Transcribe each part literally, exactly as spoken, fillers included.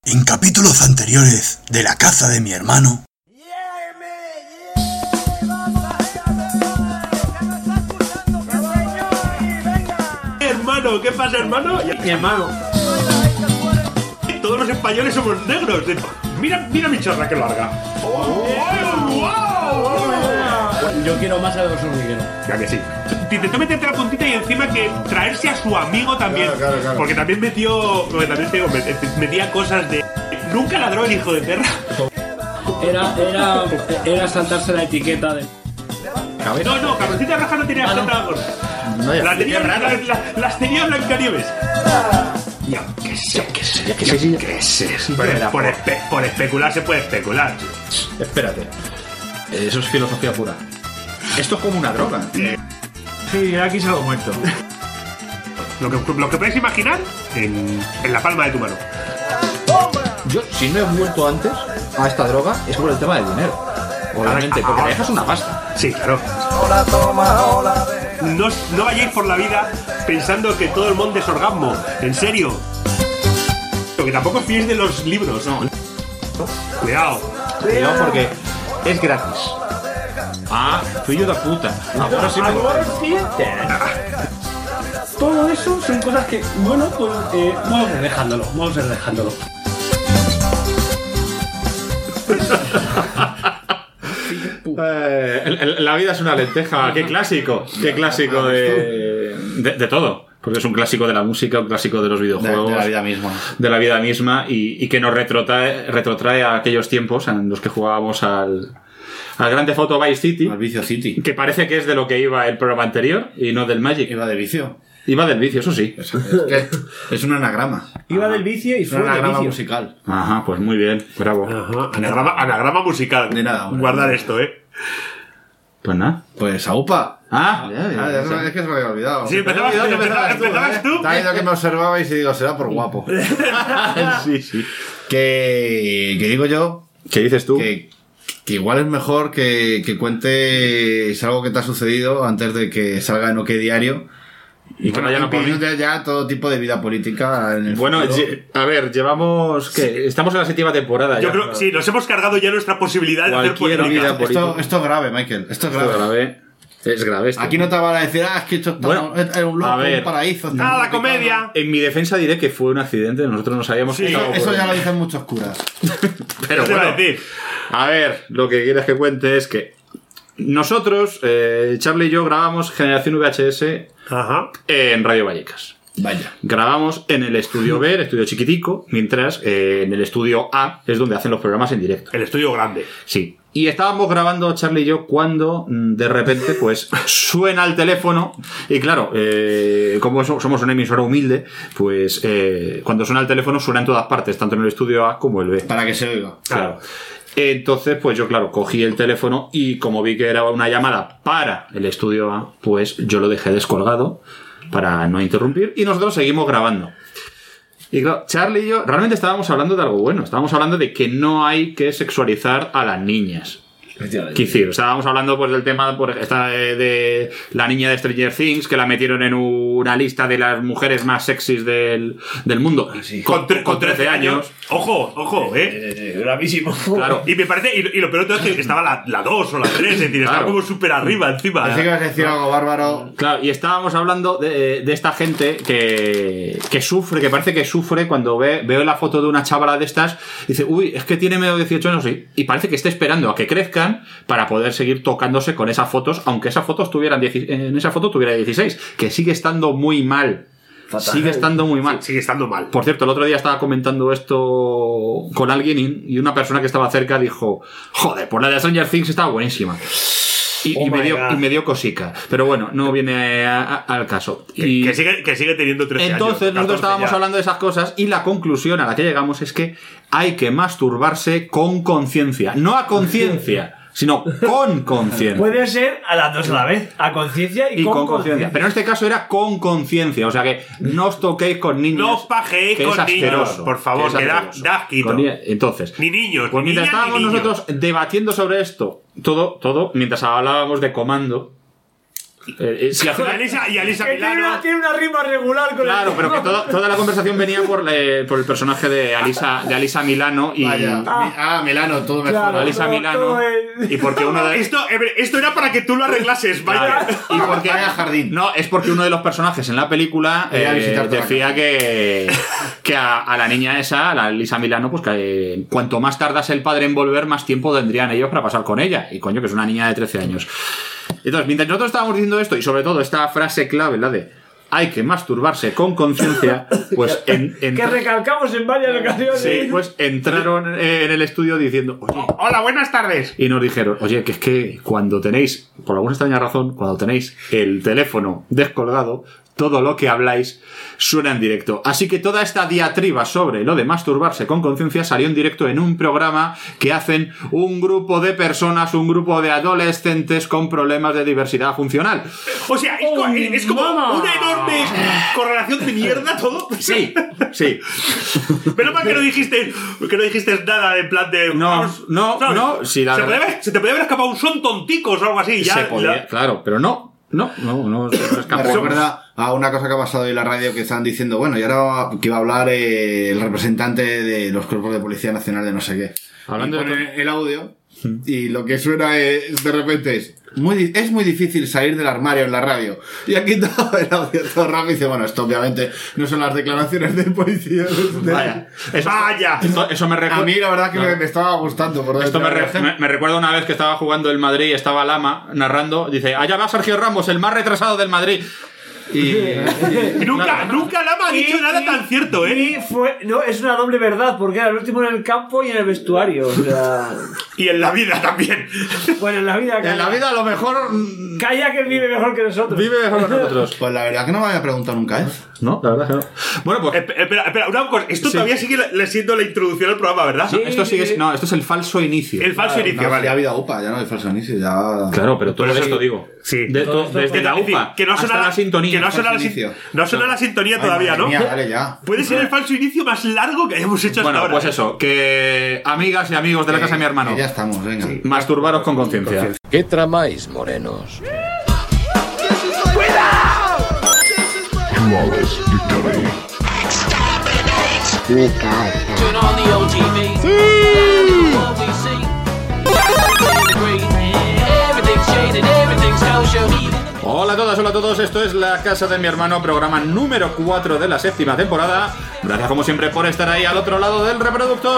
En capítulos anteriores de La caza de mi hermano. Hermano, ¿qué pasa, hermano? Mi hermano. Todos los españoles somos negros. Mira, mira mi chorra que larga. Oh, wow. Yo quiero más a los hormigueros. Ya que sí. Intentó meterte la puntita y encima que traerse a su amigo también. Claro, claro, claro. Porque también metió. Porque también te digo, metía cosas de. Nunca ladró el hijo de perra. Era, era, era saltarse la etiqueta de. No, no, Cabroncita Roja no tenía Ah, no. jeta gorda. No, ya. La tenía, la, la, las tenía Blancanieves. Ya, que sé, que sé, que sé, que sé. Por, por, espe, por especular se puede especular. Espérate. Eso es filosofía pura. Esto es como una droga. Sí, aquí salgo muerto. Lo que, lo que podéis imaginar en, en la palma de tu mano. Yo, si no he vuelto antes a esta droga, es por el tema del dinero. Obviamente, porque le dejas una pasta. Sí, claro. No, no vayáis por la vida pensando que todo el mundo es orgasmo. En serio. Porque tampoco os fiéis de los libros. No. Cuidado. Cuidado porque es gratis. Ah, fui yo de puta. Ahora sí me Todo eso son cosas que, bueno, pues eh, vamos a ir dejándolo, vamos a ir dejándolo. Eh, la vida es una lenteja. Qué clásico. Qué clásico de, de, de todo. Porque es un clásico de la música, un clásico de los videojuegos. De, de la vida misma. De la vida misma y, y que nos retrotrae, retrotrae a aquellos tiempos en los que jugábamos al, al Grand Theft Auto Vice City. Al Vicio City. Que parece que es de lo que iba el programa anterior y no del Magic. Iba de vicio. Iba del vicio, eso sí. Es, es que es un anagrama. Iba del vicio y Es fue un del anagrama vicio. musical. Ajá, pues muy bien. Bravo. Ajá. Anagrama, anagrama musical. De nada, hombre. Guardar esto, eh. Pues nada. Pues aupa. Ah, Ya, ya, ya, ya, es que se me había olvidado. Sí, empezabas, Me había olvidado empezabas, que empezabas empezabas tú. Te ha ido que me observabais y digo, será por guapo. sí, sí. Que, que digo yo ¿Qué dices tú? que, que igual es mejor que, que cuentes algo que te ha sucedido antes de que salga en OK Diario. Y que vayan a por mí. pidiéndote ya todo tipo de vida política en el Bueno, futuro. lle- a ver, llevamos... ¿qué? Estamos en la séptima temporada Yo ya. creo que sí, nos hemos cargado ya nuestra posibilidad de hacer Cualquier política. vida política. esto, esto es grave, Michael. Esto es Esto grave. es grave. Es grave esto. Aquí no te van a decir, ah, es que esto está, Bueno, es un loco, a ver. un paraíso. está Nada, complicado. comedia. En mi defensa diré que fue un accidente. Nosotros no sabíamos Sí, que estaba Eso, eso ya ocurriendo. lo dicen muchos curas. Pero ¿Qué te iba a bueno, decir? a ver, lo que quieres que cuente es que nosotros, eh, Charlie y yo, grabamos Generación V H S Ajá. en Radio Vallecas. Vaya. Grabamos en el estudio B, el estudio chiquitico, mientras eh, en el estudio A es donde hacen los programas en directo. El estudio grande. Sí. Y estábamos grabando Charlie y yo cuando mm, de repente pues suena el teléfono y claro, eh, como so- somos una emisora humilde, pues eh, cuando suena el teléfono suena en todas partes, tanto en el estudio A como el B. Para que se oiga. Claro. Entonces, pues yo, claro, cogí el teléfono y como vi que era una llamada para el estudio A, pues yo lo dejé descolgado para no interrumpir y nosotros seguimos grabando. Y claro, Charlie y yo realmente estábamos hablando de algo bueno. Estábamos hablando de que no hay que sexualizar a las niñas. Quiero decir, estábamos hablando pues del tema por esta de, de la niña de Stranger Things que la metieron en una lista de las mujeres más sexys del, del mundo con, tre- con trece años. Ojo, ojo, eh. Gravísimo. Claro. Y me parece, y, y lo peor de todo es que estaba la, la dos o la tres, es decir, estaba Claro. como súper arriba encima. Pensé que ibas a decir algo bárbaro. Claro, y estábamos hablando de, de esta gente que, que sufre, que parece que sufre cuando ve, veo la foto de una chavala de estas y dice, uy, es que tiene menos de dieciocho años y, y parece que está esperando a que crezcan para poder seguir tocándose con esas fotos, aunque esas fotos tuvieran dieci- en esa foto tuviera dieciséis, que sigue estando muy mal. Fatal. Sigue estando muy mal. Sigue estando mal. Por cierto, el otro día estaba comentando esto con alguien y, y una persona que estaba cerca dijo, joder, pues la de Stranger Things estaba buenísima. Y, Oh y me my dio, God. y me dio cosica. Pero bueno, no viene a- a- al caso. Y Que, que sigue, que sigue teniendo trece años. entonces nosotros catorce estábamos ya. hablando de esas cosas y la conclusión a la que llegamos es que hay que masturbarse con conciencia. No a conciencia, sino con conciencia. Puede ser a las dos a la vez, a conciencia y, Y con conciencia. Pero en este caso era con conciencia. O sea que no os toquéis con niños. No os pajeéis que con es niños, asqueroso, por favor, que es que da- asqueroso. da asquito. Con ni- Entonces, Ni niños, pues ni mientras niñas, estábamos ni niños. nosotros debatiendo sobre esto, todo, todo, mientras hablábamos de comando, Eh, eh, si al Y final- Alisa, y Alisa Que tiene Milano. una, tiene una rima regular con Claro, el... pero que todo- toda la conversación venía por, eh, por el personaje de Alisa, de Alisa Milano y. Vaya. Ah. Mi- Ah, Milano, todo mejor. Claro. Alisa todo- Milano. todo es- Y porque uno de. Esto, eh, esto era para que tú lo arreglases, vaya. Claro. Y porque, Vaya jardín. No, es porque uno de los personajes en la película Quería eh, visitarte la decía que, que a, a la niña esa, a la Lisa Milano, pues que eh, cuanto más tardase el padre en volver, más tiempo tendrían ellos para pasar con ella. Y coño, que es una niña de trece años. Entonces, mientras nosotros estábamos diciendo esto, y sobre todo esta frase clave, la de hay que masturbarse con conciencia, pues en, en- Que recalcamos en varias ocasiones. sí, pues entraron eh, en el estudio diciendo, oye, Hola, buenas tardes. y nos dijeron, oye, que es que cuando tenéis, por alguna extraña razón, cuando tenéis el teléfono descolgado, todo lo que habláis suena en directo. Así que toda esta diatriba sobre lo de masturbarse con conciencia salió en directo en un programa que hacen un grupo de personas, un grupo de adolescentes con problemas de diversidad funcional. O sea, es, co- Oh, es como mamá. una enorme correlación de mierda todo. Sí, sí. Menos mal que no dijiste, que no dijiste nada en plan de. No, vamos, no, ¿sabes? no, sí, la se, verdad- podía haber- se te podía haber escapado un son tonticos o algo así. Ya, Se podía, ya- claro, pero no, no, no, no, se Me escapó. recuerda a una cosa que ha pasado hoy en la radio que estaban diciendo, bueno, y ahora que iba a hablar eh, el representante de los cuerpos de Policía Nacional de no sé qué. Hablando Y de pone el audio y lo que suena es, de repente es muy, di- es muy difícil salir del armario en la radio. Y aquí todo el audio todo rápido y dice, bueno, esto obviamente no son las declaraciones del policía. de- Vaya, eso, Vaya. Esto, eso me recuerda. A mí la verdad que me, me estaba gustando. Por Esto me, re- dentro. me- me recuerda una vez que estaba jugando el Madrid y estaba Lama narrando. Dice, allá va Sergio Ramos, el más retrasado del Madrid. Y, Y nunca, Claro. nunca Lama ha dicho Y- nada y- tan cierto, ¿eh? Y fue, no, es una doble verdad, porque era el último en el campo y en el vestuario. O sea, Y en la vida también. bueno, en la vida. en la vida a lo mejor mm, Calla que vive mejor que nosotros. vive mejor que nosotros. Pues la verdad que no me había preguntado nunca, ¿eh? No, la verdad que no. Bueno, pues Espe- Espera, espera, una cosa. Esto Sí. todavía sigue le- siendo la introducción al programa, ¿verdad? Sí. esto sigue. No, esto es el falso inicio. El falso inicio, No, vale. ya ha habido UPA, ya no hay falso inicio, ya... Claro, pero todo Pero esto sí. digo. Sí. De- Todo to- esto desde por- la Es decir, UPA que no hasta suena la sintonía. Que no suena la, falso sin- inicio. no suena la sintonía Ay, todavía, madre ¿no? mía, dale ya. Puede ser el falso inicio más largo que hayamos hecho Bueno, hasta pues ahora. eso, que amigas y amigos de la casa de mi hermano, Que ya estamos, venga. masturbaros con conciencia. ¿Qué tramáis, morenos? Turn on the O G V. Sí. What we see. Everything's shaded, everything's kosher. Hola a todas, hola a todos, esto es La Casa de mi Hermano, programa número cuatro de la séptima temporada. Gracias como siempre por estar ahí al otro lado del reproductor.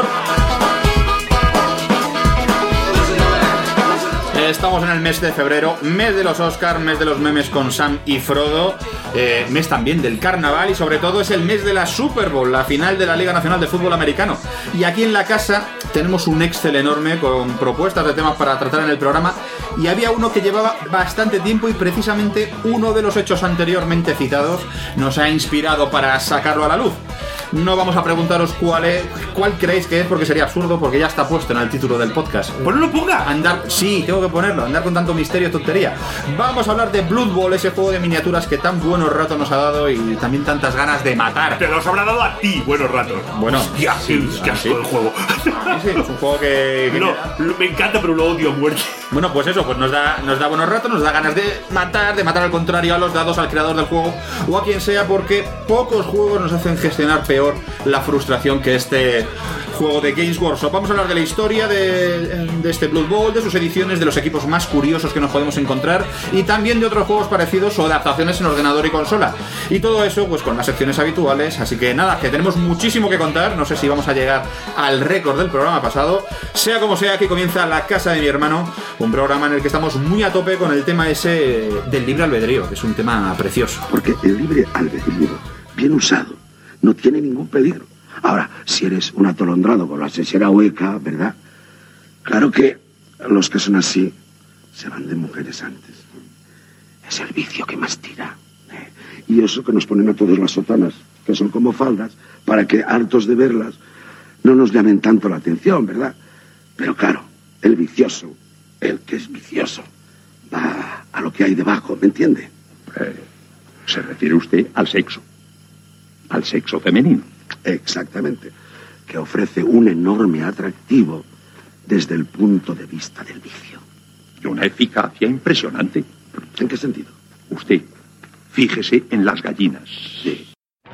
Estamos en el mes de febrero, mes de los Oscars, mes de los memes con Sam y Frodo, eh, mes también del carnaval y sobre todo es el mes de la Super Bowl, la final de la Liga Nacional de Fútbol Americano. Y aquí en la casa tenemos un Excel enorme con propuestas de temas para tratar en el programa y había uno que llevaba bastante tiempo y precisamente uno de los hechos anteriormente citados nos ha inspirado para sacarlo a la luz. No vamos a preguntaros cuál es, cuál creéis que es porque sería absurdo porque ya está puesto en el título del podcast. Pues no lo ponga. Andar, sí, tengo que ponerlo, andar con tanto misterio y tontería. Vamos a hablar de Blood Bowl, ese juego de miniaturas que tan buenos ratos nos ha dado y también tantas ganas de matar. Te los habrá dado a ti, buenos ratos. Bueno, Hostia, sí, qué ah, asco sí. el juego. Sí, sí, es un juego que... que- No, lo- me encanta, pero lo odio a muerte. Bueno, pues eso, pues nos da, nos da buenos ratos, nos da ganas de matar, de matar al contrario a los dados, al creador del juego o a quien sea, porque pocos juegos nos hacen gestionar peor la frustración que este juego de Games Workshop. Vamos a hablar de la historia de, de este Blood Bowl, de sus ediciones, de los equipos más curiosos que nos podemos encontrar y también de otros juegos parecidos o adaptaciones en ordenador y consola. Y todo eso pues con las secciones habituales, así que nada, que tenemos muchísimo que contar, no sé si vamos a llegar al récord del programa pasado. Sea como sea, aquí comienza La Casa de mi Hermano, un programa en el que estamos muy a tope con el tema ese del libre albedrío, que es un tema precioso. Porque el libre albedrío, bien usado, no tiene ningún peligro. Ahora, si eres un atolondrado con la sesera hueca, ¿verdad? Claro que los que son así se van de mujeres antes. Es el vicio que más tira. ¿eh? Y eso que nos ponen a todos las sotanas, que son como faldas, para que, hartos de verlas, no nos llamen tanto la atención, ¿verdad? Pero claro, el vicioso, el que es vicioso, va a lo que hay debajo, ¿me entiende? Eh, ¿Se refiere usted al sexo? ¿Al sexo femenino? Exactamente, que ofrece un enorme atractivo desde el punto de vista del vicio. Y una eficacia impresionante. ¿En qué sentido? Usted, fíjese en las gallinas. Sí.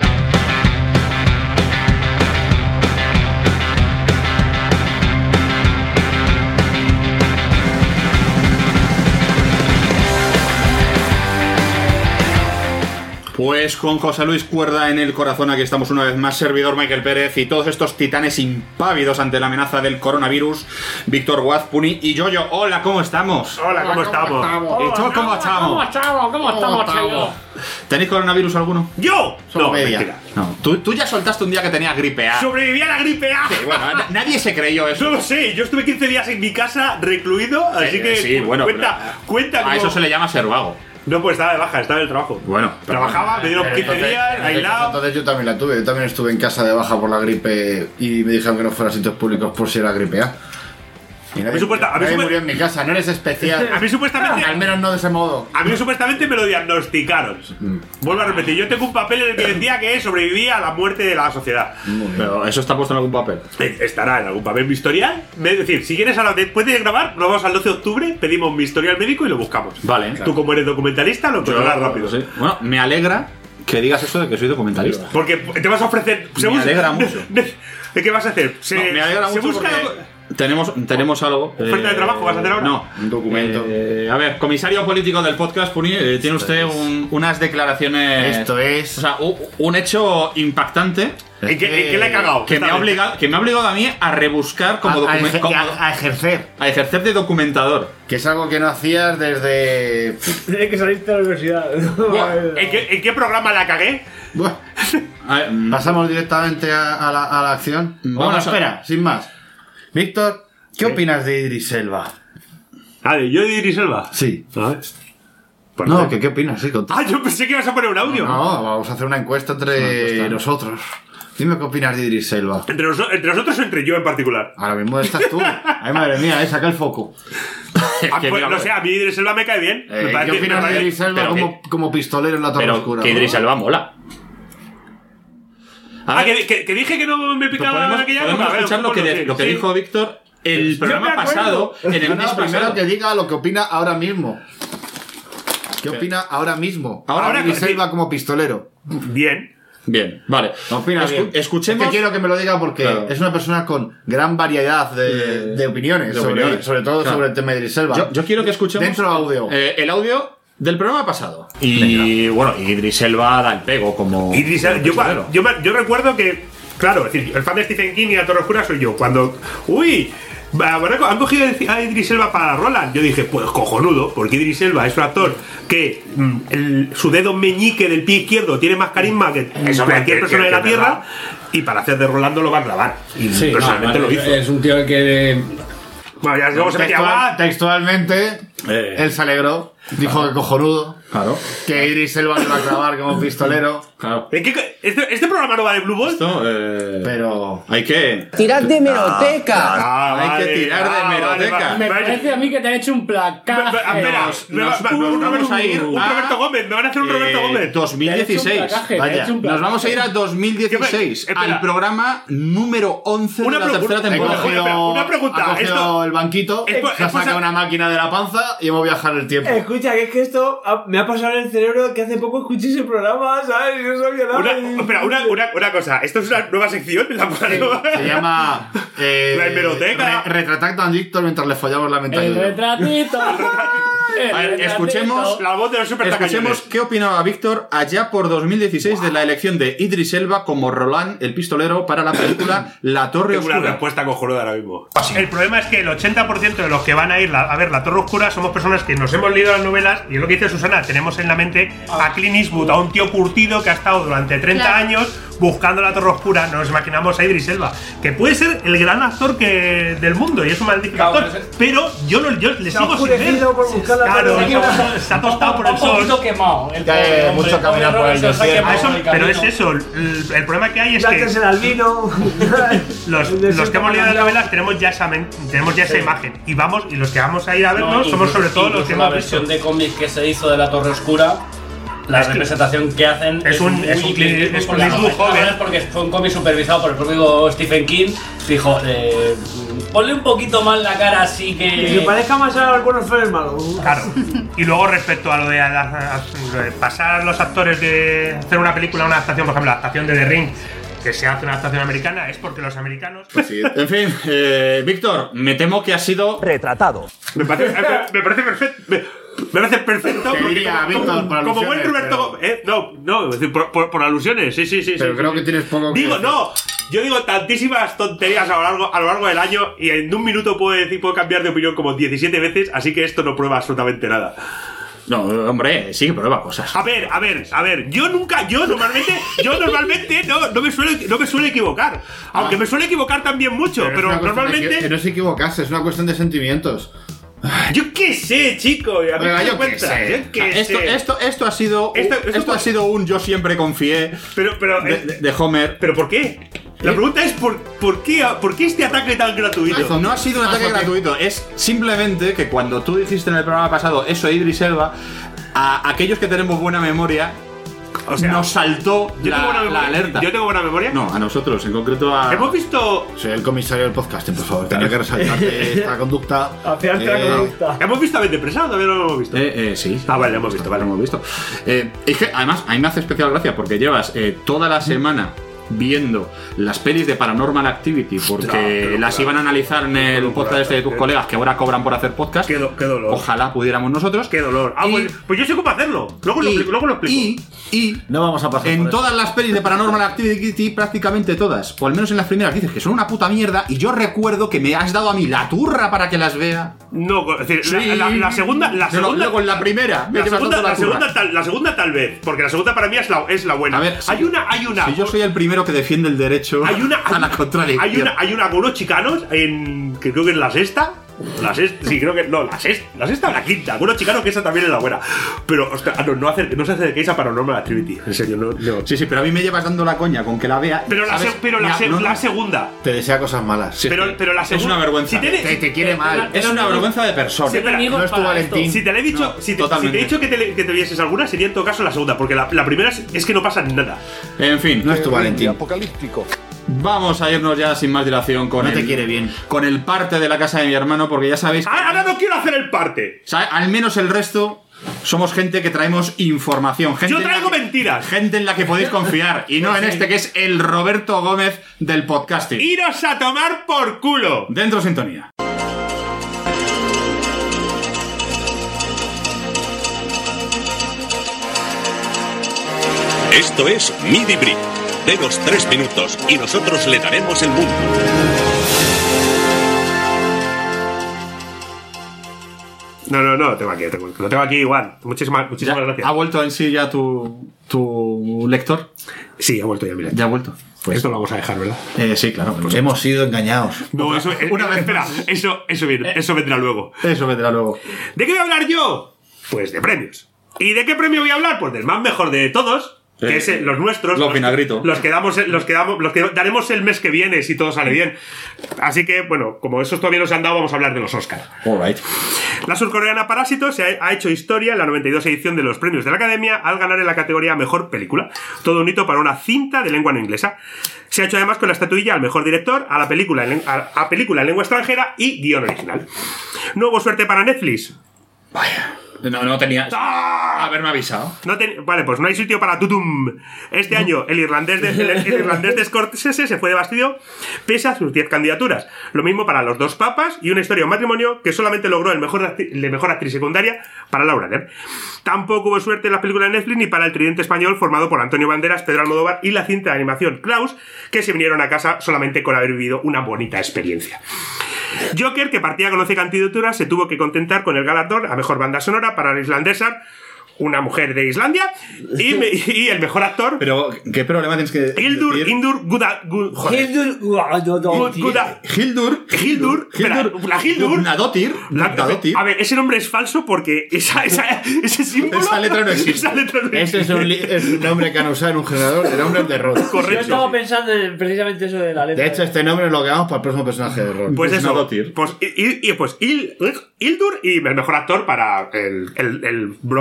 Pues con José Luis Cuerda en el corazón, aquí estamos una vez más, servidor Michael Pérez y todos estos titanes impávidos ante la amenaza del coronavirus, Víctor Guazpuni y Yoyo. Hola, ¿cómo estamos? Hola, ¿cómo estamos? ¿Y tú cómo estamos? ¿Cómo estamos? ¿Cómo estamos, chicos? ¿Tenéis coronavirus alguno? ¡Yo! Solo No, media. mentira. No. ¿Tú, tú ya soltaste un día que tenías gripe A. Sobreviví a la gripe A. Sí, bueno, na- nadie se creyó eso. No lo sé, yo estuve quince días en mi casa recluido, así Eh, que sí, bueno, cuenta, pero- cuenta A como- eso se le llama ser vago. No, pues estaba de baja, estaba en el trabajo. Bueno, pero- Trabajaba, me dieron Pero quince entonces- días, entonces- aislado. Entonces yo también la tuve. Yo también estuve en casa de baja por la gripe y me dijeron que no fuera a sitios públicos por si era gripe A. Y nadie, mí supuesta- a mí nadie supu- murió en mi casa, no eres especial. A mí supuestamente... Al menos no de ese modo. A mí supuestamente me lo diagnosticaron. Vuelvo a repetir, yo tengo un papel en el que decía que sobreviví a la muerte de la sociedad. Pero eso está puesto en algún papel. Eh, Estará en algún papel mi historial. Es decir, si quieres ahora después de grabar, nos vamos al doce de octubre, pedimos mi historial médico y lo buscamos. Vale. Tú como eres documentalista lo encontrarás rápido. Sí. Bueno, me alegra que digas eso de que soy documentalista. Porque te vas a ofrecer... se Me bus- alegra mucho. ¿De qué vas a hacer? Se, No, me alegra se mucho busca... porque tenemos, tenemos algo. ¿Oferta de trabajo vas a hacer ahora? No. Un documento. Eh, a ver, comisario político del podcast, Puni, eh, tiene usted un- unas declaraciones. Esto es- O sea, u- un hecho impactante ¿En qué, en qué le he cagado? que me, ha obligado, que me ha obligado a mí a rebuscar como, a, a documen- ejer- como- a- a ejercer. a ejercer de documentador. Que es algo que no hacías desde. Tienes que salirte de la universidad. ¿En qué, ¿En qué programa la cagué? Buah. A ver, mm, Pasamos directamente a, a la, a la acción. Vamos Bueno, a- espera, sin más. Víctor, ¿qué ¿Sí? opinas de Idris Elba? Ah, ¿de yo de Idris Elba? Sí. A ver. Pues No, no. que qué opinas, sí, contigo. Ah, yo pensé que ibas a poner un audio. No, vamos a hacer una encuesta entre nosotros. Dime qué opinas de Idris Elba. Entre, nos- entre nosotros o entre yo en particular. Ahora mismo estás tú. Ay, madre mía, eh, saca el foco. Ah, que pues, mira, no sé, a mí Idris Elba me cae bien. Eh, me parece, ¿Qué opinas me de parece- Idris Elba pero como, como pistolero en la Torre pero Oscura? que Idris Elba mola. A Ah, ver, que, que, que dije que no me picaba podemos, aquella podemos época. A ver, escuchar lo que, bueno, de- sí, lo que sí. dijo Víctor el Yo programa me acuerdo. pasado. En el No, mes no, primero pasado. que diga lo que opina ahora mismo. ¿Qué opina ahora mismo? Ahora- Ahora Idris sí. Elba como pistolero. Bien. Bien, vale. Opina Escu- bien. Escuchemos. Es que quiero que me lo diga porque Claro. es una persona con gran variedad de, de opiniones, de sobre, opiniones. sobre todo Claro. sobre el tema de Idris Elba. Yo, yo quiero que escuchemos. Dentro audio. eh, el audio del programa pasado. Y bueno, Idris Elba da el pego como. Idris Elba, como yo, pistolero. yo, me- yo recuerdo que, claro, es decir, el fan de Stephen King y la Torre Oscura soy yo. Cuando, uy, va- van a- han cogido a Idris Elba para Roland. Yo dije, pues cojonudo, porque Idris Elba es un actor que mm, el- su dedo meñique del pie izquierdo tiene más carisma que Eso cualquier que- persona que- de la que Tierra. verdad. Y para hacer de Rolando lo va a clavar. Y Sí, personalmente no, lo hizo. Es un tío que. Bueno, ya luego se metía Textual- agua. textualmente, Eh. él se alegró, dijo que cojonudo, Claro. que Idris Elba le iba a clavar como pistolero, Claro. ¿En qué- este, este programa no va de Blue Ball? Esto, eh, pero... hay que. ¡Tirad de meroteca! Ah, Hay vale, que tirar de ah, vale, hemeroteca. vale. Me Vale. parece a mí que te han hecho un placaje. Espera, Nos- me va- nos- me- nos un vamos Roberto- a ir un a- Roberto Gómez, me van a hacer un Roberto Eh, Gómez. dos mil dieciséis. Te ha hecho un placaje, te ha Vaya, hecho un Nos placaje. vamos a ir a dos mil dieciséis, ¿Qué- espera. al programa número once de Una la pregunta- tercera He temporada. Espera, cogido, una pregunta, ha cogido esto- el banquito, es por- se ha es por sacado sa- una máquina de la panza y hemos viajado en el tiempo. Escucha, que es que esto ha- me ha pasado en el cerebro que hace poco escuché ese programa, ¿sabes? Y no sabía nada. Una, y- espera, una, una, una cosa. ¿Esto es una nueva sección? La Se llama... Eh, La hemeroteca. re- Retratacto a Víctor mientras le follamos la El mentalidad. retratito. A ver, escuchemos, La voz de los super escuchemos qué opinaba Víctor allá por dos mil dieciséis de la elección de Idris Elba como Roland, el pistolero, para la película La Torre Tengo una Oscura. respuesta cojonuda ahora mismo. El problema es que el ochenta por ciento de los que van a ir la- a ver La Torre Oscura somos personas que nos hemos leído las novelas y es lo que dice Susana, tenemos en la mente a Clint Eastwood, a un tío curtido que ha estado durante treinta Claro. años buscando La Torre Oscura. Nos imaginamos a Idris Elba, que puede ser el gran actor que del mundo y es un magnífico Claro, actor, ese- pero yo, no, yo le Se ha sigo sin ver. oscurecido por buscar la Claro, Torre Oscura. se ha tostado por el Un poquito sol. quemado. El Que hay pobre hombre, mucho el pobre caminar por Robert el se os ha desierto. A quemado eso- el pero es camino. eso, el, el problema que hay es Plantes que el albino. los, los que hemos leído las novelas tenemos ya esa, men- tenemos ya esa imagen y vamos y los que vamos a ir a vernos No, somos sobre todo los incluso que la hemos visto. versión de cómic que se hizo de La Torre Oscura la Es que- representación que hacen es un- muy es un Clint Clint- Eastwood es un por la Clint Eastwood novela. joven. No es porque fue un cómic supervisado por el propio Stephen King. Dijo, eh, ponle un poquito más la cara así Que que. se parezca más a los buenos feos malos. Claro. Y luego respecto a lo de, a la- a- lo de pasar a los actores de hacer una película, una adaptación, por ejemplo, la adaptación de The Ring, que se hace una adaptación americana, es porque los americanos. En fin, eh, Víctor, me temo que has sido Retratado. Me parece, me, me parece perfecto. Me, me parece perfecto. Te porque diría, como, Víctor, como- por como buen alusiones, Roberto. pero- eh, no, no, es decir, por, por, por alusiones, sí, sí, sí. Pero sí, creo sí. que tienes poco que Digo, decir. no. Yo digo tantísimas tonterías a lo largo, a lo largo del año y en un minuto puedo decir, puedo cambiar de opinión como diecisiete veces, así que esto no prueba absolutamente nada. No, hombre, sí que prueba cosas. A ver, a ver, a ver, yo nunca, yo normalmente, yo normalmente no, no me suele, no me suele equivocar. Aunque me suele equivocar también mucho, Pero pero, es una cuestión de normalmente. que- que no es equivocarse, es una cuestión de sentimientos. Yo qué sé, chico. A mí Venga, me yo qué cuenta, sé. yo qué Esto, sé. esto, esto ha sido. Esto- Esto, esto ha por- sido un yo siempre confié Pero, pero, de, eh, de- de Homer. pero ¿por qué? La pregunta es ¿por, por qué, por qué este ataque tan gratuito? No ha sido un ataque Paso que- gratuito, es simplemente que cuando tú dijiste en el programa pasado eso de Idris Elba, a aquellos que tenemos buena memoria, O sea, nos saltó yo la, tengo buena la memoria. alerta. Yo tengo buena memoria. No, a nosotros, en concreto a. Hemos visto, Soy el comisario del podcasting, por favor. Tenía que resaltarte esta conducta. Hacia esta Eh, conducta. hemos visto a Vente Presa, todavía no lo hemos visto. Eh, eh, sí. Ah, vale, lo hemos visto, vale. Lo hemos visto. Eh, es que además, a mí me hace especial gracia porque llevas eh, toda la semana viendo las pelis de Paranormal Activity porque pero las claro. iban a analizar en el Pero podcast claro, este de tus qué- colegas que ahora cobran por hacer podcast. Qué, do- qué dolor. Ojalá pudiéramos nosotros. Qué dolor. Ah, Y- pues, pues yo sé cómo hacerlo. Luego lo y, explico. Luego lo explico. y, y No vamos a pasar en por eso. todas las pelis de Paranormal Activity, prácticamente todas, o al menos en las primeras, dices que son una puta mierda. Y yo recuerdo que me has dado a mí la turra para que las vea. No, es decir, Sí. la, la- la segunda. La Pero segunda luego en la primera, me La llevas segunda, dando la, la turra. segunda tal, la segunda tal vez, porque la segunda para mí es la, es la buena. A ver, hay si- una, hay una. Si yo soy el primero que defiende el derecho hay una, a la contradicción. Hay una, hay una con unos chicanos en. que creo que es la sexta. La sexta, sí, creo que. No, la sexta, la sexta o la quinta. Con unos chicanos que esa también es la buena. Pero, ostras, no, no, hace, no se acerquéis a Paranormal Activity. En serio, no. no. Sí, sí, pero a mí me llevas dando la coña con que la vea. Pero la, ¿sabes? se- pero la, Ya, se- no, no. la segunda. Te desea cosas malas. Sí, pero, sí. pero la Es segunda. una vergüenza. Si te, Te, te quiere mal. Es una vergüenza de persona. Sí, espera, enemigos no es tu para Valentín. esto. Si te le he dicho, No, si, te, si totalmente. te he dicho que te, le- que te vieses alguna, sería en todo caso la segunda, porque la, la primera es, es que no pasa nada. En fin, No es tu Valentín. Apocalíptico. vamos a irnos ya sin más dilación con No el, te quiere bien. con el parte de la casa de mi hermano, porque ya sabéis que, Ah, Ahora no quiero hacer el parte. o sea, al menos el resto somos gente que traemos información. Gente Yo en la traigo que- mentiras. Gente en la que podéis confiar y no en este que es el Roberto Gómez del podcasting. Iros a tomar por culo. Dentro sintonía. Esto es Midi Brick. Denos tres minutos y nosotros le daremos el mundo. No, no, no, lo tengo aquí, lo tengo, lo tengo aquí igual. Muchísimas, muchísimas Ya, gracias. ¿Ha vuelto en sí ya tu, tu lector? Sí, ha vuelto ya, mira. Ya ha vuelto. Pues, Esto lo vamos a dejar, ¿verdad? eh, sí, claro. pues Hemos sido engañados. No, eso, eh, Una vez espera, más. eso, eso viene, eso vendrá luego. Eso vendrá luego. ¿De qué voy a hablar yo? Pues de premios. ¿Y de qué premio voy a hablar? Pues del más mejor de todos, que Eh, es el- los nuestros. los que- vinagrito. Los que damos, los que damos, los que daremos el mes que viene si todo sale bien. Así que, bueno, como esos todavía no se han dado, vamos a hablar de los Oscars. Alright. La surcoreana Parásito se ha, ha hecho historia en la noventa y dos edición de los premios de la Academia al ganar en la categoría Mejor Película. Todo un hito para una cinta de lengua no inglesa. Se ha hecho además con la estatuilla al Mejor Director, a la película en, len- a, a película en lengua extranjera y guión original. No hubo suerte para Netflix. Vaya. No, no tenía. ¡Ah! Haberme avisado. No ten- Vale, pues no hay sitio para Tutum. Este año el irlandés de, el, el irlandés de Scorsese se fue de Bastido pese a sus diez candidaturas. Lo mismo para Los dos papas y Una historia de un matrimonio que solamente logró el mejor, acti- de mejor actriz secundaria para Laura Dern. Tampoco hubo suerte en las películas de Netflix ni para el tridente español formado por Antonio Banderas, Pedro Almodóvar y la cinta de animación Klaus, que se vinieron a casa solamente con haber vivido una bonita experiencia. Joker, que partía con once candidaturas, se tuvo que contentar con el galardón a mejor banda sonora para la islandesa, una mujer de Islandia, y, me- y el mejor actor, Pero, ¿qué problema tienes que Hildur, decir? Hildur Guda, Gu- joder. Hildur- Gu- Guda- Hildur. Hildur, espera, la Hildur. Nadotir. La- Nadotir. a ver, ese nombre es falso porque esa, esa- ese símbolo. Esa letra no existe. Esa letra no Este es existe. un, li- es un nombre que han usado en un generador de nombres de rol. Yo Correcto. estaba pensando en precisamente eso de la letra. De hecho, este nombre lo quedamos para el próximo personaje de rol. Pues Pues eso, Nadotir. pues, y, y- pues Il- Hildur y el mejor actor para el, el, el bromas que hace.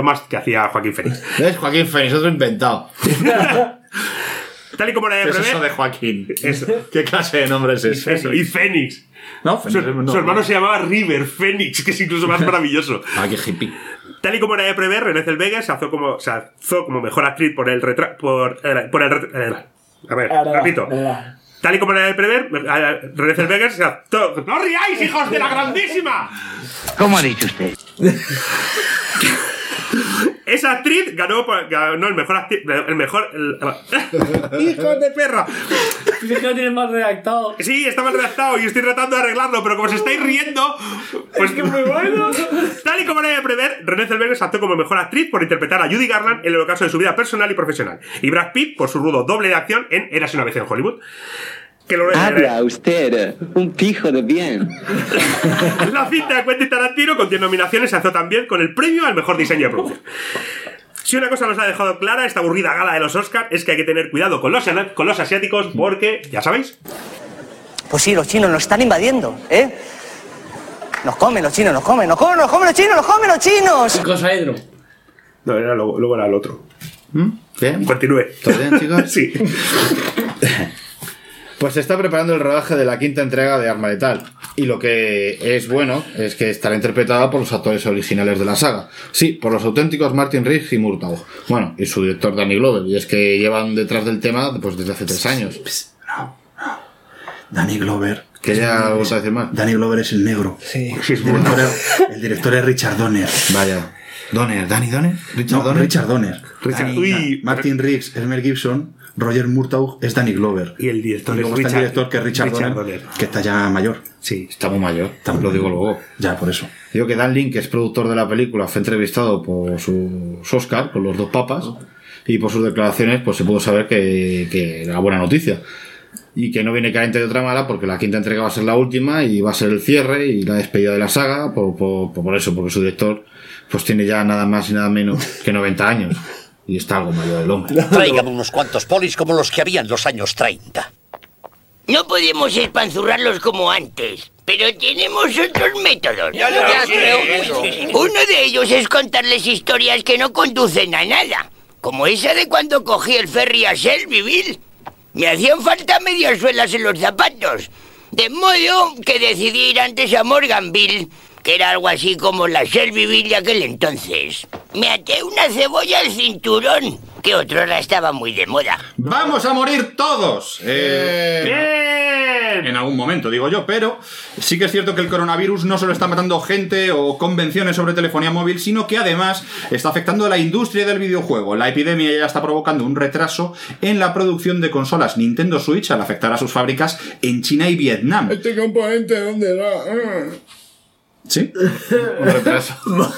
hacía Joaquín Phoenix. ¿Ves? Joaquín Phoenix, otro inventado. Tal y como era de ¿Qué es prever. eso de Joaquín? Eso. ¿Qué clase de nombre es ese? Eso, y Phoenix. No, Su, Phoenix, no. su hermano se llamaba River Phoenix, que es incluso más maravilloso. Ah, qué hippie. Tal y como era de prever, Renée Zellweger se alzó como, se alzó como mejor actriz por el retra por, eh, por el ret eh, a ver, repito. Tal y como era de prever, eh, Renée Zellweger se alzó. ¡No riáis, hijos de la grandísima! ¿Cómo ha dicho usted? Esa actriz ganó, ganó el mejor actriz, el mejor el, ¡hijo de perra! Es que lo tienes mal redactado. Sí, está mal redactado y estoy tratando de arreglarlo, pero como os estáis riendo, pues que muy bueno. Tal y como era de prever, Renée Zellweger se alzó como mejor actriz por interpretar a Judy Garland en el ocaso de su vida personal y profesional, y Brad Pitt por su rudo doble de acción en Érase una vez en Hollywood. Que lo Habla usted, un pijo de bien. La cinta de Quentin Tarantino con diez nominaciones se alzó también con el premio al mejor diseño de producción. Si una cosa nos ha dejado clara esta aburrida gala de los Oscars es que hay que tener cuidado con los, con los asiáticos porque, ya sabéis. Pues sí, los chinos nos están invadiendo, ¿eh? Nos comen los chinos, nos comen, nos comen, nos comen los chinos, nos comen los chinos. Icosaedro. No, era luego, luego era el otro. ¿Mm? ¿Bien? Continúe. ¿Todo bien, chicos? Sí. Pues se está preparando el rodaje de la quinta entrega de Arma Letal. Y lo que es bueno es que estará interpretada por los actores originales de la saga. Sí, por los auténticos Martin Riggs y Murtaugh. Bueno, y su director Danny Glover. Y es que llevan detrás del tema pues, desde hace tres años. No, no. Danny Glover. Que ya os voy a decir más. Danny Glover es el negro. Sí. El director, es, el director es Richard Donner. Vaya. Donner, ¿Danny Donner? ¿Richard No, Donner? Richard Donner. Richard- Danny- Uy. Martin Riggs es Mel Gibson. Roger Murtaugh es Danny Glover. Y el director y luego es está Richard- el director que es Richard, Richard Donner, Donner. que está ya mayor. Sí. Está muy mayor, lo digo luego. Ya, por eso. Digo que Dan Lin, que es productor de la película, fue entrevistado por sus Oscar, por los dos papas, y por sus declaraciones pues se pudo saber que, que era buena noticia. Y que no viene carente de otra mala, porque la quinta entrega va a ser la última y va a ser el cierre y la despedida de la saga, por, por, por eso, porque su director pues tiene ya nada más y nada menos que noventa años. Y está algo mayor el hombre. Tráigame unos cuantos polis como los que había en los años treinta. No podemos espanzurrarlos como antes, pero tenemos otros métodos. Ya lo Ya creo. creo. Uno de ellos es contarles historias que no conducen a nada, como esa de cuando cogí el ferry a Shelbyville. Me hacían falta medias suelas en los zapatos, de modo que decidí ir antes a Morganville, que era algo así como la Shelbyville de aquel entonces. Me até una cebolla al cinturón, que otrora estaba muy de moda. ¡Vamos a morir todos! Eh, ¡Bien! En algún momento, digo yo, pero sí que es cierto que el coronavirus no solo está matando gente o convenciones sobre telefonía móvil, sino que además está afectando a la industria del videojuego. La epidemia ya está provocando un retraso en la producción de consolas Nintendo Switch al afectar a sus fábricas en China y Vietnam. ¿Este componente dónde va? ¿Sí? Un retraso.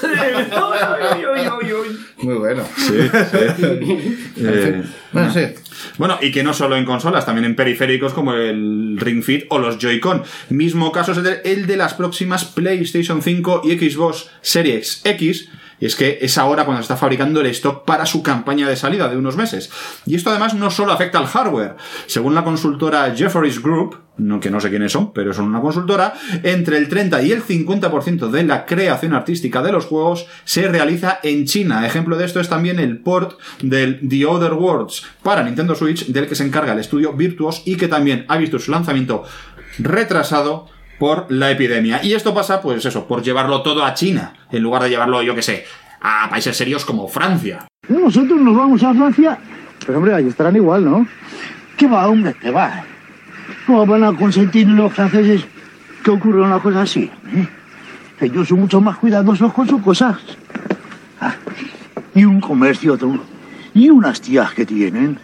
Muy bueno. Sí, sí. Eh, Bueno, sí. Bueno, y que no solo en consolas, también en periféricos como el Ring Fit o los Joy-Con. Mismo caso es el de, el de las próximas PlayStation cinco y Xbox Series X. Y es que es ahora cuando se está fabricando el stock para su campaña de salida de unos meses. Y esto además no solo afecta al hardware. Según la consultora Jefferies Group, no, que no sé quiénes son, pero son una consultora, entre el treinta y el cincuenta por ciento de la creación artística de los juegos se realiza en China. Ejemplo de esto es también el port del The Other Worlds para Nintendo Switch, del que se encarga el estudio Virtuos y que también ha visto su lanzamiento retrasado por la epidemia. Y esto pasa, pues eso, por llevarlo todo a China, en lugar de llevarlo, yo que sé, a países serios como Francia. Nosotros nos vamos a Francia. Pero hombre, ahí estarán igual, ¿no? ¿Qué va, hombre? ¿Qué va? ¿Cómo van a consentir los franceses que ocurra una cosa así? ¿eh? Ellos son mucho más cuidadosos con sus cosas. Ah, y un comercio, tú. Y unas tías que tienen.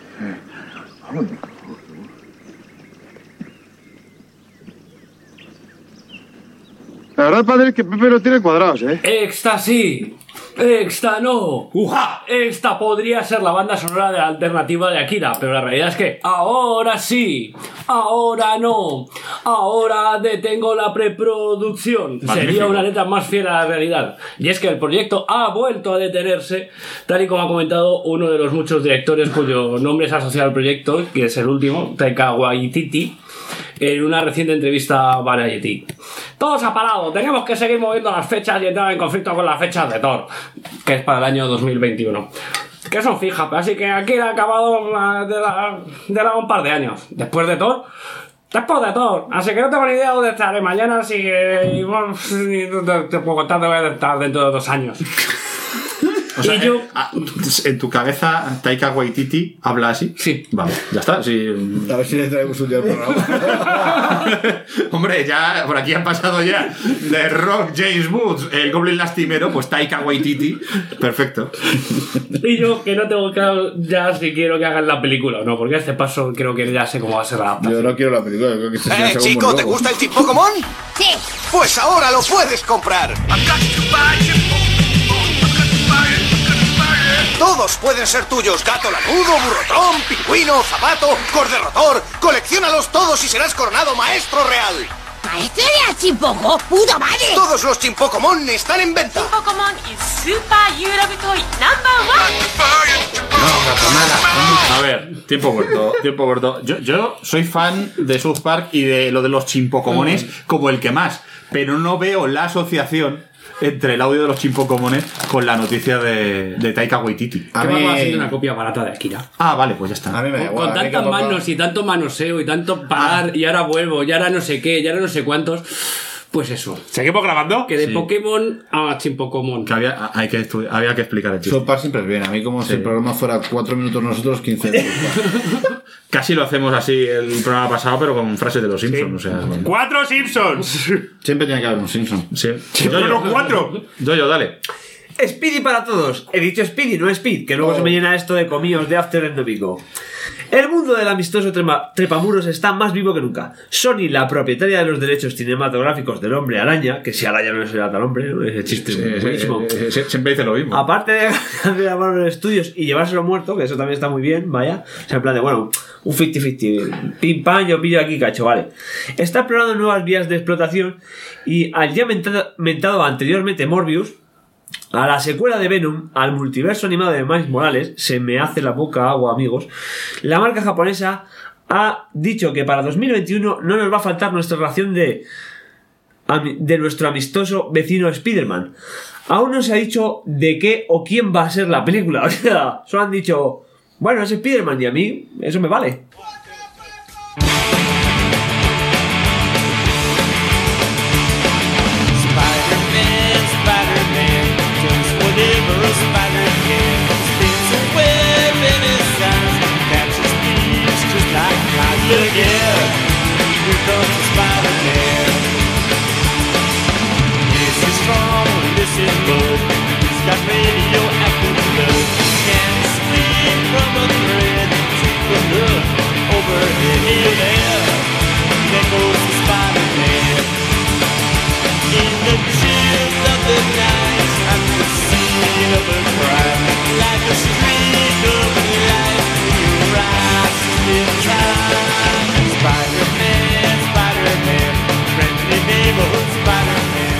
La verdad, padre, es que Pepe lo tiene cuadrados, ¿eh? ¡Esta sí! ¡Esta no! ¡Uja! Esta podría ser la banda sonora de la alternativa de Akira, pero la realidad es que ahora sí, ahora no, ahora detengo la preproducción. Magnífico. Sería una letra más fiel a la realidad. Y es que el proyecto ha vuelto a detenerse, tal y como ha comentado uno de los muchos directores cuyo nombre es asociado al proyecto, que es el último, Taika Waititi. en una reciente entrevista a Variety. Todo se ha parado, tenemos que seguir moviendo las fechas y entrar en conflicto con las fechas de Thor, que es para el año dos mil veintiuno. Que son fijas, así que aquí ha acabado de la, de la un par de años. Después de Thor, después de Thor. Así que no tengo ni idea de dónde estaré mañana, así que igual te, te puedo contar dónde voy a estar dentro de dos años. O sea, y yo... en, en tu cabeza Taika Waititi habla así. Sí. Vale, ya está. Sí. A ver si le traemos un día al programa. Hombre, ya por aquí han pasado ya de Rock, James Woods, el Goblin Lastimero, pues Taika Waititi. Perfecto. Y yo que no tengo claro ya si quiero que hagan la película o no, porque a este paso creo que ya sé cómo va a ser la adaptación. Yo no quiero la película, creo que este Eh, chico, ¿te gusta el Chip Pokémon? Sí. Pues ahora lo puedes comprar. Todos pueden ser tuyos. Gato lanudo, burrotrón, pingüino, zapato, corderrotor. Colecciónalos todos y serás coronado maestro real. ¿Maestro de Chimpoco? ¡Puta madre! Todos los Chimpocomon están en venta. Chimpocomon is super Yurabutoy number one. A ver, tiempo corto, tiempo corto. Yo, yo soy fan de South Park y de lo de los chimpocomones como el que más, pero no veo la asociación entre el audio de los chimpocomones con la noticia de, de Taika Waititi. A mí va haciendo una copia barata de Akira. Ah, vale, pues ya está. A mí me da Con, igual, con a mí tantas tampoco- manos y tanto manoseo y tanto parar ah. y ahora vuelvo y ahora no sé qué y ahora no sé cuántos. Pues eso. ¿Seguimos grabando? Que de Sí. Pokémon a Chimpocomon. Que había, hay que estu- había que explicar el chiste. South Park siempre es bien. A mí como si Sí. el programa fuera cuatro minutos nosotros, quince minutos. Casi lo hacemos así el programa pasado, pero con frases de los Simpsons. Sí. O sea, bueno. ¡Cuatro Simpsons! Siempre tiene que haber un Simpson. Sí. ¡Pero cuatro! Yo, yo, dale. Speedy para todos. He dicho Speedy, no Speed, que luego oh. se me llena esto de comíos de After en domingo. El mundo del amistoso trepa, trepamuros está más vivo que nunca. Sony, la propietaria de los derechos cinematográficos del Hombre Araña, que si Araña no será tal hombre, ¿no? Ese chiste sí, es buenísimo. Sí, sí, siempre dice lo mismo. Aparte de, de Marvel Studios y llevárselo muerto, que eso también está muy bien, vaya. O sea, en plan de, bueno, un cincuenta cincuenta. Pim pam, yo pillo aquí, cacho, vale. Está explorando nuevas vías de explotación y al ya mentado, mentado anteriormente Morbius, a la secuela de Venom, al multiverso animado de Miles Morales, se me hace la boca agua, amigos. La marca japonesa ha dicho que para dos mil veintiuno no nos va a faltar nuestra ración de, de nuestro amistoso vecino Spider-Man. Aún no se ha dicho de qué o quién va a ser la película. O sea, solo han dicho, bueno, es Spider-Man y a mí eso me vale. Whatever a spider can, spins a web in his eyes, catches thieves just like flies. Look out, here comes the Spider-Man. This is strong, this is good. He's got radioactive blood. Can swing from a thread, take a look overhead. Here, there, there goes the Spider-Man. In the chills of the night, I could see of a crime, like a streak of light in your eyes in time. Spider-Man, Spider-Man, friendly neighborhood Spider-Man.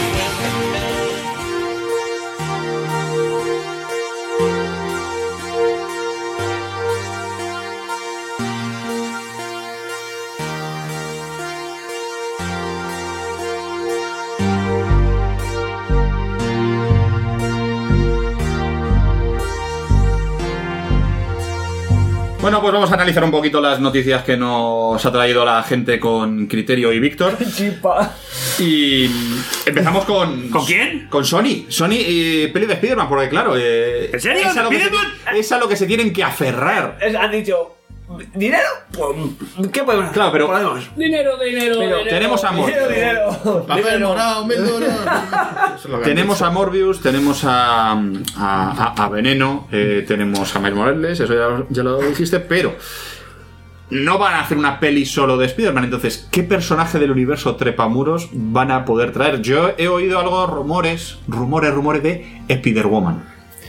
Bueno, pues vamos a analizar un poquito las noticias que nos ha traído la gente con Criterio y Víctor. Chipa. Y empezamos con... ¿Con quién? Con Sony. Sony y peli de Spider-Man, porque claro... Eh, ¿En serio? Es a, lo que se, ¿Spider-Man? es a lo que se tienen que aferrar. Es, han dicho, ¿dinero? Pues, ¿qué podemos hacer? Claro, pero... Podemos. Dinero, dinero, Pero dinero. Tenemos amor. Dinero, dinero. Papel morado, mil dólares. Tenemos a Morbius, tenemos a, a, a, a Veneno, eh, tenemos a Miles Morales, eso ya, ya lo dijiste, pero no van a hacer una peli solo de Spider-Man. Entonces, ¿qué personaje del universo Trepamuros van a poder traer? Yo he oído algo, rumores, rumores, rumores de Spider-Woman.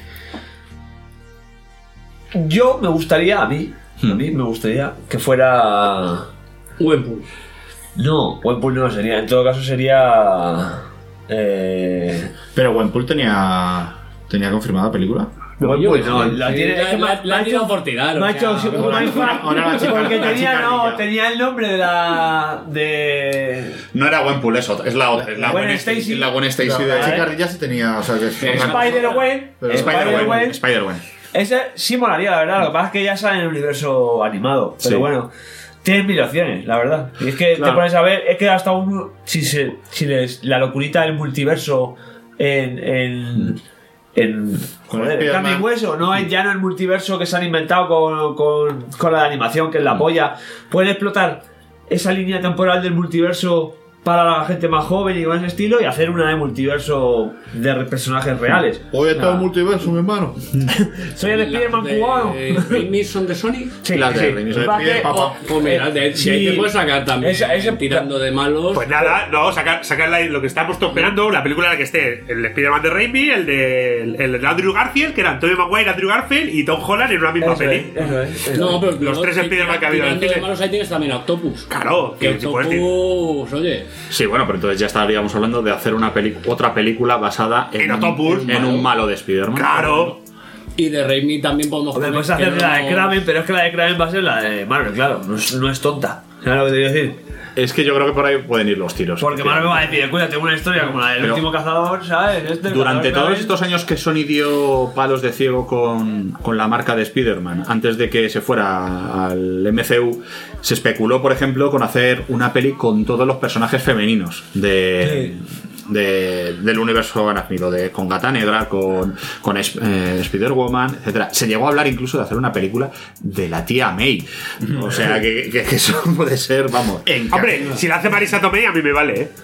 Yo me gustaría, a mí, hmm. a mí me gustaría que fuera... Gwenpool. No, Gwenpool no sería, en todo caso sería... Eh... Pero Gwenpool tenía... ¿Tenía confirmada película? Oye, pues no, la Sí, tiene, la- es que la- ma- la han macho- tirado por tirar, o macho, sea, sí, ahora- mindfuck, ahora- ahora la chica- porque la tenía, chica no, niña. tenía el nombre de la. de. No era Gwenpool, es otra. Es la otra. es La Gwen Gwen Stacy. Stacy. La Gwen Stacy La de. chica ardilla sí tenía, o sea, que es- Spider-Gwen. Pero- Spider-Gwen. Spider-Gwen. Ese sí molaría, la verdad. Lo que pasa es que ya sale en el universo animado. Pero Sí. bueno, tienes mil opciones, la verdad. Y es que Claro. te pones a ver, es que hasta un. Si, se, si les, la locurita del multiverso en. en en joder, en Spider-Man. carne y hueso, no es ya no el multiverso que se han inventado con, con, con la de animación, que es la polla. Pueden explotar esa línea temporal del multiverso para la gente más joven y con ese estilo y hacer una de multiverso de re- personajes reales. Hoy está el Nah. multiverso, mi hermano. Soy el Spider-Man cubano. ¿Raimi son de Sony? Sí, Las de sí. Raimi. Va que- Oh, pues mira, de, Sí. de ahí te puedes sacar también. Esa- ese- tirando de malos. Pues nada, no, sacar, sacar la- lo que estamos todos esperando, la película en la que esté el Spider-Man de Raimi, el de, el de Andrew Garfield, que eran Tobey Maguire, Andrew Garfield y Tom Holland en una misma Eso peli. es, eso es, eso No, es. pero Los luego, tres ti- Spider-Man que ha habido en el tirando de cine. malos ahí tienes también a Octopus. Claro, Que que si puedes decir. Octopus, oye. Sí, bueno, pero entonces ya estaríamos hablando de hacer una peli otra película basada en, En Octopus. en un malo de Spider-Man. Claro. Y de Raimi también podemos Hombre, poner puedes hacer que la de no- Kraven, pero es que la de Kraven va a ser la de Marvel, claro. No es, no es tonta. ¿Sabes lo que te quiero decir? Es que yo creo que por ahí pueden ir los tiros. Porque Marvel va a decir, escucha, tengo una historia como la del Pero- último cazador, ¿sabes? Este, el Durante cazador todos Kraven. estos años que Sony dio palos de ciego con, con la marca de Spider-Man, antes de que se fuera al M C U, se especuló, por ejemplo, con hacer una peli con todos los personajes femeninos de, de- del universo arácnido, de, con Gata Negra, con, con es- eh, Spider-Woman, etcétera. Se llegó a hablar incluso de hacer una película de la tía May. O sea, que, que- que eso puede ser, vamos. Hombre, si la hace Marisa Tomei, a mí me vale, ¿eh?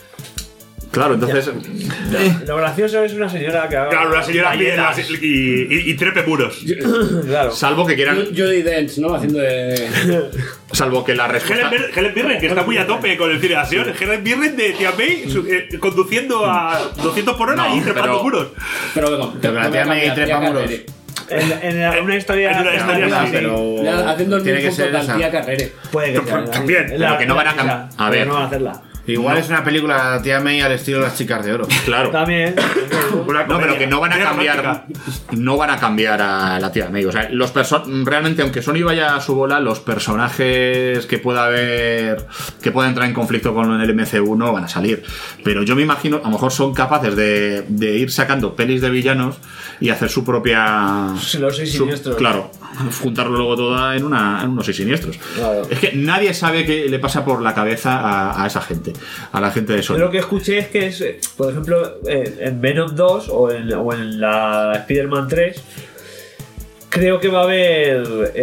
Claro, entonces. Lo gracioso es una señora que haga. Claro, la señora galletas. Piedras y, y, y trepe muros. Claro. Salvo que quieran. Judi Dench, ¿no? Haciendo de. Salvo que la respuesta. Helen, Bir- Helen Mirren, que está muy a tope con el cine de acción. Helen Mirren de Tía May su- eh, conduciendo a doscientos por hora No, y trepando pero- muros. Pero bueno, Pero que la tía May trepa muros. En, en la- una historia. En una historia sí, así, sí. pero Ya, haciendo el tiene que mismo ser con esa. Tía Carrere. Puede que sea. También, La- pero que no van a la- cam- a pero ver. no van a hacerla. Igual es una película de tía May al estilo Las Chicas de Oro. Claro. También. Una No, pero comedia. que no van a Comedia cambiar. romántica. No van a cambiar a la tía May. O sea, los perso- realmente, aunque Sony vaya a su bola, los personajes que pueda haber. Que puedan entrar en conflicto con el M C U no van a salir. Pero yo me imagino, a lo mejor son capaces de, de ir sacando pelis de villanos y hacer su propia. Sí, los seis su- siniestros. Claro. Juntarlo luego toda en, una, en unos seis siniestros. Claro. Es que nadie sabe qué le pasa por la cabeza a, a esa gente. A la gente de Sony. Yo lo que escuché es que, es, eh, por ejemplo, eh, en Venom dos o en, o en la Spider-Man tres, creo que va a haber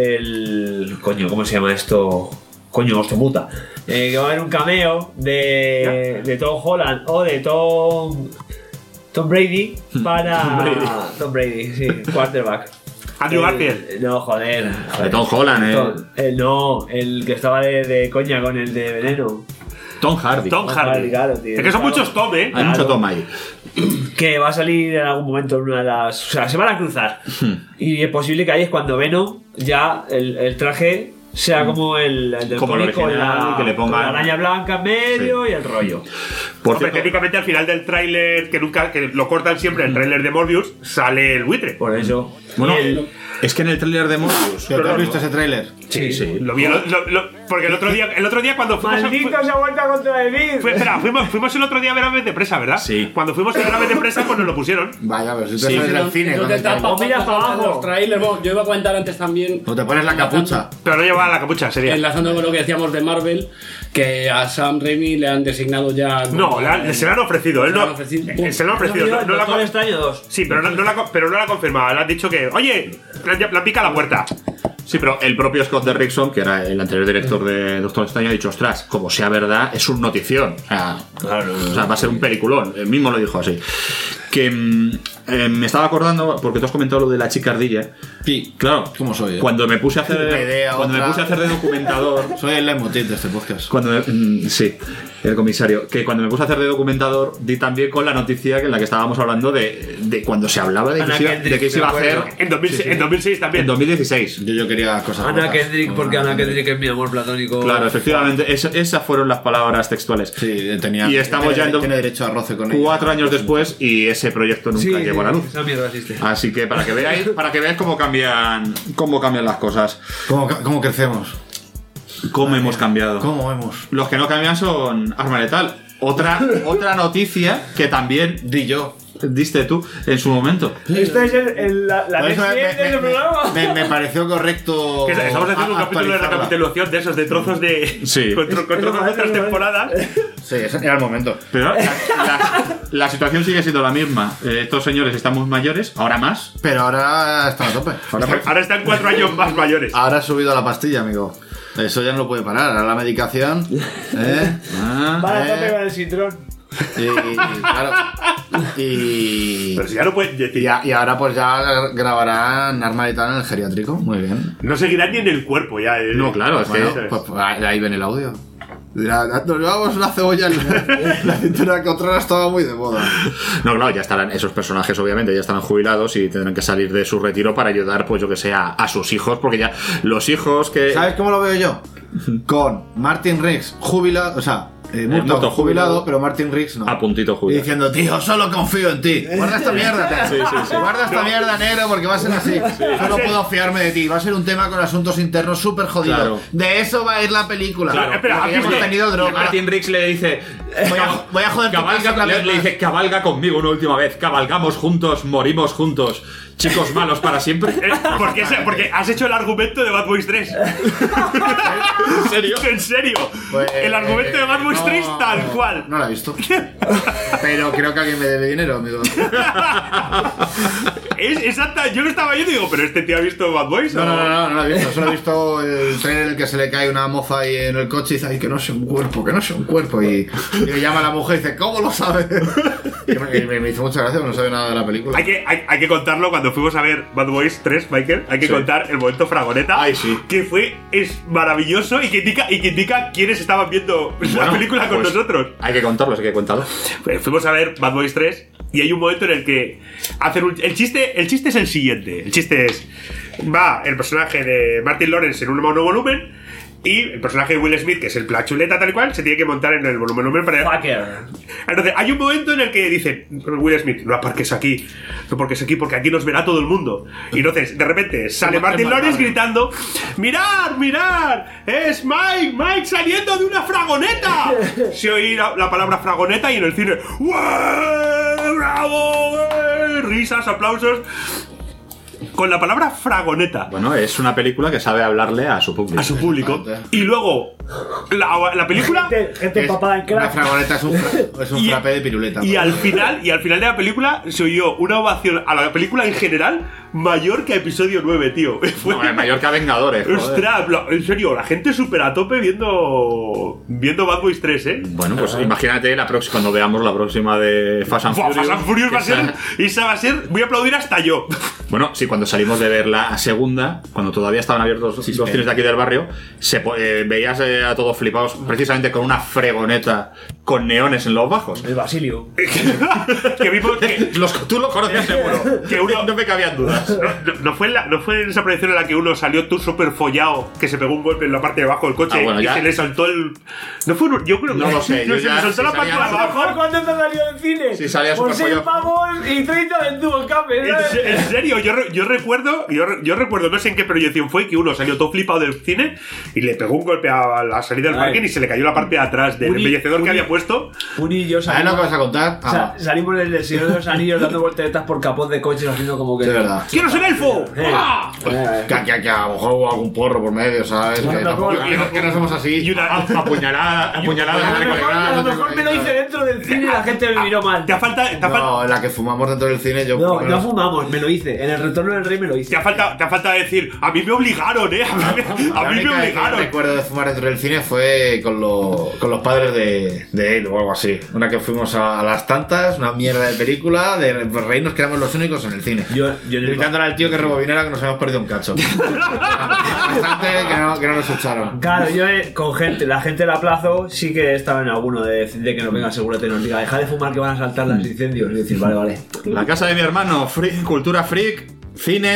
el. Coño, ¿cómo se llama esto? Coño, hostia puta. Eh, que va a haber un cameo de, de Tom Holland o de Tom. Tom Brady para. Tom Brady. Tom Brady, sí, quarterback. Andrew El- Garfield. No, joder. De Tom Holland, eh. Tom- el- no, el que estaba de, de coña con el de Veneno. Tom Hardy. Tom Hardy. Claro, tío. Es que son Claro. muchos Tom, ¿eh? Hay mucho Tom ahí. Que va a salir en algún momento en una de las. O sea, se van a cruzar. Y es posible que ahí es cuando Venom ya el, el traje sea como el, el del Como el cómic con original, la, que le pongan- con la araña blanca en medio Sí. y el rollo. Por Hombre, cierto, técnicamente al final del tráiler, que nunca que lo cortan siempre, el tráiler de Morbius, sale el buitre. Por eso. bueno, Y el- es que en el tráiler de Morbius. ¿Tú has visto ese tráiler? Sí, sí. Lo vi, lo- lo- lo- porque el otro día, el otro día cuando fuimos, ¡Maldito fue- se ha vuelto a contradecir! fue- espera, fuimos, fuimos el otro día a ver Aves de Presa, ¿verdad? Sí. Cuando fuimos a ver Aves de Presa, pues nos lo pusieron. Vaya, pero si tú Sí, sales sí, del no, cine. Entonces, con el tapa- tráiler. mira para abajo. Los trailers, bueno, yo iba a comentar antes también. O te pones la capucha. Pero no llevaba la capucha, sería. Enlazando con lo que decíamos de Marvel, que a Sam Raimi le han designado ya. No, le han- se le han ofrecido. Él Se le no, han ofrecido. eh, se le han ofrecido. No, No, no la Doctor con- Extraño dos. sí, pero no, no la, pero no la ha confirmado. Le han dicho que, oye, la, la pica a la puerta. Sí, pero el propio Scott Derrickson, que era el anterior director de Doctor Extraño, ha dicho, ostras, como sea verdad, es un notición. O sea, o sea, va a ser un peliculón. Él mismo lo dijo así. Que mm, eh, me estaba acordando, porque tú has comentado lo de la chica ardilla. Sí. Claro. ¿Cómo soy? eh? Cuando me puse a hacer, Una idea, cuando me otra. puse a hacer de documentador. Soy el leitmotiv de este podcast. Cuando me- mm, sí, el comisario. Que cuando me puse a hacer de documentador, di también con la noticia en la que estábamos hablando de, de cuando se hablaba de que Ana se iba, Kendrick, de que se me iba a acuerdo. hacer En, dos mil seis, en dos mil seis también. en dos mil dieciséis. Yo, yo quería cosas Ana rotas. Kendrick, porque Ana Kendrick es mi amor platónico. Claro, efectivamente, esa- esas fueron las palabras textuales. Sí, tenía. Y estamos tiene, ya en do- tiene derecho a roce con ella. Cuatro años después y ese ese proyecto nunca Sí, llegó a la luz. esa mierda existe. Así que para que veáis, para que veáis cómo cambian, cómo cambian las cosas. ¿Cómo, cómo crecemos? ¿Cómo hemos cambiado? ¿Cómo hemos? Los que no cambian son Arma Letal. Otra, otra noticia que también di yo. Diste tú en su momento. Esta es el, el- la, la Por eso me, reciente me- del me- programa. me- me pareció correcto. Que estamos haciendo un a- capítulo de actualizarla. recapitulación de esos, de trozos de. Sí. Con, tro- con trozos de otras temporadas. Sí, ese era el momento. Pero la, la- la situación sigue siendo la misma. Eh, estos señores están muy mayores, ahora más. Pero ahora están a tope. Ahora, Ahora están cuatro años más mayores. Ahora ha subido a la pastilla, amigo. Eso ya no lo puede parar. Ahora la medicación. ¿Eh? Ah, Vale, eh. tope con el citrón. Y, claro. Y. Pero si ya no puede. Y, a- y ahora pues ya grabarán Arma Letal en el geriátrico. Muy bien. No seguirá ni en el cuerpo ya. eh. No, claro, es Bueno, que. pues, pues ahí ven el audio. Dirá, nos llevamos una cebolla en la, la cintura, que otra hora estaba muy de moda. No, claro, ya estarán esos personajes, obviamente, ya estarán jubilados y tendrán que salir de su retiro para ayudar, pues yo que sé, a, a sus hijos, porque ya los hijos que. ¿Sabes cómo lo veo yo? Con Martin Riggs jubilado, o sea, eh, Murtaugh Murtaugh jubilado, jubilado, pero Martin Riggs no. A puntito Y jubilado. diciendo, tío, solo confío en ti. Guarda esta mierda, tío. Sí, sí, sí. Guarda esta mierda, negro, porque va a ser así. Solo puedo fiarme de ti. Va a ser un tema con asuntos internos súper jodido. Claro. De eso va a ir la película. Claro, espera, Porque aquí hemos es que- tenido droga. Martin Riggs le dice. Voy a, voy a joder tu Cabalga, piso le, también le más. dice, cabalga conmigo una última vez. Cabalgamos juntos, morimos juntos. Chicos malos para siempre. Eh, porque, ese- porque has hecho el argumento de Bad Boys tres. ¿En serio? En serio. Pues, el argumento de Bad Boys no, tres tal cual. No lo he visto. Pero creo que alguien me debe dinero, amigo. Es exacta. Yo lo estaba viendo y digo, pero este tío ha visto Bad Boys. No, ¿o? no, no, no, no lo he visto. Solo he visto el trailer en el que se le cae una moza ahí en el coche y dice, ay, que no sea un cuerpo, que no sea un cuerpo. Y, y le llama a la mujer y dice, ¿cómo lo sabe? Y me, y me- me hizo mucha gracia, porque no sabe nada de la película. Hay que, hay, hay que contarlo cuando fuimos a ver Bad Boys tres, Michael. Hay que Sí. contar el momento Fragoneta. Ay, sí. Que fue es maravilloso y que indica, y que indica quiénes estaban viendo la Bueno, película con pues, nosotros. Hay que contarlo, hay que contarlo. Pues fuimos a ver Bad Boys tres y hay un momento en el que hacen un, el chiste el chiste es el siguiente. El chiste es, va el personaje de Martin Lawrence en un monovolumen y el personaje de Will Smith, que es el plachuleta tal y cual, se tiene que montar en el volumen para... Fucker. Entonces, hay un momento en el que dice Will Smith, no aparques aquí, no aparques aquí porque aquí nos verá todo el mundo. Y entonces, de repente, sale Martin Lawrence gritando, ¡mirad, mirad! ¡Es Mike, Mike saliendo de una fragoneta! Se oí la, la palabra fragoneta y en el cine, ¡Ué, bravo! ¡Ué! Risas, aplausos... Con la palabra fragoneta. Bueno, es una película que sabe hablarle a su público. A su público. Y luego, la, la película... Gente, gente Es- empapada en Una crack. fragoneta es un, fra- es un Y- frappé de piruleta. Y al final, y al final de la película se oyó una ovación a la película en general mayor que a episodio nueve, tío. Fue No, es mayor que a Vengadores. joder. Ostras, la- en serio, la gente súper a tope viendo viendo Bad Boys tres, ¿eh? Bueno, pues imagínate la próxima, cuando veamos la próxima de Fast and Buah, Furious. Fast and Furious va a que ser, esa- esa va a ser, voy a aplaudir hasta yo. Bueno, sí, cuando salimos de ver la segunda, cuando todavía estaban abiertos los cines de aquí del barrio, se po- eh, veías eh, a todos flipados precisamente con una fregoneta con neones en los bajos. El Basilio. que vimos que, Los, tú lo conocías seguro. que uno No me cabían dudas. no, no- no fue en la, no fue en esa proyección en la que uno salió tú súper follado, que se pegó un golpe en la parte de abajo del coche Ah, bueno, y ya. se le saltó el. No fue un- yo creo que No lo sé, yo se ya- le soltó si la parte de salía- abajo. ¿Cuándo te salió del cine? Sí, salía Por súper seis follado. pavos y treinta de tubo escape. En, ¿sabes? se- en serio, yo, re- yo recuerdo, yo, re- yo recuerdo, no sé en qué proyección fue, que uno salió todo flipado del cine y le pegó un golpe a la salida del Ay. parking y se le cayó la parte de atrás del Uni- embellecedor que uni- había puesto. Uni y yo ¿Sabes lo salimos, que vas a contar? o sea, Ah, salimos del del Señor de los Anillos dando volteretas por capot de coches haciendo como que. de verdad. ¡Quiero ser elfo! Eh. ¡Ah! Eh, Que, que, que a lo mejor hubo algún porro por medio, ¿sabes? Que, Bueno, tampoco- bueno, que no, que no somos Y así. una, Apuñalada, apuñalada. A lo no mejor, tengo- a lo mejor me lo hice dentro del cine y la gente me miró mal. ¿Te ha falta, te ha falta, No, en la que fumamos dentro del cine, yo. No, por lo no menos- fumamos, me lo hice. En el retorno del rey me lo hice. te ha falta, te ha falta decir, a mí me obligaron, eh, a mí, me- a La mí me única vez que obligaron. recuerdo de fumar dentro del cine fue con, lo- con los padres de, de él o algo así. Una que fuimos a, a las tantas, una mierda de película, de reírnos que éramos los únicos en el cine. Yo, yo en el Gritándole al tío que rebobinara que nos habíamos perdido un cacho. Bastante que no, que no nos echaron. Claro, yo eh, con gente, la gente de la plaza sí que estaba en alguno de, de que nos venga seguro y nos diga, deja de fumar que van a saltar los incendios. Y decir, vale, vale. La casa de mi hermano, freak, cultura freak, cine.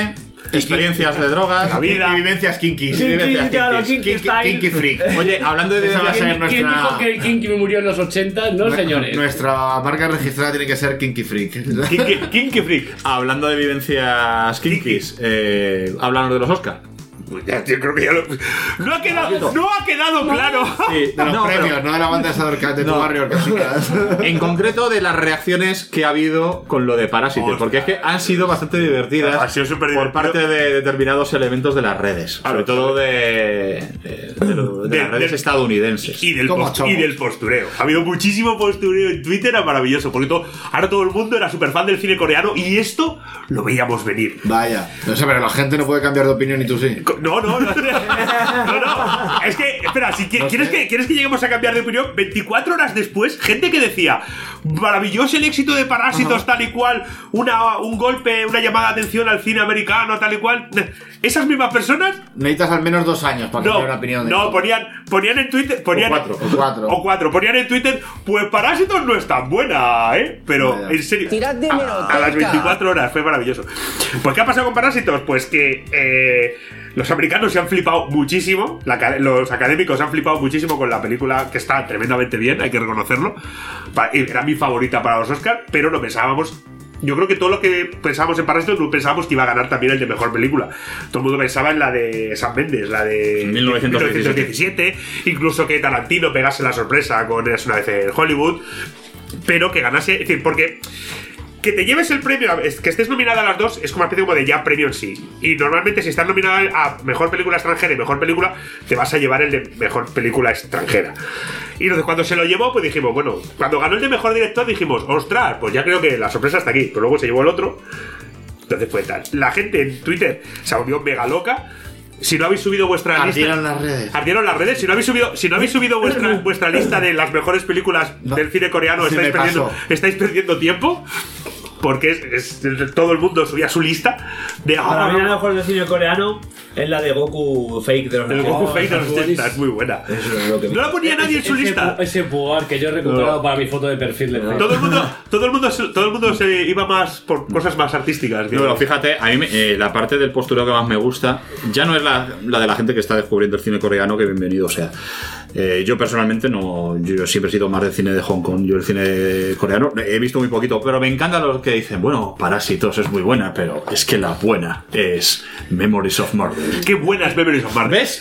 experiencias de drogas, la vida, y vivencias kinky. Kinky, vivencias claro, kinkies. kinky style. Kinky freak. Oye, hablando de Esa va a vivencias, ser ¿Quién nuestra- dijo que el Kinky murió en los ochenta? No, señores. Nuestra marca registrada tiene que ser Kinky Freak. Kinky, kinky freak. hablando de vivencias kinkies, eh, háblanos de los Oscar. Ya, yo creo que ya lo... No ha quedado, no ha quedado claro. Sí, De los no, premios, pero- no de la banda esa de tu No. barrio, Orcasitas. En concreto de las reacciones que ha habido con lo de Parásite, Ostras. porque es que han sido bastante divertidas Ha sido súper por divertido. parte de determinados elementos de las redes, Claro, sobre todo de, de, de lo- de De- las redes de- estadounidenses. Y del, ¿Cómo post- somos? y del postureo. Ha habido muchísimo postureo en Twitter, era maravilloso. Porque todo, ahora todo el mundo era súper fan del cine coreano y esto lo veíamos venir. Vaya. No sé, pero la gente no puede cambiar de opinión y tú sí. No, no, no. No, no. Es que, espera, si qui- No ¿quieres, sé. que, ¿quieres que lleguemos a cambiar de opinión? veinticuatro horas después, gente que decía, maravilloso el éxito de Parásitos, tal y cual, una, un golpe, una llamada de atención al cine americano, tal y cual. Esas mismas personas. Necesitas al menos dos años para No, cambiar una opinión. de no ponían, ponían en Twitter. Ponían, O cuatro, o cuatro. O cuatro. Ponían en Twitter, pues Parásitos no es tan buena, ¿eh? Pero, Vaya. en serio. Tirad de a, hemeroteca. a las veinticuatro horas, fue maravilloso. Pues, ¿qué ha pasado con Parásitos? Pues que. Eh, Los americanos se han flipado muchísimo, la aca- los académicos se han flipado muchísimo con la película, que está tremendamente bien, hay que reconocerlo. Pa- Era mi favorita para los Oscars, pero no pensábamos. Yo creo que todo lo que pensábamos en Parásitos no pensábamos que iba a ganar también el de mejor película. Todo el mundo pensaba en la de Sam Mendes, la de mil novecientos diecisiete. diecisiete, incluso que Tarantino pegase la sorpresa con Es una vez en Hollywood, pero que ganase, es decir, porque que te lleves el premio, es- que estés nominada a las dos, es como una especie como de ya premio en sí. Y normalmente si estás nominada a mejor película extranjera y mejor película, te vas a llevar el de mejor película extranjera. Y entonces cuando se lo llevó, pues dijimos, bueno, cuando ganó el de mejor director dijimos, ostras, pues ya creo que la sorpresa está aquí. Pero luego se llevó el otro. Entonces fue tal. La gente en Twitter se volvió mega loca. Si no habéis subido vuestra Ardieron lista. las redes. Ardieron las redes. Si no habéis subido, si no habéis subido vuestra, vuestra lista de las mejores películas No. del cine coreano, Sí estáis me perdiendo, pasó. estáis perdiendo tiempo. Porque es, es- todo el mundo subía su lista de Para ah, mí la mejor del cine coreano es la de Goku Fake de los el Goku ochenta. Fake de los es ochenta es muy buena. Eso es lo que No la ponía nadie en su Ese- lista. Ese puar que yo he recuperado No. para mi foto de perfil de Facebook. Todo el mundo, todo el mundo, todo el mundo se iba más por cosas más artísticas. No, digamos. pero fíjate, a mí me- eh, la parte del postureo que más me gusta ya no es la, la de la gente que está descubriendo el cine coreano, que bienvenido sea. Eh, yo personalmente no, yo siempre he sido más del cine de Hong Kong. Yo el cine coreano he visto muy poquito, pero me encantan los que dicen, bueno, Parásitos es muy buena, pero es que la buena es Memories of Murder. Qué buena es Memories of Murder. ¿Ves?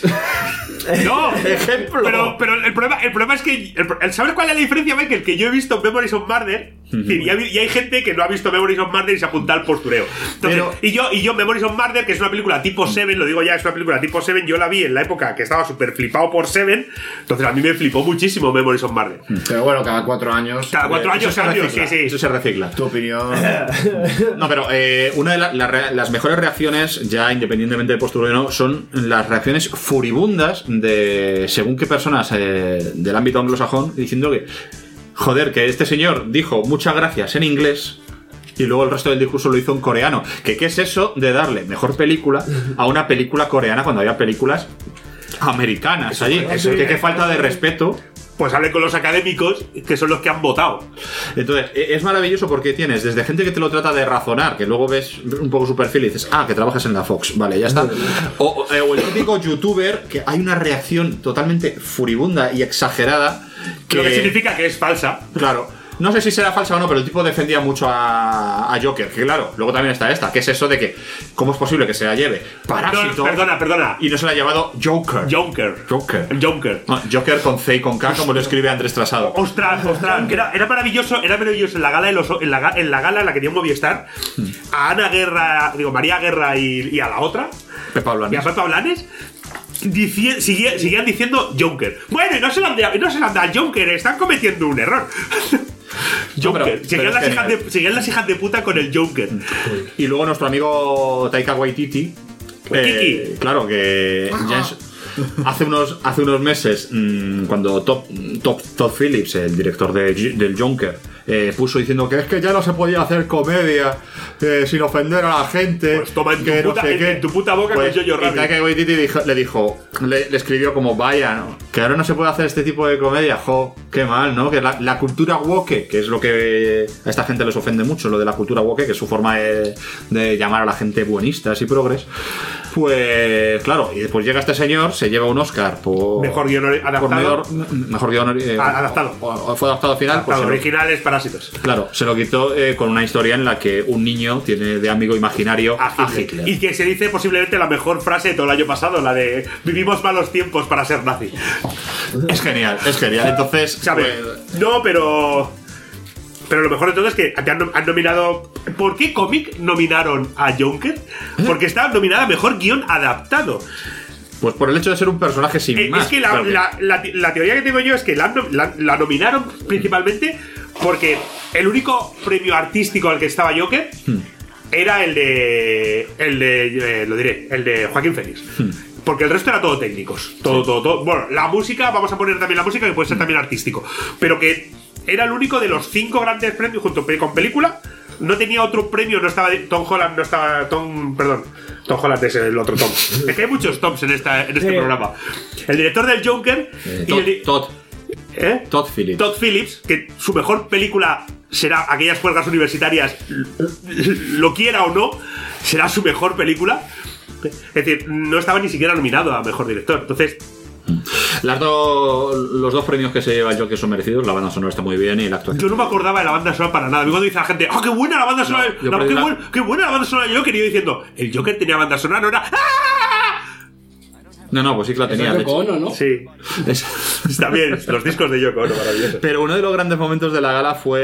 No, Ejemplo. Pero, pero el, problema, el problema es que. El, el- ¿Sabes cuál es la diferencia, Michael? Que yo he visto Memories of Murder. Y, hay, y hay gente que no ha visto Memories of Murder y se apunta al postureo. Entonces, Pero- y, yo, y yo, Memories of Murder, que es una película tipo Seven, lo digo ya, es una película tipo Seven. Yo la vi en la época que estaba súper flipado por Seven. Entonces a mí me flipó muchísimo Memories of Murder. Pero bueno, cada cuatro años. Cada cuatro Eh, años eso se cambio, recicla, sí, sí. Eso se recicla. Tu opinión. No, pero eh, una de la- la rea- las mejores reacciones, ya independientemente de postureo o no, son las reacciones furibundas de según qué personas eh, del ámbito anglosajón diciendo que, joder, que este señor dijo muchas gracias en inglés y luego el resto del discurso lo hizo en coreano. Que qué es eso de darle mejor película a una película coreana cuando había películas americanas allí. Eso, que qué falta de respeto. Pues hablé con los académicos, que son los que han votado. Entonces, e- es maravilloso porque tienes desde gente que te lo trata de razonar, que luego ves un poco su perfil y dices, ah, que trabajas en la Fox, vale, ya está. O, o- eh, o el típico youtuber que hay una reacción totalmente furibunda y exagerada. Que, Lo que significa que es falsa. Claro. No sé si será falsa o no, pero el tipo defendía mucho a, a Joker. Que claro, luego también está esta, que es eso de que, ¿cómo es posible que se la lleve Parásito? No, perdona, perdona. Y no se la ha llevado Joker. Joker. Joker. El Joker. No, Joker con C y con K, como lo escribe Andrés Trasado. Ostras, ostras, que era, era maravilloso, era maravilloso en la gala de los, en la, ga- en la gala en la que dio Movistar a Ana Guerra, digo María Guerra y, y a la otra, Pepa y a Blanes. Pepa Blanes. dici- sigue- seguían diciendo Joker. Bueno, y no se lo han dado, no se lo han dado al Joker, están cometiendo un error. No, pero- Joker. pero Seguían, es las que- hijas de, seguían las hijas de puta con el Joker. Y luego nuestro amigo Taika Waititi. eh, claro que ya es- hace, unos, hace unos meses, mmm, cuando Top, Top, Todd Phillips, el director de, del Joker, eh, puso diciendo que es que ya no se podía hacer comedia eh, sin ofender a la gente. Pues toma en tu, que puta, no sé en, qué. en tu puta boca Pues, con Jojo y Rabbit. Taika Waititi dijo, le dijo, le, le escribió como, vaya, ¿no? Que ahora no se puede hacer este tipo de comedia, jo, qué mal, ¿no? Que la, la cultura woke, que es lo que a esta gente les ofende mucho, lo de la cultura woke, que es su forma de, de llamar a la gente buenistas y progres, pues claro, y después llega este señor, se lleva un Oscar por... Mejor guión adaptado. Por mejor, mejor guión eh, adaptado. O, o fue adaptado al final. Adaptado, pues originales, Parásitos. Claro, se lo quitó eh, con una historia en la que un niño tiene de amigo imaginario a Hitler. A Hitler. Y que se dice posiblemente la mejor frase de todo el año pasado, la de vivimos malos tiempos para ser nazi. Es genial, es genial. Entonces, ¿sabes? Pues... No, pero... Pero lo mejor de todo es que te han, han nominado... ¿Por qué cómic nominaron a Junker? Porque estaba nominada a Mejor Guión Adaptado. Pues por el hecho de ser un personaje sin eh, más. Es que la, la, la, la teoría que tengo yo es que la, la, la nominaron principalmente porque el único premio artístico al que estaba Joker hmm. era el de... El de... Eh, lo diré, el de Joaquín Phoenix. Hmm. Porque el resto era todo técnicos. Todo, sí. todo, todo. Bueno, la música, vamos a poner también la música, que puede ser también artístico. Pero que era el único de los cinco grandes premios junto con película. No tenía otro premio, no estaba Tom Holland, no estaba Tom, perdón, Tom Holland es el otro Tom. Es que hay muchos Toms en esta en este sí. programa. El director del Joker eh, y Todd, el Todd. ¿Eh? Todd Phillips. Todd Phillips, que su mejor película será aquellas huelgas universitarias, lo quiera o no, será su mejor película. Es decir, no estaba ni siquiera nominado a mejor director. Entonces, Las do, los dos premios que se lleva el Joker son merecidos. La banda sonora está muy bien y la actuación. Yo no me acordaba de la banda sonora para nada. Cuando dice la gente, ¡ah, oh, qué buena la banda sonora! No, no, qué, la... buen, ¡Qué buena la banda sonora! Yo quería diciendo, el Joker tenía banda sonora, no era. ¡Ah! No, no, pues sí que la tenía. Es Yoko Ono, ¿no? Sí. Está bien, los discos de Yoko Ono, maravillosos. Pero uno de los grandes momentos de la gala fue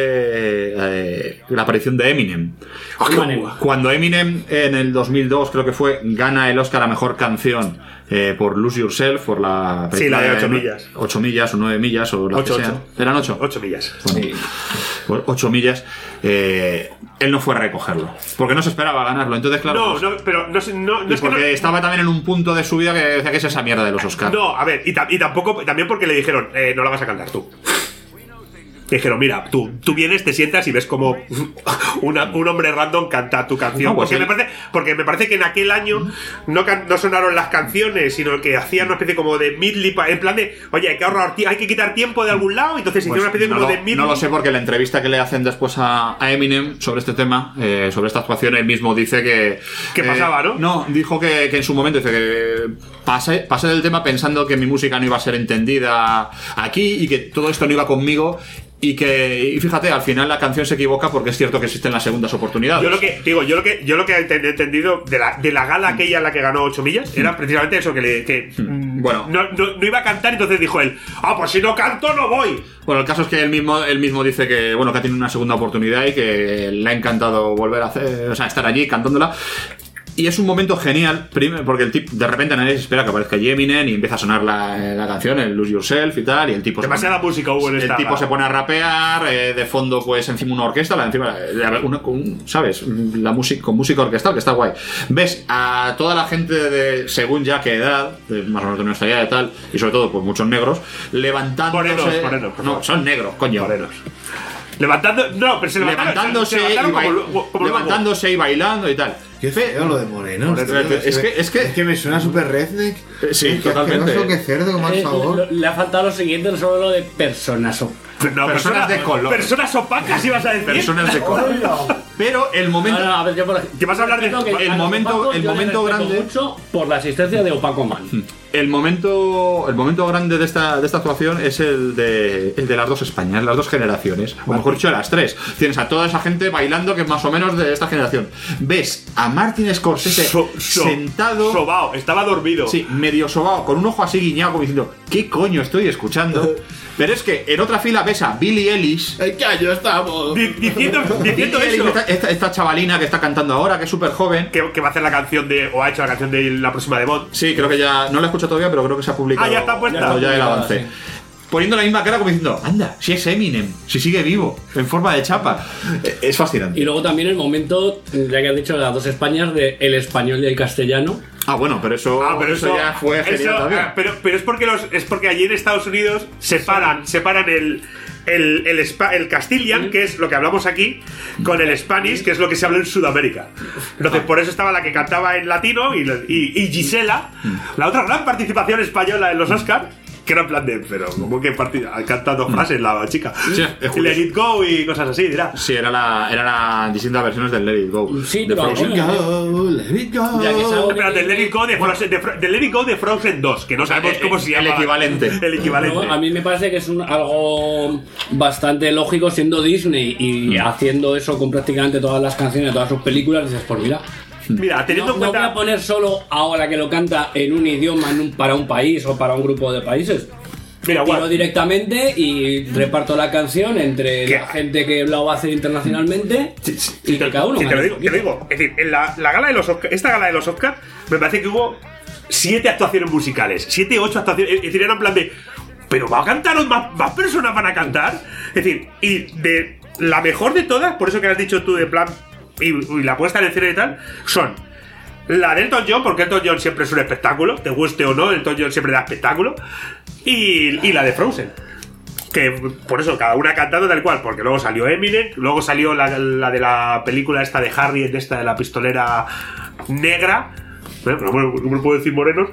eh, la aparición de Eminem. Oh, Cuando Eminem en el dos mil dos, creo que fue, gana el Oscar a Mejor Canción eh, por Lose Yourself, por la... Sí, la de ocho millas. ocho millas o nueve millas o la ocho, que sea. ¿Eran ocho? ocho millas. Bueno, sí. Pues ocho millas. Eh, él no fue a recogerlo. Porque no se esperaba ganarlo. Entonces, claro... No, pues, no, pero no, no, no es porque que no... estaba también en un punto de su vida que decía que es esa mierda de los Oscars. No, a ver, y, y tampoco... También porque le dijeron, eh, no la vas a cantar tú. Dijeron, mira, tú, tú vienes, te sientas y ves como una, un hombre random canta tu canción. No, pues porque, sí. me parece, porque me parece que en aquel año no, can, no sonaron las canciones, sino que hacían una especie como de midley, en plan de, oye, hay que ahorrar, hay que quitar tiempo de algún lado, entonces pues hicieron una especie no como lo, de midley. No lo sé porque la entrevista que le hacen después a, a Eminem sobre este tema, eh, sobre esta actuación, él mismo dice que... ¿Qué eh, pasaba, no? No, dijo que, que en su momento dice que pasé, pasé del tema pensando que mi música no iba a ser entendida aquí y que todo esto no iba conmigo. Y que, y fíjate, al final la canción se equivoca porque es cierto que existen las segundas oportunidades. Yo lo que, digo, yo lo que, yo lo que he entendido de la, de la gala aquella en la que ganó ocho millas era precisamente eso, que, le, que bueno. no, no, no iba a cantar, entonces dijo él, ah, pues si no canto no voy. Bueno, el caso es que él mismo, él mismo dice que, bueno, que ha tenido una segunda oportunidad y que le ha encantado volver a hacer, o sea, estar allí cantándola. Y es un momento genial, porque el tipo, de repente nadie se espera que aparezca Eminem y empieza a sonar la, la canción, el Lose Yourself y tal, y el tipo... Demasiada pone, música hubo en esta. El tipo se pone a rapear, eh, de fondo pues encima una orquesta, la encima, una, un, ¿sabes? La música, con música orquestal, que está guay. Ves a toda la gente de, según ya qué edad, de más o menos de nuestra edad y tal, y sobre todo pues muchos negros, levantándose... Morenos, morenos. No, son negros, coño. Morenos. Levantando, no, pero se levantándose, se, se y, bail, como, como levantándose y bailando y tal. Qué feo lo de morenos. Es, es, que, es, que, es que me suena súper redneck. Sí, qué totalmente. Asqueroso, qué cerdo, con más eh, sabor. Lo, le ha faltado lo siguiente, no solo lo de personas. No, personas, personas de color. Personas opacas, ibas a decir. Personas de color. Pero el momento. No, no, a ver, yo por ¿Qué vas a hablar de que el momento, opacos, el momento grande. Mucho por la existencia de Opaco Man. El momento, el momento grande de esta, de esta actuación es el de, el de las dos Españas, las dos generaciones. O mejor dicho, de las tres. Tienes a toda esa gente bailando que es más o menos de esta generación. Ves a Martin Scorsese so, so, sentado. Sobao, estaba dormido. Sí, medio sobao, con un ojo así guiñado, como diciendo, ¿qué coño estoy escuchando? Pero es que en otra fila ves a Billie Eilish. ¿En qué año estamos? Diciendo, diciendo eso. Esta, esta, esta chavalina que está cantando ahora, que es súper joven. Que, que va a hacer la canción de. O ha hecho la canción de la próxima de Bond. Sí, creo que ya. No la escucho todavía, pero creo que se ha publicado. Ah, ya está puesta. Ya, ya el avance. Sí. Poniendo la misma cara como diciendo, anda, si es Eminem, si sigue vivo, en forma de chapa. Es fascinante. Y luego también el momento, ya que has dicho, de las dos Españas, de el español y el castellano. Ah, bueno, pero eso, ah, pero eso, eso ya fue genial eso, también. Ah, pero, pero es porque los, es porque allí en Estados Unidos separan, separan el, el, el, spa, el Castilian, que es lo que hablamos aquí, con el Spanish, que es lo que se habla en Sudamérica. Entonces, por eso estaba la que cantaba en latino y, y, y Gisela, la otra gran participación española en los Oscars. Que era en plan de, pero como que partida, canta dos frases la chica. Sí, Let It Go y cosas así, dirá. Sí, era la, era la distintas versiones del Let It Go. Sí, de pero Frozen. bueno, Let it go. Ya que es algo Espérate, que- Let It Go de Frozen, de, Fro- de Let It Go de Frozen dos, que no sabemos cómo se llama. El equivalente. El equivalente. No, a mí me parece que es un, algo bastante lógico siendo Disney y haciendo eso con prácticamente todas las canciones de todas sus películas. Dices, pues mira, Mira, teniendo no, en no cuenta. voy a poner solo ahora que lo canta en un idioma en un- para un país o para un grupo de países. Mira, Tiro guau. directamente y reparto la canción entre la gente que lo va a hacer internacionalmente y que cada uno Sí, te lo gane digo, un te lo digo. Es decir, en la, la gala de los Oscar, esta gala de los Oscars, me parece que hubo siete actuaciones musicales. Siete, ocho actuaciones. Es decir, era en plan de. Pero va a cantar, más, más personas van a cantar. Es decir, y de la mejor de todas, por eso que has dicho tú de plan. Y, y la puesta en escena y tal, son la de Elton John, porque Elton John siempre es un espectáculo, te guste o no, Elton John siempre da espectáculo. Y, y la de Frozen. Que por eso, cada una cantando tal cual, porque luego salió Eminem, luego salió la, la de la película esta de Harriet, esta de la pistolera negra. ¿Eh? Pero bueno, ¿cómo puedo decir morenos?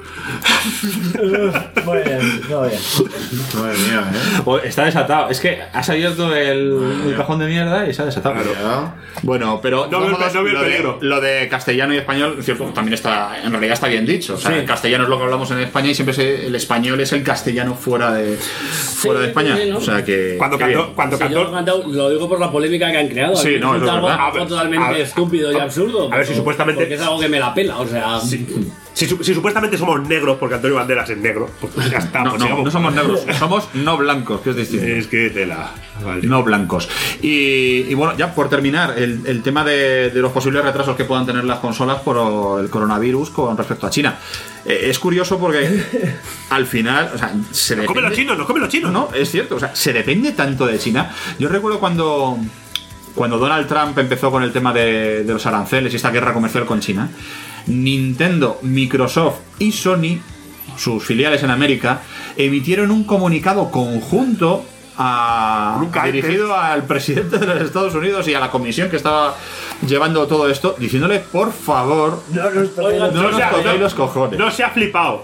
Muy bien, todo bien. Madre mía, ¿eh? O- Está desatado. Es que has abierto el, el cajón de mierda y se ha desatado. Claro. Bueno, pero No veo el- vamos, no veo el lo, de, peligro. lo de castellano y español, cierto, también está, en realidad está bien dicho. O sea, Sí. el castellano es lo que hablamos en España y siempre se- el español es el castellano fuera de fuera de España. sí, ¿no? O sea que Cuando que cantó, bien. cuando Si yo lo, he cantó. cantado, lo digo por la polémica que han creado. Sí, A mí me no, resulta eso es algo, verdad. algo totalmente A ver, estúpido y absurdo. a ver si pero- supuestamente- Porque es algo que me la pela, o sea. Si, su- si supuestamente somos negros, porque Antonio Banderas es negro, pues ya está. No, pues no, sigamos. no somos negros, somos no blancos, que es distinto. Es que tela. Vale. No blancos. Y, y bueno, ya por terminar, el, el tema de, de los posibles retrasos que puedan tener las consolas por el coronavirus con respecto a China. Eh, es curioso porque al final, o sea, se Nos comen los depende- chinos, nos comen los chinos. No, es cierto, o sea, se depende tanto de China. Yo recuerdo cuando, cuando Donald Trump empezó con el tema de, de los aranceles y esta guerra comercial con China, Nintendo, Microsoft y Sony, sus filiales en América, emitieron un comunicado conjunto a- Nunca antes. dirigido al presidente de los Estados Unidos y a la comisión que estaba llevando todo esto, diciéndole, por favor, No nos Oigan, no no nos sea- toquéis no- los cojones. No se ha flipado.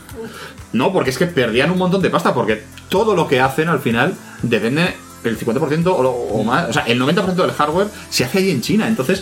No, porque es que perdían un montón de pasta, porque todo lo que hacen al final depende el cincuenta por ciento o, lo- o más, o sea, el noventa por ciento del hardware se hace allí en China. Entonces,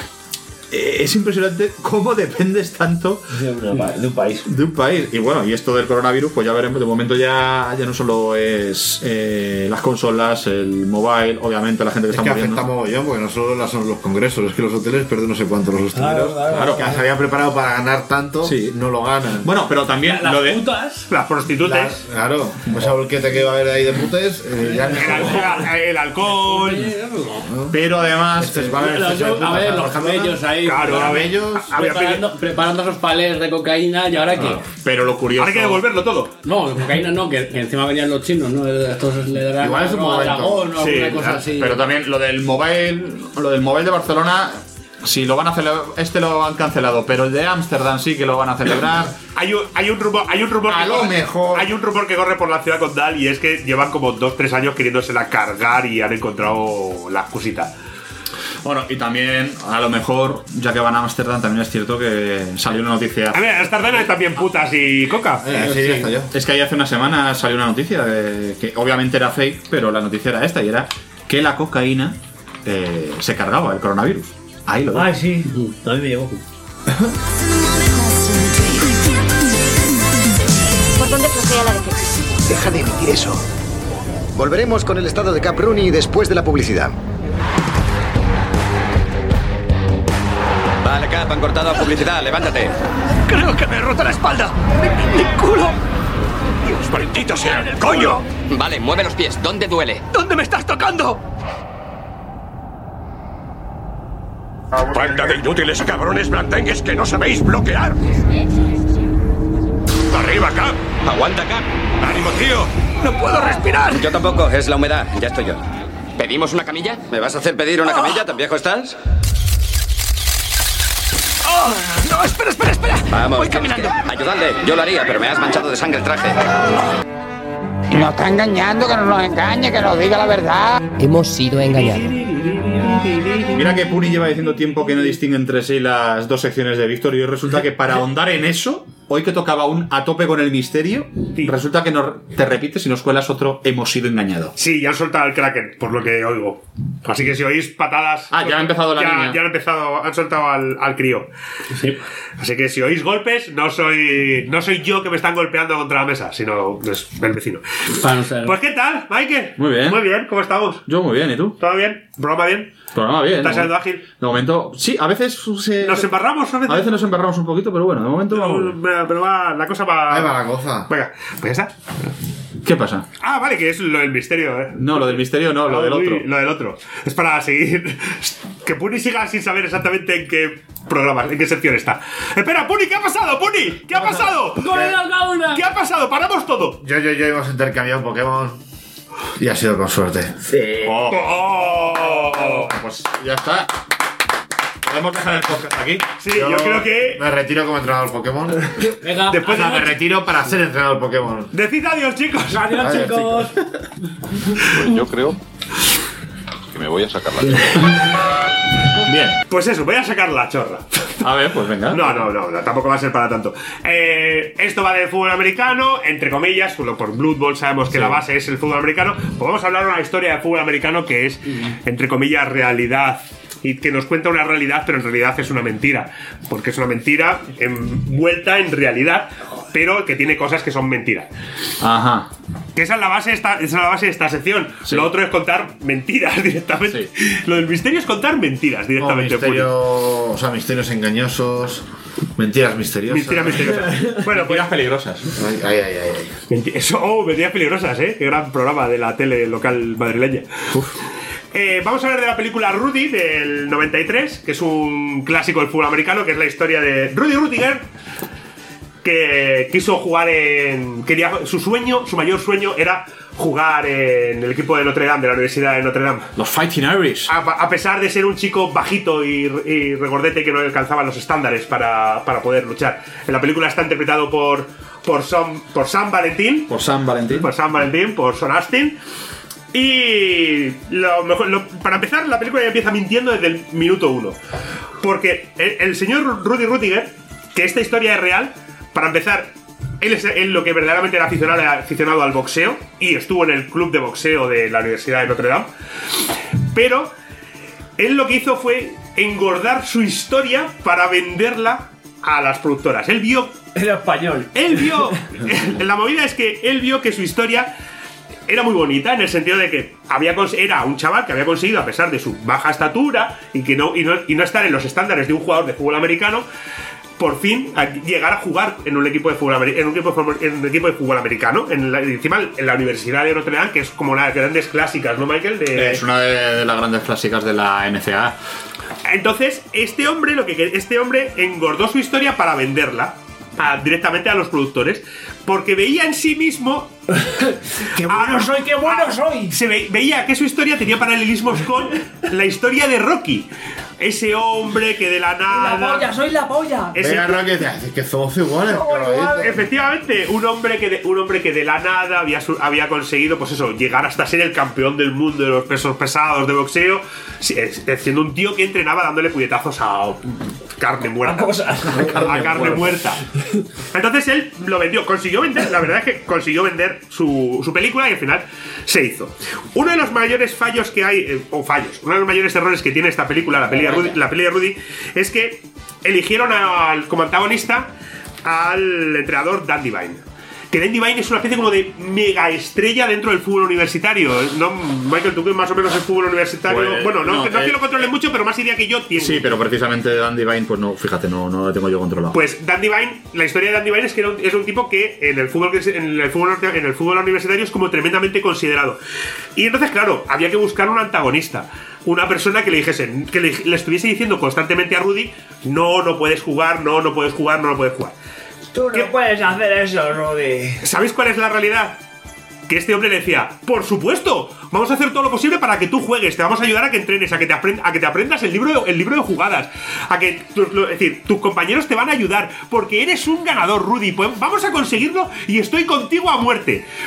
eh, es impresionante cómo dependes tanto De un país. de un país. Y bueno, y esto del coronavirus, pues ya veremos. De momento ya, ya no solo es eh, las consolas, el mobile, obviamente la gente que Es está que muriendo. afecta mogollón, porque no solo las- son los congresos, es que los hoteles pierden no sé cuánto los hosteleros. Claro, claro, Claro, que se habían preparado para ganar tanto, Sí. no lo ganan. Bueno, pero también Las lo de... putas. Las prostitutas. Las- claro, pues a volquete que va a haber ahí de putes, eh, ya El, al- el alcohol. Pero además... Este, va a haber Los- fecha de a putas ver, para los Barcelona. camellos ahí. Claro, preparando- cabellos. Había preparando, preparando esos palés de cocaína y ahora que. Pero lo curioso... Ahora hay que devolverlo todo. No, de cocaína no, que, que encima venían los chinos, ¿no? Estos le darán Igual es un algo a momento. dragón o Sí, alguna cosa claro, así. Pero también lo del mobile, lo del mobile de Barcelona, si lo van a celebrar, este lo han cancelado, pero el de Ámsterdam sí que lo van a celebrar. Hay un, hay un rumor, hay un rumor A que lo corre, mejor. hay un rumor que corre por la ciudad condal y es que llevan como dos tres años queriéndosela cargar y han encontrado las cositas. Bueno, y también, a lo mejor, ya que van a Ámsterdam, también es cierto que salió una noticia. A ver, esta hay también putas y coca. Eh, sí, ya está yo. Es que ahí hace una semana salió una noticia de, que obviamente era fake, pero la noticia era esta y era que la cocaína eh, se cargaba el coronavirus. Ahí lo ves. Ay, sí. A mí me llegó. ¿Por dónde flojea la defensa? Deja de emitir eso. Volveremos con el estado de Cap Rooney después de la publicidad. Vale, Cap, han cortado a publicidad, levántate. Creo que me he roto la espalda. Mi, mi culo. Dios, maldito sea. ¡Coño! Vale, mueve los pies. ¿Dónde duele? ¿Dónde me estás tocando? Banda de inútiles cabrones blandengues que no sabéis bloquear. Arriba, Cap. Aguanta, Cap. ¡Ánimo, tío! ¡No puedo respirar! Yo tampoco, es la humedad. Ya estoy yo. ¿Pedimos una camilla? ¿Me vas a hacer pedir una camilla? ¿Tan viejo estás? ¡Oh! ¡No, espera, espera, espera! Vamos, Voy tienes caminando. que- Ayudadle. Yo lo haría, pero me has manchado de sangre el traje. Que nos está engañando, que no nos engañe, que nos diga la verdad. Hemos sido engañados. Mira que Puni lleva diciendo tiempo que no distingue entre sí las dos secciones de Víctor y hoy resulta que para ahondar en eso, hoy que tocaba un a tope con el misterio, sí. resulta que nos, te repites y nos cuelas otro hemos sido engañados. Sí, ya han soltado el Kraken, por lo que oigo. Así que si oís patadas... Ah, ya ha empezado la ya, niña. Ya han empezado, han soltado al, al crío. Sí. Así que si oís golpes, no soy no soy yo que me están golpeando contra la mesa, sino es el vecino. Pues ¿qué tal, Michael? Muy bien. Muy bien, ¿cómo estamos? Yo muy bien, ¿y tú? ¿Todo bien? ¿Programa bien? Programa bien. ¿Estás ¿no? siendo ágil? De momento, sí, a veces se... ¿Nos embarramos? A veces, a veces nos embarramos un poquito, pero bueno, de momento vamos. Pero, pero va, la cosa va... Ahí va la cosa. Venga, pues ya está. ¿Qué pasa? Ah, vale, que es lo del misterio, ¿eh? No, lo del misterio no, lo ah, del uy, otro. Lo del otro. Es para seguir... Que Puni siga sin saber exactamente en qué programa, en qué sección está. Espera, Puni, ¿qué ha pasado, Puni? ¿Qué ha pasado? ¿Qué ha pasado? ¡Paramos todo! Yo, yo, yo hemos intercambiado Pokémon y ha sido con suerte. Sí. Oh. Oh. Pues ya está. ¿Podemos dejar el podcast aquí? Sí, yo, yo creo que... Me retiro como entrenador Pokémon. Venga. Después o sea, de me retiro para ser entrenador Pokémon. Decid adiós, chicos. Adiós, Adiós chicos. Pues yo creo que me voy a sacar la chorra. Bien. Pues eso, voy a sacar la chorra. A ver, pues venga. No, no, no, no, tampoco va a ser para tanto. Eh, esto va de fútbol americano, entre comillas, por Blood Bowl sabemos que sí. La base es el fútbol americano. Pues vamos a hablar de una historia de fútbol americano que es, entre comillas, realidad. Y que nos cuenta una realidad, pero en realidad es una mentira. Porque es una mentira envuelta en realidad, pero que tiene cosas que son mentiras. Ajá. Que esa es la base de esta, esa es la base de esta sección. Sí. Lo otro es contar mentiras directamente. Sí. Lo del misterio es contar mentiras directamente. Oh, misterio, o sea, misterios engañosos. Mentiras misteriosas. Mentiras misteriosas. Bueno, mentiras peligrosas. Ay, ay, ay, ay. Menti Eso, oh, mentiras peligrosas, ¿eh? Qué gran programa de la tele local madrileña. Uf. Eh, vamos a hablar de la película Rudy del noventa y tres, que es un clásico del fútbol americano, que es la historia de Rudy Ruettiger, que quiso jugar en... Quería, su sueño, su mayor sueño era jugar en el equipo de Notre Dame, de la Universidad de Notre Dame. Los Fighting Irish. A, a pesar de ser un chico bajito y, y regordete que no alcanzaba los estándares para, para poder luchar. En la película está interpretado por, por, Sam, por Sam Valentín. Por Sam Valentín. Por Sam Valentín, por Sean Astin. Y lo mejor, lo, para empezar, la película ya empieza mintiendo desde el minuto uno. Porque el, el señor Rudy Ruettiger, que esta historia es real, para empezar, él es él lo que verdaderamente era aficionado, era aficionado al boxeo y estuvo en el club de boxeo de la Universidad de Notre Dame. Pero él lo que hizo fue engordar su historia para venderla a las productoras. Él vio... Era español. Él vio... La movida es que él vio que su historia... era muy bonita en el sentido de que había era un chaval que había conseguido, a pesar de su baja estatura y que no y, no y no estar en los estándares de un jugador de fútbol americano, por fin a llegar a jugar en un equipo de fútbol en un equipo de fútbol, en un equipo de fútbol americano en la, encima en la Universidad de Notre Dame, que es como una de las grandes clásicas, ¿no, Michael? De... Es una de, de las grandes clásicas de la N C A A. Entonces este hombre lo que este hombre engordó su historia para venderla a, directamente a los productores, porque veía en sí mismo ¡qué bueno a, soy, qué bueno a, soy! Se ve, veía que su historia tenía paralelismos con la historia de Rocky. Ese hombre que de la nada... ¡La polla, soy la polla! Ese... Venga, Rocky, te haces que somos iguales. No, igual. Efectivamente, un hombre que de, un hombre que de la nada había, había conseguido, pues eso, llegar hasta ser el campeón del mundo de los pesos pesados de boxeo, siendo un tío que entrenaba dándole puñetazos a carne muerta. A carne, a carne muerta. Entonces él lo vendió, consiguió vender, la verdad es que consiguió vender su, su película y al final se hizo. Uno de los mayores fallos que hay, eh, o fallos, uno de los mayores errores que tiene esta película, la peli de Rudy, la peli de Rudy, es que eligieron al, como antagonista al entrenador Dan Devine. Que Dan Devine es una especie como de mega estrella dentro del fútbol universitario, ¿no? Michael, tú que más o menos el fútbol universitario... Pues, bueno, no, no, no es eh, que lo controle mucho, pero más idea que yo tiene. Sí, pero precisamente Dan Devine, pues no, fíjate, no, no lo tengo yo controlado. Pues Dan Devine, la historia de Dan Devine es que era un, es un tipo que en el fútbol en el fútbol en el fútbol universitario es como tremendamente considerado. Y entonces, claro, había que buscar un antagonista. Una persona que le dijese, que le, le estuviese diciendo constantemente a Rudy, no, no puedes jugar, no, no puedes jugar, no, no puedes jugar. Tú no puedes hacer eso, Rudy. ¿Sabéis cuál es la realidad? Que este hombre le decía, por supuesto, vamos a hacer todo lo posible para que tú juegues, te vamos a ayudar a que entrenes, a que te, aprend a que te aprendas el libro, de, el libro de jugadas, a que, es decir, tus compañeros te van a ayudar, porque eres un ganador, Rudy, pues vamos a conseguirlo y estoy contigo a muerte.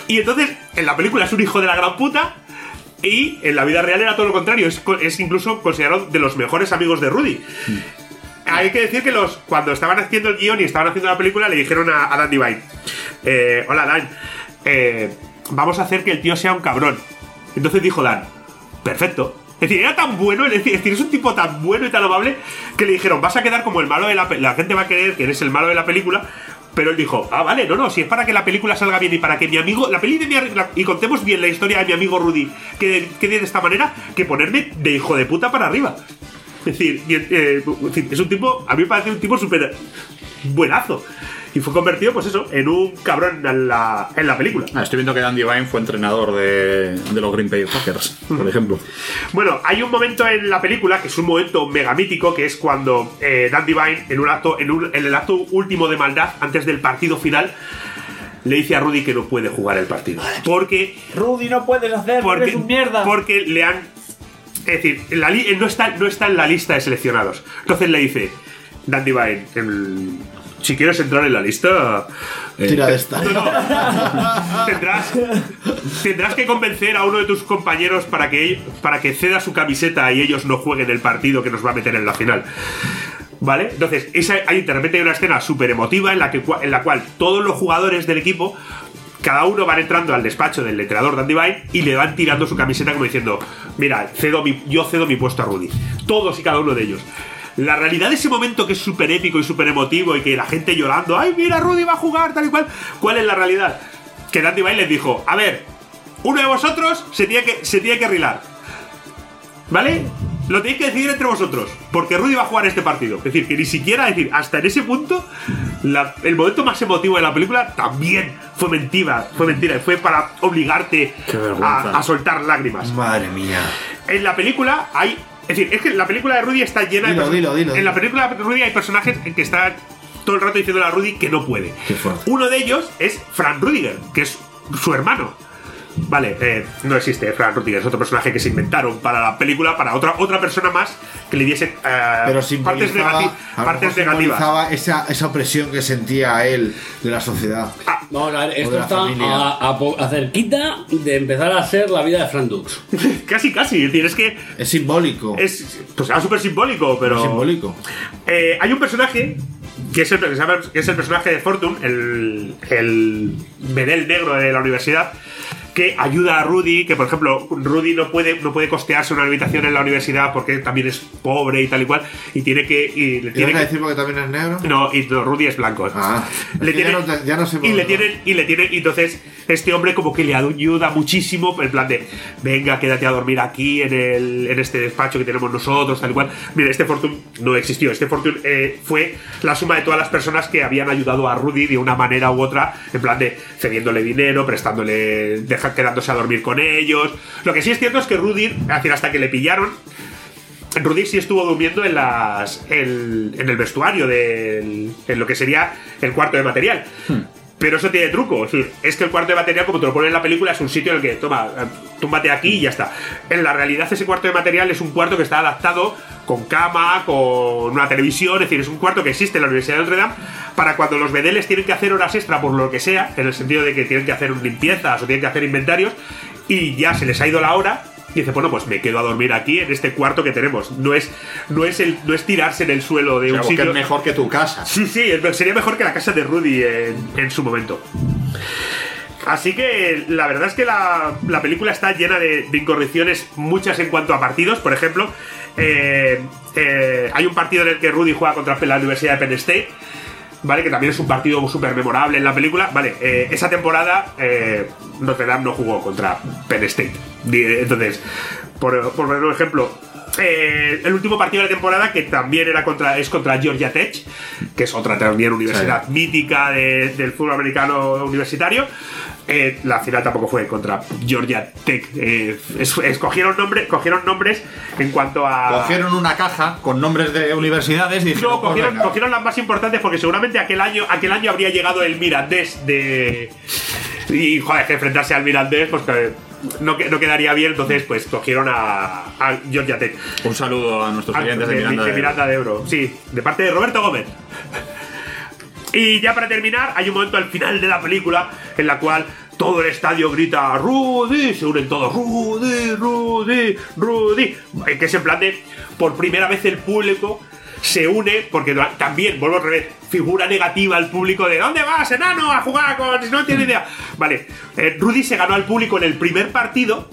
Y entonces, en la película es un hijo de la gran puta. Y en la vida real era todo lo contrario. Es, es incluso considerado de los mejores amigos de Rudy. Mm. Hay que decir que los cuando estaban haciendo el guión y estaban haciendo la película, le dijeron a, a Dan Devine: eh, Hola, Dan. Eh, vamos a hacer que el tío sea un cabrón. Entonces dijo Dan: perfecto. Es decir, era tan bueno, es decir, es un tipo tan bueno y tan amable que le dijeron: vas a quedar como el malo de la película. La gente va a creer que eres el malo de la película. Pero él dijo: ah, vale, no, no, si es para que la película salga bien y para que mi amigo, la peli de mi la, y contemos bien la historia de mi amigo Rudy, que quede de esta manera, que ponerme de hijo de puta para arriba. Es decir, eh, es un tipo, a mí me parece un tipo súper buenazo. Y fue convertido, pues eso, en un cabrón en la, en la película. Ah, estoy viendo que Dan Devine fue entrenador de, de los Green Bay Packers, por ejemplo. Bueno, hay un momento en la película que es un momento mega mítico, que es cuando eh, Dan Devine, en, un acto, en, un, en el acto último de maldad, antes del partido final, le dice a Rudy que no puede jugar el partido. Porque... Rudy, no puedes hacer, porque eres un mierda. Porque le han... Es decir, la li no, está, no está en la lista de seleccionados. Entonces le dice Dan Devine... El, si quieres entrar en la lista... Eh, Tira de esta. No, no. tendrás, tendrás que convencer a uno de tus compañeros para que, para que ceda su camiseta y ellos no jueguen el partido que nos va a meter en la final. ¿Vale? Entonces, esa, hay, de repente hay una escena súper emotiva en la, que, en la cual todos los jugadores del equipo, cada uno van entrando al despacho del entrenador Dan Devine y le van tirando su camiseta como diciendo: mira, cedo mi, yo cedo mi puesto a Rudy. Todos y cada uno de ellos. La realidad de ese momento, que es súper épico y súper emotivo y que la gente llorando: ¡ay, mira, Rudy va a jugar! Tal y cual. ¿Cuál es la realidad? Que Dan Devine les dijo: a ver, uno de vosotros se tiene que, se tiene que rilar, ¿vale? Lo tenéis que decidir entre vosotros, porque Rudy va a jugar este partido. Es decir, que ni siquiera, es decir, hasta en ese punto, la, el momento más emotivo de la película también fue mentira. Fue mentira, fue para obligarte a, a soltar lágrimas. Madre mía. En la película hay... Es decir, es que la película de Rudy está llena dilo, de... Dilo, dilo, en la película de Rudy hay personajes que están todo el rato diciéndole a Rudy que no puede. Qué fuerte. Uno de ellos es Frank Rudiger, que es su hermano. Vale, eh, no existe Frank Rudiger, es otro personaje que se inventaron para la película, para otra otra persona más que le diese eh, Pero partes, negati partes negativas. Esa, esa opresión que sentía él de la sociedad. Ah, vamos a ver, esto está a, a, a cerquita de empezar a ser la vida de Frank Dux. Casi, casi. Es decir, es que. Es simbólico. Es, pues era súper simbólico, pero. Es simbólico. Eh, hay un personaje. Que es, el, que es el personaje de Fortune, el, el bedel negro de la universidad, que ayuda a Rudy, que por ejemplo Rudy no puede, no puede costearse una habitación en la universidad porque también es pobre y tal y cual, y tiene que... Y le tiene que que decir porque también es negro? No, y no, Rudy es blanco. Ah, le es tiene, ya, no, ya no sé por y le tienen, y le tienen, y entonces este hombre como que le ayuda muchísimo, en plan de: venga, quédate a dormir aquí en, el, en este despacho que tenemos nosotros, tal y cual. Mira, este Fortune no existió, este Fortune eh, fue la suma de todas las personas que habían ayudado a Rudy de una manera u otra, en plan de cediéndole dinero, prestándole, deja, quedándose a dormir con ellos. Lo que sí es cierto es que Rudy, hasta que le pillaron, Rudy sí estuvo durmiendo en las en, en el vestuario del, en lo que sería el cuarto de material. Hmm. Pero eso tiene truco. Es decir, es que el cuarto de material, como te lo ponen en la película, es un sitio en el que, toma, túmbate aquí y ya está. En la realidad, ese cuarto de material es un cuarto que está adaptado con cama, con una televisión. Es decir, es un cuarto que existe en la Universidad de Notre Dame para cuando los bedeles tienen que hacer horas extra por lo que sea, en el sentido de que tienen que hacer limpiezas o tienen que hacer inventarios, y ya se les ha ido la hora. Y dice: bueno, pues me quedo a dormir aquí en este cuarto que tenemos. No es, no es, el, no es tirarse en el suelo de o sea, un sitio. Que es mejor que tu casa. Sí, sí, sería mejor que la casa de Rudy en, en su momento. Así que la verdad es que la, la película está llena de, de incorrecciones, muchas en cuanto a partidos. Por ejemplo, eh, eh, hay un partido en el que Rudy juega contra la Universidad de Penn State, ¿vale? Que también es un partido súper memorable en la película. Vale, eh, esa temporada eh, Notre Dame no jugó contra Penn State. Entonces, por, por poner un ejemplo, eh, el último partido de la temporada, que también era contra, es contra Georgia Tech, que es otra también universidad sí. mítica de, del fútbol americano universitario. Eh, la final tampoco fue contra Georgia Tech. Eh, es, escogieron nombre, cogieron nombres en cuanto a. Cogieron una caja con nombres de universidades y dijeron: no, cogieron, cogieron las más importantes porque seguramente aquel año, aquel año habría llegado el Mirandés de. Y joder, que enfrentarse al Mirandés, pues que no, no quedaría bien, entonces pues cogieron a, a Georgia Tech. Un saludo a nuestros clientes de, de, Miranda, de, de, de Miranda de Ebro. Sí, de parte de Roberto Gómez. Y ya para terminar, hay un momento al final de la película en la cual todo el estadio grita Rudy, se unen todos Rudy, Rudy, Rudy, que es en plan de por primera vez el público se une, porque también, vuelvo al revés, figura negativa al público de ¿dónde vas, enano, a jugar con... no tiene idea? Vale, eh, Rudy se ganó al público en el primer partido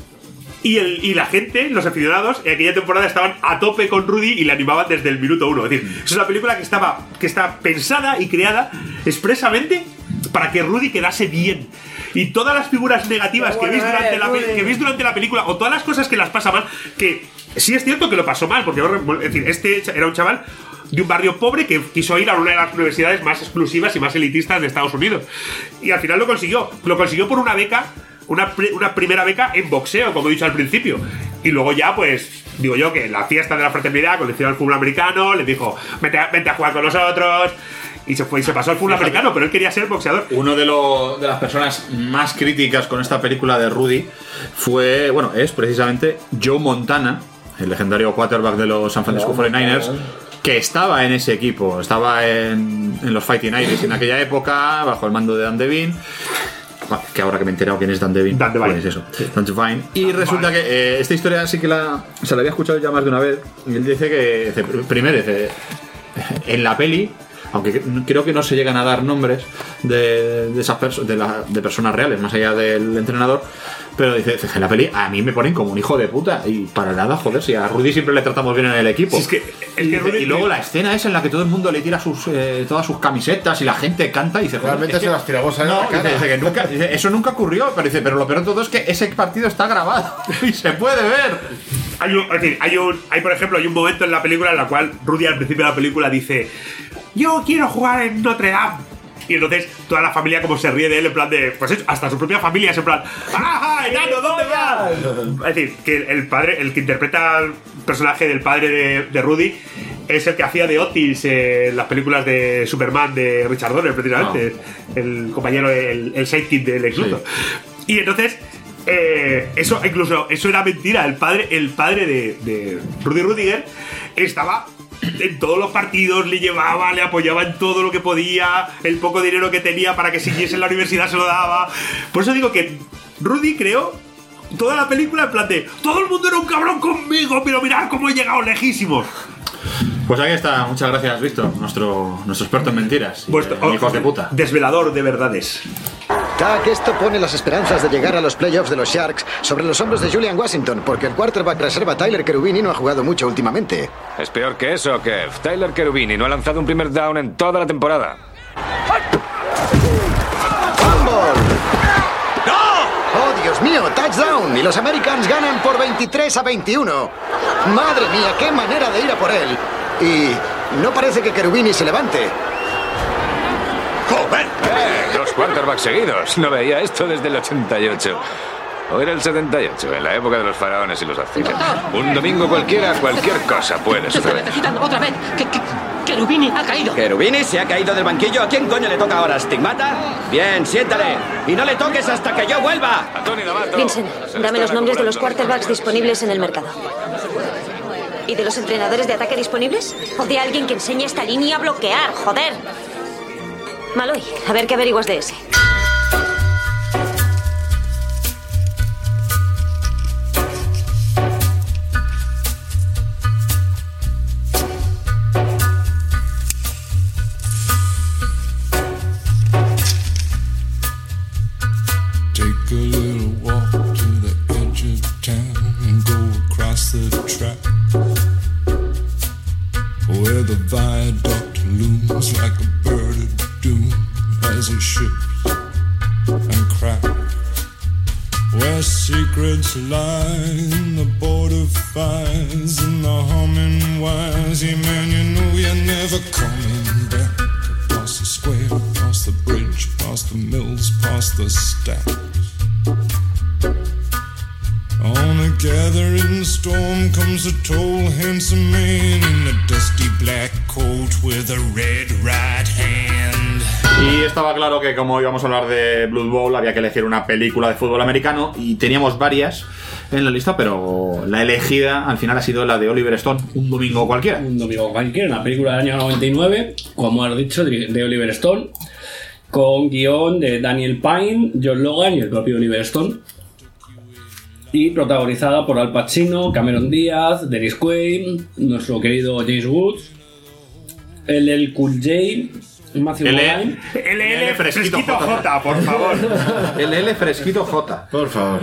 y, el, y la gente, los aficionados, en aquella temporada estaban a tope con Rudy y le animaban desde el minuto uno. Es decir, es una película que, estaba, que está pensada y creada expresamente para que Rudy quedase bien. Y todas las figuras negativas que veis, durante la, que veis durante la película, o todas las cosas que las pasa mal, que sí es cierto que lo pasó mal, porque es decir, este era un chaval de un barrio pobre que quiso ir a una de las universidades más exclusivas y más elitistas de Estados Unidos. Y al final lo consiguió. Lo consiguió por una beca, una, una primera beca en boxeo, como he dicho al principio. Y luego ya, pues, digo yo que en la fiesta de la fraternidad conoció al fútbol americano, le dijo, vente a, vente a jugar con nosotros. Y se fue y se pasó al fútbol americano, pero él quería ser boxeador. Uno de, lo, de las personas más críticas con esta película de Rudy fue, bueno, es precisamente Joe Montana, el legendario quarterback de los San Francisco cuarenta y nueve ers, que estaba en ese equipo, estaba en, en los Fighting Irish en aquella época, bajo el mando de Dan Devine. Que ahora que me he enterado quién es Dan Devine, Dan Devine. Pues eso, sí. Dan Devine. Y resulta que eh, esta historia sí que la, se la había escuchado ya más de una vez. Y él dice que, dice, primero, dice, en la peli, aunque creo que no se llegan a dar nombres de, de esas perso- de, la, de personas reales, más allá del entrenador, pero dice, en la peli a mí me ponen como un hijo de puta, y para nada, joder, si a Rudy siempre le tratamos bien en el equipo. Si es que, el que y, Rudy, y luego la escena es en la que todo el mundo le tira sus eh, todas sus camisetas y la gente canta y dice, realmente se las tiramos a no, la cara. Dice, dice que nunca, dice, eso nunca ocurrió, pero dice, pero lo peor de todo es que ese partido está grabado y se puede ver. Hay un, es decir, hay un, hay por ejemplo, hay un momento en la película en la cual Rudy al principio de la película dice, yo quiero jugar en Notre Dame. Y entonces toda la familia como se ríe de él en plan de, pues hasta su propia familia es en plan, ¡ajá, enano, ¿dónde vas? Es decir, que el padre, el que interpreta al personaje del padre de, de Rudy es el que hacía de Otis en las películas de Superman de Richard Donner, precisamente, oh. el compañero, el, el sidekick del ex Luthor. Sí. Y entonces eh, eso incluso eso era mentira. El padre, el padre de, de Rudy Rudiger estaba en todos los partidos, le llevaba, le apoyaba en todo lo que podía, el poco dinero que tenía para que siguiese en la universidad se lo daba. Por eso digo que Rudy creó toda la película en plan de todo el mundo era un cabrón conmigo, pero mirad cómo he llegado lejísimos. Pues aquí está, muchas gracias, Víctor, nuestro, nuestro experto en mentiras. Vuestro, eh, hijos de puta. Desvelador de verdades. Tac, esto pone las esperanzas de llegar a los playoffs de los Sharks sobre los hombros de Julian Washington, porque el quarterback reserva Tyler Cherubini no ha jugado mucho últimamente. Es peor que eso, Kev. Tyler Cherubini no ha lanzado un primer down en toda la temporada. ¡Fumble! ¡No! ¡Oh, Dios mío! ¡Touchdown! Y los Americans ganan por veintitrés a veintiuno. ¡Madre mía, qué manera de ir a por él! Y no parece que Cherubini se levante. ¡Joder! ¡Eh! Dos quarterbacks seguidos. No veía esto desde el ochenta y ocho. O era el setenta y ocho, en la época de los faraones y los aztecas. Un domingo cualquiera, cualquier cosa puede suceder. Necesitan otra vez. Que, que, Cherubini ha caído. ¿Cherubini se ha caído del banquillo? ¿A quién coño le toca ahora? ¿Stigmata? Bien, siéntale. Y no le toques hasta que yo vuelva. A Tony D'Amato. Vincent, dame los nombres de los quarterbacks disponibles en el mercado. ¿Y de los entrenadores de ataque disponibles? ¿O de alguien que enseñe esta línea a bloquear? ¡Joder! Malloy, a ver qué averiguas de ese. Take a little walk to the edge of town and go across the track where the viaduct looms like a bird of doom as it ships and cracks, where secrets lie in the border fires and the humming wires. Yeah, man, you know you're never coming back. Across the square, across the bridge, past the mills, past the stacks. On a gathering storm comes a tall, handsome man in a dusty black coat with a red right hand. Y estaba claro que como íbamos a hablar de Blood Bowl había que elegir una película de fútbol americano y teníamos varias en la lista, pero la elegida al final ha sido la de Oliver Stone, Un domingo cualquiera. Un domingo cualquiera, una película del año noventa y nueve, como has dicho, de Oliver Stone, con guión de Daniel Pine, John Logan y el propio Oliver Stone. Y protagonizada por Al Pacino, Cameron Díaz, Dennis Quaid, nuestro querido James Woods, L L Cool J, Matthew Modine. L L Fresquito J, por favor. L L Fresquito J, por favor.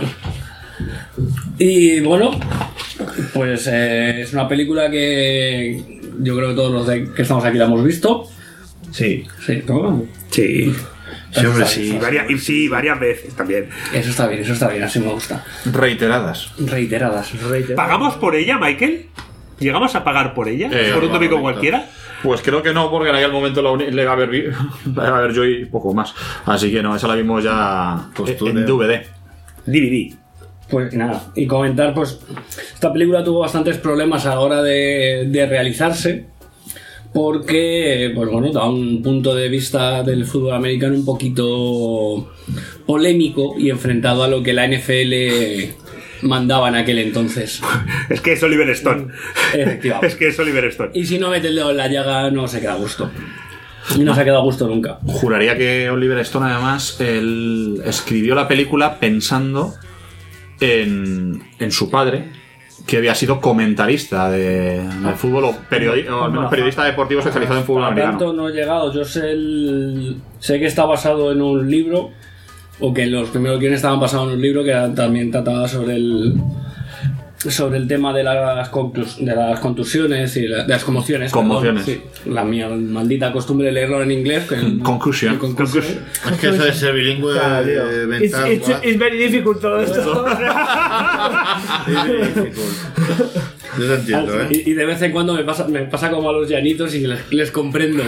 Y bueno, pues eh, es una película que yo creo que todos los de que estamos aquí la hemos visto. Sí. Sí, ¿no? Sí. Sí, hombre, sí. Varias, y sí, varias veces también. Eso está bien, eso está bien, así me gusta. Reiteradas. Reiteradas. Reiteradas. ¿Pagamos por ella, Michael? ¿Llegamos a pagar por ella? Eh, ¿Por un domingo momento. cualquiera? Pues creo que no, porque en aquel momento la uni- le iba a ver, vi- la iba a ver yo y poco más. Así que no, esa la vimos ya en D V D. D V D. Pues nada, y comentar, pues esta película tuvo bastantes problemas a la hora de, de realizarse, porque, pues bueno, da un punto de vista del fútbol americano un poquito polémico y enfrentado a lo que la N F L mandaba en aquel entonces. Es que es Oliver Stone. Efectivamente. Es que es Oliver Stone. Y si no mete el dedo en la llaga, no se queda a gusto. Y no se ha quedado a gusto nunca. Juraría que Oliver Stone, además, él escribió la película pensando en, en su padre, que había sido comentarista de, de fútbol o, periodi- o al menos periodista deportivo especializado en fútbol Por americano. tanto, no he llegado. Yo sé, el, sé que está basado en un libro, o que los primeros guiones estaban basados en un libro que también trataba sobre el sobre el tema de las, conclus- de las contusiones y la- de las conmociones. Conmociones. Perdón, sí. La mía maldita costumbre de leerlo en inglés. Que el- Conclusion. el conclusion. Es que eso de ser bilingüe Claro, tío. eh, It's, mental. it's, what? it's very difficult todo esto. It's very difficult. Yo te entiendo, ¿eh? Y, y de vez en cuando me pasa, me pasa como a los llanitos y les, les comprendo.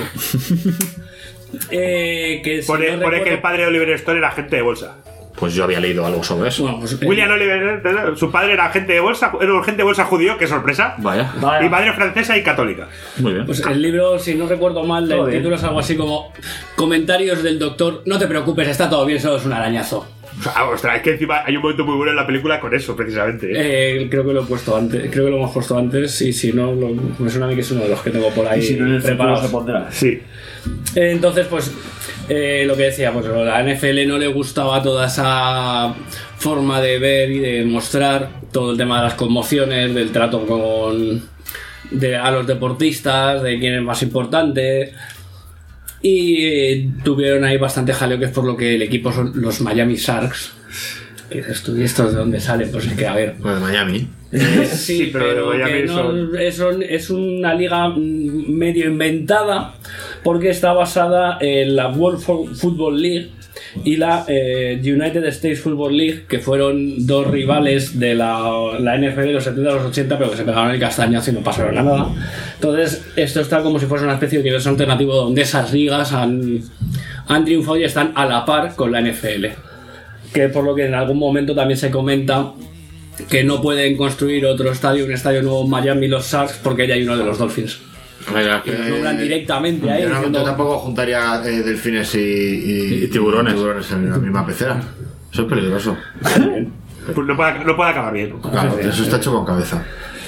eh, que si Pone, no pone recuerdo- que el padre de Oliver Stone era agente de bolsa. Pues yo había leído algo sobre eso. Bueno, pues, eh, William Oliver, su padre era agente de bolsa, era un agente de bolsa judío, qué sorpresa. Vaya. Vaya. Y madre francesa y católica. Muy bien. Pues el libro, si no recuerdo mal, el Joder. título es algo así como Comentarios del doctor, no te preocupes, está todo bien, solo es un arañazo. Ah, ostras, es que encima hay un momento muy bueno en la película con eso, precisamente. ¿eh? Eh, creo que lo he puesto antes, creo que lo hemos puesto antes, y si no, lo, me suena a mí que es uno de los que tengo por ahí Y si no, en el futuro preparados. se pondrá. Sí. Eh, Entonces, pues, eh, lo que decía, pues a la N F L no le gustaba toda esa forma de ver y de mostrar todo el tema de las conmociones, del trato con de, a los deportistas, de quién es más importante. Y eh, tuvieron ahí bastante jaleo, que es por lo que el equipo son los Miami Sharks. ¿Qué dices tú? ¿Y estos de dónde salen? Pues es que, a ver. Pues de Miami. Eh, sí, Sí, pero pero, Miami que no- son- es, un- es una liga mm, medio inventada porque está basada en la World Fo- Football League y la eh, United States Football League, que fueron dos rivales de la, la N F L de los setenta a los ochenta, pero que se pegaron el castañazo y no pasaron a nada. Entonces, esto está como si fuese una especie de universo alternativo donde esas ligas han, han triunfado y están a la par con la N F L. Que por lo que en algún momento también se comenta que no pueden construir otro estadio, un estadio nuevo en Miami, los Sharks, porque ya hay uno de los Dolphins. Mira, Y los nombran directamente ahí. yo, no- diciendo- yo tampoco juntaría eh, delfines y, y- Y tiburones. y tiburones en la misma pecera. Eso es peligroso. Pues no puede, no puede acabar bien. Claro, eso está hecho con cabeza.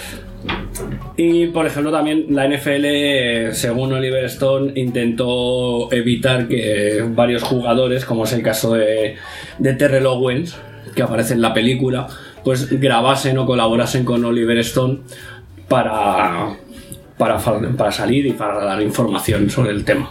Y por ejemplo también la N F L, según Oliver Stone, intentó evitar que varios jugadores, como es el caso de, de Terrell Owens, que aparece en la película, pues grabasen o colaborasen con Oliver Stone para, para, fal- para salir y para dar información sobre el tema.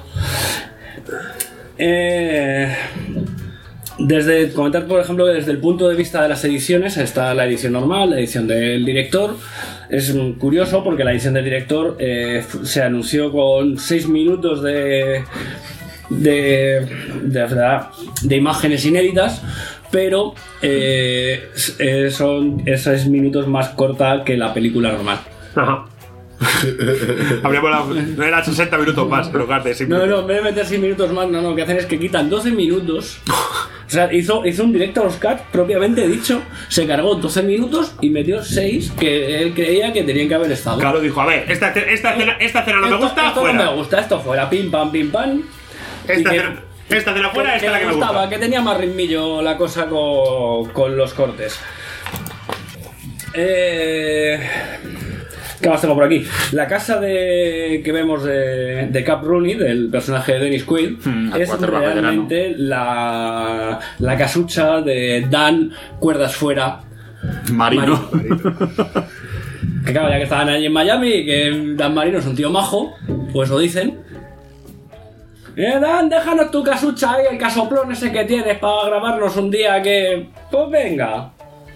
Eh, desde comentar, por ejemplo, que desde el punto de vista de las ediciones está la edición normal, la edición del director. Es mm, curioso porque la edición del director eh, f- se anunció con seis minutos de de, de, de- de imágenes inéditas, pero eh, s- eh, son esos minutos más corta que la película normal. Ajá. Habría volado- no eran sesenta minutos más, en lugar de seis No, minutos. no, en vez de meter seis minutos más, no, no, lo que hacen es que quitan doce minutos. O sea, hizo, hizo un director's cut propiamente dicho, se cargó doce minutos y metió seis que él creía que tenían que haber estado. Claro, dijo, a ver, esta, esta, escena, esta escena no me Esto- gusta, esto fuera. no me gusta, esto fuera, pim pam, pim pam. Esta Y que- escena, esta escena fuera, que- esta es la que me me gustaba, gusta. que tenía más ritmillo la cosa con, con los cortes. Eh, ¿Qué más tengo por aquí? La casa de que vemos de, de Cap Rooney, del personaje de Dennis Quaid, Hmm, es realmente la, la casucha de Dan Cuerdas Fuera Marino. Que claro, ya que estaban allí en Miami, que Dan Marino es un tío majo, pues lo dicen. Eh, Dan, déjanos tu casucha ahí, el casoplón ese que tienes para grabarnos un día que... Pues venga.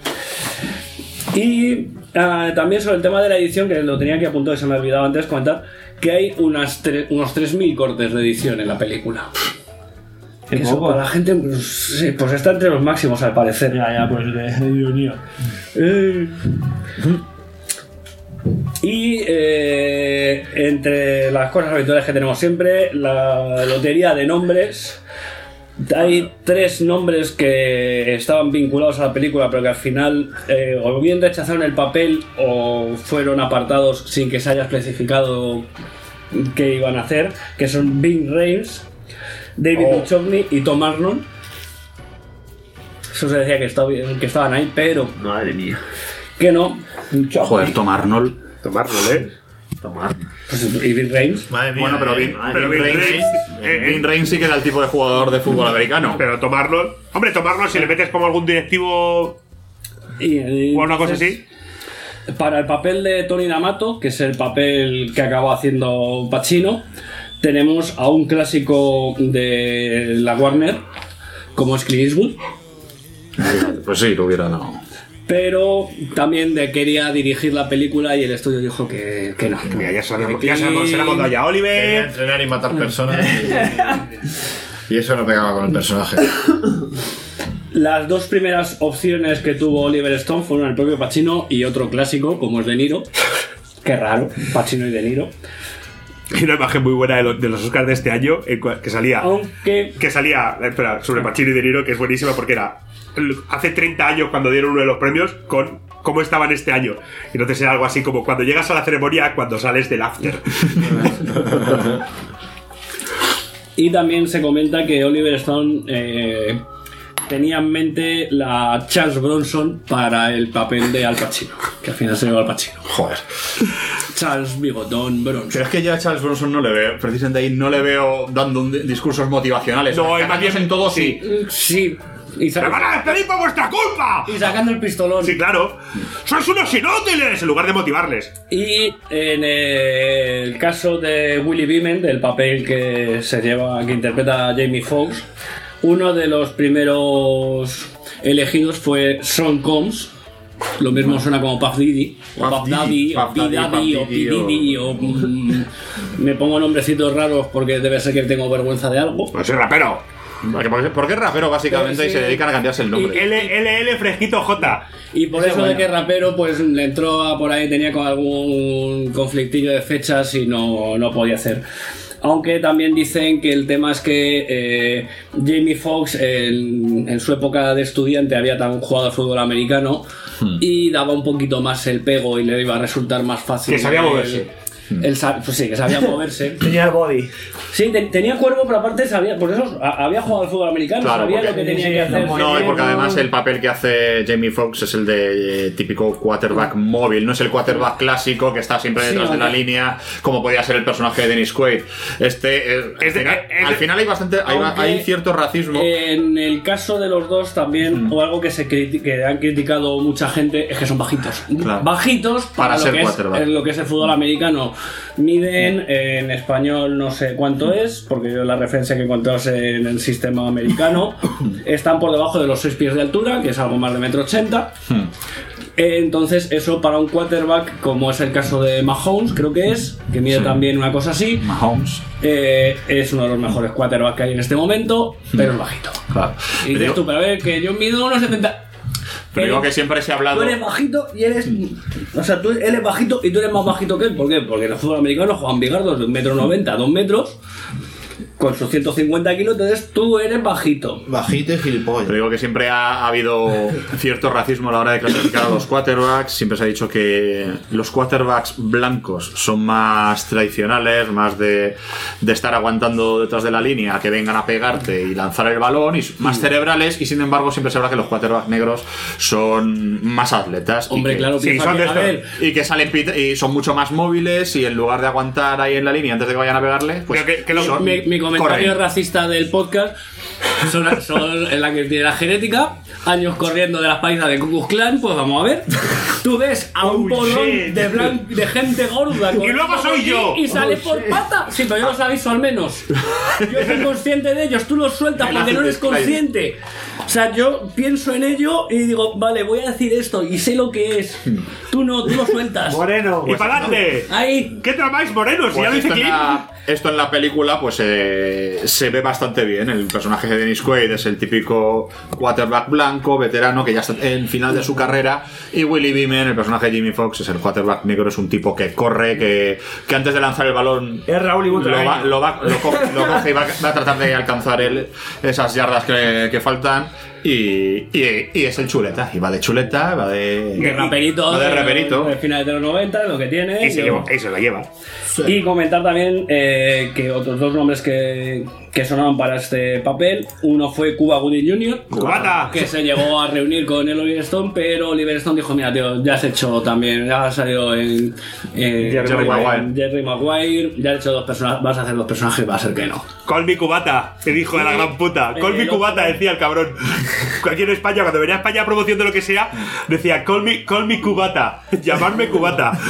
Y uh, también sobre el tema de la edición, que lo tenía que apuntar y se me ha olvidado antes comentar, que hay unas tre- unos tres mil cortes de edición en la película. Eso para la gente, pues, sí, pues está entre los máximos al parecer. Ya, ya, pues de, de ironía. Eh. Y eh, entre las cosas habituales que tenemos siempre, la lotería de nombres. Hay tres nombres que estaban vinculados a la película, pero que al final eh, o bien rechazaron el papel o fueron apartados sin que se haya especificado qué iban a hacer, que son Ving Rhames, David Oh. Duchovny y Tom Arnold. Eso se decía que, estaba, que estaban ahí, pero madre mía, que no. Joder, Tom Arnold. Tom Arnold, ¿eh? Tom Arnold. Pues, y Ving Rhames. Madre mía. Bueno, pero eh, Vin, pero Vin Vin Rhames, Rhames, eh, Vin Rhames sí que era el tipo de jugador de fútbol americano. Pero Tom Arnold, hombre, Tom Arnold, si le metes como algún directivo y, y o una cosa así. Para el papel de Tony D'Amato, que es el papel que acabó haciendo Pacino, tenemos a un clásico de la Warner, como es Clint Eastwood, Pues sí, lo hubiera dado. pero también de quería dirigir la película y el estudio dijo que, que no. Mira, ya sabemos, ya sabemos, se la hemos dado ya a Oliver. Quería entrenar y matar personas. Y, y eso no pegaba con el personaje. Las dos primeras opciones que tuvo Oliver Stone fueron el propio Pacino y otro clásico, como es De Niro. Qué raro, Pacino y De Niro. Hay una imagen muy buena de los, de los Oscars de este año en cua- que salía Aunque que salía espera, sobre Pacino y De Niro, que es buenísima porque era hace treinta años cuando dieron uno de los premios con cómo estaban este año. Y entonces era algo así como cuando llegas a la ceremonia cuando sales del after. Y también se comenta que Oliver Stone eh, tenía en mente la Charles Bronson para el papel de Al Pacino, que al final se llevó Al Pacino. Joder. Charles Bigotón Bronson. Pero es que ya a Charles Bronson no le veo, precisamente ahí no le veo dando un di- discursos motivacionales. No, Los es más bien- en todo sí. Sí. Y ¡Me van a despedir por vuestra culpa! Y sacando el pistolón. Sí, claro. ¡Sois unos inútiles! En lugar de motivarles. Y en el caso de Willie Beeman, del papel que se lleva, que interpreta a Jamie Foxx, uno de los primeros elegidos fue Sean Combs. Lo mismo suena como Puff Diddy, o Puff Puff Daddy, Diddy, o Puff P Daddy, Daddy, o Puff P Diddy, o- Diddy, o mm, me pongo nombrecitos raros porque debe ser que tengo vergüenza de algo. Pues soy rapero. Porque, porque, porque es rapero básicamente Sí. y se dedican a cambiarse el nombre. L L L Fresquito J. Y por Esa eso buena. de que rapero, pues le entró a por ahí, tenía con algún conflictillo de fechas y no, no podía hacer. Aunque también dicen que el tema es que eh, Jamie Foxx en, en su época de estudiante había también jugado al fútbol americano y daba un poquito más el pego y le iba a resultar más fácil. Que sabía el- moverse. el sa- pues sí, que sabía moverse. Tenía el body. Sí, te- tenía cuerpo, pero aparte sabía, por eso a- había jugado al fútbol americano, Claro, sabía porque- lo que tenía sí, que hacer. No, y porque además el papel que hace Jamie Foxx es el de eh, típico quarterback móvil, no es el quarterback clásico que está siempre Sí, detrás de la aunque- línea, como podía ser el personaje de Dennis Quaid. Este, eh, al, Es de- final, es de- al final hay bastante, hay, Aunque- hay cierto racismo. En el caso de los dos también, o algo que se criti- que han criticado mucha gente, es que son bajitos. Claro. Bajitos para, Para lo, ser que es, quarterback. en lo que es el fútbol americano. Miden en español no sé cuánto es, porque yo la referencia que encontré es en el sistema americano. Están por debajo de los seis pies de altura, que es algo más de metro ochenta. Entonces, eso para un quarterback, como es el caso de Mahomes, creo que es, que mide Sí. también una cosa así, Mahomes. eh, es uno de los mejores quarterbacks que hay en este momento, pero es bajito. Claro. Y Pero dices digo, tú, pero a ver, que yo mido unos setenta. pero digo que siempre se ha hablado. Tú eres bajito y eres. O sea, tú, él es bajito y tú eres más bajito que él. ¿Por qué? Porque en el fútbol americano juegan bigardos de un metro noventa, dos metros. con sus ciento cincuenta kilos, entonces tú eres bajito. Bajito y gilipollas. Pero digo que siempre ha, ha habido cierto racismo a la hora de clasificar a los quarterbacks. Siempre se ha dicho que los quarterbacks blancos son más tradicionales, más de, de estar aguantando detrás de la línea, que vengan a pegarte y lanzar el balón, y más cerebrales, y sin embargo siempre se habla que los quarterbacks negros son más atletas. Hombre, y que, claro, sí, son que, a ver. y que salen pit- y son mucho más móviles, y en lugar de aguantar ahí en la línea antes de que vayan a pegarle, pues que, que lo, son, mi, mi comentario corren. racista del podcast son, son en la que tiene la genética, años corriendo de las páginas de Ku Klux Klan, pues vamos a ver. Tú ves a un Oh, bolón shit. de, blan- de gente gorda Y luego soy yo. y sale Oh, por shit. pata. Sí, pero yo los aviso al menos. Yo soy consciente de ellos, tú los sueltas porque no eres consciente. O sea, yo pienso en ello y digo, vale, voy a decir esto y sé lo que es. Tú no, tú lo sueltas. Moreno. ¡Y para adelante! Ahí. ¿Qué tramáis, morenos? Si Pues ya lo dice esto, en Clint. la, esto en la película pues eh, se ve bastante bien. El personaje de Dennis Quaid es el típico quarterback blanco, veterano, que ya está en el final de su carrera, y Willie Beeman, el personaje de Jimmy Fox, es el quarterback negro, es un tipo que corre, que, que antes de lanzar el balón Es Raúl y lo, va, lo, va, lo, co- lo coge y va, va a tratar de alcanzar el, esas yardas que, que faltan. Y, y, y es el chuleta, y va de chuleta, va de. De raperito. Va de raperito. De finales de los noventa, lo que tiene. Y se, lleva, y se lo lleva. Y comentar también eh, que otros dos nombres que, que sonaban para este papel. Uno fue Cuba Gooding junior ¡Cubata! Que se llegó a reunir con el Oliver Stone, pero Oliver Stone dijo: mira, tío, ya has hecho también, ya has salido en, en Jerry Maguire. Jerry Maguire, ya has hecho dos personajes, vas a hacer dos personajes, va a ser que no. Call me Cubata, el hijo de la gran puta. Call me El Cubata, otro- decía el cabrón. Aquí en España, cuando venía a España a promoción de lo que sea, decía call me, call me Cubata, llamarme Cubata.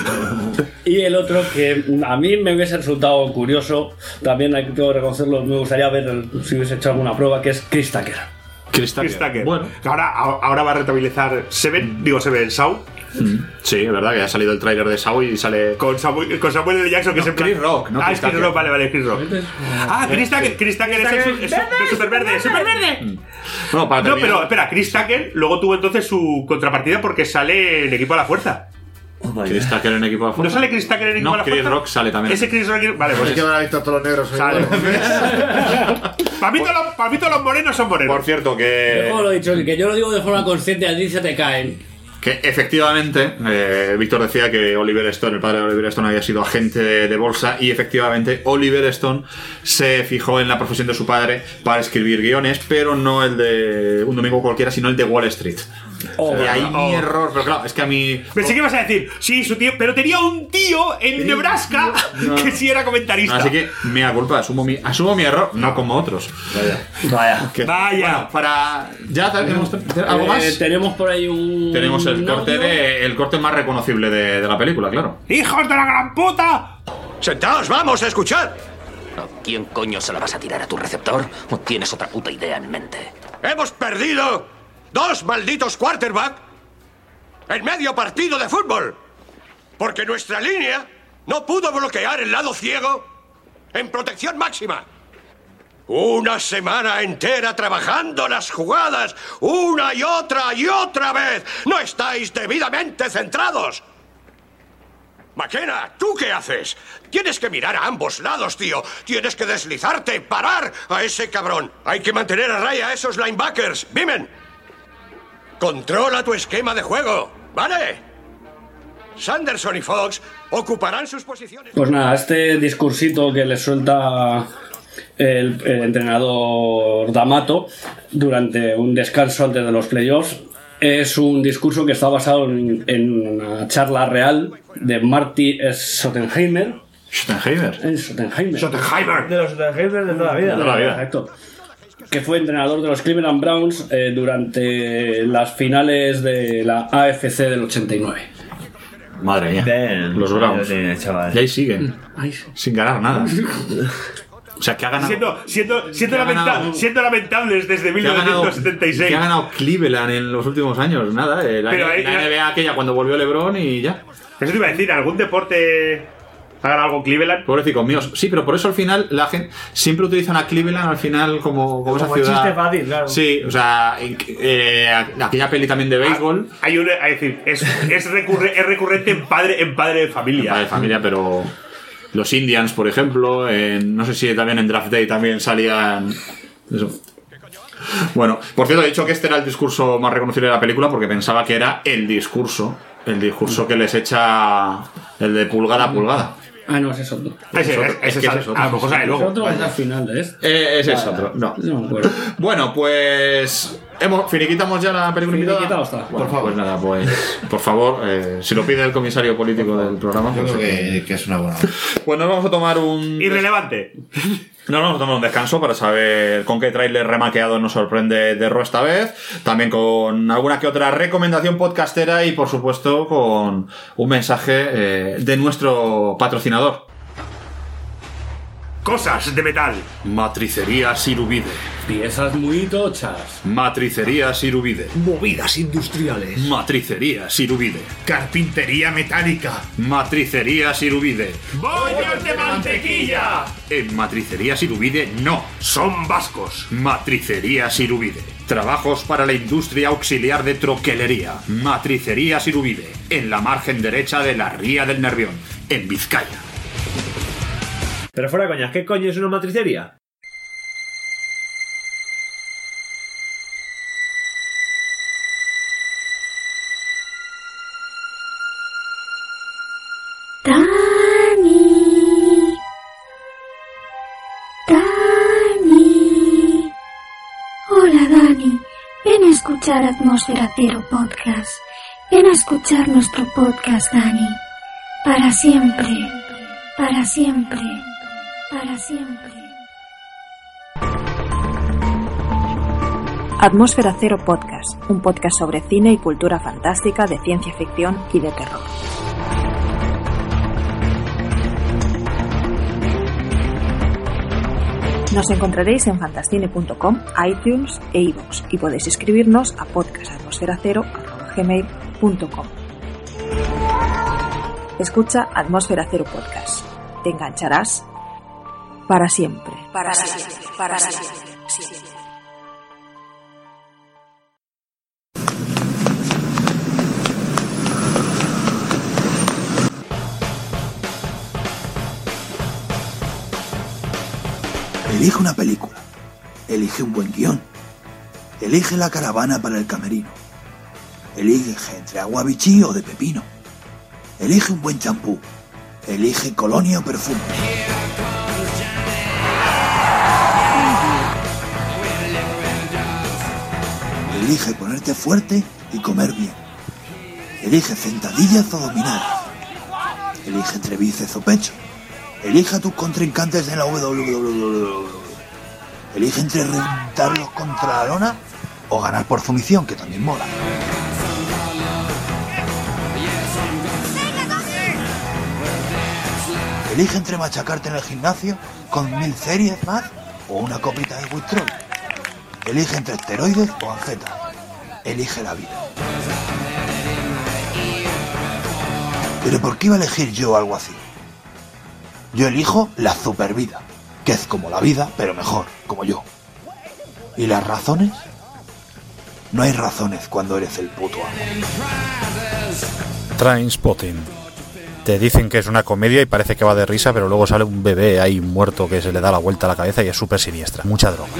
Y el otro que a mí me hubiese resultado curioso, también hay que tengo que reconocerlo, me gustaría ver el- si hubiese hecho alguna prueba, que es Chris Tucker. Chris Tucker. Chris Tucker. Bueno. Ahora, ahora va a rentabilizar Seven, digo Seven, el Saw, Sí, es verdad que ha salido el tráiler de Saw y sale. con Samuel, con Samuel L. Jackson, que No, es en plan- Chris Rock, no Ah, Chris es Chris Tucker. Rock, vale, vale, Chris Rock. Ah, Chris Tucker, Chris Tucker es el su- es su- de Superverde, Superverde. Bueno, para No, terminar. pero espera, Chris Tucker luego tuvo entonces su contrapartida porque sale en Equipo a la Fuerza. Chris Tucker en equipo de ¿No fuerza. sale Chris Tucker en Equipo No, a la Chris Fuerza? Rock sale también. Ese Chris Rock, vale, pues Es que me han visto todos los negros. soy sale. igual. Para mí, todos los, para mí todos los morenos son morenos. Por cierto, que. Como lo he dicho, que yo lo digo de forma consciente, a ti se te caen. Que efectivamente, eh, Víctor decía que Oliver Stone, el padre de Oliver Stone, había sido agente de, de bolsa, y efectivamente Oliver Stone se fijó en la profesión de su padre para escribir guiones, pero no el de Un Domingo Cualquiera, sino el de Wall Street. Oh, y ahí oh. mi error, pero claro, es que a mí. Pensé que ibas a decir, sí, su tío, pero tenía un tío en Nebraska no. que sí era comentarista. Así que, mea culpa, asumo mi, asumo mi error, no como otros. Vaya. Vaya. Que- Vaya. Bueno, para. ¿Ya tenemos algo Eh, más? tenemos por ahí un. Tenemos el un corte, audio. de, el corte más reconocible de, de la película, claro. ¡Hijos de la gran puta! Sentaos, vamos a escuchar. ¿A quién coño se la vas a tirar? ¿A tu receptor? ¿O tienes otra puta idea en mente? Hemos perdido dos malditos quarterback en medio partido de fútbol. Porque nuestra línea no pudo bloquear el lado ciego en protección máxima. Una semana entera trabajando las jugadas, una y otra y otra vez. No estáis debidamente centrados. McKenna, ¿tú qué haces? Tienes que mirar a ambos lados, tío. Tienes que deslizarte, parar a ese cabrón. Hay que mantener a raya a esos linebackers. Bimen, controla tu esquema de juego, ¿vale? Sanderson y Fox ocuparán sus posiciones. Pues nada, este discursito que le suelta el, el entrenador D'Amato durante un descanso antes de los playoffs es un discurso que está basado en, en una charla real de Marty Schottenheimer. Schottenheimer. En Schottenheimer. Schottenheimer. De los Schottenheimer de toda la vida. De toda la vida. Exacto. Que fue entrenador de los Cleveland Browns eh, durante las finales de la A F C del ochenta y nueve. Madre mía. Bien. Los Browns. Bien, chaval. Y ahí siguen. Ay, Sin ganar nada. O sea, que ha ganado. Siendo, siendo, siendo, Que ha lamenta- ganado- siendo lamentables desde mil que ha ganado- novecientos setenta y seis. que ha ganado Cleveland en los últimos años. Nada. eh, La, Pero la ahí- N B A aquella cuando volvió LeBron y ya. Eso te iba a decir, ¿algún deporte ha ganado algo Cleveland? Pobrecicos míos. Sí, pero por eso al final la gente siempre utilizan a Cleveland al final como, como esa Como ciudad. chiste fácil, claro. Sí, o sea, eh, aquella peli también de béisbol. Hay un, es decir, es, es, recurre- es recurrente en padre, en padre de familia. Padre de familia, pero. los Indians, por ejemplo, en, no sé si también en Draft Day también salían... Eso. Bueno, por cierto, he dicho que este era el discurso más reconocible de la película porque pensaba que era el discurso, el discurso que les echa el de pulgada a pulgada. Ah, no, ese es otro. Ese, es otro. ese, Es que es, ese es otro. a lo mejor sale luego. Otro es al final de este. Eh, ese es Vale, otro, no. No me acuerdo. Bueno, pues... Hemos, ¿Finiquitamos ya la película invitada? Finiquitado está. Bueno, Por favor. pues nada, pues... Por favor, eh, si lo pide el comisario político del programa... Yo Pues, creo eh, que, que es una buena. pues nos vamos a tomar un... Irrelevante. No, no, vamos a tomar un descanso para saber con qué tráiler remaqueado nos sorprende de Ro esta vez. También con alguna que otra recomendación podcastera y, por supuesto, con un mensaje eh, de nuestro patrocinador. Cosas de metal. Matricería Sirubide. Piezas muy tochas. Matricería Sirubide. Movidas industriales. Matricería Sirubide. Carpintería metálica. Matricería Sirubide. ¡Bollos de mantequilla! En Matricería Sirubide no. Son vascos. Matricería Sirubide. Trabajos para la industria auxiliar de troquelería. Matricería Sirubide. En la margen derecha de la Ría del Nervión, en Vizcaya. Pero fuera de coñas, ¿qué coño es una matricería? Dani. Dani. Hola, Dani. Ven a escuchar Atmósfera Cero Podcast. Ven a escuchar nuestro podcast, Dani. Para siempre. Para siempre. Para siempre. Atmósfera Cero Podcast, un podcast sobre cine y cultura fantástica, de ciencia ficción y de terror. Nos encontraréis en fantascine punto com, iTunes e iVoox y podéis escribirnos a podcast atmosfera cero arroba gmail punto com. Escucha Atmósfera Cero Podcast. Te engancharás para siempre. Para siempre. Para siempre. siempre. Elige una película. Elige un buen guión. Elige la caravana para el camerino. Elige entre agua bichí o de pepino. Elige un buen champú. Elige colonia o perfume. Elige ponerte fuerte y comer bien. Elige sentadillas o dominadas. Elige entre bíceps o pecho. Elige a tus contrincantes en la W W E. Elige entre reventarlos contra la lona o ganar por sumisión, que también mola. Elige entre machacarte en el gimnasio con mil series más o una copita de Wistrol. Elige entre esteroides o anfetas. Elige la vida. ¿Pero por qué iba a elegir yo algo así? Yo elijo la supervida, que es como la vida, pero mejor, como yo. ¿Y las razones? No hay razones cuando eres el puto amo. Trainspotting. Te dicen que es una comedia y parece que va de risa, pero luego sale un bebé ahí muerto que se le da la vuelta a la cabeza y es súper siniestra. Mucha droga.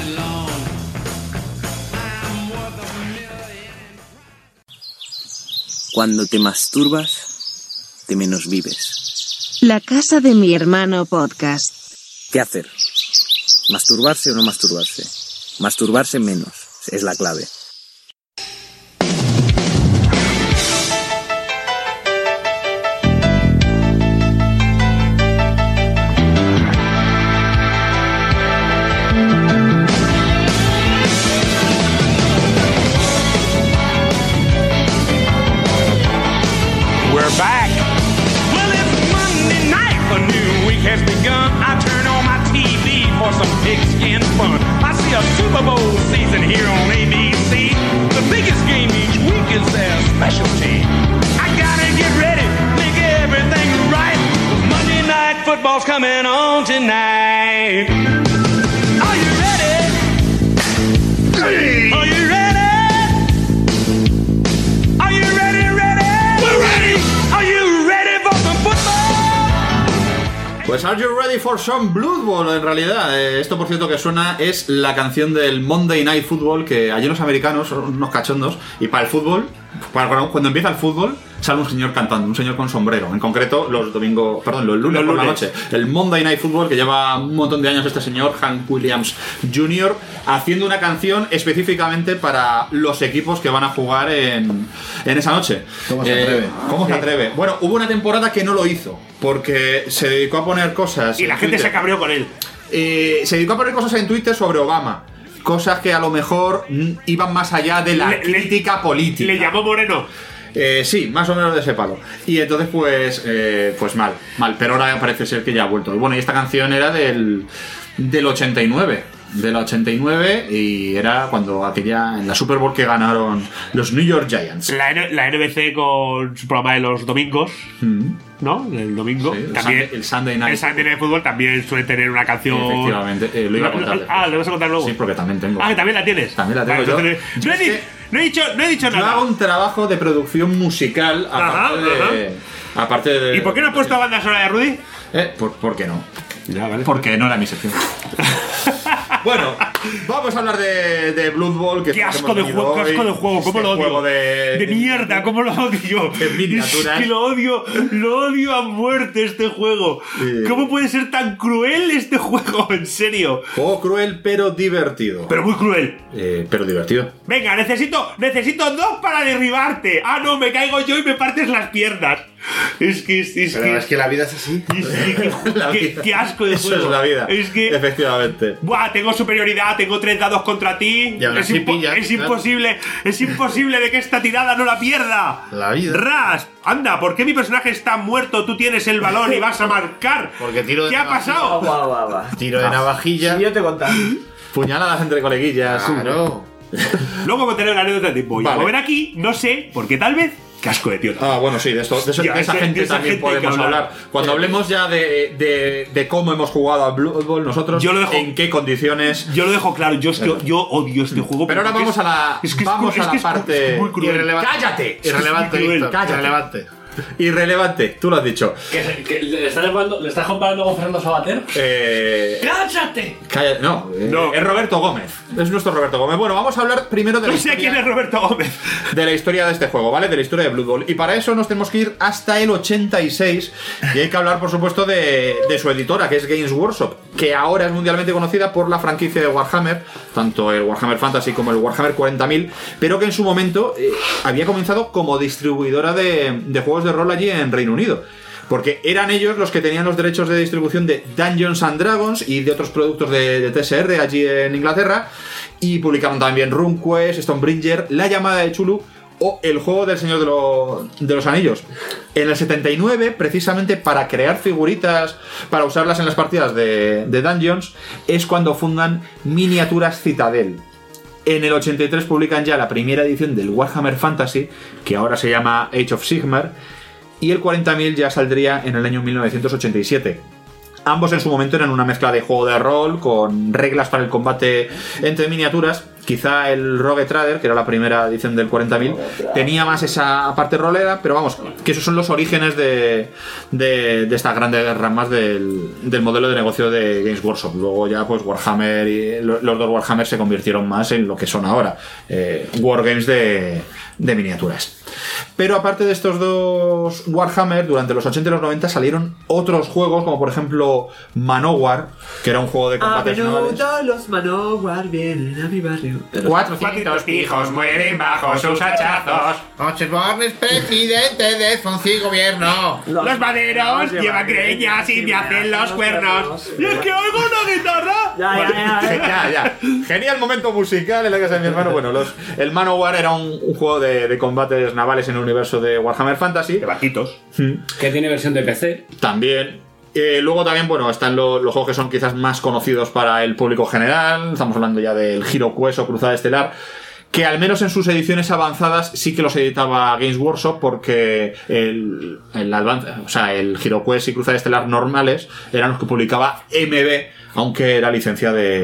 Cuando te masturbas, te menos vives. La casa de mi hermano podcast. ¿Qué hacer? ¿Masturbarse o no masturbarse? Masturbarse menos, es la clave. We're back. Well, it's Monday night, a new week has begun. I turn on my T V for some pigskin fun. I see a Super Bowl season here on A B C. The biggest game each week is their specialty. I gotta get ready, make everything right. Monday night football's coming on tonight. Are you ready? Are you ready? Are you ready, ready? We're ready! Are you ready for some football? Pues Are You Ready for Some Blood Bowl, en realidad. Eh, esto, por cierto, que suena es la canción del Monday Night Football, que allí los americanos son unos cachondos, y para el fútbol, para cuando empieza el fútbol, sale un señor cantando, un señor con sombrero. En concreto, los domingos, perdón, los lunes, Los por la lunes. noche. El Monday Night Football, que lleva un montón de años este señor, Hank Williams junior, haciendo una canción específicamente para los equipos que van a jugar en, en esa noche. ¿Cómo se atreve? ¿Cómo se atreve? Bueno, hubo una temporada que no lo hizo, porque se dedicó a poner cosas. Y la en gente Twitter. se cabreó con él. Eh, se dedicó a poner cosas en Twitter sobre Obama. Cosas que a lo mejor mm, iban más allá de la Le- le- crítica política. Le llamó Moreno. Eh, sí, más o menos de ese palo. Y entonces, pues, eh, pues mal, mal. Pero ahora parece ser que ya ha vuelto. Y bueno, y esta canción era del, del ochenta y nueve. Del ochenta y nueve, y era cuando aquella, en la Super Bowl que ganaron los New York Giants. La, N- la N B C con su programa de los domingos, Mm. ¿no? El domingo. Sí, el también, Sunday- el Sunday Night. El Sunday Night Football también suele tener una canción. Efectivamente, eh, lo iba a No, contar. no, ah, ¿lo vas a contar luego? Sí, porque también tengo. Ah, que también la tienes. También la tengo Vale, yo. entonces, Yo no, he es di- que- no he dicho, no he dicho Yo nada. hago un trabajo de producción musical aparte Ajá, de. Aparte de ¿Y por qué no has puesto banda sonora de Rudy? Eh, ¿por, ¿por qué no? Ya, vale. Porque no era mi sección. Bueno, vamos a hablar de, de Blood Bowl. Que Qué es lo que asco hemos de venido juego, qué hoy. asco de juego, cómo Este lo odio. juego de, De mierda, cómo lo odio. De miniaturas. Es que lo odio, lo odio a muerte este juego. Sí. ¿Cómo puede ser tan cruel este juego? En serio. Juego cruel pero divertido. Pero muy cruel. Eh, pero divertido. Venga, necesito, necesito dos para derribarte. Ah, no, me caigo yo y me partes las piernas. Es que es, es Pero que, es que la vida es así. es que- La qué, vida. qué asco de Eso juego. es la vida. Es que Efectivamente. buah, tengo superioridad, tengo tres dados contra ti. Y aún es, así impo- pillas, es claro. imposible, es imposible de que esta tirada no la pierda. La vida. Ras, anda, ¿por qué mi personaje está muerto? Tú tienes el balón y vas a marcar. Porque tiro de ¿Qué ha navajilla. pasado? Guau, guau, guau. Tiro de navajilla. Si yo te contaba. Puñaladas entre coleguillas. Claro. Luego contaré una anécdota de tiempo. Y Vale. como ven aquí, no sé, porque tal vez. Qué asco de tío. Ah, bueno, sí, de, esto, de, eso- Ya, de esa de- gente de esa también gente hay que podemos hablar. hablar. Cuando hablemos ya de, de, de cómo hemos jugado a Blood Bowl nosotros, Yo lo dejo- en qué condiciones. Yo lo dejo claro, yo, es que, yo odio este juego. Pero ahora porque vamos es- a la, es que es vamos cru- a es la que es cru- parte es muy cruel. Irrelevante. ¡Cállate! Irrelevante, Es muy cruel. Víctor. Cállate. Irrelevante. Irrelevante, tú lo has dicho. ¿Que, se- que le, estás comparando, ¿Le estás comparando con Fernando Sabater? Eh, ¡Cállate! cállate, no, eh, No. es Roberto Gómez. Es nuestro Roberto Gómez. Bueno, vamos a hablar primero de la No sé historia- quién es Roberto Gómez. de la historia de este juego, ¿vale? De la historia de Blood Bowl. Y para eso nos tenemos que ir hasta el ochenta y seis. Y hay que hablar, por supuesto, de, de su editora, que es Games Workshop, que ahora es mundialmente conocida por la franquicia de Warhammer, tanto el Warhammer Fantasy como el Warhammer cuarenta mil, pero que en su momento eh, había comenzado como distribuidora de, de juegos de rol allí en Reino Unido. Porque eran ellos los que tenían los derechos de distribución de Dungeons and Dragons y de otros productos de, de T S R allí en Inglaterra. Y publicaron también RuneQuest, Stonebringer, La Llamada de Chulu o El Juego del Señor de, lo- de los Anillos. En el setenta y nueve, precisamente para crear figuritas, para usarlas en las partidas de, de Dungeons, es cuando fundan Miniaturas Citadel. En el ochenta y tres publican ya la primera edición del Warhammer Fantasy, que ahora se llama Age of Sigmar, y el cuarenta mil ya saldría en el año mil novecientos ochenta y siete. Ambos en su momento eran una mezcla de juego de rol con reglas para el combate entre miniaturas. Quizá el Rogue Trader, que era la primera edición del cuarenta mil, tenía más esa parte rolera, pero vamos, que esos son los orígenes de, de, de estas grandes ramas del, del modelo de negocio de Games Workshop. Luego ya pues Warhammer y los dos Warhammer se convirtieron más en lo que son ahora, eh, Wargames de, de miniaturas. Pero aparte de estos dos Warhammer, durante los ochenta y los noventa salieron otros juegos, como por ejemplo Manowar, que era un juego de A combates navales. menudo los Manowar vienen a mi barrio. cuatrocientos hijos mueren bajo sus hachazos. Osborne es presidente de Fonsi Gobierno. Los maderos llevan greñas y me hacen los cuernos. Y es que oigo una guitarra. Ya, ya, ya, ya. Ya, ya. Genial momento musical en la casa de mi hermano. Bueno, los, el Manowar era un, un juego de, de combates navales en el universo de Warhammer Fantasy. De vaquitos. Que tiene versión de P C. También. Eh, luego también, bueno, están lo- los juegos que son quizás más conocidos para el público general. Estamos hablando ya del HeroQuest o Cruzada Estelar, que al menos en sus ediciones avanzadas sí que los editaba Games Workshop, porque el, el, Advance- o sea, el HeroQuest y Cruzada Estelar normales eran los que publicaba M B, aunque era licencia de,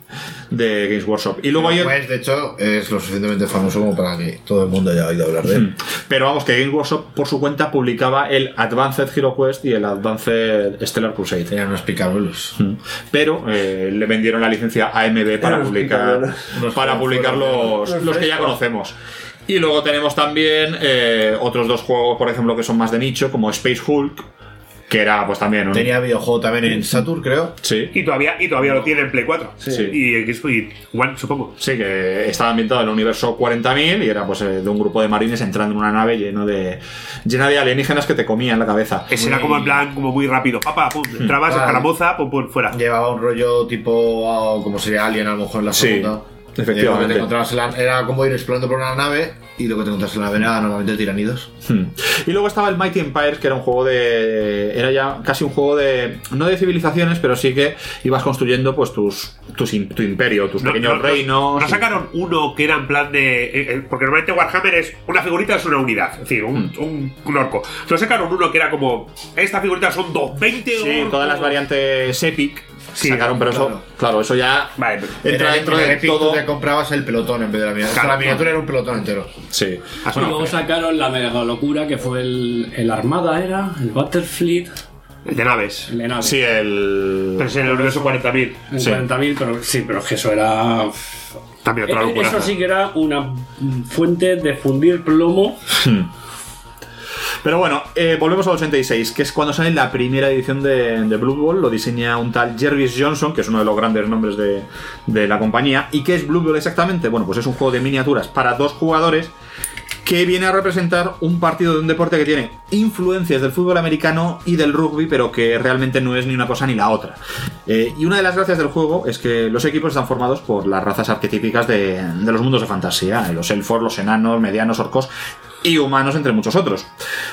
de Games Workshop. Y luego hay el... Pues, de hecho, es lo suficientemente famoso como para que todo el mundo haya oído hablar de él. Pero vamos, que Games Workshop por su cuenta publicaba el Advanced Hero Quest y el Advanced Stellar Crusade. Eran unos picabuelos. Pero eh, le vendieron la licencia a A M D para Eran publicar, para publicar los, los que ya conocemos. Y luego tenemos también eh, otros dos juegos, por ejemplo, que son más de nicho, como Space Hulk, que era pues también un... Tenía videojuego también en Saturn, creo. Sí. Y todavía, y todavía lo tiene en Play cuatro. Sí. Y en Xbox One, supongo. Sí, que estaba ambientado en el universo cuarenta mil y era pues de un grupo de marines entrando en una nave lleno de llena de alienígenas que te comían la cabeza. Ese era como en plan, como muy rápido. Papá, pum, entrabas, Vale. escaramuza, pum, pum, fuera. Llevaba un rollo tipo, oh, como sería Alien a lo mejor en la Sí, segunda. efectivamente. Y lo que te encontrabas en la- era como ir explorando por una nave y lo que te encontrabas en la nave era normalmente tiranidos. Hmm. Y luego estaba el Mighty Empires, que era un juego de... Era ya casi un juego de... No de civilizaciones, pero sí que ibas construyendo pues tus, tus im- tu imperio, tus No, pequeños no, no, reinos. No sacaron uno que era en plan de. eh, eh, porque normalmente Warhammer es. Una figurita es una unidad. Es decir, un, un, un orco. No sacaron uno que era como. Esta figurita son doscientos veinte Sí, orcos. todas las variantes Epic Sí, sacaron, pero eso, claro. claro, eso ya Vale, entra Era- dentro en el de Epic todo. tú te comprabas el pelotón en vez de la miniatura. Claro, la miniatura era un pelotón entero. Sí. Y luego sacaron la mega locura que fue el, el Armada, era el Battlefleet. El de naves. El de naves. Sí, el. Pero es en el universo cuarenta mil. En sí. cuarenta mil, pero sí, pero es que eso era. También otra Eh, locura. Eso sí que era una fuente de fundir plomo. Pero bueno, eh, volvemos al ochenta y seis, que es cuando sale la primera edición de, de Blood Bowl. Lo diseña un tal Jervis Johnson, que es uno de los grandes nombres de, de la compañía. ¿Y qué es Blood Bowl exactamente? Bueno, pues es un juego de miniaturas para dos jugadores que viene a representar un partido de un deporte que tiene influencias del fútbol americano y del rugby, pero que realmente no es ni una cosa ni la otra. Eh, y una de las gracias del juego es que los equipos están formados por las razas arquetípicas de, de los mundos de fantasía, los elfos, los enanos, medianos, orcos y humanos, entre muchos otros.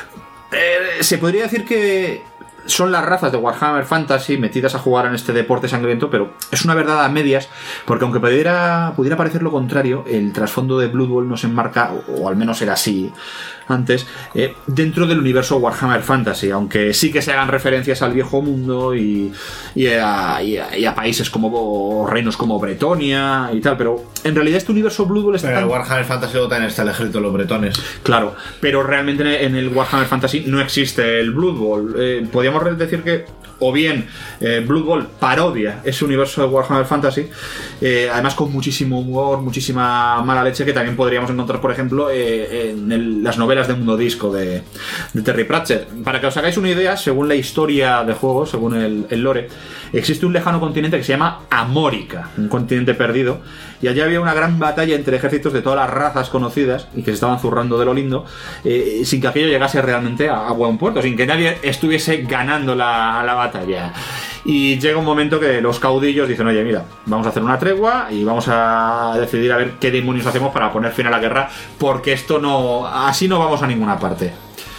Eh, se podría decir que son las razas de Warhammer Fantasy metidas a jugar en este deporte sangriento, pero es una verdad a medias, porque aunque pudiera, pudiera parecer lo contrario, el trasfondo de Blood Bowl nos enmarca, o al menos era así antes, eh, dentro del universo Warhammer Fantasy, aunque sí que se hagan referencias al viejo mundo y, y, a, y, a, y a países como o reinos como Bretonia y tal, pero en realidad este universo Blood Bowl está Pero en tan... el Warhammer Fantasy luego también está el ejército de los bretones. Claro, pero realmente en el Warhammer Fantasy no existe el Blood Bowl. Eh, podríamos decir que o bien eh, Blood Bowl parodia ese universo de Warhammer Fantasy, eh, además con muchísimo humor, muchísima mala leche, que también podríamos encontrar, por ejemplo, eh, en el, las novelas de Mundo Disco de, de Terry Pratchett. Para que os hagáis una idea, según la historia de juego, según el, el lore, existe un lejano continente que se llama Amórica, un continente perdido, y allí había una gran batalla entre ejércitos de todas las razas conocidas y que se estaban zurrando de lo lindo, eh, sin que aquello llegase realmente a, a buen puerto, sin que nadie estuviese ganando la, la batalla. Y llega un momento que los caudillos dicen: oye, mira, vamos a hacer una tregua y vamos a decidir a ver qué demonios hacemos para poner fin a la guerra, porque esto no, así no vamos a ninguna parte.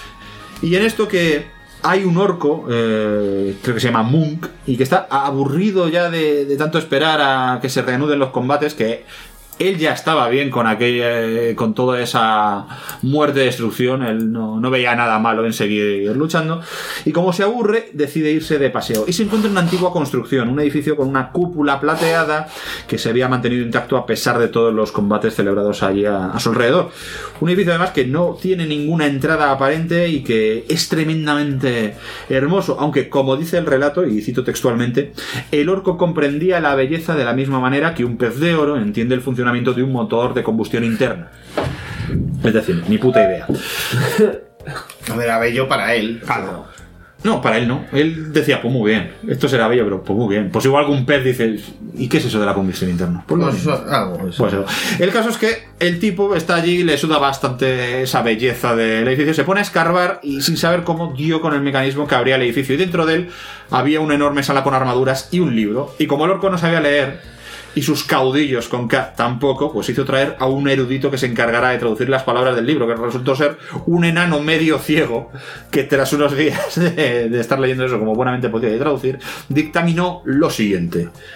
Y en esto que hay un orco, eh, creo que se llama Munk, y que está aburrido ya de, de tanto esperar a que se reanuden los combates, que él ya estaba bien con aquella, con toda esa muerte y destrucción. Él no, no veía nada malo en seguir luchando, y como se aburre decide irse de paseo y se encuentra en una antigua construcción, un edificio con una cúpula plateada que se había mantenido intacto a pesar de todos los combates celebrados allí a, a su alrededor. Un edificio además que no tiene ninguna entrada aparente y que es tremendamente hermoso, aunque, como dice el relato, y cito textualmente, el orco comprendía la belleza de la misma manera que un pez de oro entiende el funcionamiento de un motor de combustión interna. Es decir, ni puta idea. A ver, era bello para él. Claro. No, para él no. Él decía, pues muy bien, esto será bello, pero pues muy bien. Pues igual que un pez dice, ¿y qué es eso de la combustión interna? Pues, Pues eso, algo, eso. pues eso. El caso es que el tipo está allí, le suda bastante esa belleza del edificio, se pone a escarbar y sin saber cómo dio con el mecanismo que abría el edificio. Y dentro de él había una enorme sala con armaduras y un libro. Y como el orco no sabía leer, y sus caudillos con K tampoco, pues hizo traer a un erudito que se encargara de traducir las palabras del libro, que resultó ser un enano medio ciego que, tras unos días de, de estar leyendo eso como buenamente podía traducir, dictaminó lo siguiente: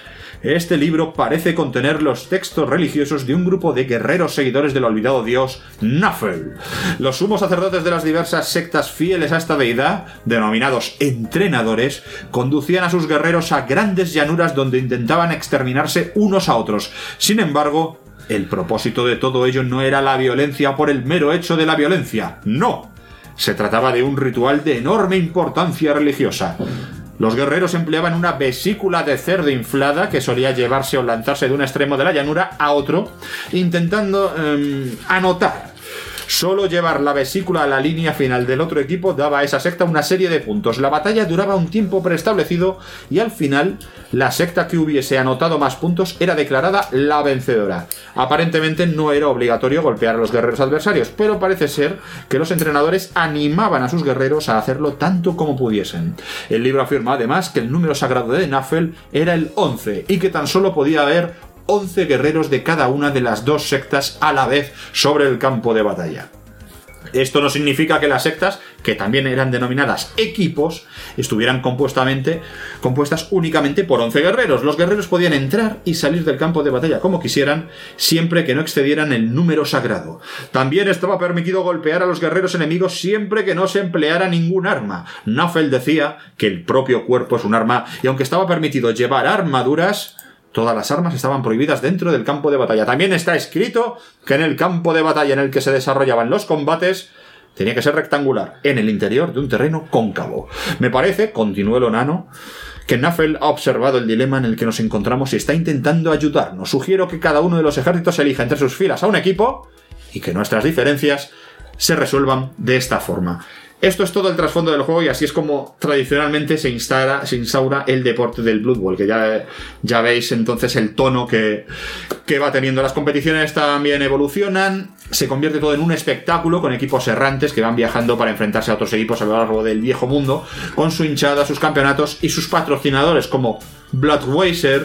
Este libro parece contener los textos religiosos de un grupo de guerreros seguidores del olvidado dios Nafel. Los sumos sacerdotes de las diversas sectas fieles a esta deidad, denominados entrenadores, conducían a sus guerreros a grandes llanuras donde intentaban exterminarse unos a otros. Sin embargo, el propósito de todo ello no era la violencia por el mero hecho de la violencia. ¡No! Se trataba de un ritual de enorme importancia religiosa. Los guerreros empleaban una vesícula de cerdo inflada que solía llevarse o lanzarse de un extremo de la llanura a otro, intentando eh, anotar. Solo llevar la vesícula a la línea final del otro equipo daba a esa secta una serie de puntos. La batalla duraba un tiempo preestablecido y al final la secta que hubiese anotado más puntos era declarada la vencedora. Aparentemente no era obligatorio golpear a los guerreros adversarios, pero parece ser que los entrenadores animaban a sus guerreros a hacerlo tanto como pudiesen. El libro afirma además que el número sagrado de Nafel era el once y que tan solo podía haber once guerreros de cada una de las dos sectas a la vez sobre el campo de batalla. Esto no significa que las sectas, que también eran denominadas equipos, estuvieran compuestamente, compuestas únicamente por once guerreros. Los guerreros podían entrar y salir del campo de batalla como quisieran, siempre que no excedieran el número sagrado. También estaba permitido golpear a los guerreros enemigos siempre que no se empleara ningún arma. Nafel decía que el propio cuerpo es un arma, y aunque estaba permitido llevar armaduras, todas las armas estaban prohibidas dentro del campo de batalla. También está escrito que en el campo de batalla en el que se desarrollaban los combates tenía que ser rectangular, en el interior de un terreno cóncavo. Me parece, continuó el onano, que Nafel ha observado el dilema en el que nos encontramos y está intentando ayudarnos. Sugiero que cada uno de los ejércitos elija entre sus filas a un equipo y que nuestras diferencias se resuelvan de esta forma. Esto es todo el trasfondo del juego y así es como tradicionalmente se instaura, se instaura el deporte del Blood Bowl, que ya, ya veis entonces el tono que, que va teniendo. Las competiciones también evolucionan, se convierte todo en un espectáculo con equipos errantes que van viajando para enfrentarse a otros equipos a lo largo del viejo mundo, con su hinchada, sus campeonatos y sus patrocinadores como Bloodweiser,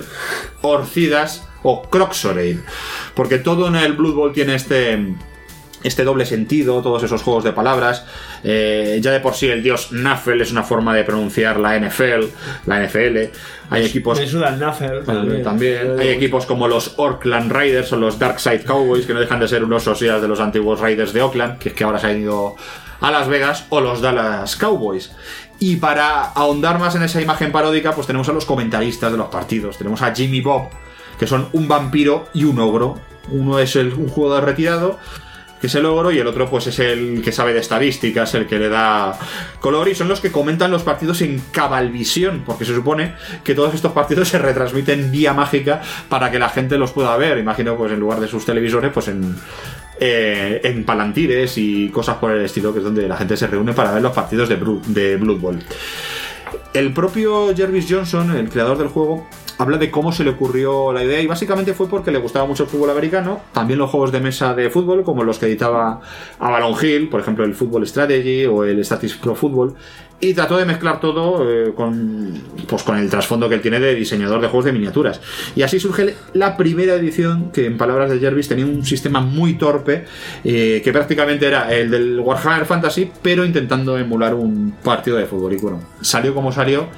Orcidas o Croxorade, porque todo en el Blood Bowl tiene este... este doble sentido, todos esos juegos de palabras. Eh, ya de por sí el dios Nafel es una forma de pronunciar la N F L, la N F L. Hay equipos... Me suda el Nafel. También. también. Hay equipos como los Oakland Raiders o los Darkside Cowboys, que no dejan de ser unos socias de los antiguos Raiders de Oakland, que es que ahora se han ido a Las Vegas, o los Dallas Cowboys. Y para ahondar más en esa imagen paródica, pues tenemos a los comentaristas de los partidos. Tenemos a Jimmy Bob, que son un vampiro y un ogro. Uno es el, un jugador retirado, que es el ogro, y el otro pues es el que sabe de estadísticas, el que le da color, y son los que comentan los partidos en Cabalvisión, porque se supone que todos estos partidos se retransmiten vía mágica para que la gente los pueda ver. Imagino, pues en lugar de sus televisores, pues en, eh, en Palantires y cosas por el estilo, que es donde la gente se reúne para ver los partidos de, Bru- de Blood Bowl. El propio Jervis Johnson, el creador del juego, habla de cómo se le ocurrió la idea, y básicamente fue porque le gustaba mucho el fútbol americano, también los juegos de mesa de fútbol, como los que editaba Avalon Hill, por ejemplo el Football Strategy o el Statics Pro Football, y trató de mezclar todo eh, con, pues, con el trasfondo que él tiene de diseñador de juegos de miniaturas. Y así surge la primera edición, que en palabras de Jervis tenía un sistema muy torpe, eh, que prácticamente era el del Warhammer Fantasy, pero intentando emular un partido de fútbol. Y bueno, salió como salió.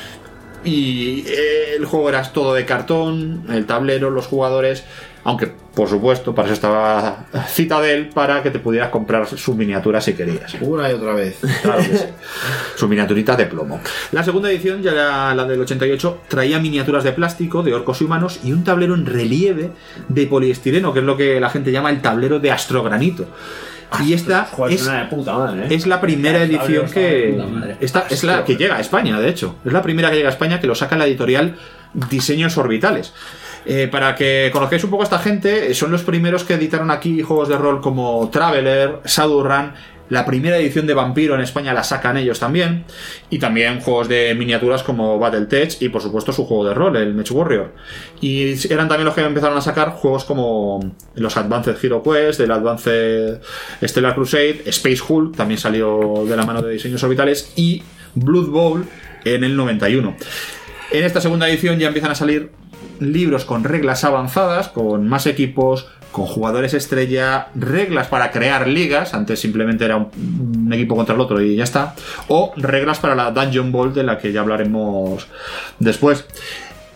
Y el juego era todo de cartón, el tablero, los jugadores, aunque por supuesto para eso estaba Citadel, para que te pudieras comprar sus miniaturas si querías. Una y otra vez. Claro que sí. Sus miniaturitas de plomo. La segunda edición, ya la, la del ochenta y ocho, traía miniaturas de plástico, de orcos y humanos, y un tablero en relieve de poliestireno, que es lo que la gente llama el tablero de astrogranito. Y esta Joder, es, de puta madre, ¿eh? es la primera edición que esta es la que llega a España, de hecho. Es la primera que llega a España, que lo saca la editorial Diseños Orbitales. Eh, para que conozcáis un poco a esta gente, son los primeros que editaron aquí juegos de rol como Traveler, Shadowrun. La primera edición de Vampiro en España la sacan ellos también. Y también juegos de miniaturas como Battletech y por supuesto su juego de rol, el Mech Warrior. Y eran también los que empezaron a sacar juegos como los Advanced Hero Quest, el Advanced Stellar Crusade, Space Hulk, también salió de la mano de Diseños Orbitales, y Blood Bowl en el noventa y uno. En esta segunda edición ya empiezan a salir libros con reglas avanzadas, con más equipos, con jugadores estrella, reglas para crear ligas, antes simplemente era un, un equipo contra el otro y ya está, o reglas para la Dungeon Bowl, de la que ya hablaremos después.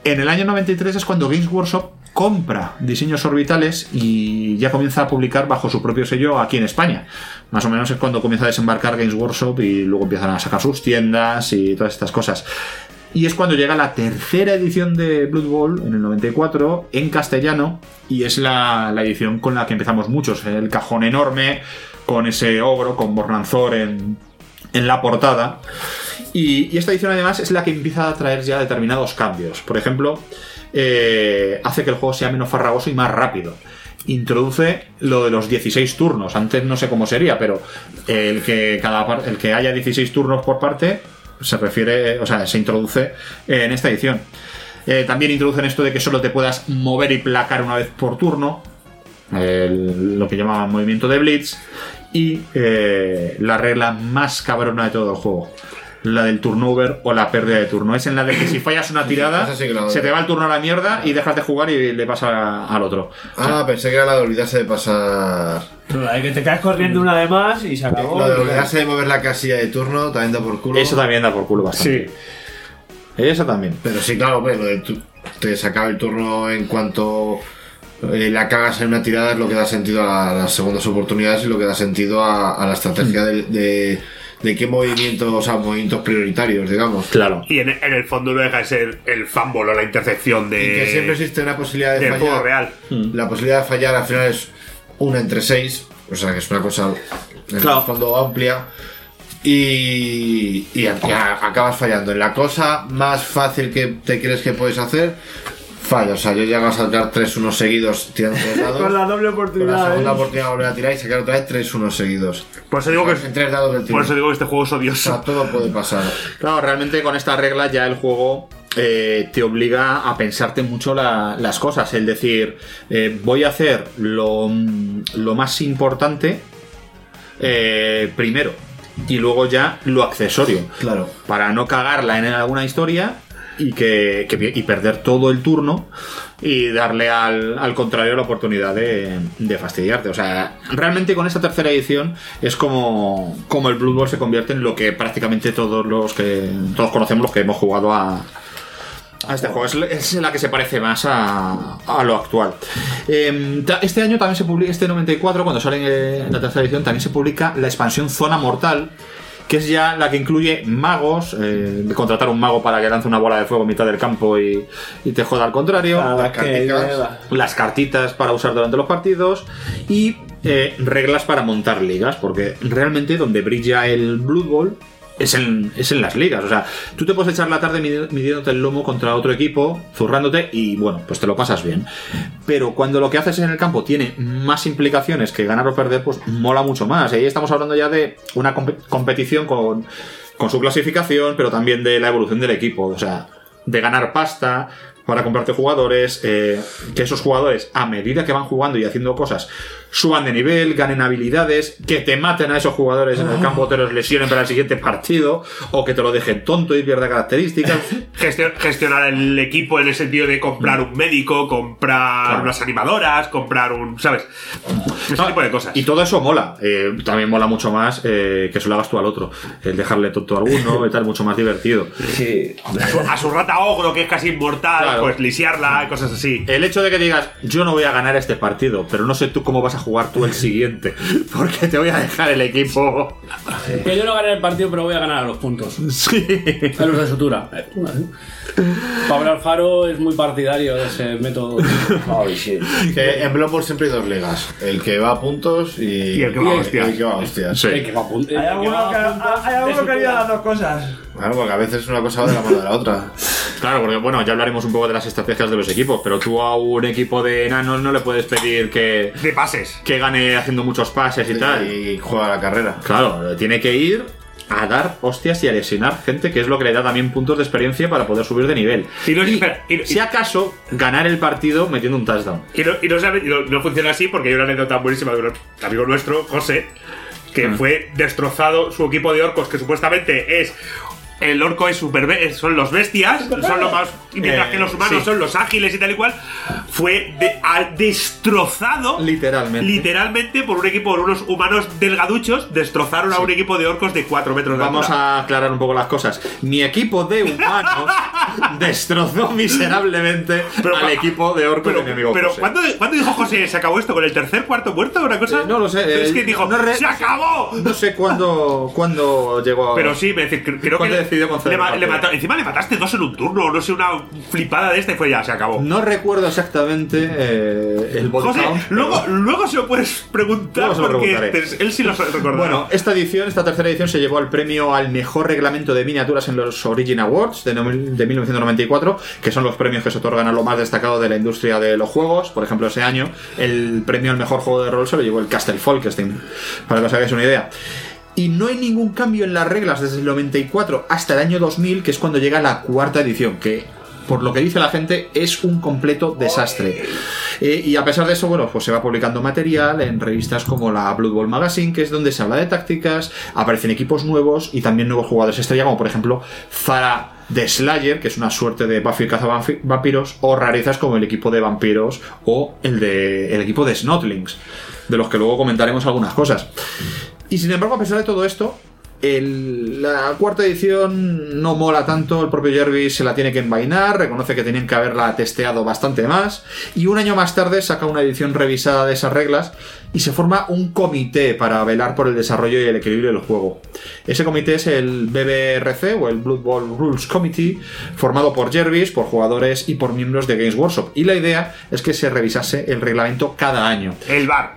En el año noventa y tres es cuando Games Workshop compra Diseños Orbitales y ya comienza a publicar bajo su propio sello aquí en España. Más o menos es cuando comienza a desembarcar Games Workshop y luego empiezan a sacar sus tiendas y todas estas cosas. Y es cuando llega la tercera edición de Blood Bowl, en el noventa y cuatro, en castellano, y es la, la edición con la que empezamos muchos. El cajón enorme, con ese ogro, con Bornanzor en, en la portada. Y, y esta edición además es la que empieza a traer ya determinados cambios. Por ejemplo, eh, hace que el juego sea menos farragoso y más rápido. Introduce lo de los dieciséis turnos. Antes no sé cómo sería, pero el que, cada par- el que haya dieciséis turnos por parte se refiere, o sea, se introduce en esta edición. Eh, también introducen esto de que solo te puedas mover y placar una vez por turno, el, lo que llamaban movimiento de blitz, y eh, la regla más cabrona de todo el juego, la del turnover o la pérdida de turno. Es en la de que si fallas una tirada, sí se te va el turno a la mierda y dejas de jugar y le pasa al otro. Ah, pensé que era la de olvidarse de pasar. La de que te caes corriendo una de más y se acabó. Lo de olvidarse de mover la casilla de turno también da por culo. Eso también da por culo bastante. Sí. Eso también. Pero sí, claro, hombre, lo de tu- te se acaba el turno en cuanto eh, la cagas en una tirada es lo que da sentido a, la- a las segundas oportunidades y lo que da sentido a, a la estrategia de, de, de qué movimientos, o sea, movimientos prioritarios, digamos. Claro. Y en, en el fondo no deja de ser el fumble o la intercepción de. Y que siempre existe una posibilidad de del fallar. juego real. La posibilidad de fallar al final es una entre seis, o sea que es una cosa en Claro. el fondo amplia. Y, y a- a- acabas fallando. En la cosa más fácil que te crees que puedes hacer, fallas. O sea, yo llego a saltar tres uno seguidos tirando tres dados. Con la doble Con oportunidad. la segunda ¿eh? oportunidad de volver a tirar y sacar otra vez tres uno seguidos. Por eso digo que, En tres dados del tiro. por eso digo que este juego es O odioso. sea, todo puede pasar. Claro, realmente con esta regla ya el juego eh, te obliga a pensarte mucho la- las cosas. Es decir, eh, voy a hacer lo, lo más importante eh, primero y luego ya lo accesorio. Claro. Para no cagarla en alguna historia y, que, que- y perder todo el turno y darle al, al contrario la oportunidad de, de fastidiarte. O sea, realmente con esta tercera edición es como, como el Blood Bowl se convierte en lo que prácticamente todos los que todos conocemos, los que hemos jugado a, a este juego. Es, es la que se parece más a, a lo actual. Eh, ta- este año también se publica, este noventa y cuatro, cuando sale eh, la tercera edición, también se publica la expansión Zona Mortal, que es ya la que incluye magos, eh, de contratar un mago para que lance una bola de fuego a mitad del campo y, y te joda al contrario, Ah, Las que carticas. lleva. las cartitas para usar durante los partidos y eh, reglas para montar ligas, porque realmente donde brilla el Blood Bowl es en, es en las ligas. O sea, tú te puedes echar la tarde midi- midiéndote el lomo contra otro equipo, zurrándote y bueno, pues te lo pasas bien. Pero cuando lo que haces en el campo tiene más implicaciones que ganar o perder, pues mola mucho más. Y ahí estamos hablando ya de una comp- competición con, con su clasificación, pero también de la evolución del equipo. O sea, de ganar pasta para comprarte jugadores, eh, que esos jugadores, a medida que van jugando y haciendo cosas, suban de nivel, ganen habilidades, que te maten a esos jugadores en el campo, te los lesionen para el siguiente partido, o que te lo dejen tonto y pierda características. Gestio- gestionar el equipo en el sentido de comprar un médico, comprar Claro. unas animadoras, comprar un. ¿Sabes? Ese No, tipo de cosas. Y todo eso mola. Eh, también mola mucho más eh, que se lo hagas tú al otro. El dejarle tonto a alguno y tal, mucho más divertido. Sí. A su, a su rata ogro, que es casi inmortal, Claro. pues lisiarla y cosas así. El hecho de que digas, yo no voy a ganar este partido, pero no sé tú cómo vas a jugar tú el siguiente, porque te voy a dejar el equipo. Que yo no gané el partido, pero voy a ganar a los puntos. Sí. A los de sutura. Pablo Alfaro es muy partidario de ese método. Ay, sí. Que en Blood Bowl siempre hay dos ligas. El que va a puntos y, Y el que va a hostias. y el que va a hostias. Sí. El que va a punto- el Hay que alguno va que, a puntos hay alguno de que haría sutura. las dos cosas. Claro, porque a veces una cosa va de la mano de la otra. Claro, porque bueno, ya hablaremos un poco de las estrategias de los equipos, pero tú a un equipo de enanos no le puedes pedir que, De pases. que gane haciendo muchos pases y tal. Y juega la carrera. Claro, tiene que ir a dar hostias y a lesionar gente, que es lo que le da también puntos de experiencia para poder subir de nivel. Y no, espera, y- y- Si acaso, ganar el partido metiendo un touchdown. Y no, y no, sabe- y no- no funciona así porque hay una anécdota buenísima de un amigo nuestro, José, que Ah. fue destrozado su equipo de orcos, que supuestamente es. El orco es super. Son los bestias, son los más y mientras Eh, que los humanos sí. son los ágiles y tal y cual, fue de- a- destrozado Literalmente. literalmente por un equipo, por unos humanos delgaduchos, destrozaron a un equipo de orcos de cuatro metros de Vamos altura. a aclarar un poco las cosas. Mi equipo de humanos destrozó miserablemente Pero, al equipo de orcos Pero, de mi amigo pero José. ¿cuándo, ¿cuándo dijo José se acabó esto? ¿Con el tercer, cuarto muerto o una cosa? Eh, no lo sé. Es eh, que dijo, no re- ¡se acabó! No sé cuándo, cuándo llegó a... Pero sí, me dice, creo que ¿Cuándo le, decidió conceder le ma- el le partido? mató- encima le mataste dos en un turno, no sé, una flipada de este y fue ya, se acabó. No recuerdo exactamente eh, el body José, count, luego, pero- luego se lo puedes preguntar Luego se lo porque preguntaré. te- él sí lo recordará. Bueno, esta edición, esta tercera edición, se llevó el premio al mejor reglamento de miniaturas en los Origin Awards de, no- de mil novecientos noventa y cuatro, que son los premios que se otorgan a lo más destacado de la industria de los juegos. Por ejemplo, ese año el premio al mejor juego de rol se lo llevó el Castle Folkestone, para que os hagáis una idea. Y no hay ningún cambio en las reglas desde el noventa y cuatro hasta el año dos mil, que es cuando llega la cuarta edición, que por lo que dice la gente es un completo desastre. Eh, y a pesar de eso, bueno, pues se va publicando material en revistas como la Blood Bowl Magazine, que es donde se habla de tácticas, aparecen equipos nuevos y también nuevos jugadores estrella, como por ejemplo Zara de Slayer, que es una suerte de Buffy cazavampiros, o rarezas como el equipo de vampiros o el de el equipo de Snotlings, de los que luego comentaremos algunas cosas. Y sin embargo, a pesar de todo esto, el- la cuarta edición no mola tanto. El propio Jervis se la tiene que envainar, reconoce que tenían que haberla testeado bastante más, y un año más tarde saca una edición revisada de esas reglas y se forma un comité para velar por el desarrollo y el equilibrio del juego. Ese comité es el B B R C, o el Blood Bowl Rules Committee, formado por Jervis, por jugadores y por miembros de Games Workshop, y la idea es que se revisase el reglamento cada año. El bar.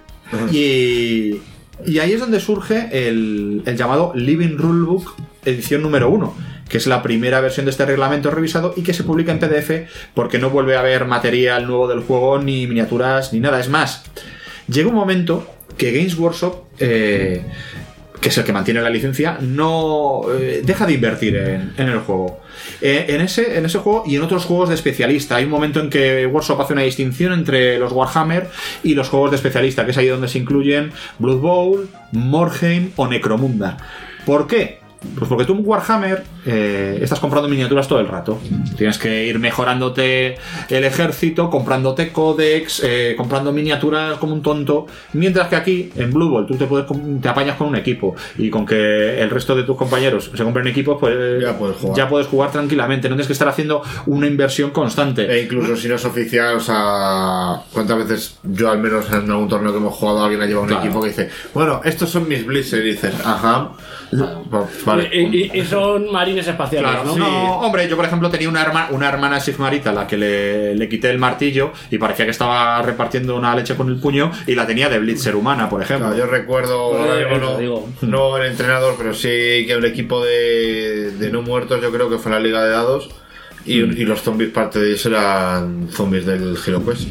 Y, y ahí es donde surge el, el llamado Living Rulebook edición número uno, que es la primera versión de este reglamento revisado y que se publica en P D F porque no vuelve a haber material nuevo del juego, ni miniaturas, ni nada. Es más, llega un momento que Games Workshop, eh, que es el que mantiene la licencia, no eh, deja de invertir en, en el juego. Eh, en, ese, en ese juego y en otros juegos de especialista. Hay un momento en que Workshop hace una distinción entre los Warhammer y los juegos de especialista, que es ahí donde se incluyen Blood Bowl, Morhaime o Necromunda. ¿Por qué? Pues porque tú en Warhammer eh, estás comprando miniaturas todo el rato. Tienes que ir mejorándote el ejército, comprándote códex, eh, comprando miniaturas como un tonto. Mientras que aquí, en Blood Bowl, tú te, puedes, te apañas con un equipo. Y con que el resto de tus compañeros se compren equipos, pues ya puedes jugar, ya puedes jugar tranquilamente. No tienes que estar haciendo una inversión constante. E incluso si no es oficial, o sea, ¿cuántas veces yo al menos en algún torneo que hemos jugado alguien ha llevado un Claro. equipo que dice, bueno, estos son mis Blizzard, y dices, ajá, pues, vale. Y, y- y son marines espaciales, Claro, ¿no? no, hombre, yo por ejemplo tenía una, herma- una hermana Sigmarita a la que le, le quité el martillo y parecía que estaba repartiendo una leche con el puño, y la tenía de Blitzer humana, por ejemplo. Claro, yo recuerdo, Pues, ahora mismo eso no, digo. no el entrenador, pero sí que un equipo de, de no muertos, yo creo que fue la Liga de Dados, y, y los zombies, parte de ellos eran zombies del Hero Quest.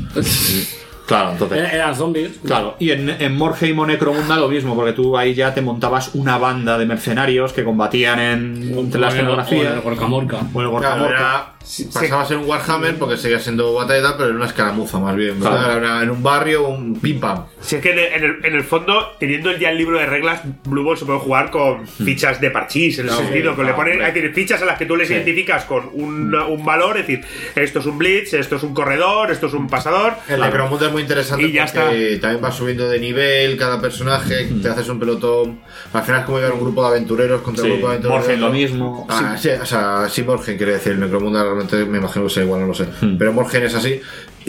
Claro, entonces. Er- Eran zombies. Claro, y en, en Morhaime o Necromunda lo mismo, porque tú ahí ya te montabas una banda de mercenarios que combatían en, entre las O en el- geografías. o en el Gorkamorka. O en el Claro, Gorkamorka. era, pasaba a ser un Warhammer porque seguía siendo batalla y tal, pero era una escaramuza más bien, ¿verdad? Claro. Era una- en un barrio, un pim pam. Si es que en el, en el- en el fondo, teniendo ya el libro de reglas, Blue Ball se puede jugar con fichas de parchís, en el Sí, sentido que le claro, ponen, hombre. hay decir, fichas a las que tú les Sí. identificas con un, un valor, es decir, esto es un blitz, esto es un corredor, esto es un pasador. El Necromunda es muy interesante Y ya porque también vas subiendo de nivel cada personaje, te haces un pelotón. Al final es como llevar un grupo de aventureros contra Sí, un grupo de aventureros. Morhaime lo mismo. Ah, sí. o sea, sí, Morhaime quiere decir. El Necromunda realmente me imagino que sea igual, no lo sé. Pero Morhaime es así.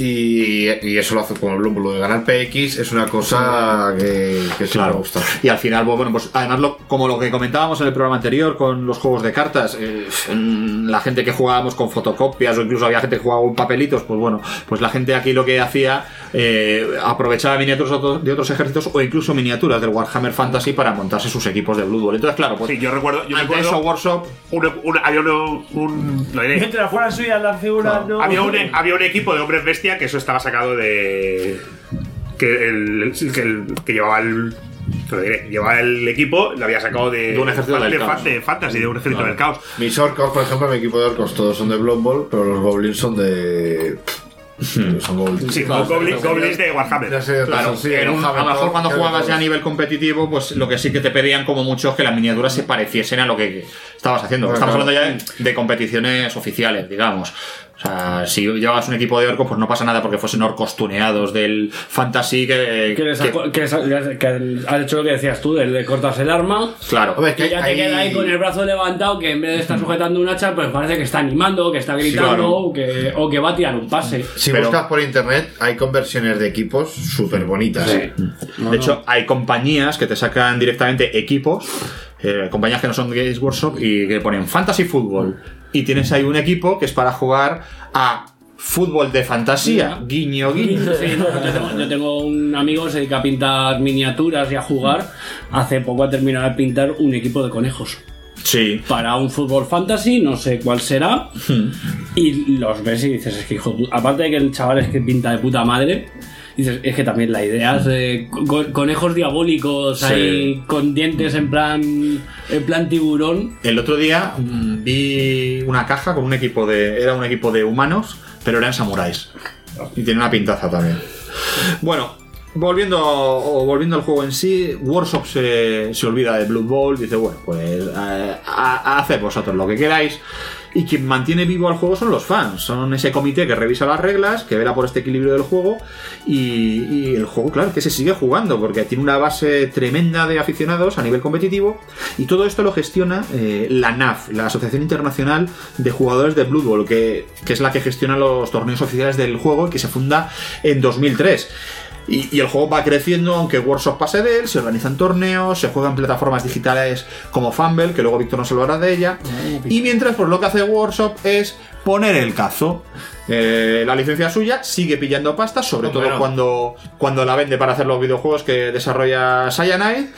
Y, y eso lo hace con el Bloom. Lo de ganar P X es una cosa que, que sí Claro. me gusta. Y al final, bueno, pues además, lo- como lo que comentábamos en el programa anterior con los juegos de cartas, eh, en la gente que jugábamos con fotocopias o incluso había gente que jugaba con papelitos, pues bueno, pues la gente aquí lo que hacía, eh, aprovechaba miniaturas de otros- de otros ejércitos o incluso miniaturas del Warhammer Fantasy para montarse sus equipos de Blood Bowl. Entonces, claro, pues Sí, yo recuerdo, yo ante recuerdo eso Workshop un, un- había uno, un, lo diré. Mientras fueran suyas las figuras, no. Había un, había un equipo de hombres bestia que eso estaba sacado de. Que el, el- que, el- que llevaba el. te lo diré, llevaba el equipo, lo había sacado de. De un ejército del de, caos. de Fantasy, de un ejército Claro. del caos. Mis orcos, por ejemplo, mi equipo de orcos todos son de Blood Bowl, pero los goblins son de. Son goblins. Sí, como goblins, goblins de Warhammer. Ya sé, Claro, sí, en un- a lo mejor cuando que- jugabas ya a nivel competitivo, pues lo que sí que te pedían como mucho es que las miniaturas se pareciesen a lo que estabas haciendo. Bueno, Estamos claro. hablando ya de, de competiciones oficiales, digamos. O sea, si llevas un equipo de orcos, pues no pasa nada porque fuesen orcos tuneados del fantasy que... Que, les que- ha- que les- que has hecho lo que decías tú, el de cortas el arma. Claro. Hombre, es que Y ya te hay- queda ahí con el brazo levantado, que en vez de estar sujetando un hacha, pues parece que está animando, que está gritando, claro. o, que, o que va a tirar un pase. Si Pero- buscas por internet, hay conversiones de equipos súper bonitas. Sí. De hecho, hay compañías que te sacan directamente equipos, eh, compañías que no son Games Workshop y que ponen Fantasy Football. Y tienes ahí un equipo que es para jugar a fútbol de fantasía, guiño, guiño. Sí, no, yo, tengo, yo tengo un amigo que se dedica a pintar miniaturas y a jugar. Hace poco ha terminado de pintar un equipo de conejos. Sí. Para un fútbol fantasy, no sé cuál será. Y los ves y dices, es que hijo, tú- aparte de que el chaval es que pinta de puta madre, dices, es que también la idea es de co- conejos diabólicos Sí. ahí con dientes en plan en plan tiburón. El otro día mm, vi una caja con un equipo de. Era un equipo de humanos, pero eran samuráis. Y tiene una pintaza también. Bueno, volviendo, o volviendo al juego en sí, Workshop se, se olvida de Blood Bowl. Dice, bueno, pues eh, a, a hacer vosotros lo que queráis. Y quien mantiene vivo al juego son los fans. Son ese comité que revisa las reglas, que vela por este equilibrio del juego. Y, y el juego, claro, que se sigue jugando, porque tiene una base tremenda de aficionados a nivel competitivo. Y todo esto lo gestiona eh, la N A F, la Asociación Internacional de Jugadores de Blood Bowl, que, que es la que gestiona los torneos oficiales del juego y que se funda en dos mil tres. Y, y el juego va creciendo, aunque Workshop pase de él, se organizan torneos, se juegan plataformas digitales como Fumble, que luego Víctor nos hablará de ella. Y mientras, pues lo que hace Workshop es poner el cazo. Eh, la licencia suya sigue pillando pasta, sobre Oh, todo bueno. cuando, cuando la vende para hacer los videojuegos que desarrolla Cyanide.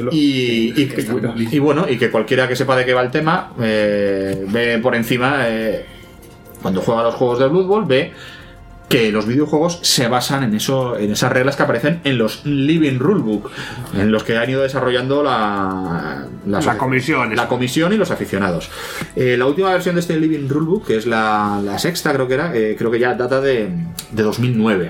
Y, y, y bueno, y que cualquiera que sepa de qué va el tema, eh, ve por encima, eh, cuando juega a los juegos de Blood Bowl, ve que los videojuegos se basan en eso, en esas reglas que aparecen en los Living Rulebook, en los que han ido desarrollando la, La comisión, la comisión y los aficionados. Eh, la última versión de este Living Rulebook, que es la, la sexta, creo que era, eh, creo que ya data de, de dos mil nueve.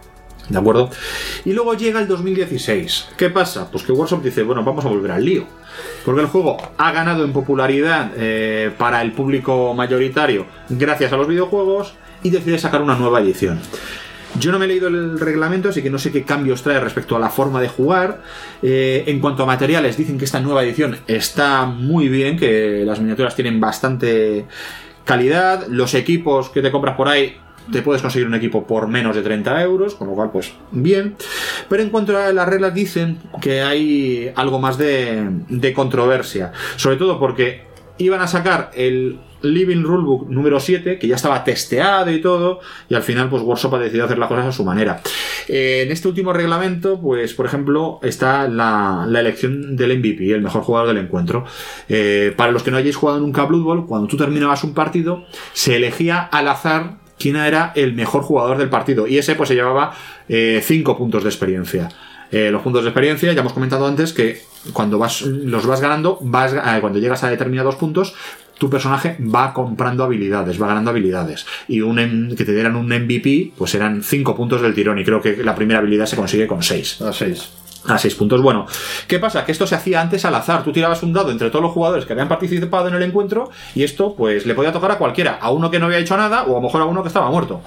¿De acuerdo? Y luego llega el dos mil dieciséis. ¿Qué pasa? Pues que Workshop dice, bueno, vamos a volver al lío. Porque el juego ha ganado en popularidad eh, para el público mayoritario gracias a los videojuegos y decide sacar una nueva edición. Yo no me he leído el reglamento, así que no sé qué cambios trae respecto a la forma de jugar. Eh, en cuanto a materiales, dicen que esta nueva edición está muy bien, que las miniaturas tienen bastante calidad. Los equipos que te compras por ahí, te puedes conseguir un equipo por menos de treinta euros, con lo cual, pues, bien. Pero en cuanto a las reglas, dicen que hay algo más de, de controversia. Sobre todo porque iban a sacar el Living Rulebook número siete, que ya estaba testeado y todo, y al final, pues, Workshop ha decidido hacer las cosas a su manera. Eh, en este último reglamento, pues, por ejemplo, está la, la elección del M V P, el mejor jugador del encuentro. Eh, para los que no hayáis jugado nunca a Blood Bowl, cuando tú terminabas un partido, se elegía al azar quién era el mejor jugador del partido, y ese pues se llevaba cinco puntos de experiencia. Eh, los puntos de experiencia, ya hemos comentado antes que cuando vas los vas ganando, vas, eh, cuando llegas a determinados puntos, tu personaje va comprando habilidades, va ganando habilidades, y un em, que te dieran un M V P, pues eran cinco puntos del tirón, y creo que la primera habilidad se consigue con seis. A seis. A seis puntos. Bueno, ¿qué pasa? Que esto se hacía antes al azar. Tú tirabas un dado entre todos los jugadores que habían participado en el encuentro, y esto pues le podía tocar a cualquiera, a uno que no había hecho nada, o a lo mejor a uno que estaba muerto.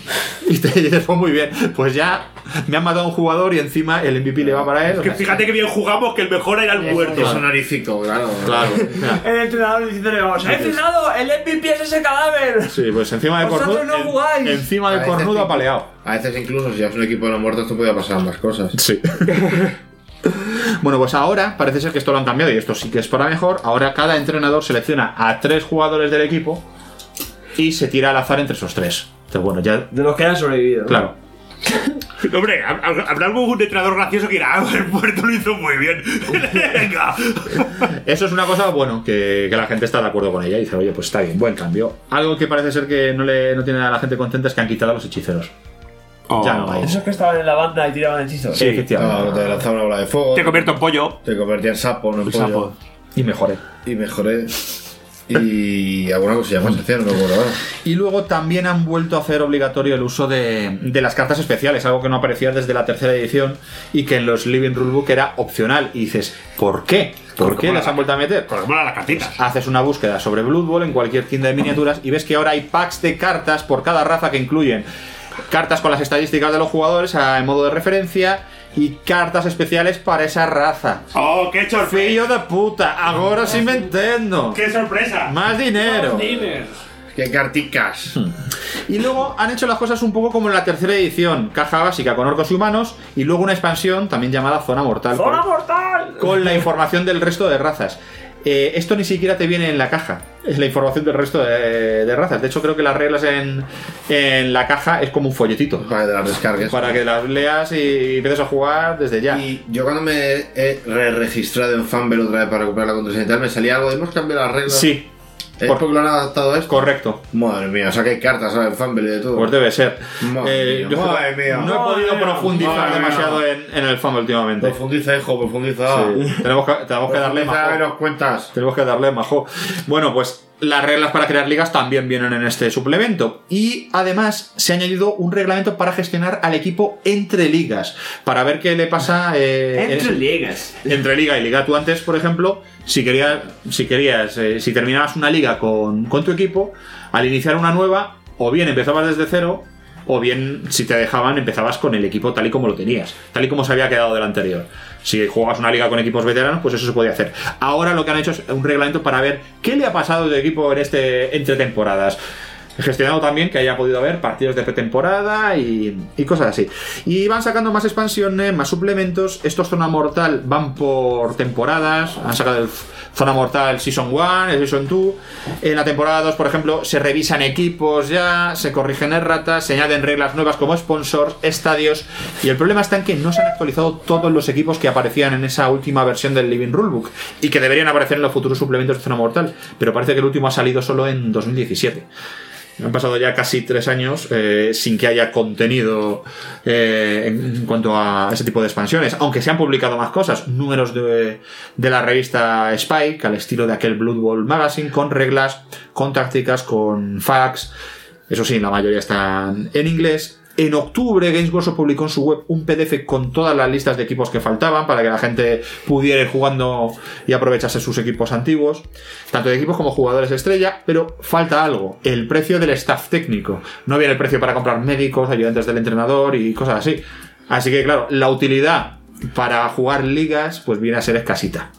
Y te, y te fue muy bien. Pues ya me han matado a un jugador y encima el M V P le va para él. Es que fíjate que bien jugamos, que el mejor era el muerto. Eso naricico, claro. Claro. El entrenador diciéndole, vamos, ¡he entrenado! ¡El M V P es ese cadáver! Sí, pues encima de ¡Vosotros cornudo, no jugáis! encima de A veces cornudo incluso- apaleado. A veces incluso si llevas un equipo de los muertos te podía pasar ambas cosas. Sí. Bueno, pues ahora parece ser que esto lo han cambiado y esto sí que es para mejor. Ahora cada entrenador selecciona a tres jugadores del equipo y se tira al azar entre esos tres. Entonces, bueno, ya... De los que han sobrevivido. Claro. Hombre, ha- ha- habrá algún entrenador gracioso que dirá, ah, el muerto lo hizo muy bien. Venga. Eso es una cosa, bueno, que, que la gente está de acuerdo con ella y dice, oye, pues está bien, buen cambio. Algo que parece ser que no, le, no tiene a la gente contenta es que han quitado a los hechiceros. Oh. Ya no hay. Esos que estaban en la banda y tiraban hechizos. Sí, efectivamente. No, te lanzaba una bola de fuego. Te convierto en pollo. Te convertía en sapo, no en pollo. Sapo. Y mejoré. Y mejoré. Y alguna cosilla más hacían, no me acuerdo ahora. Y luego también han vuelto a hacer obligatorio el uso de, de las cartas especiales, algo que no aparecía desde la tercera edición y que en los Living Rulebook era opcional. Y dices, ¿por qué? ¿Por qué las han vuelto a meter? Por mola las cartitas. Haces una búsqueda sobre Blood Bowl en cualquier tienda de miniaturas y ves que ahora hay packs de cartas por cada raza que incluyen cartas con las estadísticas de los jugadores en modo de referencia y cartas especiales para esa raza. ¡Oh, qué sorpresa! ¡Fillo de puta! ¡Ahora sí me entiendo! ¡Qué sorpresa! ¡Más dinero! ¡Qué carticas! Y luego han hecho las cosas un poco como en la tercera edición, caja básica con orcos y humanos y luego una expansión también llamada Zona Mortal. ¡Zona con, Mortal! Con la información del resto de razas. Eh, esto ni siquiera te viene en la caja, es la información del resto de, de razas. De hecho, creo que las reglas en, en la caja es como un folletito para que las descargues, para que las leas y empieces a jugar desde ya. Y yo cuando me he re-registrado en Fumble otra vez para recuperar la contraseña y tal, me salía algo de hemos cambiado las reglas. Sí. ¿Es porque lo han adaptado a esto? Correcto. Madre mía, o sea que hay cartas, ¿sabes? En Fumble y de todo. Pues debe ser. Madre eh, mía, yo madre mía. No he podido Madre profundizar madre demasiado mía. en, en el Fumble últimamente. Profundiza, hijo, profundiza. Sí. Tenemos que, tenemos que darle majo. Nos cuentas. Tenemos que darle majo. Bueno, pues las reglas para crear ligas también vienen en este suplemento. Y además se ha añadido un reglamento para gestionar al equipo entre ligas. Para ver qué le pasa. Eh, Entre en, ligas. Entre liga y liga. Tú antes, por ejemplo, si querías, si, querías, eh, si terminabas una liga con, con tu equipo, al iniciar una nueva, o bien empezabas desde cero, o bien, si te dejaban, empezabas con el equipo tal y como lo tenías, tal y como se había quedado del anterior. Si jugabas una liga con equipos veteranos, pues eso se podía hacer. Ahora lo que han hecho es un reglamento para ver qué le ha pasado de equipo en este entre temporadas. Gestionado también que haya podido haber partidos de pretemporada y, y cosas así. Y van sacando más expansiones, más suplementos. Estos Zona Mortal van por temporadas. Han sacado el Zona Mortal Season uno, el Season dos. En la temporada dos, por ejemplo, se revisan equipos ya, se corrigen erratas, se añaden reglas nuevas como sponsors, estadios. Y el problema está en que no se han actualizado todos los equipos que aparecían en esa última versión del Living Rulebook y que deberían aparecer en los futuros suplementos de Zona Mortal. Pero parece que el último ha salido solo en dos mil diecisiete. Han pasado ya casi tres años eh, sin que haya contenido eh, en, en cuanto a ese tipo de expansiones, aunque se han publicado más cosas, números de, de la revista Spike al estilo de aquel Blood Bowl Magazine, con reglas, con tácticas, con facts. Eso sí, la mayoría están en inglés. En octubre Games Workshop publicó en su web un P D F con todas las listas de equipos que faltaban para que la gente pudiera ir jugando y aprovechase sus equipos antiguos, tanto de equipos como jugadores estrella, pero falta algo, el precio del staff técnico. No viene el precio para comprar médicos, ayudantes del entrenador y cosas así. Así que claro, la utilidad para jugar ligas pues viene a ser escasita.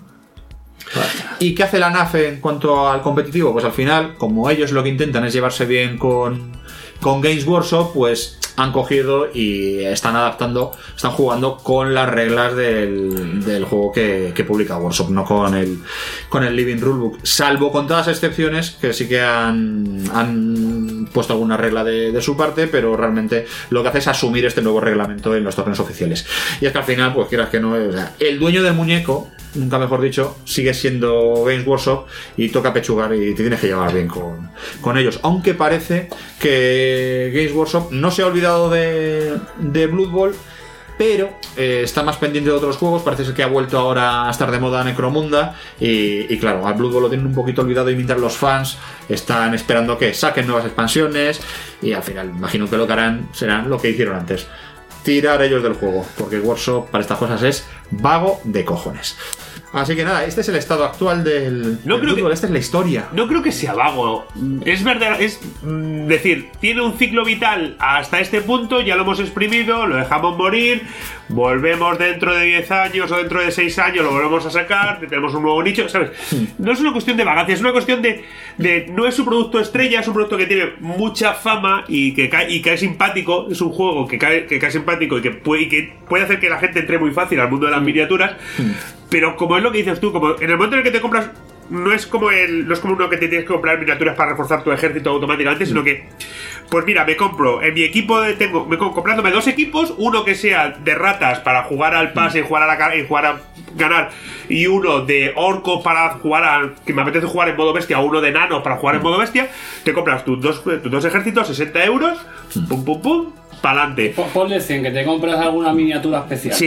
¿Y qué hace la N A F en cuanto al competitivo? Pues al final, como ellos lo que intentan es llevarse bien con, con Games Workshop, pues han cogido y están adaptando, están jugando con las reglas del, del juego que, que publica Workshop, no con el, con el Living Rulebook, salvo con todas las excepciones que sí que han, han puesto alguna regla de, de su parte, pero realmente lo que hace es asumir este nuevo reglamento en los torneos oficiales. Y es que al final, pues quieras que no, o sea, el dueño del muñeco, nunca mejor dicho, sigue siendo Games Workshop y toca pechugar y te tienes que llevar bien con, con ellos. Aunque parece que Games Workshop no se ha olvidado de, de Blood Bowl, pero eh, está más pendiente de otros juegos. Parece ser que ha vuelto ahora a estar de moda Necromunda y, y claro, al Blood Bowl lo tienen un poquito olvidado y mientras los fans están esperando que saquen nuevas expansiones y al final imagino que lo que harán serán lo que hicieron antes, tirar ellos del juego, porque Workshop para estas cosas es vago de cojones. Así que nada, este es el estado actual del, no del creo fútbol, que, esta es la historia. No creo que sea vago. Es verdad, es mm, decir, tiene un ciclo vital hasta este punto, ya lo hemos exprimido, lo dejamos morir, volvemos dentro de diez años o dentro de seis años, lo volvemos a sacar, tenemos un nuevo nicho, ¿sabes? No es una cuestión de vagancia, es una cuestión de, de no es un producto estrella, es un producto que tiene mucha fama y que cae, y cae simpático, es un juego que cae, que cae simpático y que puede, y que puede hacer que la gente entre muy fácil al mundo de las miniaturas. Pero como es lo que dices tú, como en el momento en el que te compras, no es como el, no es como uno que te tienes que comprar miniaturas para reforzar tu ejército automáticamente, sino que, pues mira, me compro, en mi equipo de, tengo, me compro, comprándome dos equipos, uno que sea de ratas para jugar al pase y jugar a la y jugar a ganar, y uno de orcos para jugar a, que me apetece jugar en modo bestia, o uno de nanos para jugar en modo bestia, te compras tus dos, tus dos ejércitos, sesenta euros, pum pum pum, pa'lante. Ponle cien, que te compras alguna miniatura especial. Sí.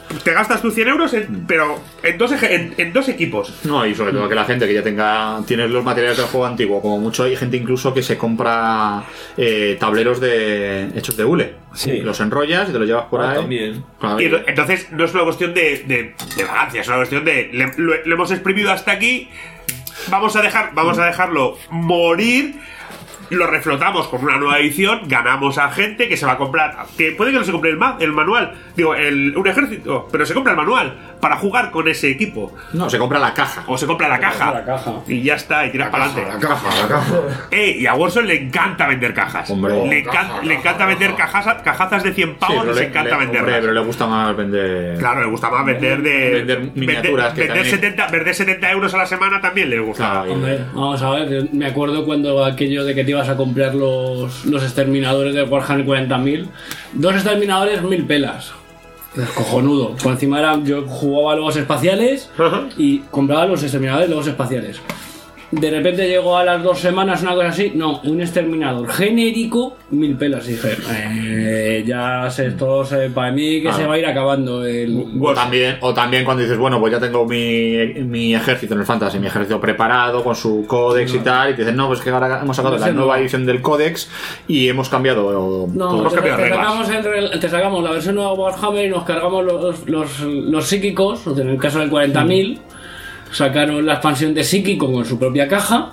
te gastas tus cien euros, en, pero en dos, eje- en, en dos equipos. No, y sobre todo que la gente que ya tenga tiene los materiales del juego antiguo, como mucho hay gente incluso que se compra eh, tableros de hechos de hule. Sí. Los enrollas y te los llevas por Ah, ahí. también. Claro. Y ento- entonces no es una cuestión de, de, de vagancia, es una cuestión de le- lo, lo hemos exprimido hasta aquí, vamos a dejar, vamos a dejarlo morir. Lo reflotamos con una nueva edición, ganamos a gente que se va a comprar, que puede que no se compre el, ma- el manual, digo, el, un ejército, pero se compra el manual para jugar con ese equipo. No, se compra la caja. O se compra la caja. La caja. Y ya está, y tiras para adelante. La caja, la caja. Eh, y a Warzone le encanta vender cajas. Hombre. le, Caja, encan- caja, le encanta vender cajazas, cajazas de cien pavos, pero les le- encanta le- venderlas. hombre, pero le gusta más vender. Claro, le gusta más vender de. Vender miniaturas, que Vender, también- setenta, vender setenta euros a la semana también le gusta. Claro, y- Hombre, vamos a ver, yo me acuerdo cuando aquello de que te ibas a comprar los, los exterminadores de Warhammer cuarenta mil. Dos exterminadores, mil pelas. Es cojonudo. Por encima era, yo jugaba a lobos espaciales y compraba los exterminadores de lobos espaciales. De repente llegó a las dos semanas una cosa así. No, un exterminador genérico, mil pelas. Y dije, eh, ya sé, esto se- para mí que Ah. se va a ir acabando el. O también, o también cuando dices, bueno, pues ya tengo mi, mi ejército en el Fantasy, mi ejército preparado con su códex y tal, y te dicen, no, pues que ahora hemos sacado No la sé, nueva no. edición del códex y hemos cambiado. No, todo. te, te sacamos el rel- te sacamos la versión nueva Warhammer y nos cargamos los, los, los psíquicos. En el caso del cuarenta mil, sacaron la expansión de psíquico con su propia caja.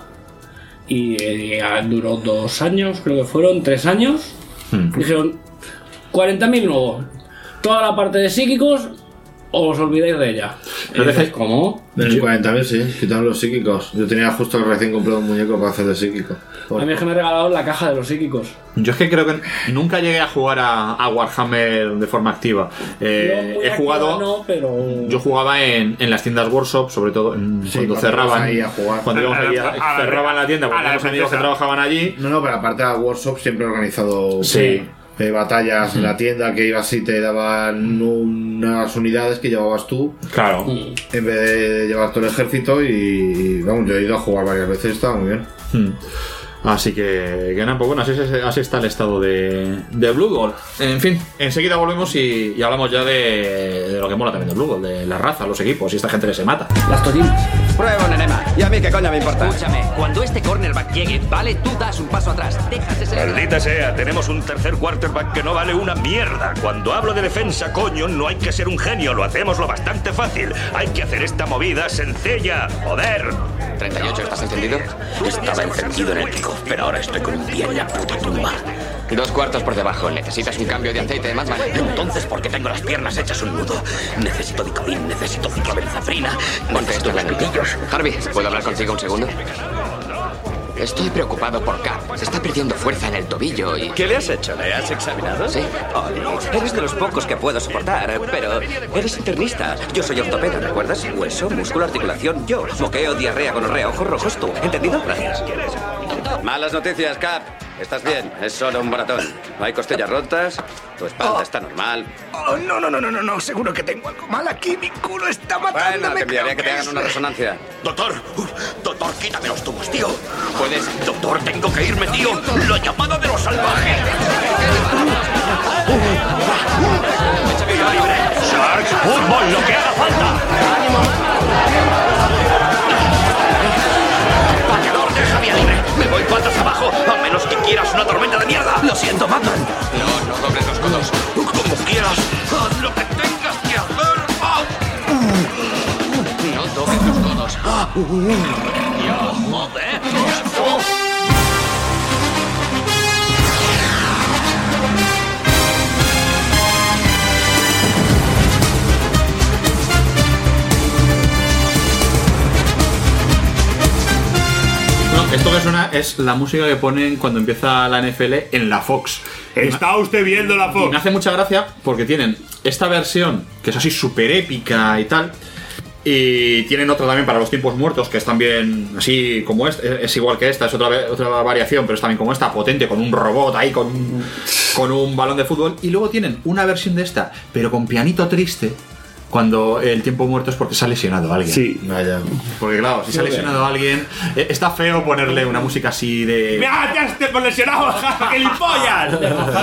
Y eh, duró dos años, creo que fueron, tres años. Dijeron, cuarenta mil nuevos. Toda la parte de psíquicos, os olvidáis de ella. Y dices, ¿cómo? Del cuarenta mil, sí, quitaron los psíquicos. Yo tenía justo recién comprado un muñeco para hacer de psíquico. A mí es que me regalaron la caja de los psíquicos. Yo es que creo que nunca llegué a jugar a, a Warhammer de forma activa. Eh, Yo muy he jugado. activa no, pero... Yo jugaba en, en las tiendas Workshop, sobre todo en- Sí, cuando cuando cerraban. ibas ahí a jugar. Cuando íbamos ahí a- A la- cerraban la tienda, a porque la teníamos amigos que defensa. trabajaban allí. No, no, pero aparte de Workshop siempre he organizado Sí. eh, batallas en la tienda que ibas y te daban unas unidades que llevabas tú. Claro. En vez de llevar todo el ejército y, y, vamos, yo he ido a jugar varias veces, estaba muy bien. Hmm. Así que, que nada, pues bueno, así, así está el estado de, de Blood Bowl. En fin, enseguida volvemos y, y hablamos ya de, de lo que mola también de Blood Bowl, de la raza, los equipos y esta gente que se mata. Las torinas. Prueba un enema. ¿Y a mí qué coño me importa? Escúchame, cuando este cornerback llegue, vale, tú das un paso atrás. Dejas ese... Maldita sea, tenemos un tercer quarterback que no vale una mierda. Cuando hablo de defensa, coño, no hay que ser un genio, lo hacemos lo bastante fácil. Hay que hacer esta movida sencilla, joder. ¿treinta y ocho estás encendido? Estaba encendido en el kickoff, pero ahora estoy con un pie en la puta tumba. Dos cuartos por debajo. ¿Necesitas un cambio de aceite de Madman? Entonces, ¿por qué tengo las piernas hechas un nudo? Necesito Dicodin, necesito ciclobenzafrina. Ponte estos lanitillos. Harvey, ¿puedo hablar contigo un segundo? Estoy preocupado por Cap. Se está perdiendo fuerza en el tobillo y... ¿Qué le has hecho? ¿Le has examinado? Sí. Oh, eres de los pocos que puedo soportar, pero eres internista. Yo soy ortopeda, ¿recuerdas? Hueso, músculo, articulación. Yo. Moqueo, diarrea, gonorrea, ojos rojos, tú. ¿Entendido? Gracias. Malas noticias, Cap. Estás bien, es solo un maratón. No hay costillas rotas, tu espalda está normal. Oh, no, no, no, no, no, no, seguro que tengo algo mal aquí, mi culo está matándome. Bueno, te enviaré creo que te hagan es- una resonancia. Doctor, uh, doctor, quítame los tubos, tío. ¿Puedes? Doctor, tengo que irme, tío. La llamada de los salvajes. Sharks, fútbol, lo que haga falta. Pateador, deja vía libre. Me voy patas abajo, a menos que quieras una tormenta de mierda. Lo siento, Batman. No, no dobles los codos. Como quieras, haz lo que tengas que hacer. Ah. No dobles los codos. Ah. Ya, joder. Bueno, esto que suena es la música que ponen cuando empieza la N F L en la Fox. Está usted viendo la Fox. Y me hace mucha gracia porque tienen esta versión que es así súper épica y tal. Y tienen otra también para los tiempos muertos, que es también así como esta, es igual que esta, es otra, otra variación, pero es también como esta, potente, con un robot ahí, con un, con un balón de fútbol. Y luego tienen una versión de esta, pero con pianito triste, cuando el tiempo muerto es porque se ha lesionado a alguien. Sí. Vaya. Porque claro, si se ha lesionado a alguien, eh, está feo ponerle una música así de... ¡Mira, ya estoy lesionado! ¡Qué limpollas!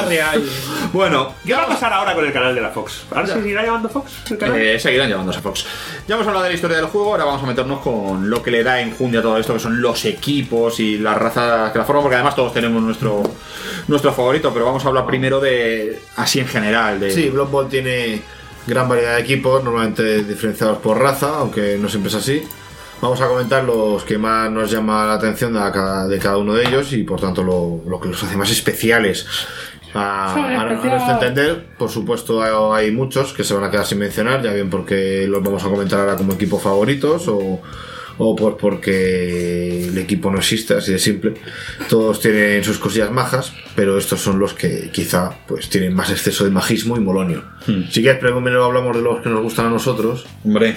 Bueno, ¿qué va a pasar ahora con el canal de la Fox? ¿Ahora se seguirá llamando Fox el canal? Eh, seguirán llamándose Fox. Ya hemos hablado de la historia del juego, ahora vamos a meternos con lo que le da enjundia a todo esto, que son los equipos y las razas que la forman, porque además todos tenemos nuestro nuestro favorito, pero vamos a hablar primero de así en general. De... Sí, Blood Bowl tiene gran variedad de equipos, normalmente diferenciados por raza, aunque no siempre es así. Vamos a comentar los que más nos llama la atención de cada, de cada uno de ellos y por tanto lo, lo que los hace más especiales. A, a, a nuestro entender, por supuesto hay muchos que se van a quedar sin mencionar, ya bien porque los vamos a comentar ahora como equipos favoritos o, o por porque el equipo no existe, así de simple. Todos tienen sus cosillas majas, pero estos son los que quizá pues tienen más exceso de magismo y molonio. Hmm. Si quieres, primero hablamos de los que nos gustan a nosotros. Hombre,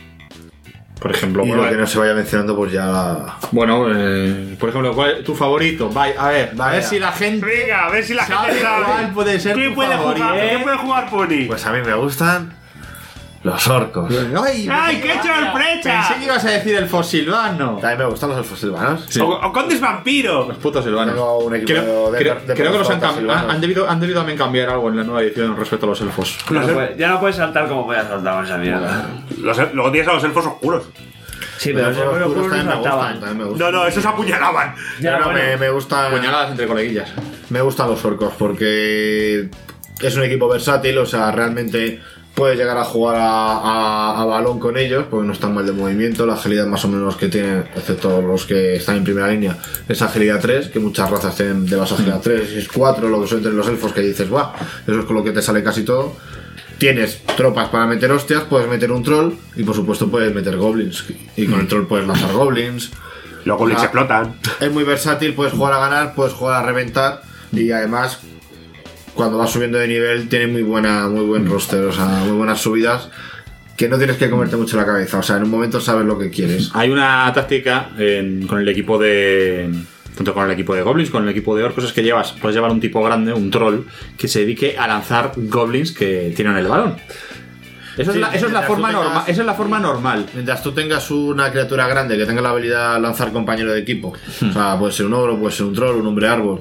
por ejemplo, y bueno, lo que no se vaya mencionando pues ya... Bueno, eh, por ejemplo, ¿cuál es tu favorito? Vaya, a ver, Vaya. a ver si la gente... Venga, a ver si la sabe gente sabe cuál puede ser ¿Qué tu puede favorito? jugar? ¿Qué puede jugar Pony? Pues a mí me gustan los orcos. ¡Ay, ¡Ay, qué sorpresa! Pensé que ibas a decir el fosilvano. También me gustan los elfos silvanos. Sí. O, o condes vampiro. Los putos silvanos. Tengo un equipo Creo, de, creo, de, de creo que los han, silvanos. han, han, debido, han debido también cambiar algo en la nueva edición respecto a los elfos. Ya no, puede- ya no puedes saltar como voy a saltar con esa mierda. Los, luego tienes a los elfos oscuros. Sí, pero Los los elfos elfos oscuros oscuros no también me gustan, saltaban. también me gustan. No, no, esos apuñalaban. Ya, Pero bueno. me, me gustan Puñaladas entre coleguillas. me gustan los orcos porque es un equipo versátil, o sea, realmente puedes llegar a jugar a, a, a balón con ellos porque no están mal de movimiento. La agilidad más o menos que tienen, excepto los que están en primera línea, es agilidad tres, que muchas razas tienen de base agilidad tres, es cuatro, lo que suelen tener los elfos, que dices, guau, eso es con lo que te sale casi todo. Tienes tropas para meter hostias, puedes meter un troll y por supuesto puedes meter goblins. Y con el troll puedes lanzar goblins. Los goblins Ah, explotan. Es muy versátil, puedes jugar a ganar, puedes jugar a reventar y además cuando vas subiendo de nivel tiene muy buena, muy buen roster, o sea, muy buenas subidas que no tienes que comerte mucho la cabeza, o sea, en un momento sabes lo que quieres. Hay una táctica en- con el equipo de... Tanto con el equipo de goblins, con el equipo de orcos, es que llevas, puedes llevar un tipo grande, un troll, que se dedique a lanzar goblins que tienen el balón. Eso, Sí, es, la, eso, es, la mientras forma tú tengas- norma, eso es la forma normal. Mientras tú tengas una criatura grande que tenga la habilidad de lanzar compañero de equipo, o sea, puede ser un ogro, puede ser un troll, un hombre árbol,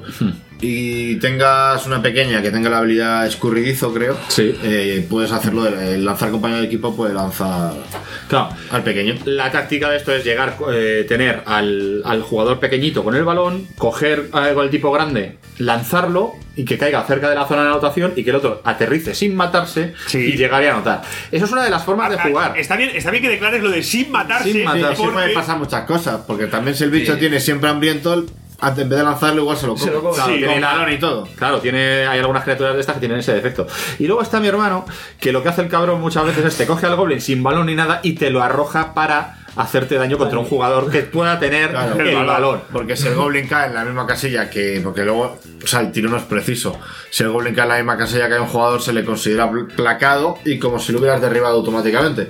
y tengas una pequeña que tenga la habilidad escurridizo, creo, Sí. eh, puedes hacerlo, de, el lanzar compañero de equipo puede lanzar Claro. al pequeño. La táctica de esto es llegar, eh, tener al, al jugador pequeñito con el balón, coger eh, con el tipo grande, lanzarlo y que caiga cerca de la zona de anotación y que el otro aterrice sin matarse Sí. y llegar y anotar. Eso es una de las formas de jugar. Está bien, está bien que declares lo de sin matarse. Sin matarse. Sí, puede pasar muchas cosas, porque también si el bicho Sí. tiene siempre hambriento, antes en vez de lanzarlo igual se lo come. lo come. Claro, Sí, tiene con la- balón y todo. Claro, tiene, hay algunas criaturas de estas que tienen ese defecto. Y luego está mi hermano, que lo que hace el cabrón muchas veces es te coge al goblin sin balón ni nada y te lo arroja para hacerte daño contra un jugador que pueda tener Claro, el balón. Porque si el goblin cae en la misma casilla que. Porque luego. O sea, el tiro no es preciso. Si el goblin cae en la misma casilla que hay un jugador, se le considera pl- placado y como si lo hubieras derribado automáticamente.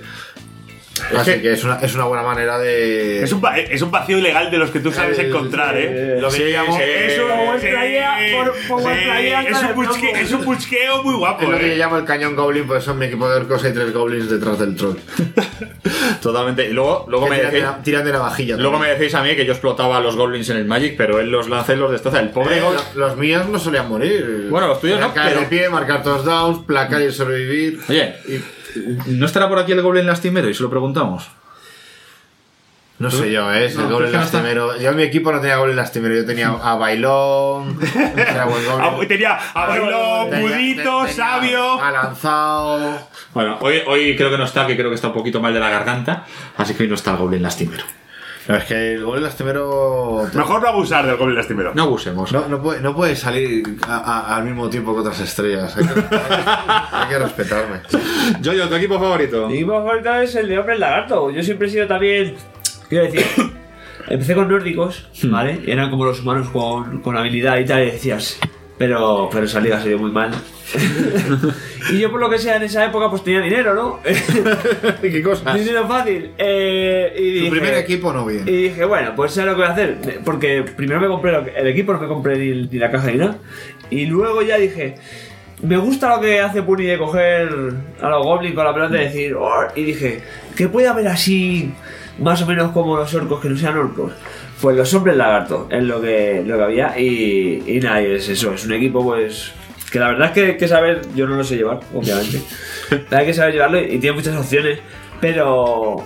Así que- que es una, es una buena manera de. Es un, va- es un vacío ilegal de los que tú sabes El- encontrar, ¿eh? Lo que Sí, yo llamo. sí. Es un, Power sí, player, por- power sí, player es, hasta un de puchque- plomo. es un puchqueo muy guapo. Es lo que yo ¿eh? llamo el cañón goblin, por eso en mi equipo de orcos hay tres goblins detrás del troll. Totalmente. Y luego, luego, Que me tiran, de decís, la, tiran de la vajilla. luego me también. decís a mí que yo explotaba a los goblins en el Magic, pero él los lanza y los destroza. El pobre Eh, goblin. lo- los míos no solían morir. Bueno, los tuyos no, Caer pero- de pie, marcar touchdowns, placar y sobrevivir. Oye, ¿no estará por aquí el goblin lastimero? Y se lo preguntamos. No sé yo, ¿eh? El No, goblin ¿crees que no está? lastimero. Yo en mi equipo no tenía goblin lastimero, yo tenía a Bailón, era buen Ah, goblin. tenía a Bailón, Tenía- Budito, tenía Sabio. A Lanzado. Bueno, hoy, hoy creo que no está, que creo que está un poquito mal de la garganta, así que hoy no está el goblin lastimero. No, es que el goblin lastimero. Mejor no abusar del goblin lastimero. No abusemos. No, no, puede, no puede salir a- a- al mismo tiempo que otras estrellas. Hay que, hay- hay que respetarme. Yo, ¿tu equipo favorito? Mi equipo favorito es el de Hombre Lagarto. Yo siempre he sido también. Quiero decir, empecé con nórdicos, ¿vale? Y eran como los humanos con, con habilidad y tal, y decías. Pero, pero esa liga salió muy mal. Y yo, por lo que sea, en esa época, pues tenía dinero, ¿no? ¿Qué cosas? Dinero fácil. Eh, y Tu dije, primer equipo no bien. Y dije, bueno, pues sé lo que voy a hacer. Porque primero me compré lo que- el equipo, no me compré ni, ni la caja ni nada. Y luego ya dije, me gusta lo que hace Puni de coger a los goblins con la pelota y decir, oh, y dije, ¿qué puede haber así, más o menos como los orcos que no sean orcos? Pues los hombres lagarto es lo que, lo que había y, y nada, es eso, es un equipo pues que la verdad es que, que saber, yo no lo sé llevar, obviamente, hay que saber llevarlo y tiene muchas opciones, pero,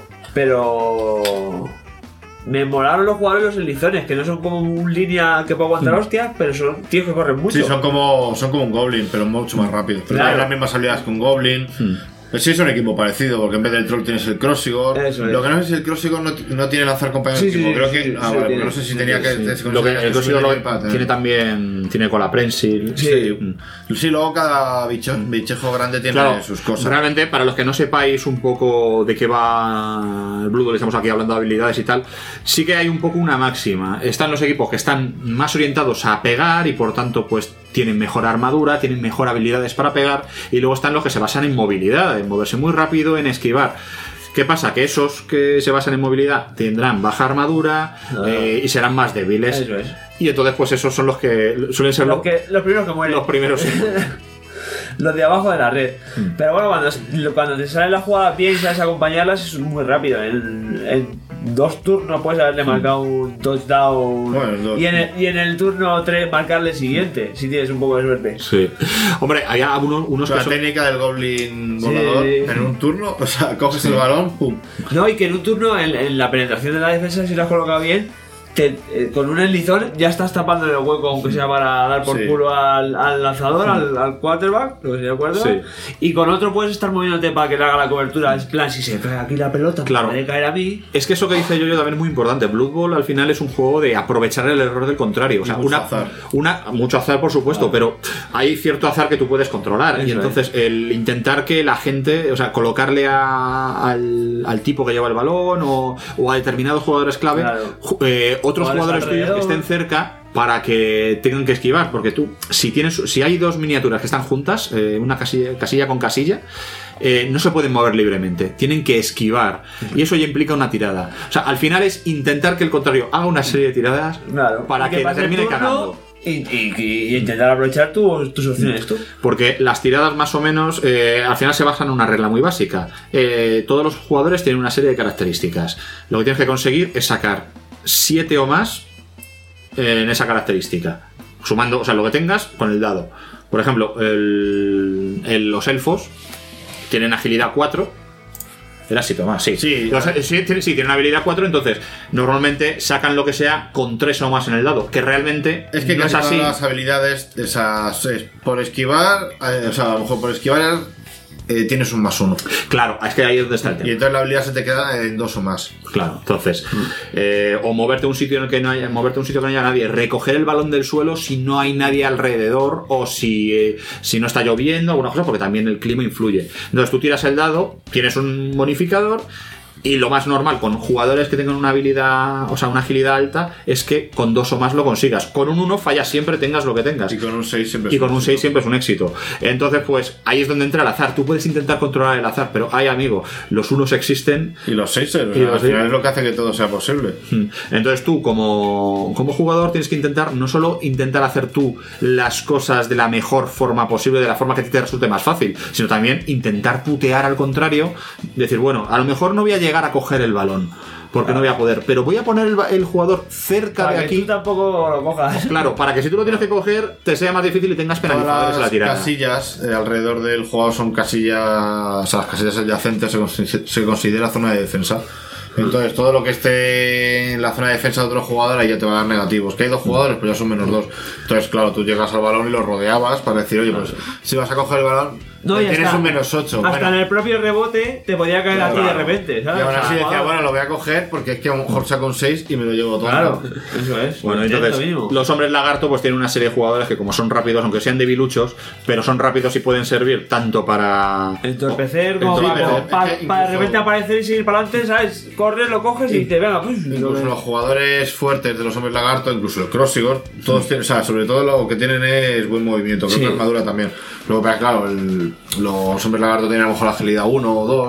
pero me molaron los jugadores los enlizones, que no son como un línea que puede aguantar hostias, pero son tíos que corren mucho. Sí, son como, son como un goblin, pero mucho más rápido. Pero Claro. tienen las mismas habilidades que un goblin. Pues sí, es un equipo parecido, porque en vez del troll tienes el Crossigor. Eso es. Lo que no sé si el Crossigor no, no tiene lanzar compañeros Sí, de equipo. sí, Creo que. sí, ah, sí, vale, tiene. no sé si tenía que. Sí. se Lo que considera el que Crossigor subir lo- el iPad, tiene eh. también tiene cola prensil. Sí. Sí, luego cada bicho, bichejo grande tiene Claro, sus cosas. realmente, para los que no sepáis un poco de qué va el Blood Bowl, estamos aquí hablando de habilidades y tal, sí que hay un poco una máxima. Están los equipos que están más orientados a pegar y por tanto pues tienen mejor armadura, tienen mejor habilidades para pegar, y luego están los que se basan en movilidad, en moverse muy rápido, en esquivar. ¿Qué pasa? Que esos que se basan en movilidad tendrán baja armadura eh, y serán más débiles. Eso es. Y entonces pues esos son los que suelen ser Los, los, que, los primeros que mueren. los primeros. Los de abajo de la red. Pero bueno, cuando, cuando te sale la jugada bien y sabes acompañarlas, es muy rápido. En, en dos turnos puedes haberle marcado un touchdown. Bueno, en dos. y, en el, y en el turno tres marcarle el siguiente, si tienes un poco de suerte. Sí. Hombre, hay unos, unos O sea, que la son... técnica del goblin Sí. volador en un turno, o sea, coges el balón, pum. No, y que en un turno, en, en la penetración de la defensa, si lo has colocado bien, te- eh, con un enlizón ya estás tapando el hueco, aunque sea para dar por Sí. culo al, al lanzador, al, al quarterback, lo que se llama quarterback. Sí. Y con otro puedes estar moviéndote para que le haga la cobertura. En plan, si se cae aquí la pelota, Claro. puede caer a mí. Es que eso que dice yo, yo también es muy importante. Blood Bowl al final es un juego de aprovechar el error del contrario. O sea, Mucho una, azar. una mucho azar, por supuesto, pero hay cierto azar que tú puedes controlar. Eso y entonces el intentar que la gente, o sea, colocarle a- al, al tipo que lleva el balón o, o a determinados jugadores clave, Claro. ju- eh, otros Jugadores jugadores tuyos que alrededor. estén cerca para que tengan que esquivar, porque tú, si tienes, si hay dos miniaturas que están juntas, eh, una casilla, casilla con casilla, eh, no se pueden mover libremente, tienen que esquivar, y eso ya implica una tirada. O sea, al final es intentar que el contrario haga una serie de tiradas Claro. para Y que, pase el termine turno cagando. Y, y- y intentar aprovechar tu- tus opciones tú. Porque las tiradas más o menos eh, al final se basan en una regla muy básica. Eh, todos los jugadores tienen una serie de características. Lo que tienes que conseguir es sacar siete o más en esa característica. Sumando, o sea, lo que tengas con el dado. Por ejemplo, el- el- los elfos tienen agilidad cuatro. Era siete o más, sí. Sí. Los- sí, tienen- sí, tienen habilidad cuatro, entonces normalmente sacan lo que sea con tres o más en el dado. Que realmente Es que no es casi así. todas las habilidades, esas, es por esquivar, eh, o sea, a lo mejor por esquivar eh, tienes un más uno. Claro, es que ahí es donde está el tema. Y entonces la habilidad se te queda en dos o más. Claro, entonces, eh, o moverte a un sitio en el que no haya, moverte a un sitio que no haya nadie, recoger el balón del suelo si no hay nadie alrededor o si, eh, si no está lloviendo, alguna cosa, porque también el clima influye. Entonces tú tiras el dado, tienes un bonificador. Y lo más normal con jugadores que tengan una habilidad, o sea, una agilidad alta, es que con dos o más lo consigas. Con un uno fallas siempre, tengas lo que tengas. Y con un seis siempre Y es con un un seis siempre es un éxito. Entonces, pues ahí es donde entra el azar. Tú puedes intentar controlar el azar, pero ay, amigo, los unos existen. Y los seis, o Y sea, los al seis. final es lo que hace que todo sea posible. Entonces tú como, como jugador tienes que intentar no solo intentar hacer tú las cosas de la mejor forma posible, de la forma que a ti te resulte más fácil, sino también intentar putear al contrario, decir, bueno, a lo mejor no voy a llegar a coger el balón porque no voy a poder, pero voy a poner el, el jugador cerca Para de que aquí. tú tampoco lo cojas. Claro, para que si tú lo tienes que coger te sea más difícil y tengas penalizadores Todas en la las tirada. casillas eh, alrededor del jugador son casillas, o sea, las casillas adyacentes se, consi- se considera zona de defensa. Entonces todo lo que esté en la zona de defensa de otro jugador ahí ya te va a dar negativos. Que hay dos jugadores, pues ya son menos dos. Entonces claro, tú llegas al balón y lo rodeabas para decir, oye, pues si vas a coger el balón, No, pues y tienes hasta- un menos ocho. Hasta en el propio rebote te podía caer a ti de repente, Y ¿sabes? aún O sea, así decía, wow. bueno, lo voy a coger porque es que a lo mejor saco un seis y me lo llevo todo. Claro, eso es. Bueno, Entiendo entonces mismo. los hombres lagarto pues tienen una serie de jugadores que como son rápidos, aunque sean debiluchos, pero son rápidos y pueden servir tanto para entorpecer como Sí, para, pero como es para- que para de incluso- repente aparecer y seguir para adelante, ¿sabes? Corres, lo coges y te venga. Pues, Incluso los jugadores fuertes de los hombres lagarto, incluso el Crossigor, todos tienen, o sea, sobre todo lo que tienen es buen movimiento, creo Sí. que armadura también. Luego, pero claro, el- los hombres lagarto tienen a lo mejor agilidad uno o dos,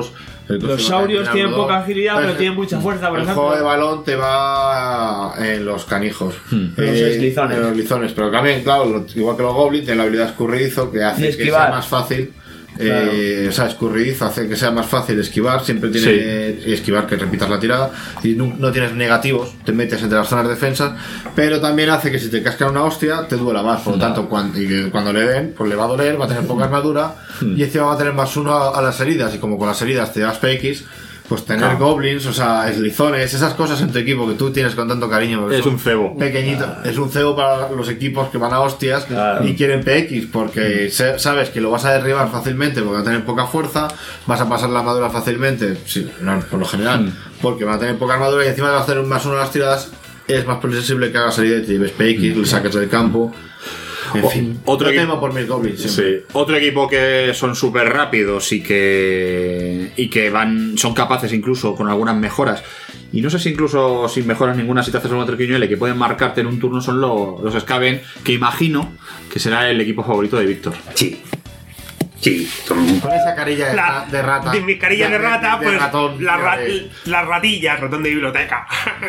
El Los saurios tienen algodón. poca agilidad, pero Entonces, tienen mucha fuerza, por el ejemplo. juego de balón te va en los canijos. Los eslizones. En los lizones. Pero también, claro, lo- igual que los goblins, tienen la habilidad escurridizo que Y hace que esquivar. sea más fácil. Eh, o sea, escurridizo hace que sea más fácil esquivar. Siempre tiene y esquivar que repitas la tirada. Y no, no tienes negativos, te metes entre las zonas de defensa. Pero también hace que si te cascan una hostia, te duela más. Por lo tanto, cuando, y que cuando le den, pues le va a doler, va a tener poca armadura. Y encima va a tener más uno a, a las heridas. Y como con las heridas te das P X, pues tener Claro. goblins, o sea, eslizones, esas cosas en tu equipo que tú tienes con tanto cariño. porque Es son un cebo. Pequeñito. Es un cebo para los equipos que van a hostias y quieren P X, porque se- sabes que lo vas a derribar fácilmente porque va a tener poca fuerza, vas a pasar la armadura fácilmente, sí, no, por lo general, porque van a tener poca armadura y encima vas a hacer un más uno a las tiradas, es más posible que hagas salida y te lleves P X, le saques del campo. En fin, otro yo equipo- temo por mis goblins. siempre. Sí. Otro equipo que son súper rápidos y que y que van son capaces incluso con algunas mejoras, y no sé si incluso sin mejoras ninguna, si te haces un otro quiñuele que pueden marcarte en un turno, son los, los Skaven, que imagino que será el equipo favorito de Víctor. Sí. Sí, son... Con esa carilla de, La- de rata. De mi carilla de, rata, de pues ratón, las ra- de- las ratillas, ratón de biblioteca.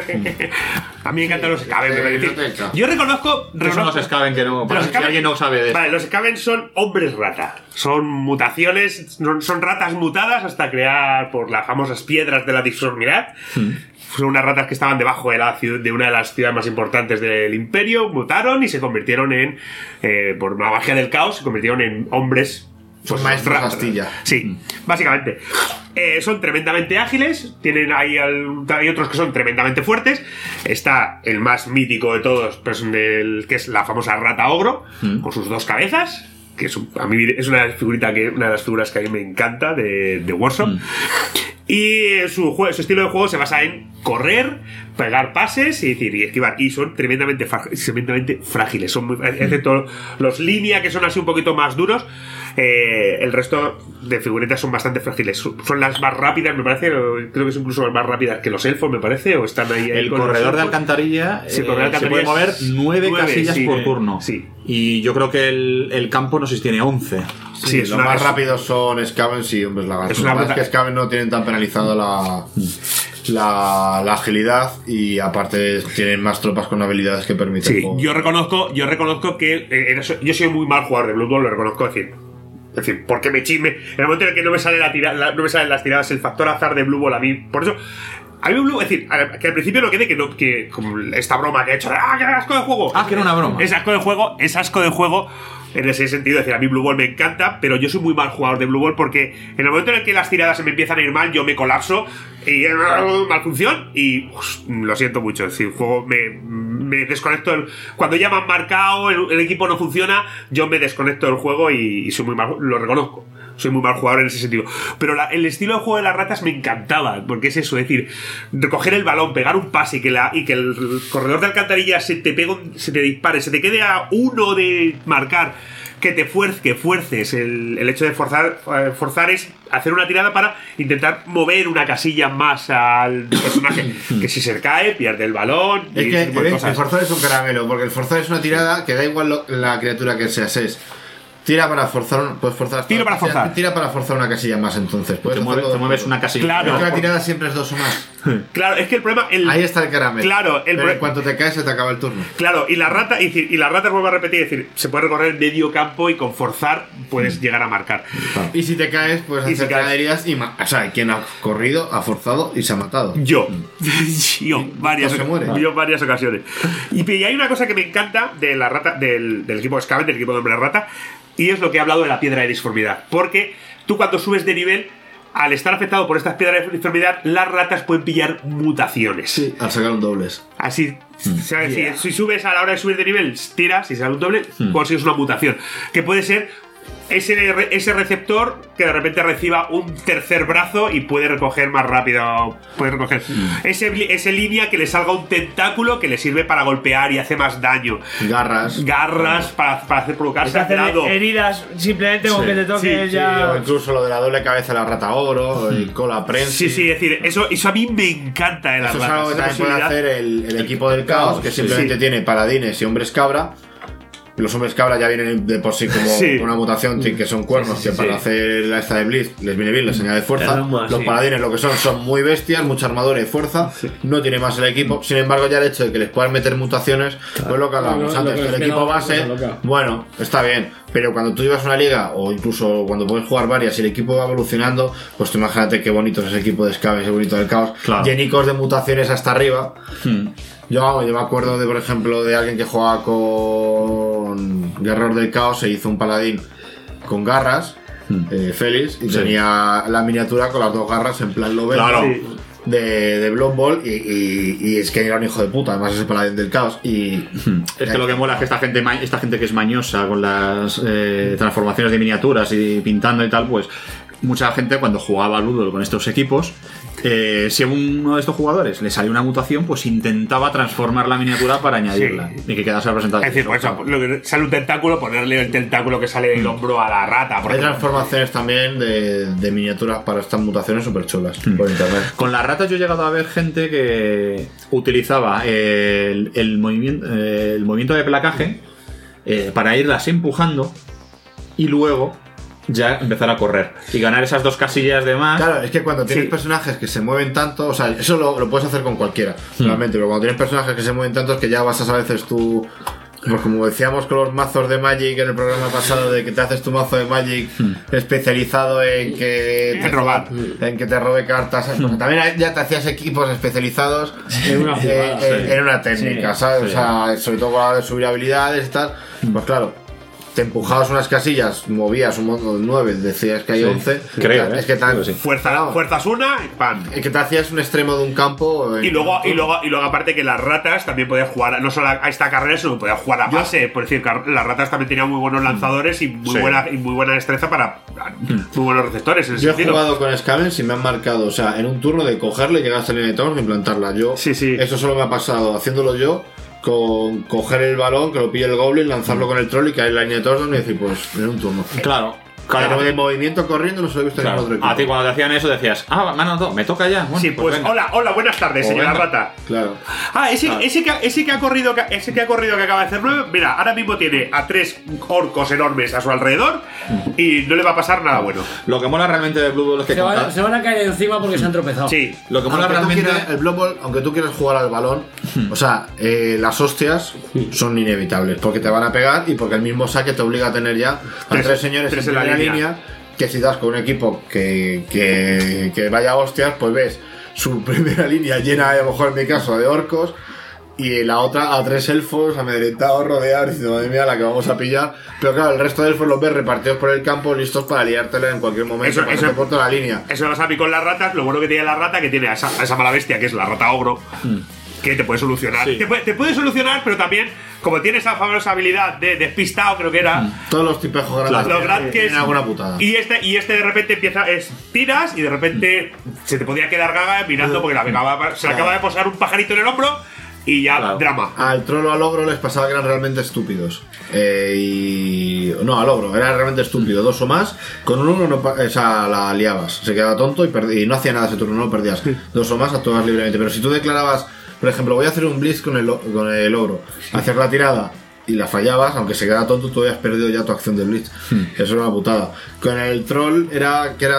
A mí me encantan los Skaven. de me parece. biblioteca. Yo reconozco. ¿Qué son reconozco los Skaven? Que no, para Los si Skaven- alguien no sabe de esto. Vale, los Skaven son hombres rata. Son mutaciones, son, son ratas mutadas hasta crear por las famosas piedras de la disformidad. Son unas ratas que estaban debajo de, la ciudad, de una de las ciudades más importantes del imperio, mutaron y se convirtieron en, eh, por la magia del caos, se convirtieron en hombres. Son pues, maestros ra- Castilla. Sí, básicamente. Eh, son tremendamente ágiles, tienen ahí al- hay otros que son tremendamente fuertes. Está el más mítico de todos, pues, del, que es la famosa rata ogro, con sus dos cabezas. Que es, un- a mí es una figurita que una de las figuras que a mí me encanta de, de Warzone. Y eh, su, jue- su estilo de juego se basa en correr, pegar pases y decir y esquivar. Y son tremendamente, fra- tremendamente frágiles. Son muy, excepto los línea que son así un poquito más duros. Eh, el resto de figuritas son bastante frágiles. Son son las más rápidas, me parece. o Creo que son incluso las más rápidas que los elfos, me parece. O están ahí. ahí El con los corredor de elfos. alcantarilla, Sí, eh, corredor de se puede mover alcantarilla nueve, nueve, casillas sí, por eh, turno. Sí. Y yo creo que el, el campo no sé si tiene once. Sí, es los una- más es- rápidos son Skaven y hombres lagartos. Es una Lo que pasa bruta- es que Skaven no tienen tan penalizado la, la, la agilidad y aparte tienen más tropas con habilidades que permiten. Sí, juego. yo reconozco, yo reconozco que eh, en eso- yo soy muy mal jugador de Blood Bowl, lo reconozco, es decir, es decir, porque me chisme, en el momento en el que no me sale la tira, la- no me salen las tiradas, el factor azar de Blue Ball a mí, por eso a mí Blue, es decir, a- que al principio no quede que no, que como esta broma que he hecho, de, ah, qué asco de juego. Ah, que era una broma. Es asco de juego, es asco de juego. En ese sentido, es decir, a mí Blue Ball me encanta, pero yo soy muy mal jugador de Blue Ball porque en el momento en el que las tiradas se me empiezan a ir mal, yo me colapso y eh, mal función y uf, lo siento mucho. Es decir, el juego me, me desconecto. Del, cuando ya me han marcado, el, el equipo no funciona, yo me desconecto del juego y, y soy muy mal, lo reconozco. Soy muy mal jugador en ese sentido. Pero la- el estilo de juego de las ratas me encantaba, porque es eso, es decir, recoger el balón, pegar un pase y que, la, y que el corredor de alcantarilla se te pegue, un- se te dispare, se te quede a uno de marcar, que te fuerce, que fuerces. El, el hecho de forzar, eh, forzar es hacer una tirada para intentar mover una casilla más al personaje, que si se cae, pierde el balón. Es y que ese tipo de el, cosas. el forzar es un caramelo, porque el forzar es una tirada que da igual lo- la criatura que seas. Es tira para forzar, un- puedes forzar. Tiro para tira- forzar. Tira para forzar una casilla más, entonces. Puedes Te, mueve- hacerlo- te mueves una casilla. Claro. Es que la tirada siempre es dos o más. Claro, es que el problema. El, Ahí está el caramelo. Claro, el Pero pro- en cuanto te caes, se te acaba el turno. Claro, y la rata, y, decir, y la rata vuelvo a repetir, es decir, se puede recorrer medio campo y con forzar puedes llegar a marcar. Y si te caes, puedes Y si hacer caes- heridas y ma- o sea, quien ha corrido, ha forzado y se ha matado. Yo. Yo, varias, No se muere. yo varias ocasiones. Y, y hay una cosa que me encanta de la rata, del, del equipo Skaven, del equipo de hombre rata, y es lo que he hablado de la piedra de disformidad. Porque tú cuando subes de nivel, al estar afectado por estas piedras de disformidad, las ratas pueden pillar mutaciones. Sí, al sacar un dobles. Así, o sea, si, si subes a la hora de subir de nivel, tiras, si sale un doble, consigues una mutación. Que puede ser ese, re- ese receptor que de repente reciba un tercer brazo y puede recoger más rápido. Puede recoger ese, bli- ese línea que le salga un tentáculo que le sirve para golpear y hace más daño. Garras. Garras para, para hacer provocar Es hacer sangrado. heridas simplemente con Sí, que te toque sí, ya. O incluso lo de la doble cabeza de la rata oro, y cola prensa. Sí, sí, es decir, eso, eso a mí me encanta en las Eso es ratas, algo que esa también puede posibilidad. hacer el, el equipo del caos, que Sí, simplemente sí. tiene paladines y hombres cabra. los hombres cabra ya vienen de por sí como Sí. con una mutación tí- que son cuernos, Sí, sí, que sí, para sí. hacer la esta de Blitz les viene bien, les añade fuerza. Claro, más, Los sí. paladines lo que son son muy bestias, mucha armadura y fuerza, no tiene más el equipo. Sin embargo, ya el hecho de que les puedan meter mutaciones, pues lo que hablábamos Lo- lo antes, que que el les equipo queda una base, cosa loca. bueno, está bien, pero cuando tú llevas una liga o incluso cuando puedes jugar varias y el equipo va evolucionando, pues tú imagínate qué bonito es ese equipo de Scaven, ese bonito del caos, Claro. llenicos de mutaciones hasta arriba. Hmm. Yo, vamos, yo me acuerdo de, por ejemplo, de alguien que jugaba con Guerrero del Caos e hizo un paladín con garras, eh, Félix, y Sí. tenía la miniatura con las dos garras en plan Lobel Claro. sí, de, de Blood Bowl y, y- y es que era un hijo de puta, además ese paladín del caos. Y Es que lo que mola es que esta gente, ma- esta gente que es mañosa con las eh, transformaciones de miniaturas y pintando y tal, pues mucha gente cuando jugaba Ludol con estos equipos, eh, si a uno de estos jugadores le salió una mutación, pues intentaba transformar la miniatura para añadirla y que quedase representada. Es decir, por eso, lo que sale un tentáculo, ponerle el tentáculo que sale del hombro a la rata. Por hay ejemplo. transformaciones también de, de miniaturas para estas mutaciones súper chulas por internet. Con las ratas yo he llegado a ver gente que utilizaba el, el movimiento, eh, el movimiento de placaje eh, para irlas empujando y luego ya empezar a correr y ganar esas dos casillas de más. Claro, es que cuando tienes Sí. personajes que se mueven tanto, o sea, eso lo, lo puedes hacer con cualquiera, realmente, pero cuando tienes personajes que se mueven tanto es que ya basas a veces tú, pues como decíamos con los mazos de Magic en el programa pasado, de que te haces tu mazo de Magic especializado en que te robar, en que te robe cartas, pues también ya te hacías equipos especializados En una jugada, eh, sí. en una técnica, Sí, ¿sabes? sí. O sea, sobre todo para subir habilidades y tal, pues claro. Te empujabas unas casillas, movías un montón de nueve, decías que hay Sí. once. Creo, es ¿eh? que tan, Creo que sí. Fuerza, fuerzas una, pan. es que te hacías un extremo de un campo. Y luego, y luego, y luego aparte que las ratas también podían jugar no solo a esta carrera, sino que podían jugar a base. Por decir, que las ratas también tenían muy buenos lanzadores y muy Sí. buena y muy buena destreza para muy buenos receptores. En ese Yo he sentido. jugado con Scavens y me han marcado, o sea, en un turno de cogerle, llegar hasta la línea de todos y implantarla. Yo, Sí, sí. eso solo me ha pasado haciéndolo yo, con coger el balón, que lo pille el Goblin, lanzarlo con el troll y caer en la línea de todos y decir, pues, en un turno. Claro. Pero Claro. de movimiento corriendo no se lo he visto en Claro. ningún otro equipo. A ti cuando te hacían eso decías, ah, me han anotado, me toca ya. Bueno, Sí, pues, venga. hola, hola, buenas tardes, O señora venga. rata. Claro. Ah, ese, Claro. ese, que, ha- ese que ha corrido que- ese que ha corrido que acaba de hacer nueve, mira, ahora mismo tiene a tres orcos enormes a su alrededor y no le va a pasar nada bueno. Lo que mola realmente de Blue Ball es que Se van, contar- se van a caer encima porque se han tropezado. Sí. lo que mola Aunque tú realmente quieras- el Blood Bowl, aunque tú quieras jugar al balón, o sea, eh, las hostias son inevitables porque te van a pegar y porque el mismo saque te obliga a tener ya a Tres- tres, señores tres en en la primera línea. línea. Que si das con un equipo que, que, que vaya a hostias, pues ves su primera línea llena, a lo mejor en mi caso, de orcos. Y la otra a tres elfos amedrentados, rodeados, diciendo, madre mía, la que vamos a pillar. Pero claro, el resto de elfos los ves repartidos por el campo, listos para liártela en cualquier momento, Eso- pasando eso- por toda la línea. Eso pasa a mí con las ratas. Lo bueno que tiene la rata que tiene a esa, a esa mala bestia que es la rata ogro. Que te puede solucionar. Sí. Te, puede, te puede solucionar, pero también, como tiene esa famosa habilidad de despistado, creo que era. Todos los tipejos grandes Claro. Los grandes que tienen es- alguna putada. Y este, y este de repente empieza, es tiras y de repente se te podía quedar gaga mirando porque la acaba- se le acaba de posar un pajarito en el hombro y ya Claro. drama. Al troll o al ogro les pasaba que eran realmente estúpidos. Eh, y. No, al ogro, era realmente estúpido. Dos o más, con un uno no, pa- o sea, la liabas. Se quedaba tonto y, perdí- y no hacía nada ese turno, no lo perdías. Dos o más actuabas libremente. Pero si tú declarabas, por ejemplo, voy a hacer un blitz con el, o- con el ogro, hacer la tirada y la fallabas, aunque se quedara tonto, tú habías perdido ya tu acción de blitz. Eso era una putada. Con el troll era que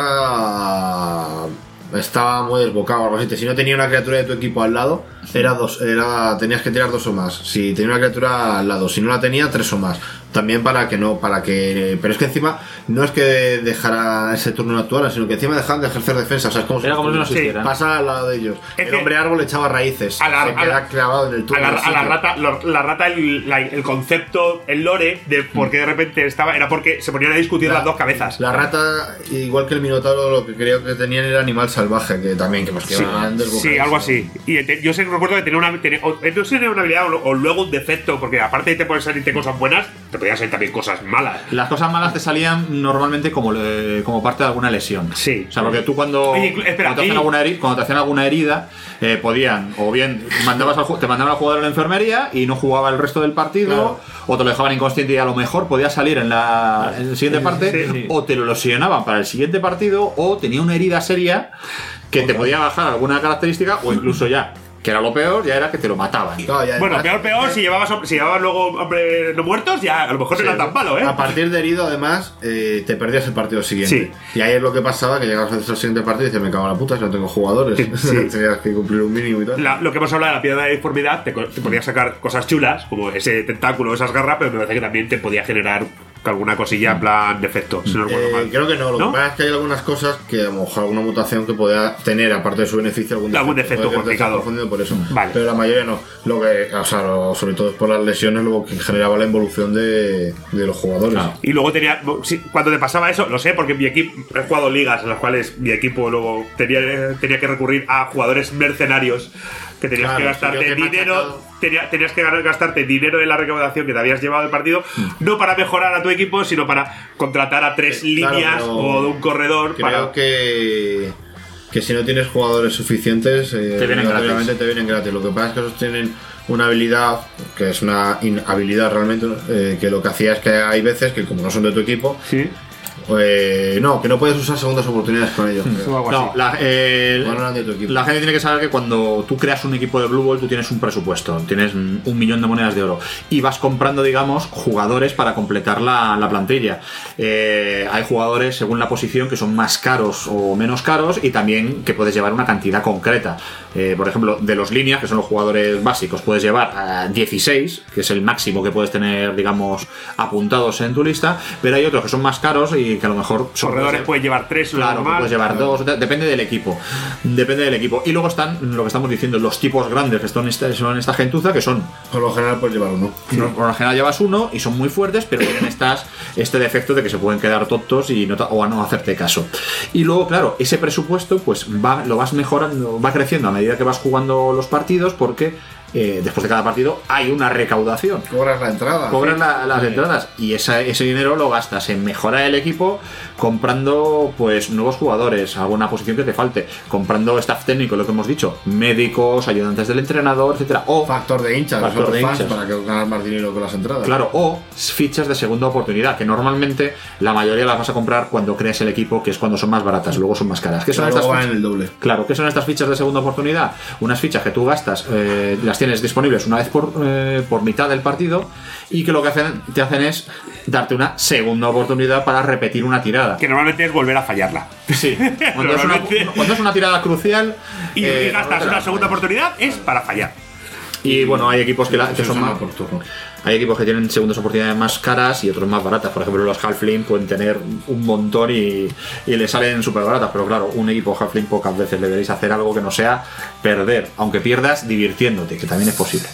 era. Estaba muy desbocado o algo así. Si no tenía una criatura de tu equipo al lado, era dos, era, tenías que tirar dos o más. Si tenía una criatura al lado, si no la tenía, tres o más. También para que no, para que. Pero es que encima no es que dejara ese turno no actuara, sino que encima dejaban de ejercer defensa. O sea, es como Era como si no Sí, existiera. pasa al lado de ellos. Es el que- hombre árbol echaba raíces. A la- se a queda la- clavado en el A turno. la, del a la sitio. rata, lo- la rata el, la- el concepto, el lore de por qué de repente estaba, era porque se ponían a discutir La- las dos cabezas. La rata, igual que el minotauro, lo que creo que tenían era animal salvaje, que también, que pues que Sí, iban desbocados. sí, algo así. Y te- yo sé, recuerdo que tenía una, tenía, o, no sé si tenía una habilidad o, o luego un defecto, porque aparte de te pueden salirte cosas buenas, te podían salir también cosas malas. Las cosas malas te salían normalmente como, eh, como parte de alguna lesión. Sí. O sea, porque tú cuando, Oye, inclu- espera, cuando, te, hacían y- alguna heri- cuando te hacían alguna herida, eh, podían, o bien mandabas al, ju- te mandaban al jugador a la enfermería y no jugaba el resto del partido, Claro. o te lo dejaban inconsciente y a lo mejor podía salir en la, en la siguiente parte, sí, sí. o te lo lesionaban para el siguiente partido, o tenía una herida seria que te podía bajar alguna característica, o incluso ya que era lo peor, ya era que te lo mataban. Claro, ya Bueno, además- peor, peor, si llevabas, si llevabas luego hombres no muertos, ya a lo mejor no Sí, era tan malo, ¿eh? A partir de herido, además, eh, te perdías el partido siguiente. Sí. Y ahí es lo que pasaba, que llegabas al siguiente partido y dices, me cago en la puta, si no tengo jugadores. Sí. Tenías que cumplir un mínimo y tal. La- lo que hemos hablado de la piedra de disformidad, te, co- te podía sacar cosas chulas, como ese tentáculo, esas garras, pero me parece que también te podía generar alguna cosilla en plan defecto. Si no recuerdo Eh, mal. creo que no, lo ¿No? que pasa es que hay algunas cosas que a lo mejor alguna mutación que podía tener, aparte de su beneficio, algún defecto. Algún defecto Puede que te complicado. estés confundiendo por eso. Vale. Pero la mayoría no. Lo que, o sea, lo- sobre todo es por las lesiones, lo que generaba la involución de, de los jugadores. Y luego tenía, sí, cuando te pasaba eso, lo sé, porque mi equipo, he jugado ligas en las cuales mi equipo luego tenía, tenía que recurrir a jugadores mercenarios, que tenías Claro, que gastarte si yo te he dinero, machacado. tenía- tenías que gastarte dinero en la recaudación que te habías llevado del partido, no para mejorar a tu equipo, sino para contratar a tres Eh, claro, líneas pero o de un corredor Creo para... que, que si no tienes jugadores suficientes, eh, Te vienen obligatoriamente gratis. te vienen gratis. Lo que pasa es que esos tienen una habilidad, que es una inhabilidad realmente, eh, que lo que hacía es que hay veces que como no son de tu equipo, ¿Sí? eh, no, que no puedes usar segundas oportunidades con ellos. creo. No, la, eh, Bueno, eran de tu equipo. la gente tiene que saber que cuando tú creas un equipo de Blue Ball, tú tienes un presupuesto, tienes mm, un millón de monedas de oro y vas comprando, digamos, jugadores para completar la, la plantilla. Eh, hay jugadores según la posición que son más caros o menos caros y también que puedes llevar una cantidad concreta. Eh, por ejemplo, de los líneas, que son los jugadores básicos, puedes llevar a dieciséis, que es el máximo que puedes tener, digamos, apuntados en tu lista, pero hay otros que son más caros y que a lo mejor son Corredores puedes llevar tres, lo Claro, normal. puedes llevar dos, de- depende del equipo. Depende del equipo. Y luego están lo que estamos diciendo, los tipos grandes que son esta, son esta gentuza, que son. Por lo general puedes llevar uno. no, por lo general llevas uno y son muy fuertes, pero tienen estas, este defecto de que se pueden quedar tontos y no, ta- o a no hacerte caso. Y luego, claro, ese presupuesto, pues va, lo vas mejorando, va creciendo a medida que vas jugando los partidos, porque eh, después de cada partido hay una recaudación. Cobras la entrada. Cobras la- las entradas y esa- ese dinero lo gastas en mejorar el equipo, comprando pues nuevos jugadores, alguna posición que te falte, comprando staff técnico, lo que hemos dicho, médicos, ayudantes del entrenador, etcétera, o Factor de hinchas, Factor los de fans, hinchas. para que ganar más dinero con las entradas. Claro, o fichas de segunda oportunidad, que normalmente la mayoría las vas a comprar cuando creas el equipo, que es cuando son más baratas, luego son más caras. ¿Qué son Claro, estas luego van fichas? en el doble. Claro, ¿qué son estas fichas de segunda oportunidad? Unas fichas que tú gastas, eh, las tienes disponibles una vez por, eh, por mitad del partido y que lo que hacen, te hacen es darte una segunda oportunidad para repetir una tirada. Que normalmente es volver a fallarla. Sí, cuando, es una, cuando es una tirada crucial Y, eh, y gastas una segunda oportunidad es para fallar. y bueno, hay equipos que, la- que Eso son es más una por turno. hay equipos que tienen segundas oportunidades más caras y otros más baratas. Por ejemplo, los Halfling pueden tener un montón y, y le salen súper baratas. Pero claro, un equipo Halfling pocas veces le deberéis hacer algo que no sea perder. Aunque pierdas divirtiéndote, que también es posible.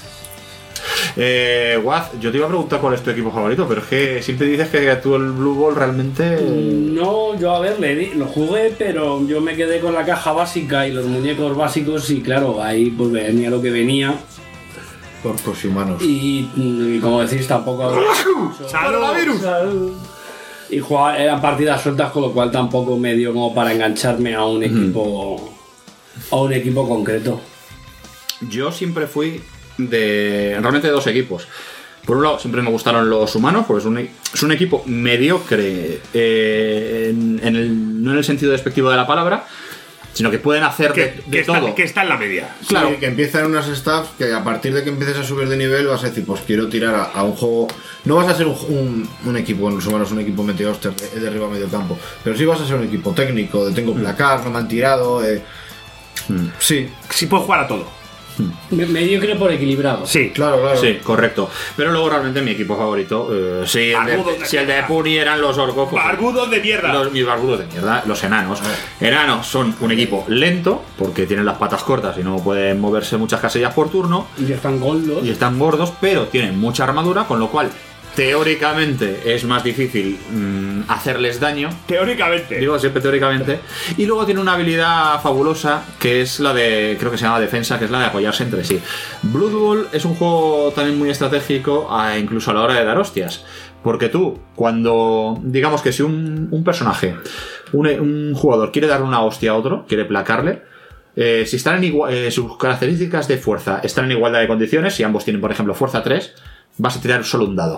Eh, Waz, yo te iba a preguntar cuál es tu equipo favorito, pero es que siempre dices que tú el Blue Ball realmente... No, yo a ver, le di- lo jugué, pero yo me quedé con la caja básica y los muñecos básicos y claro, ahí pues venía lo que venía. Porcos y humanos. Y, y como decís, tampoco... ¡Salud! Salud. Y jugaba, eran partidas sueltas, con lo cual tampoco me dio como para engancharme a un equipo... A un equipo concreto. Yo siempre fui de realmente de dos equipos. Por un lado, siempre me gustaron los humanos, porque es un, es un equipo mediocre, eh, en, en el, no en el sentido despectivo de la palabra, sino que pueden hacer Que, de, de que está, todo. que está en la media. Claro. Sí, que empiezan unas staffs que a partir de que empieces a subir de nivel vas a decir, pues quiero tirar a, a un juego. No vas a ser un, un, un equipo, en los humanos, un equipo meteoster de, de arriba a medio campo, pero sí vas a ser un equipo técnico, de tengo placar, no me han tirado. Eh, Sí. Sí puedes jugar a todo. Me- Mediocre por equilibrado. Sí. Claro, claro. Sí, correcto. Pero luego realmente mi equipo favorito, eh, si, el Barbudos de, de si el de mierda. Puni eran los orcos, pues, Barbudos de mierda. Los, mis barbudos de mierda, los enanos. Enanos son un equipo lento, porque tienen las patas cortas y no pueden moverse muchas casillas por turno. Y están gordos. Y están gordos, pero tienen mucha armadura, con lo cual teóricamente es más difícil mmm, hacerles daño. Teóricamente. Digo siempre teóricamente. Y luego tiene una habilidad fabulosa que es la de, creo que se llama defensa, que es la de apoyarse entre sí. Blood Bowl es un juego también muy estratégico, a, incluso a la hora de dar hostias. Porque tú, cuando, digamos que si un, un personaje, un, un jugador quiere darle una hostia a otro, quiere placarle, eh, si están en igual, eh, sus características de fuerza están en igualdad de condiciones, si ambos tienen, por ejemplo, fuerza tres, vas a tirar solo un dado.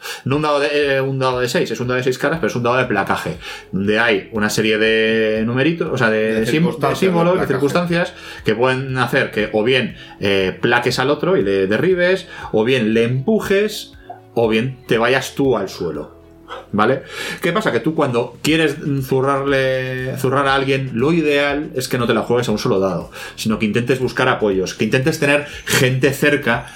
No un dado de, eh, un dado de seis, es un dado de seis caras, pero es un dado de placaje. Donde hay una serie de numeritos, o sea, de, de, sim, de símbolos, de, de circunstancias, que pueden hacer que o bien eh, plaques al otro y le derribes, o bien le empujes, o bien te vayas tú al suelo. ¿Vale? ¿Qué pasa? Que tú cuando quieres zurrarle, zurrar a alguien, lo ideal es que no te la juegues a un solo dado, sino que intentes buscar apoyos, que intentes tener gente cerca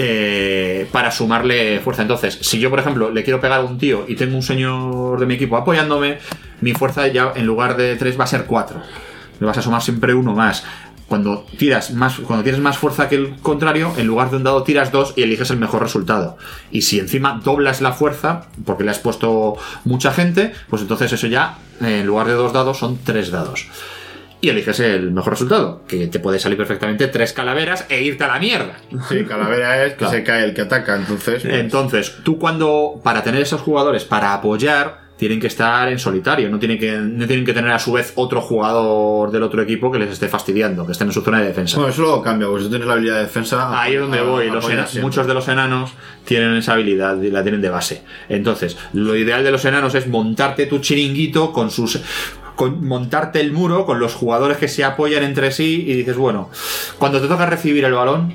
eh, para sumarle fuerza. Entonces, si yo, por ejemplo, le quiero pegar a un tío y tengo un señor de mi equipo apoyándome, mi fuerza ya en lugar de tres va a ser cuatro. Le vas a sumar siempre uno más. Cuando tiras más, cuando tienes más fuerza que el contrario, en lugar de un dado tiras dos y eliges el mejor resultado. Y si encima doblas la fuerza, porque le has puesto mucha gente, pues entonces eso ya, en lugar de dos dados, son tres dados. Y eliges el mejor resultado, que te puede salir perfectamente tres calaveras e irte a la mierda. Sí, calavera es que claro. Se cae el que ataca, entonces... Pues... Entonces, tú cuando, para tener esos jugadores, para apoyar, tienen que estar en solitario, no tienen que, no tienen que tener a su vez otro jugador del otro equipo que les esté fastidiando, que estén en su zona de defensa. Bueno, eso luego cambia, porque si tienes la habilidad de defensa... Ahí es donde voy, los ena- muchos de los enanos tienen esa habilidad y la tienen de base. Entonces, lo ideal de los enanos es montarte tu chiringuito con sus... Con montarte el muro con los jugadores que se apoyan entre sí y dices, bueno, cuando te toca recibir el balón,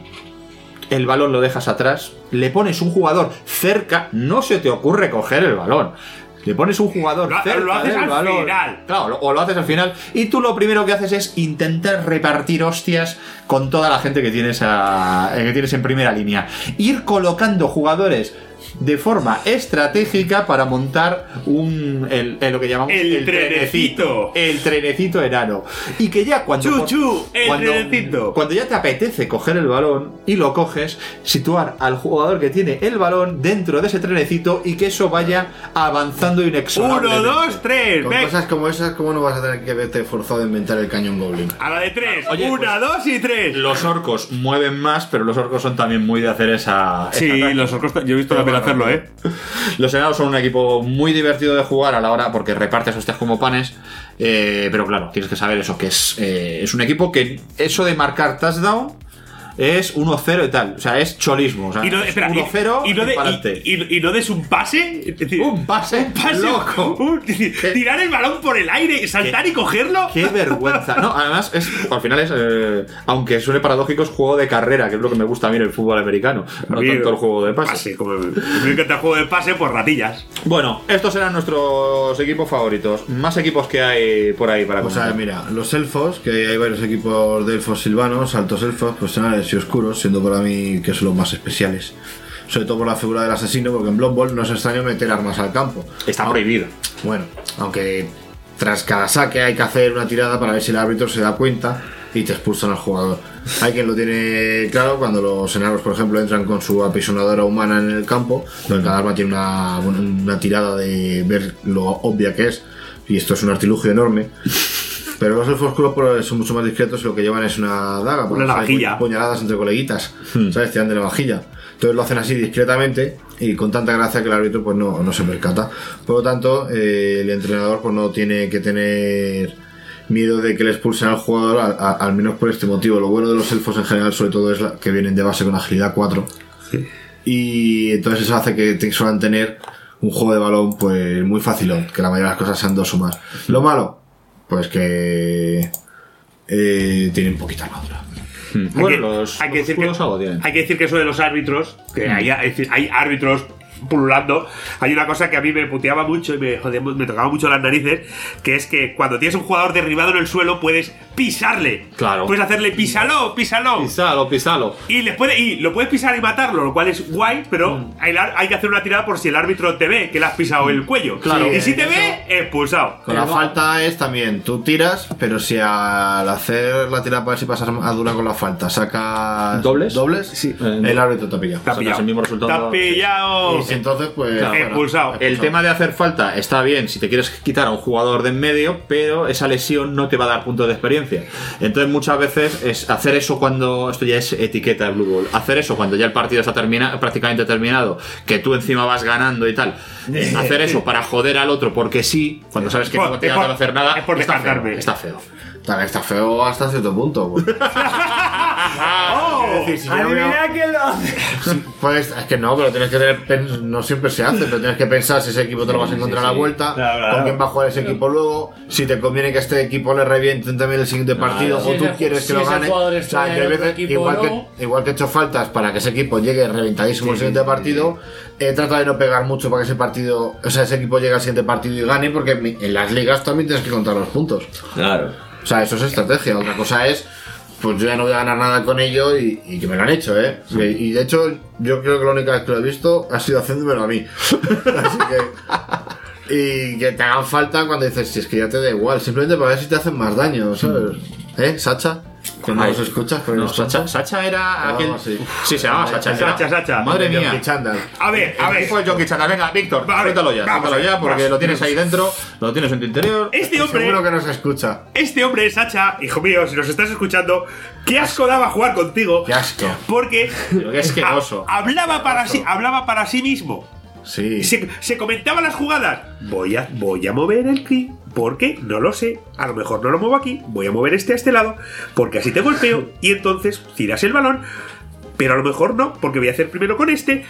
el balón lo dejas atrás, le pones un jugador cerca, no se te ocurre coger el balón. Le pones un jugador lo, cerca lo haces del al balón. final. Claro, lo, o lo haces al final. Y tú lo primero que haces es intentar repartir hostias con toda la gente que tienes, a, que tienes en primera línea. Ir colocando jugadores de forma estratégica para montar un el, el lo que llamamos el, el trenecito. el trenecito enano. Y que ya cuando Chuchu, el cuando, trenecito. cuando ya te apetece coger el balón y lo coges, situar al jugador que tiene el balón dentro de ese trenecito y que eso vaya avanzando inexorablemente. Uno, dos, tres. Con ven. cosas como esas, ¿cómo no vas a tener que verte forzado a inventar el cañón Goblin? A la de tres. Oye, Una, pues, dos y tres. Los orcos mueven más, pero los orcos son también muy de hacer esa... Sí, esa los orcos, yo he visto también hacerlo, ¿eh? Los enanos son un equipo muy divertido de jugar a la hora porque repartes hostias como panes, eh, pero claro, tienes que saber eso, que es, eh, es un equipo que eso de marcar touchdown es uno cero y tal, o sea, es cholismo, o sea, Y no, espera, uno cero y, y, no de, pa'lante. y, y, y no des un pase. Es decir, un pase, un pase loco. Un, tirar el balón por el aire, saltar ¿Qué? y cogerlo. Qué vergüenza. No, además, es, al final es, eh, aunque suene paradójico, es juego de carrera, que es lo que me gusta a mí en el fútbol americano, no mí, tanto el juego de pase. pase como, me encanta el juego de pase por ratillas. Bueno, estos eran nuestros equipos favoritos. Más equipos que hay por ahí para O sea, comentar. mira, los elfos, que hay varios equipos de elfos silvanos, altos elfos, profesionales y oscuros, siendo para mí que son los más especiales. Sobre todo por la figura del asesino, porque en Blood Bowl no es extraño meter armas al campo. Está prohibido. Bueno, aunque tras cada saque hay que hacer una tirada para ver si el árbitro se da cuenta y te expulsan al jugador. Hay quien lo tiene claro cuando los enanos, por ejemplo, entran con su apisonadora humana en el campo, donde cada arma tiene una, una tirada de ver lo obvia que es, y esto es un artilugio enorme. Pero los elfos oscuros son mucho más discretos y lo que llevan es una daga, una navajilla, puñaladas entre coleguitas, hmm. ¿sabes? Tiran de navajilla. Entonces lo hacen así discretamente y con tanta gracia que el árbitro pues no, no se percata. Por lo tanto, eh, el entrenador pues no tiene que tener miedo de que le expulsen al jugador, a, a, al menos por este motivo. Lo bueno de los elfos en general, sobre todo, es la, que vienen de base con agilidad cuatro. Sí. Y entonces eso hace que te suelen tener un juego de balón pues muy fácil, que la mayoría de las cosas sean dos o más. Lo malo, pues que eh, tienen poquita armadura. Hmm. Hay, Bueno, que, los, hay, que los decir que, algo tienen. hay que decir que eso de los árbitros, que hay, hay, hay árbitros pululando, hay una cosa que a mí me puteaba mucho y me, joder, me tocaba mucho las narices, que es que cuando tienes un jugador derribado en el suelo puedes pisarle. Claro. Puedes hacerle písalo, písalo. Pisalo, pisalo. Y, le puede, y lo puedes pisar y matarlo, lo cual es guay, pero mm. hay, hay que hacer una tirada por si el árbitro te ve que le has pisado el cuello. Claro. Y si te ve, expulsado. Con la falta es también, tú tiras, pero si al hacer la tirada para ver si pasas a dura con la falta sacas dobles, dobles sí. el árbitro te ha pillado. Te ha pillado. El mismo resultado. Te ha pillado. Y entonces, pues. Claro, bueno, expulsado. El expulsado. tema de hacer falta está bien si te quieres quitar a un jugador de en medio, pero esa lesión no te va a dar puntos de experiencia. Entonces, muchas veces es hacer eso cuando. Esto ya es etiqueta de Blue Ball. Hacer eso cuando ya el partido está termina, prácticamente terminado, que tú encima vas ganando y tal. Hacer eso para joder al otro porque sí, cuando sabes que no te va a hacer nada. Es por está descartarme. feo. Está feo. También está feo hasta cierto punto. Pues. ¡Oh! Es decir, si yo voy a- Adivina quién lo hace. Pues es que no, pero tienes que tener, pen- no siempre se hace, pero tienes que pensar si ese equipo te lo vas a encontrar a la vuelta, Claro, claro. con quién va a jugar ese equipo luego, si te conviene que este equipo le revienten también el siguiente partido, si o tú ese- quieres si que lo ese gane. jugador O está sea, en que hay otro veces, equipo, igual, ¿no? que, igual que he hecho faltas para que ese equipo llegue reventadísimo al siguiente partido, eh, trata de no pegar mucho para que ese partido, o sea, ese equipo llegue al siguiente partido y gane, porque en las ligas también tienes que contar los puntos. Claro. O sea, eso es estrategia. Otra cosa es, pues yo ya no voy a ganar nada con ello y, y que me lo han hecho, ¿eh? Y, y de hecho, yo creo que la única vez que lo he visto ha sido haciéndomelo a mí. Así que... Y que te hagan falta cuando dices, si es que ya te da igual, simplemente para ver si te hacen más daño, ¿sabes? ¿Eh, Sacha? Que no Ay, los escuchas, pero no, los Sacha, Sacha era Ah, aquel. sí. Sí, se llamaba Sacha. era- Sacha, Sacha. Madre Jockey mía. Chandal. A ver, a El ver. equipo de Jockey Chandal. Venga, Víctor, Vale, suéltalo ya, vamos suéltalo a ver, ya, porque vamos. lo tienes ahí dentro, lo tienes en tu interior. Este hombre, Seguro que nos escucha. este hombre, Sacha, hijo mío, si nos estás escuchando, qué asco daba jugar contigo. Qué asco. Porque Qué asqueroso. ha- hablaba para sí, hablaba para sí mismo. Sí. Se, se comentaba las jugadas. Voy a, voy a mover el ki porque no lo sé. A lo mejor no lo muevo aquí. Voy a mover este a este lado porque así te golpeo y entonces tiras el balón. Pero a lo mejor no, porque voy a hacer primero con este.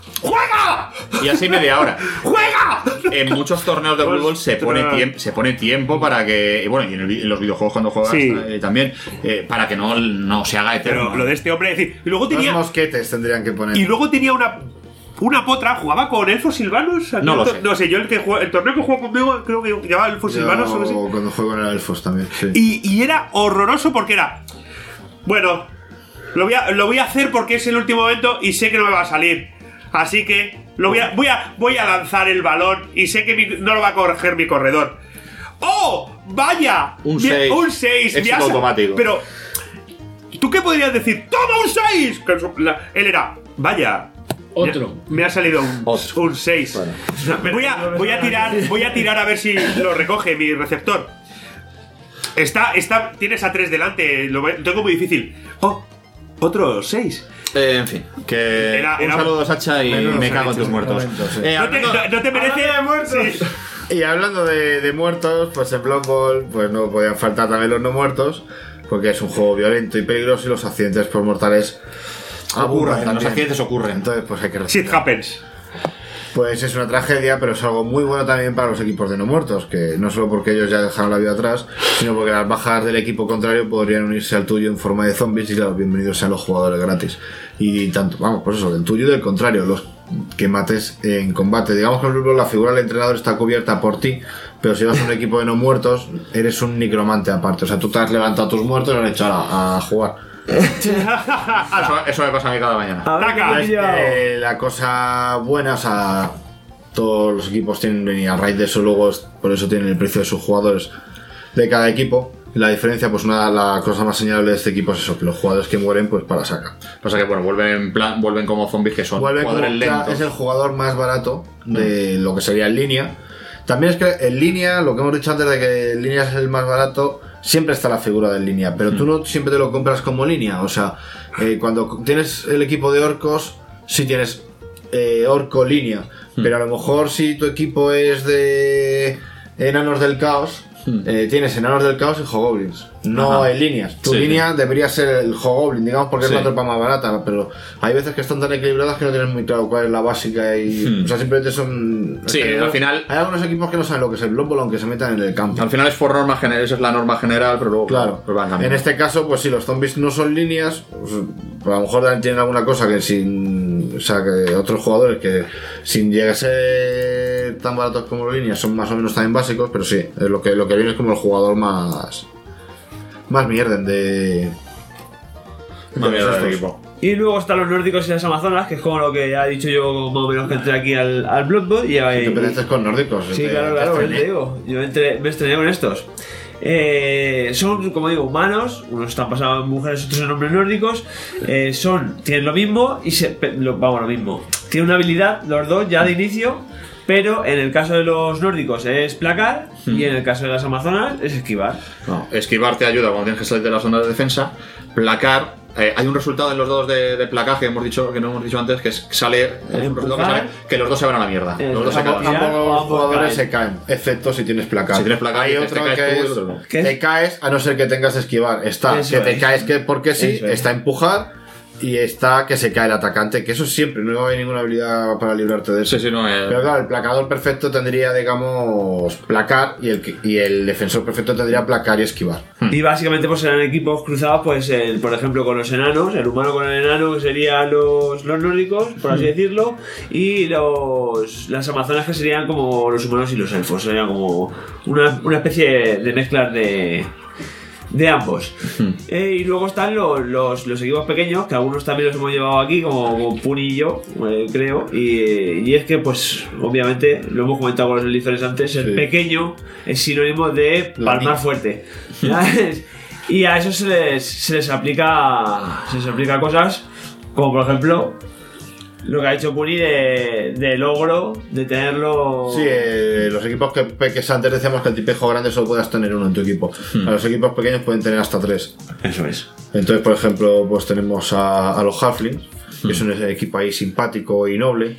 ¡Juega! Y así media hora. ¡Juega! En muchos torneos de fútbol se pone, tiemp- se pone tiempo para que. Y bueno, y en, el vi- en los videojuegos cuando juegas Sí. eh, también, eh, para que no, no se haga eterno. Pero lo de este hombre, es decir, y luego Dos tenía. mosquetes tendrían que poner. Y luego tenía una. Una potra, jugaba con elfos silvanos. No lo sé. No sé, yo el que juega- el torneo que jugó conmigo, creo que llamaba elfos Yo silvanos o algo así. cuando juego en el Elfos también, sí. Y, y era horroroso porque era. Bueno, lo voy, a, lo voy a hacer porque es el último momento y sé que no me va a salir. Así que lo voy a, voy a, voy a lanzar el balón y sé que mi- no lo va a correr mi corredor. ¡Oh! ¡Vaya! Un Mi- seis. Un seis. Éxito automático. Pero. ¿Tú qué podrías decir? ¡Toma un seis! Que su- la- Él era. Vaya. Otro. Me, me ha salido un, un seis. Voy a, voy a tirar, voy a tirar a ver si lo recoge mi receptor. Está, está, tienes a tres delante, lo ve- tengo muy difícil. Oh, otro seis. Eh, en fin, que Era- un era- saludo, Sacha, y Menos me los cago en dicho, tus muertos. momento, sí. Eh, No te, hablando- no- no te merece. Sí. Y hablando de, de muertos, pues en Blood Bowl pues no podían faltar también los no muertos, porque es un juego violento y peligroso y los accidentes por mortales aburren Ocurren, los también. accidentes ocurren. Entonces pues hay que Shit respetar. happens. Pues es una tragedia, pero es algo muy bueno también para los equipos de no muertos, que no solo porque ellos ya dejaron la vida atrás, sino porque las bajas del equipo contrario podrían unirse al tuyo en forma de zombies y claro, bienvenidos sean los jugadores gratis. Y tanto, vamos, pues eso, del tuyo y del contrario, los que mates en combate. Digamos que por ejemplo, la figura del entrenador está cubierta por ti, pero si vas a un equipo de no muertos, eres un necromante aparte. O sea, tú te has levantado tus muertos y los has echado a, a jugar. Eso, eso me pasa a mí cada mañana. A ver, Taca. qué Pues, pillado. eh, la cosa buena, o sea, todos los equipos tienen, y a raíz de eso luego, es- por eso tienen el precio de sus jugadores de cada equipo. Y la diferencia, pues una la cosa más señalable de este equipo es eso, que los jugadores que mueren, pues para saca. Pasa que, bueno, vuelven en plan, vuelven como zombies que son Vuelve como, jugadores ya lentos. es el jugador más barato de lo que sería en línea. También es que en línea, lo que hemos dicho antes de que en línea es el más barato, siempre está la figura de línea, pero tú no siempre te lo compras como línea. O sea, eh, cuando tienes el equipo de orcos, sí tienes eh, orco línea, pero a lo mejor si tu equipo es de enanos del caos, eh, tienes enanos del caos y hobgoblins, no Ajá. en líneas. Tu Sí, línea debería ser el hobgoblin, digamos, porque Sí. es la tropa más barata, pero hay veces que están tan equilibradas que no tienes muy claro cuál es la básica y, Hmm. o sea, simplemente son. Sí, es que al no- final- hay algunos equipos que no saben lo que es el Blood Bowl aunque se metan en el campo. Al final es por norma general, esa es la norma general, pero luego Claro, pues van en cambiando. este caso, pues sí, los zombies no son líneas, pues, a lo mejor tienen alguna cosa que sin. O sea, que otros jugadores que sin llegar a ser tan baratos como las líneas son más o menos también básicos, pero sí, es lo que, lo que viene es como el jugador más. Más mierden de. Más de mierda del estos. equipo. Y luego están los nórdicos y las amazonas, que es como lo que ya he dicho yo más o menos que entré aquí al, al Blood Bowl. Y, Te y- perteneces con nórdicos. Sí, te- claro, te claro, extrañé. te digo. Yo entré- me estrené con estos. Eh, son, como digo, humanos. Unos están pasados en mujeres, otros en hombres nórdicos. Eh, son, tienen lo mismo y se. pe- lo- vamos, lo mismo. Tienen una habilidad, los dos, ya de inicio. Pero en el caso de los nórdicos es placar. Y en el caso de las amazonas es esquivar. No, esquivar te ayuda cuando tienes que salir de la zona de defensa. Placar eh, hay un resultado en los dos de, de placaje que hemos dicho, que no hemos dicho antes, que es, sale hay un resultado que sale que los dos se van a la mierda. Eh, los dos se Ambos, caen. ambos los jugadores se caen, excepto si tienes placar. Si tienes placar, hay te otro caes que tú y es, otro no. te caes a no ser que tengas esquivar. Está Eso que te es. caes que porque sí, Eso es. está empujar y está que se cae el atacante, que eso siempre, no hay ninguna habilidad para librarte de eso. Sí, sí, no, eh. Pero claro, el placador perfecto tendría, digamos, placar y el, que- y el defensor perfecto tendría placar y esquivar. Y básicamente pues serán equipos cruzados, pues el- por ejemplo con los enanos, el humano con el enano que serían los, los nórdicos, por así decirlo, y los las amazonas que serían como los humanos y los elfos, serían como una, una especie de mezclas de, de ambos. Eh, y luego están los, los, los equipos pequeños, que algunos también los hemos llevado aquí, como, como Puni y yo, eh, creo, y, y es que pues obviamente, lo hemos comentado con los elizores antes, el Sí. pequeño es sinónimo de La palmar ni- fuerte. ¿Sabes? Y a eso se les, se les aplica se les aplica cosas como por ejemplo lo que ha hecho Puni de, de logro de tenerlo. Sí, eh, los equipos que, que antes decíamos que el tipejo grande solo puedas tener uno en tu equipo. Hmm. A los equipos pequeños pueden tener hasta tres. Eso es. Entonces, por ejemplo, pues tenemos a, a los Halflings, que es un equipo ahí simpático y noble.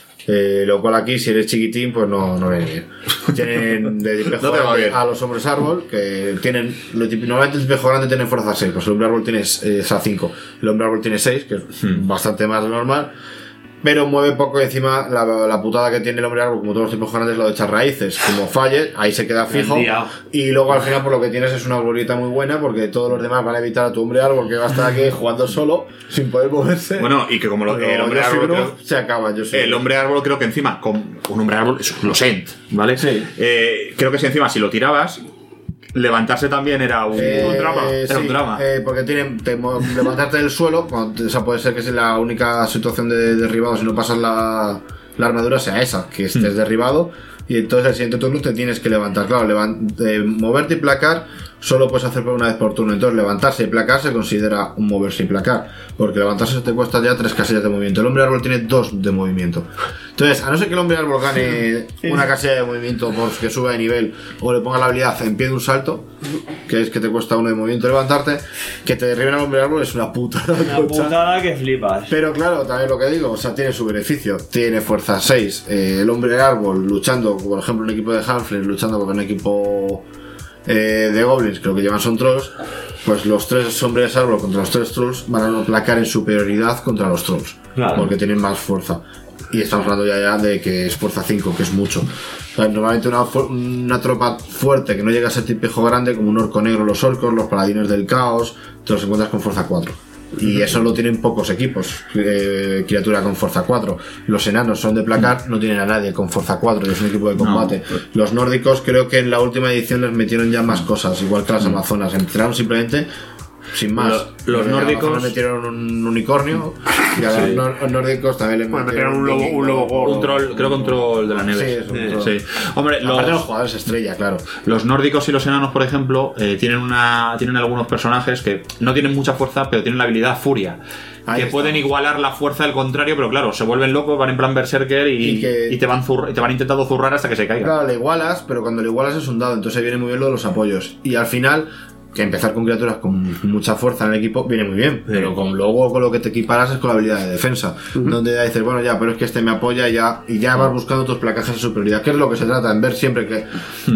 Eh, lo cual aquí, si eres chiquitín, pues no, no viene bien. Tienen de tipejo No te va grande bien. a los hombres árbol, que tienen. Lo típico- normalmente el tipejo grande tiene fuerza seis, pues el hombre árbol tiene eh, esa cinco. El hombre árbol tiene seis, que es bastante más normal. Pero mueve poco y encima la, la putada que tiene el hombre árbol, como todos los tipos grandes, es lo de echar raíces. Como falle, ahí se queda fijo. Día. Y luego al final, por lo que tienes es una glorieta muy buena, porque todos los demás van a evitar a tu hombre árbol, que va a estar aquí jugando solo, sin poder moverse. Bueno, y que como lo, Pero el hombre yo soy árbol Gru, creo- se acaba. Yo soy el Gru. hombre árbol creo que encima con un hombre árbol es los Ent, ¿vale? Sí. Eh, creo que si encima si lo tirabas levantarse también era un, Eh, un drama, era sí, un drama. eh, porque tienen te mo- levantarte del suelo, cuando- esa puede ser que sea la única situación de derribado si no pasas la, la armadura, sea esa, que estés Hmm. derribado, y entonces el siguiente turno te tienes que levantar. Claro, levan- eh, moverte y placar solo puedes hacer por una vez por turno, entonces levantarse y placar se considera un moverse y placar, porque levantarse te cuesta ya tres casillas de movimiento. El hombre árbol tiene dos de movimiento. Entonces, a no ser que el hombre árbol gane una casilla de movimiento porque sube de nivel o le ponga la habilidad en pie de un salto, que es que te cuesta uno de movimiento levantarte, que te derriben al hombre árbol es una puta. Una putada que flipas. Pero claro, también lo que digo, o sea, tiene su beneficio. Tiene fuerza seis. Eh, el hombre árbol luchando, por ejemplo, un equipo de Halflings luchando con un equipo eh, de Goblins, que lo que llevan son Trolls. Pues los tres hombres árbol contra los tres Trolls van a aplacar en superioridad contra los Trolls. Claro. Porque tienen más fuerza. Y estamos hablando ya, ya de que es fuerza cinco, que es mucho. O sea, normalmente una, fu- una tropa fuerte que no llega a ser tipejo grande, como un orco negro, los orcos, los paladines del caos, te los encuentras con fuerza cuatro. Y eso lo tienen pocos equipos, eh, criatura con fuerza cuatro. Los enanos son de placar, no tienen a nadie con fuerza cuatro, es un equipo de combate. Los nórdicos creo que en la última edición les metieron ya más cosas, igual que las amazonas. Entraron simplemente sin más. Lo- los Eh, nórdicos- amazonas metieron un unicornio y a los Sí. nor- nórdicos también le Bueno, metieron metieron un lobo- un lobo gordo. Un troll, creo que un troll de la Sí, nieve. es un troll. Sí. Hombre, Aparte los los, jugadores estrella, claro. los nórdicos y los enanos, por ejemplo, eh, tienen una tienen algunos personajes que no tienen mucha fuerza, pero tienen la habilidad furia. Ahí que está. pueden igualar la fuerza del contrario, pero claro, se vuelven locos, van en plan berserker y, Y que- y te van zur- y te van intentando zurrar hasta que se caigan. Claro, le igualas, pero cuando le igualas es un dado, entonces viene muy bien lo de los apoyos. Y al final, que empezar con criaturas con mucha fuerza en el equipo viene muy bien, pero con luego con lo que te equiparas es con la habilidad de defensa, donde ya dices, bueno, ya, pero es que este me apoya y ya, y ya vas buscando tus placajes de superioridad, que es lo que se trata, en ver siempre que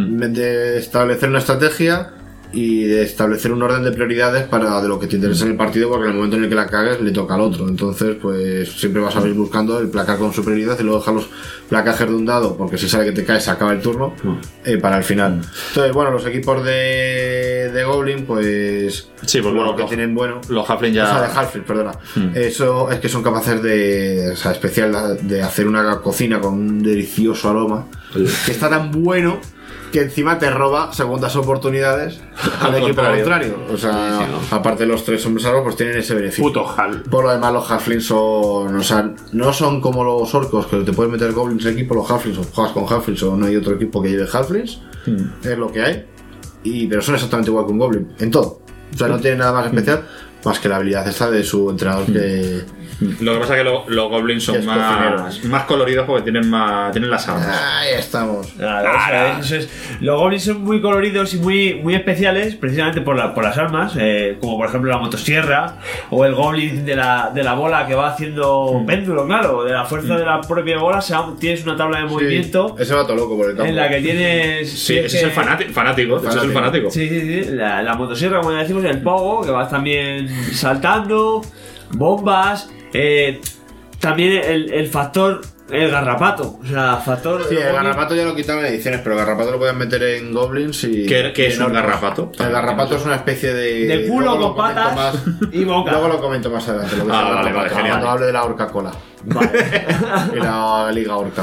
de establecer una estrategia y de establecer un orden de prioridades para de lo que te interesa en el partido, porque en el momento en el que la cagues le toca al otro. Entonces, pues siempre vas a ir buscando el placar con superioridad y luego dejar los placajes de un dado, porque si sale que te caes se acaba el turno, eh, para el final. Entonces, bueno, los equipos de, de Goblin, pues Sí, pues lo bueno, que los- tienen bueno. los Halfling ya- O sea, de Halfling, perdona. Hmm. Eso es que son capaces de, o sea, especial de hacer una cocina con un delicioso aroma, que está tan bueno que encima te roba segundas oportunidades al Al equipo contrario. contrario. O sea, aparte de los tres hombres salvos, pues tienen ese beneficio. Puto Hal. Por lo demás, los Halflings son, o sea, no son como los orcos, que te puedes meter goblins en equipo, los Halflings, o juegas con Halflings, o no hay otro equipo que lleve Halflings. Es lo que hay. Y, pero son exactamente igual que un goblin, en todo. O sea, no tienen nada más especial. más que la habilidad esta de su entrenador que... Lo que pasa es que lo- los goblins son más, más coloridos porque tienen más tienen las armas. Ahí estamos. Claro, eso es, eso es. Los goblins son muy coloridos y muy, muy especiales precisamente por, la, por las armas, eh, como por ejemplo la motosierra o el goblin de la, de la bola que va haciendo péndulo, claro, de la fuerza de la propia bola se va- tienes una tabla de movimiento Ese va todo loco por el campo. en la que tienes... Sí, tienes ese es el que- fanático, fanático, ese es el fanático. Sí, sí, sí. La, la motosierra, como decimos, el pogo, que vas también saltando, bombas, eh, también el, el factor, el garrapato. O sea, factor. Sí, el garrapato ya lo quitaron en ediciones, pero el garrapato lo pueden meter en goblins y. ¿Qué- qué y es en un orcos. garrapato? El garrapato es una especie de. De culo luego con lo comento patas más- y boca. Luego lo comento más adelante. Lo que Ah, es el vale, garrapato, vale, genial. Cuando hable de la Orca Cola. y la Liga Orca.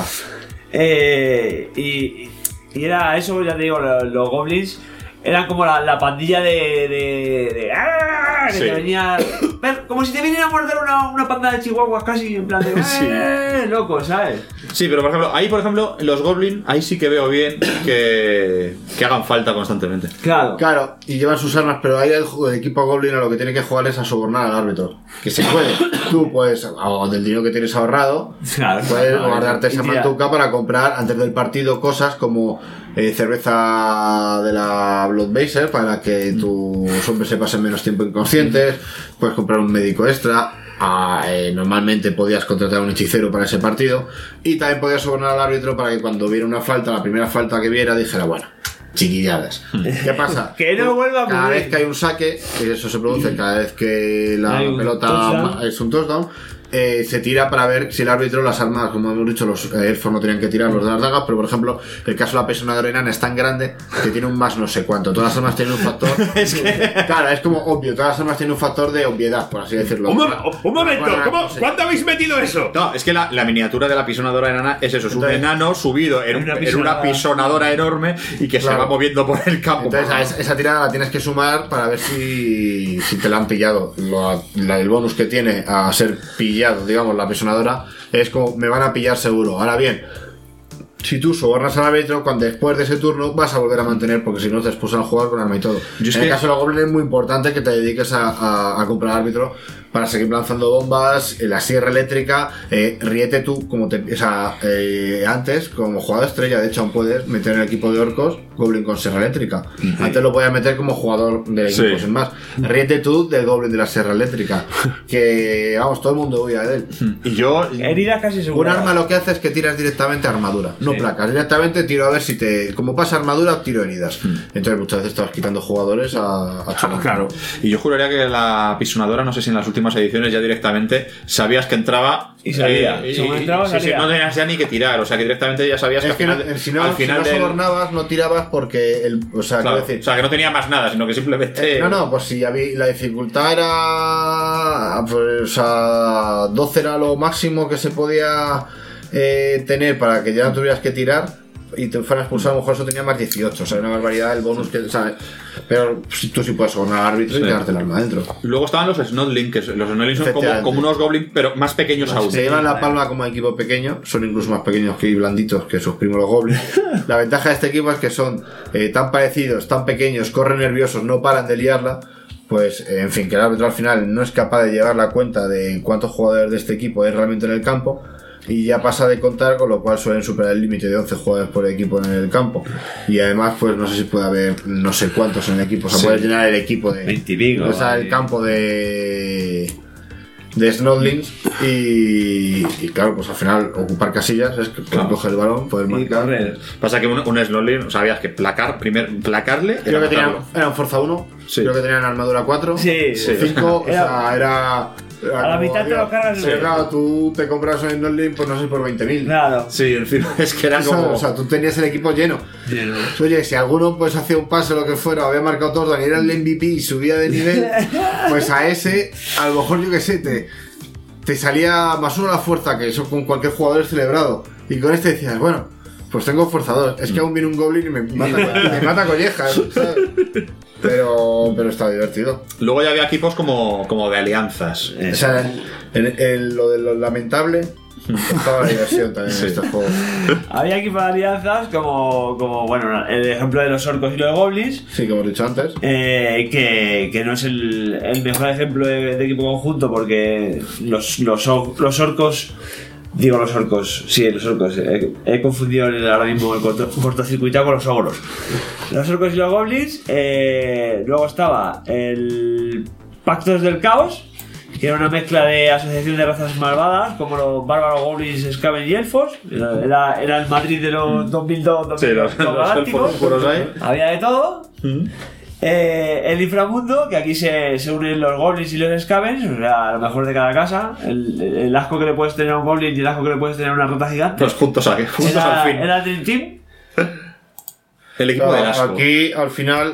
Eh, y, y era eso, ya te digo, los, los goblins eran como la, la pandilla de. de, de ¡ah! Que Sí. te venía. Pero como si te viniera a morder una, una panda de chihuahuas casi, en plan de. Sí. ¡eh! Loco, ¿sabes? Sí, pero por ejemplo, ahí por ejemplo, los goblins, ahí sí que veo bien que, que hagan falta constantemente. Claro. Claro, y llevan sus armas, pero ahí el, el equipo Goblin lo que tiene que jugar es a sobornar al árbitro. Que se puede. Tú, pues, o del dinero que tienes ahorrado, Claro, puedes claro, guardarte esa y tira. mantuca para comprar antes del partido cosas como eh, cerveza de la Bloodbaser para que tus hombres se pasen menos tiempo inconscientes. Puedes comprar un médico extra. Ah, eh, normalmente podías contratar a un hechicero para ese partido. Y también podías sobornar al árbitro para que cuando viera una falta, la primera falta que viera, dijera, bueno, chiquilladas. ¿Qué pasa? Que no vuelva a Cada ocurrir. vez que hay un saque, y eso se produce cada vez que la Hay un pelota touchdown. es un touchdown, eh, se tira para ver si el árbitro las armas, como hemos dicho, los eh, elfos no tenían que tirar los de las dagas, pero por ejemplo, el caso de la pesonadora enana es tan grande que tiene un más no sé cuánto. Todas las armas tienen un factor. es que... Claro, es como obvio, todas las armas tienen un factor de obviedad, por así decirlo. Un, mo- un momento, Bueno, ¿cómo, sí. ¿cuándo habéis metido eso? No, es que la, la miniatura de la pisonadora enana es eso, es un Entonces- enano subido en, un- Una en una pisonadora. pisonadora enorme y que se Claro. va moviendo por el campo. Entonces a esa, esa tirada la tienes que sumar para ver si, si te la han pillado. Lo- la- el bonus que tiene a ser pillado, digamos, la personadora es como me van a pillar seguro. Ahora bien, si tú sobornas al árbitro, cuando después de ese turno vas a volver a mantener, porque si no te expulsan a jugar con arma y todo. Yo es en que- el caso de los goblins es muy importante que te dediques a, a, a comprar árbitro para seguir lanzando bombas, eh, la sierra eléctrica, eh, ríete tú, como te, o sea, eh, antes, como jugador estrella, de hecho aún puedes meter en el equipo de orcos Goblin con sierra eléctrica. Antes lo podías meter como jugador del equipo, Sí. sin más. Ríete tú del Goblin de la sierra eléctrica, que vamos, todo el mundo huye de él. Y yo, Heridas casi Un seguras. arma lo que hace es que tiras directamente a armadura, no Sí. placas. Directamente tiro a ver si te. Como pasa armadura, tiro heridas. Entonces muchas veces estabas quitando jugadores a, a chocar. claro. Y yo juraría que la pisonadora, no sé si en las últimas ediciones ya directamente sabías que entraba Y salía. eh, Según entraba, sí, sí, salía. no tenías ya ni que tirar, o sea que directamente ya sabías que Es al que final, no- si no, al si final no del- sobornabas, no tirabas porque el. O sea, claro, quiero decir. o sea que no tenía más nada, sino que simplemente Eh, no, no, pues si había, la dificultad era. Pues a doce era lo máximo que se podía eh, tener para que ya no tuvieras que tirar y te fueran expulsado, a lo mejor eso tenía más dieciocho, o sea, una barbaridad el bonus que. ¿Sabes? Pero si tú sí puedes sobornar al árbitro Sí. y quedarte el arma dentro. Luego estaban los Snodling, que los Snodling son como, Efectivamente. como unos goblins, pero más pequeños aún. Se llevan la palma como equipo pequeño, son incluso más pequeños que y blanditos que sus primos los goblins. La ventaja de este equipo es que son eh, tan parecidos, tan pequeños, corren nerviosos, no paran de liarla. Pues, eh, en fin, que el árbitro al final no es capaz de llevar la cuenta de cuántos jugadores de este equipo hay realmente en el campo y ya pasa de contar, con lo cual suelen superar el límite de once jugadores por equipo en el campo. Y además, pues no sé si puede haber no sé cuántos en el equipo, o sea, Sí. puede llenar el equipo de. veinte y pico, o sea, el vale. campo de. de Snodlings y, y claro, pues al final ocupar casillas es que Claro. coger el balón, poder Y marcar. correr. Pasa que un, un Snodling, sabías que placar, primer, placarle Creo era que tenían, matarlo. eran Forza uno, Sí. creo que tenían armadura cuatro, Sí, sí. cinco, o Era- sea, era. era A la como, mitad te Dios, lo cargas sí, luego. claro, tú te compras un Snodling, pues no sé, por veinte mil. Claro. Sí, en fin, es que eran como... O sea, tú tenías el equipo lleno. Oye, si alguno pues hacía un pase o lo que fuera, había marcado todo, y era el M V P y subía de nivel, pues a ese, a lo mejor yo que sé, te, te salía más uno la fuerza, que eso con cualquier jugador es celebrado. Y con este decías, bueno, pues tengo fuerza dos. Es que aún viene un goblin y me mata, y me mata collejas, ¿sabes? Pero, pero está divertido. Luego ya había equipos como, como de alianzas. O sea, en, en lo de lo lamentable Estaba la diversión también en este juego. Había equipos de alianzas como, como, bueno, el ejemplo de los orcos y los goblins. Sí, que hemos dicho antes. Eh, que, que no es el, el mejor ejemplo de, de equipo conjunto porque los, los, or- los orcos... Digo los orcos, sí, los orcos. He, he confundido el- ahora mismo el corto- cortocircuitado con los ogros. Los orcos y los goblins. Eh, luego estaba el Pactos del Caos, que era una mezcla de asociación de razas malvadas, como los bárbaros, goblins, skaven y elfos. Era, era, era el Madrid de los dos mil dos, dos mil dos Sí, los- los galácticos. elfos puros ahí. Había de todo. Eh, el inframundo, que aquí se, se unen los goblins y los skavens, o sea, lo mejor de cada casa. El, el asco que le puedes tener a un goblin y el asco que le puedes tener a una rata gigante. Pues juntos, aquí, juntos Era, al fin. era el Dream Team. El equipo Claro, del asco. Aquí, al final,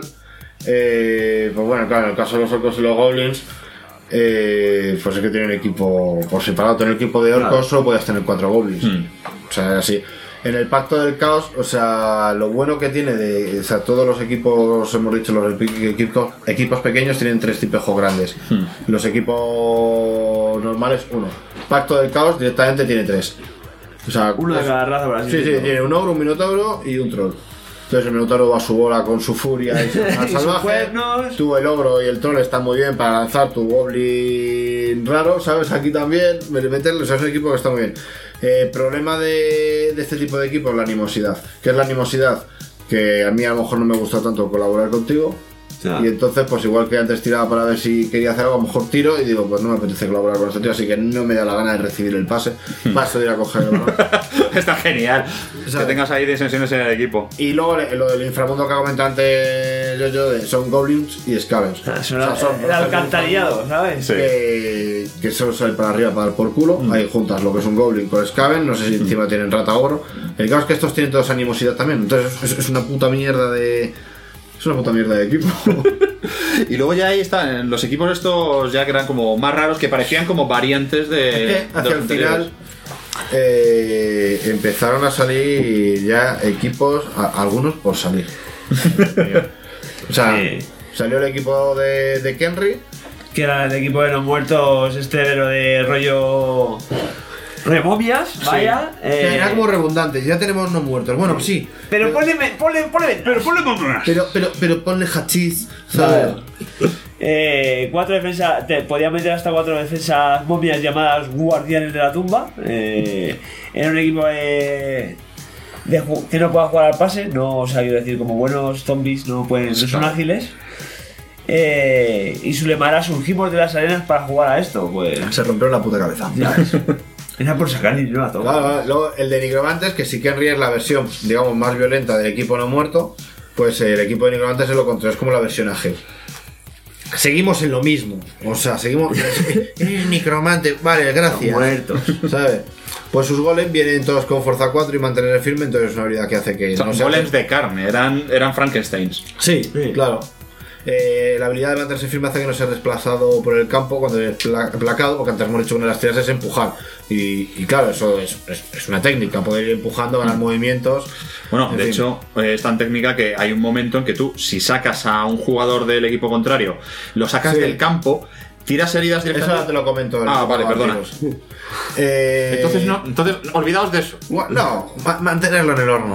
eh, pues bueno, claro, en el caso de los orcos y los goblins, eh, pues es que tienen equipo por separado. Tener equipo de orcos Claro. solo podías tener cuatro goblins. Hmm. O sea, así. En el Pacto del Caos, o sea, lo bueno que tiene de, o sea, todos los equipos, hemos dicho, los epi- equipos, equipos pequeños tienen tres tipejos grandes. Hmm. Los equipos normales, uno. Pacto del Caos directamente tiene tres. O sea, Uno de es- cada raza, por así Sí, sí, decirlo. tiene un ogro, un minotauro y un troll. Entonces el minotauro va a su bola con su furia y su Y al sus salvaje. cuernos. Tú, el ogro y el troll están muy bien para lanzar tu goblin raro, ¿sabes? Aquí también, meterlo, o sea, es un equipo que está muy bien. Eh, problema de, de este tipo de equipos, la animosidad. ¿Qué es la animosidad? Que a mí a lo mejor no me gusta tanto colaborar contigo. Y entonces, pues igual que antes tiraba para ver si quería hacer algo, a lo mejor tiro y digo, pues no me apetece colaborar con este tío, así que no me da la gana de recibir el pase. Paso de ir a coger el balón. Está genial. Que tengas ahí disensiones en el equipo. Y luego le- lo del inframundo que ha comentado antes yo, yo de, son goblins y scavens. Son O sea, son- el alcantarillado, ¿sabes? Que, que solo sale para arriba para dar por culo. Ahí juntas lo que es un goblin con Skaven. No sé si encima tienen rata ogro. El caso es que estos tienen todos animosidad también. Entonces es, es una puta mierda de. Es una puta mierda de equipo. Y luego ya ahí están los equipos estos ya que eran como más raros, que parecían como variantes de. Es que de hacia los el anteriores. final eh, empezaron a salir ya equipos, a- algunos por salir. O sea, salió el equipo de, de Kenry. Que era el equipo de los muertos, este de lo de rollo. Remomias, vaya. Que eh, era como redundante, ya tenemos no muertos. Bueno, pues sí. Pero ponle, ponle, ponle, pero ponle momias. Pero, pero, pero ponle hachís, ¿sabes? Eh, cuatro defensas, te podía meter hasta cuatro defensas momias llamadas guardianes de la tumba. Eh, era un equipo de, de ju- que no pueda jugar al pase, no os quiero decir, como buenos zombies no pueden, no son ágiles. Eh, y su lema era: surgimos de las arenas para jugar a esto. Pues Se rompió la puta cabeza. ya ves. Era por sacar dinero a todo. Claro, claro. Luego el de Nigromantes, que sí que Henry es la versión, digamos, más violenta del equipo no muerto, pues eh, el equipo de Nigromantes es lo contrario, es como la versión A G. Seguimos en lo mismo, o sea, seguimos. Eh, Nigromante, vale, gracias. Muertos. ¿Sabes? Pues sus golems vienen todos con fuerza cuatro y mantener el firme, entonces es una habilidad que hace que Son no se golems de carne, eran, eran Frankensteins. Sí, claro. Eh, la habilidad de mantenerse firme hace que no sea desplazado por el campo cuando es pla- placado, porque antes hemos dicho que una de las tiras es empujar. Y, y claro, eso es, es- es una técnica, poder ir empujando, ganar movimientos. Bueno, En de fin. hecho, eh, es tan técnica que hay un momento en que tú, si sacas a un jugador del equipo contrario, lo sacas Sí. del campo, tiras heridas Eso directamente. ahora te lo comento. Ah, vale, perdona. Eh, Entonces, no, entonces, olvidaos de eso. Gua- No, ma- mantenerlo en el horno.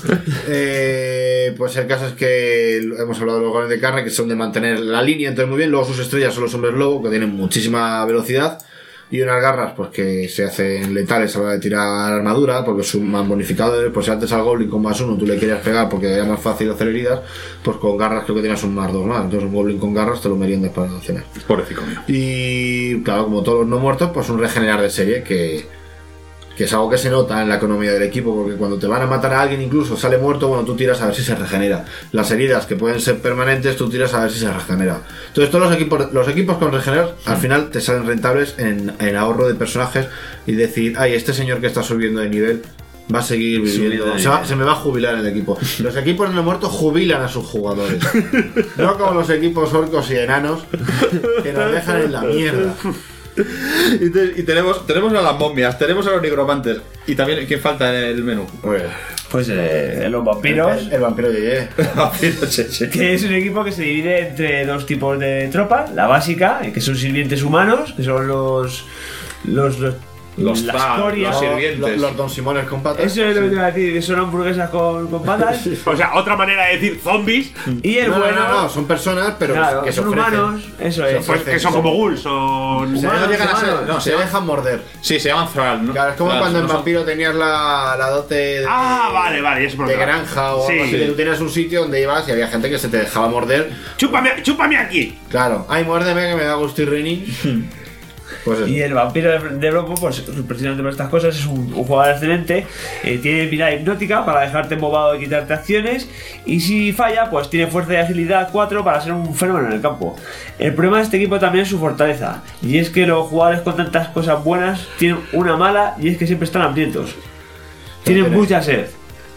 Eh, pues el caso es que hemos hablado de los golems de carne, que son de mantener la línea, entonces muy bien. Luego sus estrellas son los hombres lobo, que tienen muchísima velocidad. Y unas garras, pues que se hacen letales a la hora de tirar armadura, porque son más bonificadores. Pues si antes al goblin con más uno tú le querías pegar porque era más fácil hacer heridas, pues con garras creo que tienes un más dos más. Entonces un goblin con garras te lo meriendas para cenar. Pobrecito mío. Y claro, como todos los no muertos, pues un regenerar de serie que, que es algo que se nota en la economía del equipo, porque cuando te van a matar a alguien, incluso sale muerto, bueno, tú tiras a ver si se regenera. Las heridas que pueden ser permanentes, tú tiras a ver si se regenera. Entonces todos los equipos, los equipos con regenerar, al final te salen rentables en, en ahorro de personajes y decir, ay, este señor que está subiendo de nivel va a seguir viviendo, Subiendo de se, va- nivel. se me va a jubilar el equipo. Los equipos de no muertos jubilan a sus jugadores, no como los equipos orcos y enanos que nos dejan en la mierda. Y, te- y tenemos, tenemos a las momias, tenemos a los nigromantes. Y también, ¿quién falta en el menú? Pues eh, los vampiros. El, el vampiro Yeye. Que es un equipo que se divide entre dos tipos de tropas. La básica, que son sirvientes humanos, que son los. los, los Los las tra- corias, los sirvientes. Los, los Don Simones con patas. eso es lo que te iba a decir, son hamburguesas con, con patas. O sea, otra manera de decir zombies. Y el no, bueno, no, no, no, son personas, pero claro, que se son ofrecen. humanos, eso Se es. Pues que son como ghouls, son. Se, Humanos, no llegan a ser, humanos. no, se dejan morder. Sí, se llaman Thrall, ¿no? Claro, es como Thralls, cuando en no son- Vampiro tenías la, la dote de, Ah, vale, vale, es por de otra. granja o Sí. algo así, que tú tenías un sitio donde ibas y había gente que se te dejaba morder. Chúpame, chúpame aquí. Claro, ay, muérdeme que me da gusto y rini. Pues eso. Y el vampiro de de Bloodborne, pues precisamente por estas cosas, es un, un jugador excelente. eh, tiene mirada hipnótica para dejarte embobado y quitarte acciones. Y si falla, pues tiene fuerza y agilidad cuatro para ser un fenómeno en el campo. El problema de este equipo también es su fortaleza. Y es que los jugadores con tantas cosas buenas tienen una mala, y es que siempre están hambrientos. Tienen Tiene- mucha sed.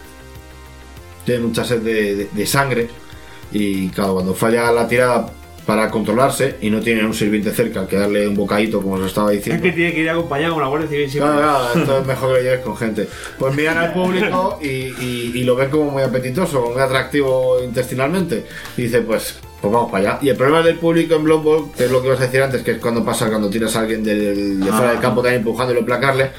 Tiene mucha sed de, de- de sangre. Y claro, cuando falla la tirada para controlarse y no tiene un sirviente cerca al que darle un bocadito, como os estaba Es diciendo. que tiene que ir acompañado con la Guardia Civil siempre. Claro, claro, esto es mejor que lo lleves con gente. Pues miran al público y, y- y lo ven como muy apetitoso, muy atractivo intestinalmente. Y dice, pues, pues vamos para allá. Y el problema del público en Bloodborne, que es lo que ibas a decir antes, que es cuando pasa, cuando tiras a alguien del, de fuera Ah. del campo también empujándolo, placarle,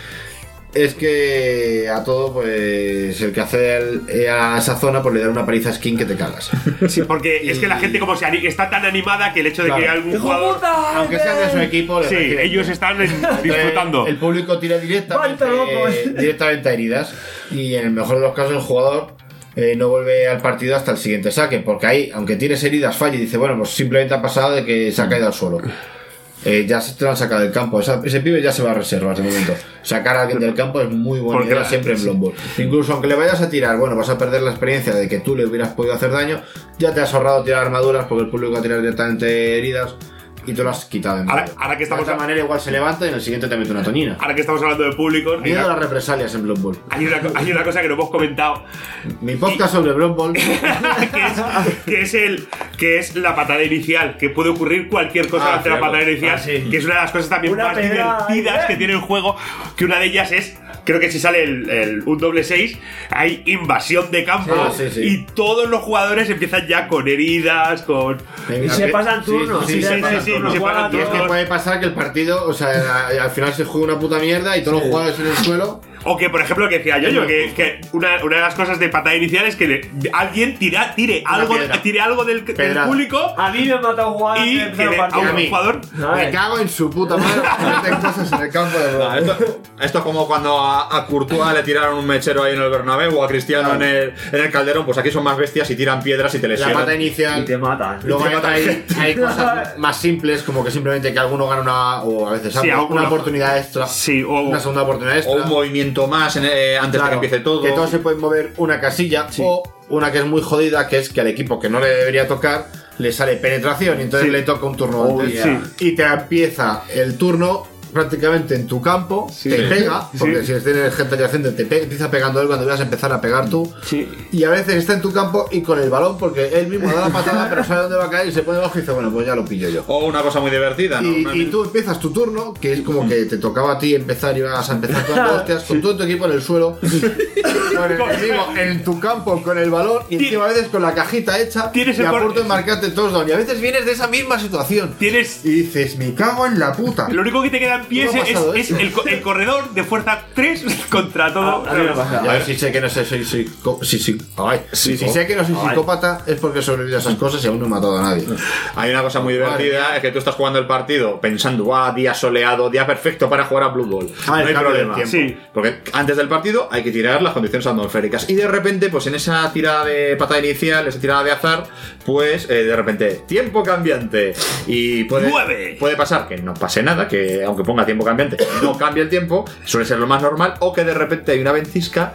es que a todo, pues, el que hace el- eh, a esa zona, pues le da una paliza skin que te cagas. Sí, porque es que la gente como se ani- está tan animada que el hecho de que Claro. algún ¡Hijo jugador. puta! Aunque sean de su equipo, le Sí, reciben. ellos están en- disfrutando. El público tira directamente, ¡Cuánto loco! eh, directamente a heridas. Y en el mejor de los casos, el jugador eh, no vuelve al partido hasta el siguiente saque. Porque ahí, aunque tires heridas, falla y dice, bueno, pues simplemente ha pasado de que se ha caído al suelo. Eh, ya se te lo han sacado del campo. Esa- ese pibe ya se va a reservas de momento. Sacar a alguien del campo es muy buena Porque idea la- siempre en Bloodborne. Incluso aunque le vayas a tirar, bueno, vas a perder la experiencia de que tú le hubieras podido hacer daño. Ya te has ahorrado tirar armaduras porque el público va a tirar directamente heridas y tú lo has quitado en Ahora- medio. ahora que estamos de otra a- manera igual se levanta y en el siguiente te mete una tonina. Ahora que estamos hablando de públicos, hay Miedo a una, las represalias en Bloodborne. hay una co- hay una cosa que no hemos comentado, Mi podcast sobre Bloodborne. que es, que es el que es la patada inicial, que puede ocurrir cualquier cosa Ah, durante la cierto. patada inicial, Ah, sí. que es una de las cosas también Una más pedrada, divertidas ¿eh? que tiene el juego, que una de ellas es, creo que si sale el, el- un doble seis, hay invasión de campo Sí, sí, sí. y todos los jugadores empiezan ya con heridas, con... Y se pasan turnos. Sí, sí, se sí, pasan sí, turnos. se pasan Y es que turnos. puede pasar que el partido, o sea, al final se juega una puta mierda y todos los jugadores en el suelo. O que, por ejemplo, lo que decía yo, yo que, que una, una de las cosas de patada inicial es que le- alguien tira, tire, Una algo, piedra. tire algo del, del Pedrada. público A mí me han matado un jugador y antes de que empezar le- el a partido. un mí. jugador. Ay. Me cago en su puta madre. Meten cosas en el campo de Ah, Bloodborne. Esto, esto es como cuando a, a Courtois le tiraron un mechero ahí en el Bernabéu o a Cristiano en el, en el Calderón, pues aquí son más bestias y tiran piedras y te La lesionan. pata inicial. Y te matan. Luego te hay, matan hay- gente. hay cosas más simples, como que simplemente que alguno gana una, o a veces Sí, algo, alguno- una oportunidad extra. Sí, o, Una segunda oportunidad extra. O un movimiento más en- eh, antes Claro, de que empiece todo. Que todos se pueden mover una casilla o una que es muy jodida, que es que al equipo que no le debería tocar le sale penetración y entonces Sí. le toca un turno Oh, antes. yeah. Y te empieza el turno prácticamente en tu campo, Sí. te pega, porque Sí. si tienes gente adyacente te pe- empieza pegando él cuando vas a empezar a pegar tú. Sí. Y a veces está en tu campo y con el balón, porque él mismo da la patada, pero sabe dónde va a caer y se pone abajo y dice, bueno, pues ya lo pillo yo. O una cosa muy divertida, ¿no? Y, Una- y tú empiezas tu turno, que es como que te tocaba a ti empezar y vas a empezar dando hostias con todo tu equipo en el suelo, con el enemigo en tu campo con el balón y encima a veces con la cajita hecha Tienes y el a cor- punto de marcarte todos down. Y a veces vienes de esa misma situación Tienes. y dices, me cago en la puta. Lo único que te queda en pie es, ¿Cómo ha pasado es eso? el, co- el corredor de fuerza tres contra todo. A mí me pasa. A ver si sé que no sé, soy, soy, sí, sí, ay, si Psico. sé que no soy Ay. psicópata es porque he sobrevivido a esas cosas y aún no he matado a nadie. Hay una cosa muy divertida, es que tú estás jugando el partido pensando, ¡guau! Día soleado, día perfecto para jugar a Blue Ball. Ah, no el hay cambio del problema. tiempo. Sí. Porque antes del partido hay que tirar las condiciones atmosféricas. Y de repente, pues en esa tirada de patada inicial, esa tirada de azar, pues eh, de repente, tiempo cambiante. Y puede, ¡Nueve! puede pasar que no pase nada, que aunque ponga tiempo cambiante, no cambie el tiempo, suele ser lo más normal, o que de repente hay una ventisca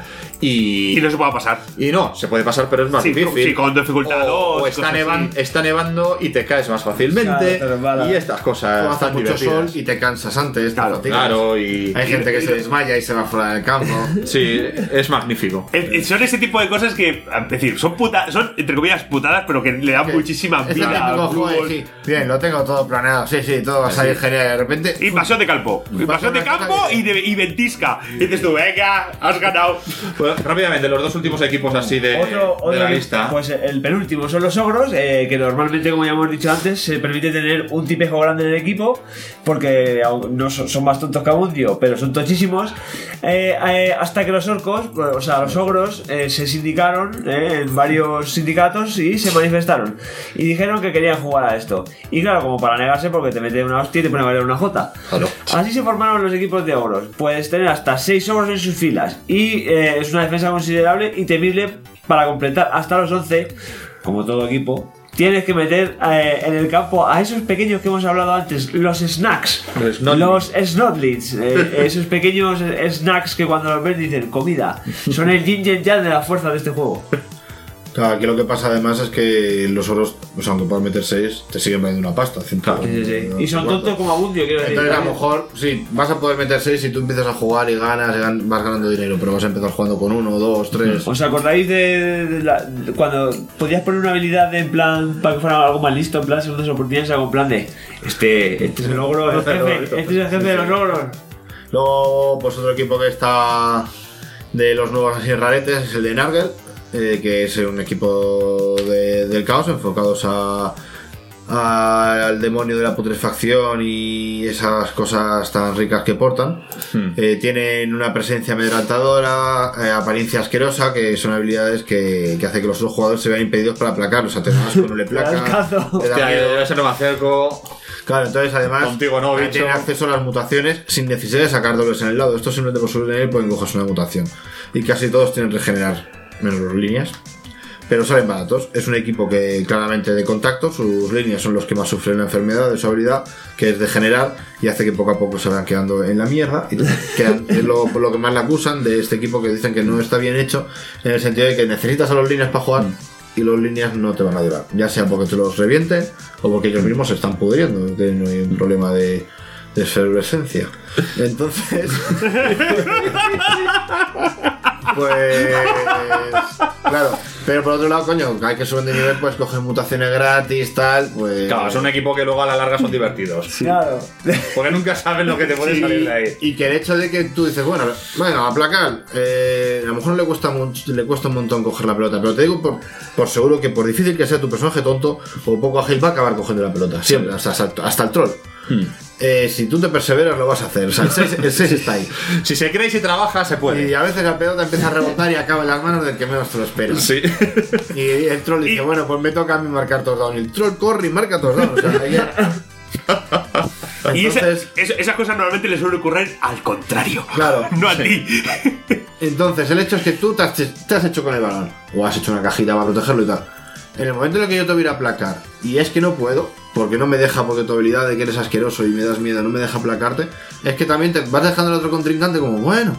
y. Y no se pueda pasar. Y no, se puede pasar, pero es más Sí, difícil. sí, con dificultad O, dos, o está, cosas nevan- así. está nevando y te caes más fácilmente. Claro, te resbalas. Y estas cosas O hace están mucho sol divertidas. y te cansas antes. Claro, te fatigas. Claro, y. Hay gente que se desmaya y se va fuera del campo. Sí, es magnífico. Es- es- Son ese tipo de cosas que, es decir, son puta, son entre comillas putadas, pero que le dan muchísima Es el vida. típico al juego de fútbol. sí, bien, lo tengo todo planeado. Sí, sí, todo va a salir genial. De repente. Invasión de campo. Invasión de una cosa campo que- y, de, y ventisca. Y dices tú, venga, has ganado. Pues lo- rápidamente, los dos últimos equipos así de, Otro, de otro la que- lista. Pues el penúltimo son los ogros, eh, que normalmente, como ya hemos dicho antes, se permite tener un tipejo grande en el equipo, porque aun- no son, son más tontos que Amundio, pero son tochísimos. Eh, eh, hasta que los orcos, o sea, los ogros, eh, se sindicaron eh, en varios sindicatos y se manifestaron. Y dijeron que querían jugar a esto. Y claro, como para negarse, porque te mete una hostia y te pone a valer una jota. Así se formaron los equipos de ogros. Puedes tener hasta seis ogros en sus filas. Y eh, es una defensa considerable y temible para completar hasta los once, como todo equipo. Tienes que meter eh, en el campo a esos pequeños que hemos hablado antes, los snacks, Los snotlings. los snotlings, eh, esos pequeños snacks que cuando los ves dicen comida. Son el yin y el yang de la fuerza de este juego. Claro, aquí lo que pasa además es que los oros, pues aunque puedas meter seis, te siguen valiendo una pasta. ciento- Sí, sí, sí. Y son cuatro. tontos como Amundio, quiero decir. Entonces a lo también. mejor, sí, vas a poder meter seis si tú empiezas a jugar y ganas, y gan- vas ganando dinero, pero vas a empezar jugando con uno, dos, tres. ¿Os acordáis de, de la- de cuando podías poner una habilidad de en plan para que fuera algo más listo, en plan segundas oportunidades, algo en plan de este, este es el ogro, el jefe, este es el jefe de los ogros? Luego, pues otro equipo que está de los nuevos así raretes es el de Nargel, eh, que es un equipo de- del caos enfocados a, a- al demonio de la putrefacción y esas cosas tan ricas que portan. Eh, tienen una presencia amedrentadora, eh, apariencia asquerosa, que son habilidades que, que hace que los otros jugadores se vean impedidos para aplacar. O sea, te da asco, no le placa, te da Hostia, miedo. yo ese no me acerco. Claro, entonces además Contigo no, bicho. tienen acceso a las mutaciones sin necesidad de sacar dobles en el lado. Esto simplemente por subir en él pueden cogerse una mutación. Y casi todos tienen regenerar, menos las líneas. Pero salen baratos. Es un equipo que claramente de contacto, sus líneas son los que más sufren la enfermedad de su habilidad, que es degenerar, y hace que poco a poco se vayan quedando en la mierda. Y quedan, es lo, por lo que más la acusan de este equipo, que dicen que no está bien hecho, en el sentido de que necesitas a los líneas para jugar. Y los líneas no te van a durar, ya sea porque te los revienten o porque ellos mismos se están pudriendo, que no hay un problema de, de efervescencia. Entonces, pues claro, pero por otro lado, coño, hay que subir de nivel, pues coger mutaciones gratis, tal, pues. Claro, es un equipo que luego a la larga son divertidos. Claro. Porque nunca sabes lo que te puede Sí, salir de ahí. y que el hecho de que tú dices, bueno, bueno, aplacar, eh, a lo mejor le cuesta, mucho, le cuesta un montón coger la pelota, pero te digo por, por seguro que por difícil que sea tu personaje tonto o poco ágil, va a acabar cogiendo la pelota, siempre, hasta, hasta, hasta el troll. Hmm. Eh, si tú te perseveras, lo vas a hacer. O sea, el seis está ahí. Si se cree y se trabaja, se puede. Y a veces la pelota empieza a rebotar y acaba en las manos del que menos te lo espera. Sí. Y el troll dice, bueno, pues me toca a mí marcar touchdown. Y el troll corre y marca touchdown. O sea, ahí ya- Y esa- Entonces- esa- esas cosas normalmente le suelen ocurrir al contrario. Claro. No a Sí. ti. Entonces, el hecho es que tú te has, te has hecho con el balón, o has hecho una cajita para protegerlo y tal. En el momento en el que yo te voy a ir a aplacar, y es que no puedo, porque no me deja, porque tu habilidad de que eres asqueroso y me das miedo no me deja aplacarte, es que también te vas dejando al otro contrincante como, bueno,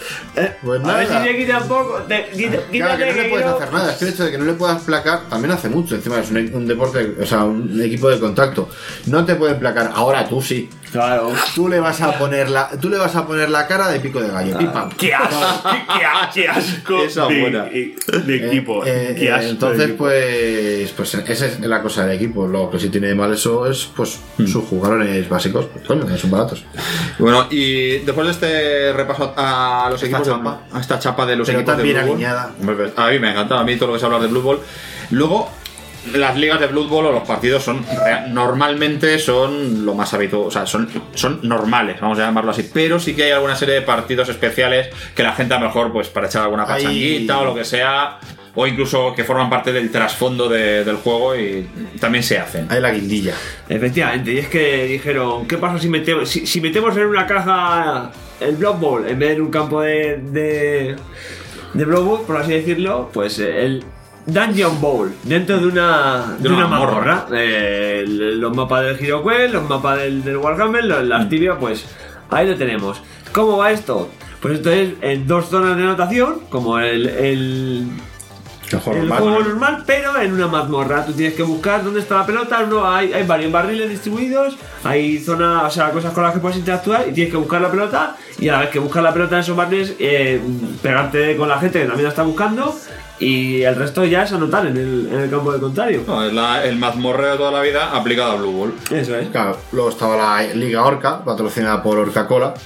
pues A ver nada. si se quita un poco. Te, quita, Claro, quítate que no le puedes yo- hacer nada. Es que el hecho de que no le puedas placar también hace mucho. Encima es un, un deporte, o sea, un equipo de contacto. No te pueden placar. Ahora tú sí. Claro. Tú le vas a poner la, tú le vas a poner la cara de pico de gallo. Pim, pam. ¡Qué asco! ¡Qué, qué asco! Esa de, buena. de equipo. Eh, ¡Qué eh, asco! entonces, de equipo. pues, pues esa es la cosa del equipo. Lo que sí tiene de mal eso es, pues, sus jugadores básicos. Pues, coño, que son baratos. Bueno, y después de este repaso a los Esta equipos, chapa. a esta chapa de los Pero equipos tan de bien Blood Bowl. alineada. Hombre, pues, a mí me encanta, a mí todo lo que se habla de Blood Bowl. Luego, las ligas de Blood Bowl o los partidos son rea- normalmente son lo más habitual, o sea, son, son normales, vamos a llamarlo así, pero sí que hay alguna serie de partidos especiales que la gente a lo mejor, pues para echar alguna Hay- pachanguita o lo que sea, o incluso que forman parte del trasfondo de- del juego y también se hacen. Hay la guindilla. Efectivamente, y es que dijeron, ¿qué pasa si metemos, si, si metemos en una caja el Blood Bowl en vez de en un campo de, de, de Blood Bowl, por así decirlo? Pues eh, el Dungeon Bowl, dentro de una, de De una una mazmorra. mazmorra. Eh, el- los mapas del HeroQuest, los mapas del, del Warhammer, los- las tibias, pues ahí lo tenemos. ¿Cómo va esto? Pues esto es en dos zonas de anotación, como el... el El juego el normal. juego normal, pero en una mazmorra. Tú tienes que buscar dónde está la pelota. No, hay, hay varios barriles distribuidos. Hay zonas, o sea, cosas con las que puedes interactuar. Y tienes que buscar la pelota. Y a la vez que buscas la pelota en esos barriles, eh, pegarte con la gente que también la está buscando. Y el resto ya es anotar en el, en el campo del contrario. No, es la- el mazmorreo de toda la vida aplicado a Blue Bowl. Eso es. Claro, luego estaba la Liga Orca, patrocinada por Orca Cola,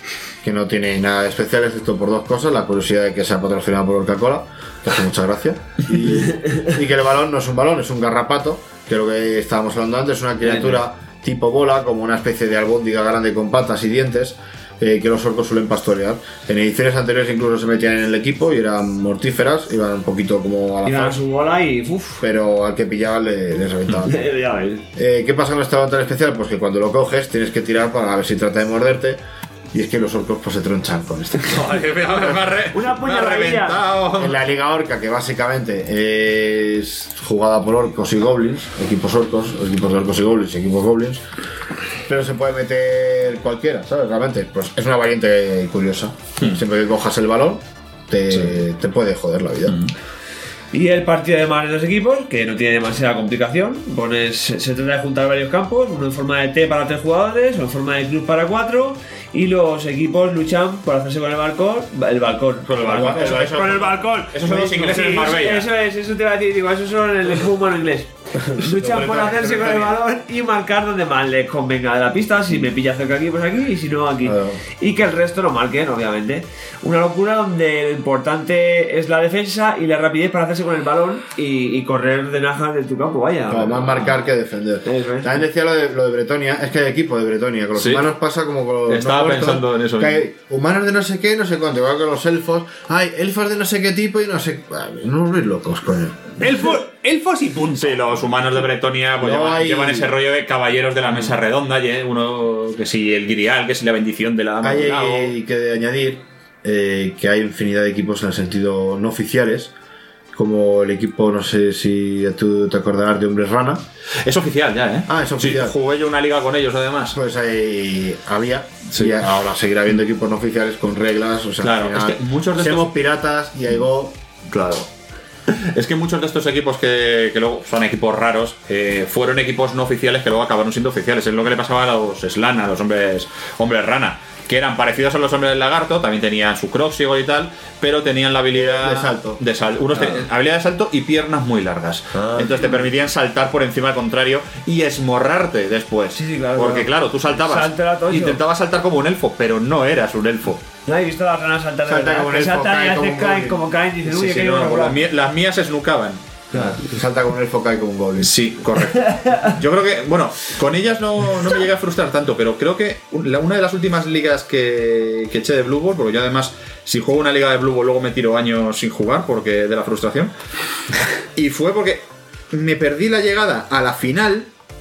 que no tiene nada de especial excepto por dos cosas: la curiosidad de que sea patrocinado por Coca-Cola, que hace mucha gracia, y, y que el balón no es un balón, es un garrapato, que es lo que estábamos hablando antes, es una criatura tipo bola, como una especie de albóndiga grande con patas y dientes, eh, que los orcos suelen pastorear. En ediciones anteriores incluso se metían en el equipo y eran mortíferas, iban un poquito como a la Iban a su bola y uff. Pero al que pillaba le, le reventaban. eh, ¿Qué pasa con este balón tan especial? Pues que cuando lo coges tienes que tirar para ver si trata de morderte. Y es que los orcos pues se tronchan con este. Una puñaladilla. En la Liga Orca, que básicamente es jugada por orcos y goblins, equipos orcos, equipos de orcos y goblins y equipos goblins, pero se puede meter cualquiera, ¿sabes? Realmente, pues es una variante curiosa. Hmm. Siempre que cojas el balón, te, sí. te puede joder la vida. Hmm. Y el partido de más de dos equipos, que no tiene demasiada complicación. Pones, se trata de juntar varios campos, uno en forma de T para tres jugadores, otro en forma de club para cuatro, y los equipos luchan por hacerse con el balcón. El balcón. Con el balcón. Eso, eso, con el balcón. Esos son los ingleses sí, en Marbella. Eso es, eso te iba a decir, digo, esos son el humano inglés. Luchan por hacerse con el balón y marcar donde más les convenga de la pista. Si me pilla cerca aquí, pues aquí, y si no, aquí. Claro. Y que el resto lo marquen, obviamente. Una locura donde lo importante es la defensa y la rapidez para hacerse con el balón y, y correr de najas de tu campo, vaya. Claro, más marcar que defender. Es. También decía lo de, lo de Bretonia, es que hay equipo de Bretonia, con los ¿sí? humanos pasa como con los Estaba no pensando puestos, en eso. Que hay humanos de no sé qué, no sé cuánto, igual que los elfos. Hay elfos de no sé qué tipo y no sé. No os veis locos, coño. Elfos, elfos y punto. Sí, los humanos de Bretonia pues, no llevan, hay... llevan ese rollo de caballeros de la mesa redonda, ¿eh? Uno que si el guirial, que si la bendición de la hay, hay que añadir eh, que hay infinidad de equipos en el sentido no oficiales, como el equipo, no sé si tú te acordarás de Hombres Rana. Es oficial ya, ¿eh? Ah, es oficial. Sí, jugué yo una liga con ellos además. Pues ahí había, sí. Y ahora seguirá habiendo equipos no oficiales con reglas, o sea, claro, al final, es que muchos de somos estos... piratas y hay go... Claro. Es que muchos de estos equipos que, que luego son equipos raros eh, fueron equipos no oficiales que luego acabaron siendo oficiales. Es lo que le pasaba a los Slan, a los hombres, hombres rana, que eran parecidos a los hombres del lagarto, también tenían su croxigo y tal, pero tenían la habilidad de salto, de sal, unos claro. ten, habilidad de salto y piernas muy largas. Ah, entonces te permitían saltar por encima al contrario y esmorrarte después. Sí, sí, claro, porque claro, tú saltabas, intentabas saltar como un elfo, pero no eras un elfo. No he visto las ranas saltar de Salta verdad. como un elfo, saltan cae y como hacen un caen goblin. como caen y dicen, uy, sí, que sí, no, no, las, mías, las mías se snucaban. Claro, salta como un elfo, cae como un goblin. Sí, correcto. Yo creo que, bueno, con ellas no, no me llegué a frustrar tanto, pero creo que una de las últimas ligas que, que eché de Blue Ball, porque yo además, si juego una liga de Blue Ball, luego me tiro años sin jugar porque de la frustración. Y fue porque me perdí la llegada a la final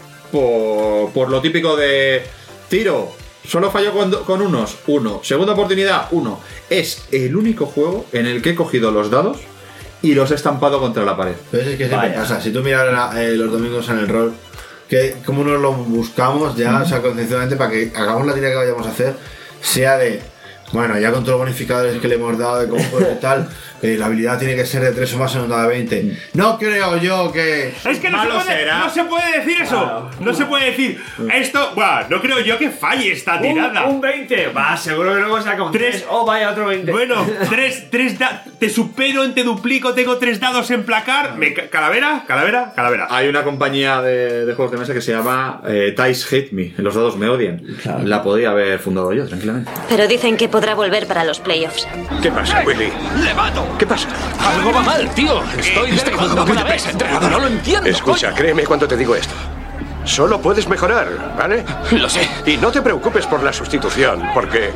por, por lo típico de tiro. Solo falló con, con unos, uno. Segunda oportunidad, uno. Es el único juego en el que he cogido los dados y los he estampado contra la pared. Pero es que siempre pasa. Si tú miras eh, los domingos en el rol, que como nos lo buscamos ya, mm. o sea, conceptualmente para que hagamos la tira que vayamos a hacer, sea de, bueno, ya con todos los bonificadores que le hemos dado de cómo y tal, que la habilidad tiene que ser de tres o más en una de veinte. No creo yo que... Es que no, se puede, no se puede decir eso. Claro. No se puede decir esto. Buah, no creo yo que falle esta tirada. Un, un veinte. Va, seguro que luego saca un tres. Oh, vaya, otro veinte. Bueno, tres, tres da te supero, te duplico, tengo tres dados en placar. Me calavera, calavera, calavera. Hay una compañía de, de juegos de mesa que se llama eh, Dice Hate Me. Los dados me odian. Claro. La podía haber fundado yo, tranquilamente. Pero dicen que podrá volver para los playoffs. ¿Qué pasa, Willy? ¡Le mato! ¿Qué pasa? Algo va mal, tío. Estoy derribando cada vez. Entrenador, no lo entiendo. Escucha, coño. Créeme cuando te digo esto. Solo puedes mejorar, ¿vale? Lo sé. Y no te preocupes por la sustitución, porque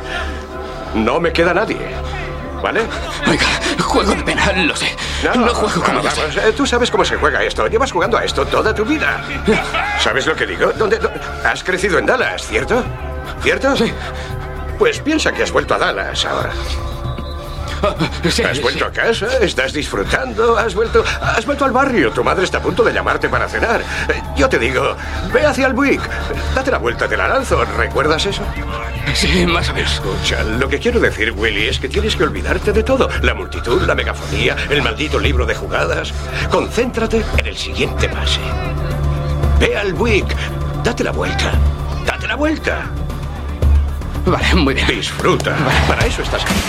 no me queda nadie, ¿vale? Oiga, juego de pena, lo sé. No, no juego como yo sé. Tú sabes cómo se juega esto. Llevas jugando a esto toda tu vida. ¿Sabes lo que digo? ¿Dónde, dónde? Has crecido en Dallas, ¿cierto? ¿Cierto? Sí. Pues piensa que has vuelto a Dallas ahora. Sí, ¿Has vuelto sí. a casa? ¿Estás disfrutando? ¿Has vuelto, has vuelto al barrio? Tu madre está a punto de llamarte para cenar. Yo te digo, ve hacia el Buick. Date la vuelta, te la lanzo. ¿Recuerdas eso? Sí, más o menos. Escucha, lo que quiero decir, Willy, es que tienes que olvidarte de todo. La multitud, la megafonía, el maldito libro de jugadas. Concéntrate en el siguiente pase. Ve al Buick. Date la vuelta. Date la vuelta. Vale, muy bien. Disfruta. Vale. Para eso estás aquí.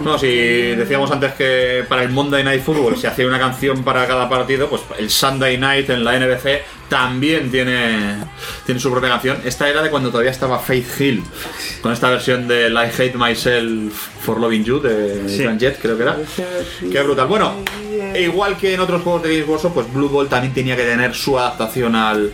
No, si decíamos antes que para el Monday Night Football se hacía una canción para cada partido, pues el Sunday Night en la N B C también tiene, tiene su propia canción. Esta era de cuando todavía estaba Faith Hill, con esta versión de I Hate Myself for Loving You de Sí. Joan Jett, creo que era. Qué brutal. Bueno, igual que en otros juegos de Games Workshop, pues Blue Ball también tenía que tener su adaptación al...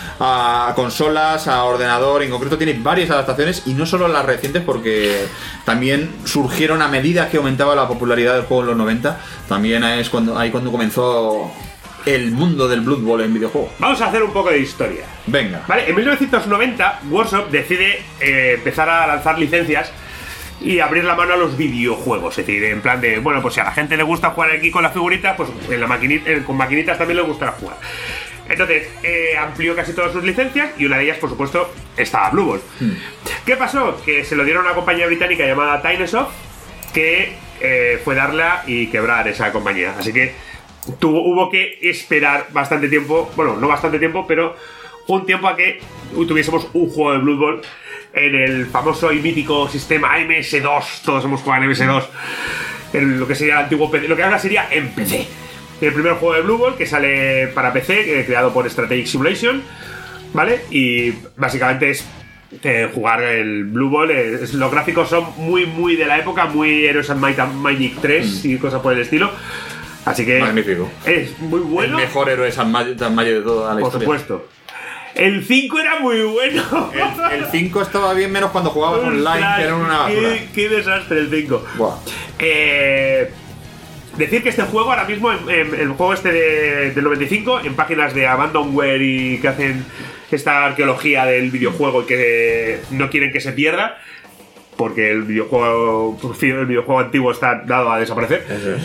a consolas, a ordenador. En concreto tiene varias adaptaciones y no solo las recientes, porque también surgieron a medida que aumentaba la popularidad del juego en los noventa. También es cuando ahí cuando comenzó el mundo del Blood Bowl en videojuegos. Vamos a hacer un poco de historia. Venga. Vale, en mil novecientos noventa Workshop decide eh, empezar a lanzar licencias y abrir la mano a los videojuegos. Es decir, en plan de, bueno, pues si a la gente le gusta jugar aquí con las figuritas, pues en la maquinita, eh, con maquinitas también le gustará jugar. Entonces, eh, amplió casi todas sus licencias y una de ellas, por supuesto, estaba Blue Ball. Hmm. ¿Qué pasó? Que se lo dieron a una compañía británica llamada Tynesoft, que eh, fue darla y quebrar esa compañía. Así que tuvo, hubo que esperar bastante tiempo, bueno, no bastante tiempo, pero un tiempo a que tuviésemos un juego de Blood Bowl en el famoso y mítico sistema M S dos. Todos hemos jugado en M S dos, en lo que sería el antiguo P C, lo que ahora sería en P C. El primer juego de Blue Ball que sale para P C, eh, creado por Strategic Simulation, ¿vale? Y básicamente es eh, jugar el Blue Ball. Eh, es, los gráficos son muy, muy de la época, muy Heroes and Might and Magic tres mm. y cosas por el estilo. Así que magnífico. Es muy bueno. El mejor Heroes and Magic de toda la por historia. Por supuesto. El cinco era muy bueno. El, el cinco estaba bien menos cuando jugabas online, que era una basura. Qué, qué desastre el cinco. Buah. Eh... Decir que este juego ahora mismo, en, en, el juego este de, del noventa y cinco, en páginas de Abandonware y que hacen esta arqueología del videojuego y que no quieren que se pierda, porque el videojuego, el videojuego antiguo está dado a desaparecer, eso es.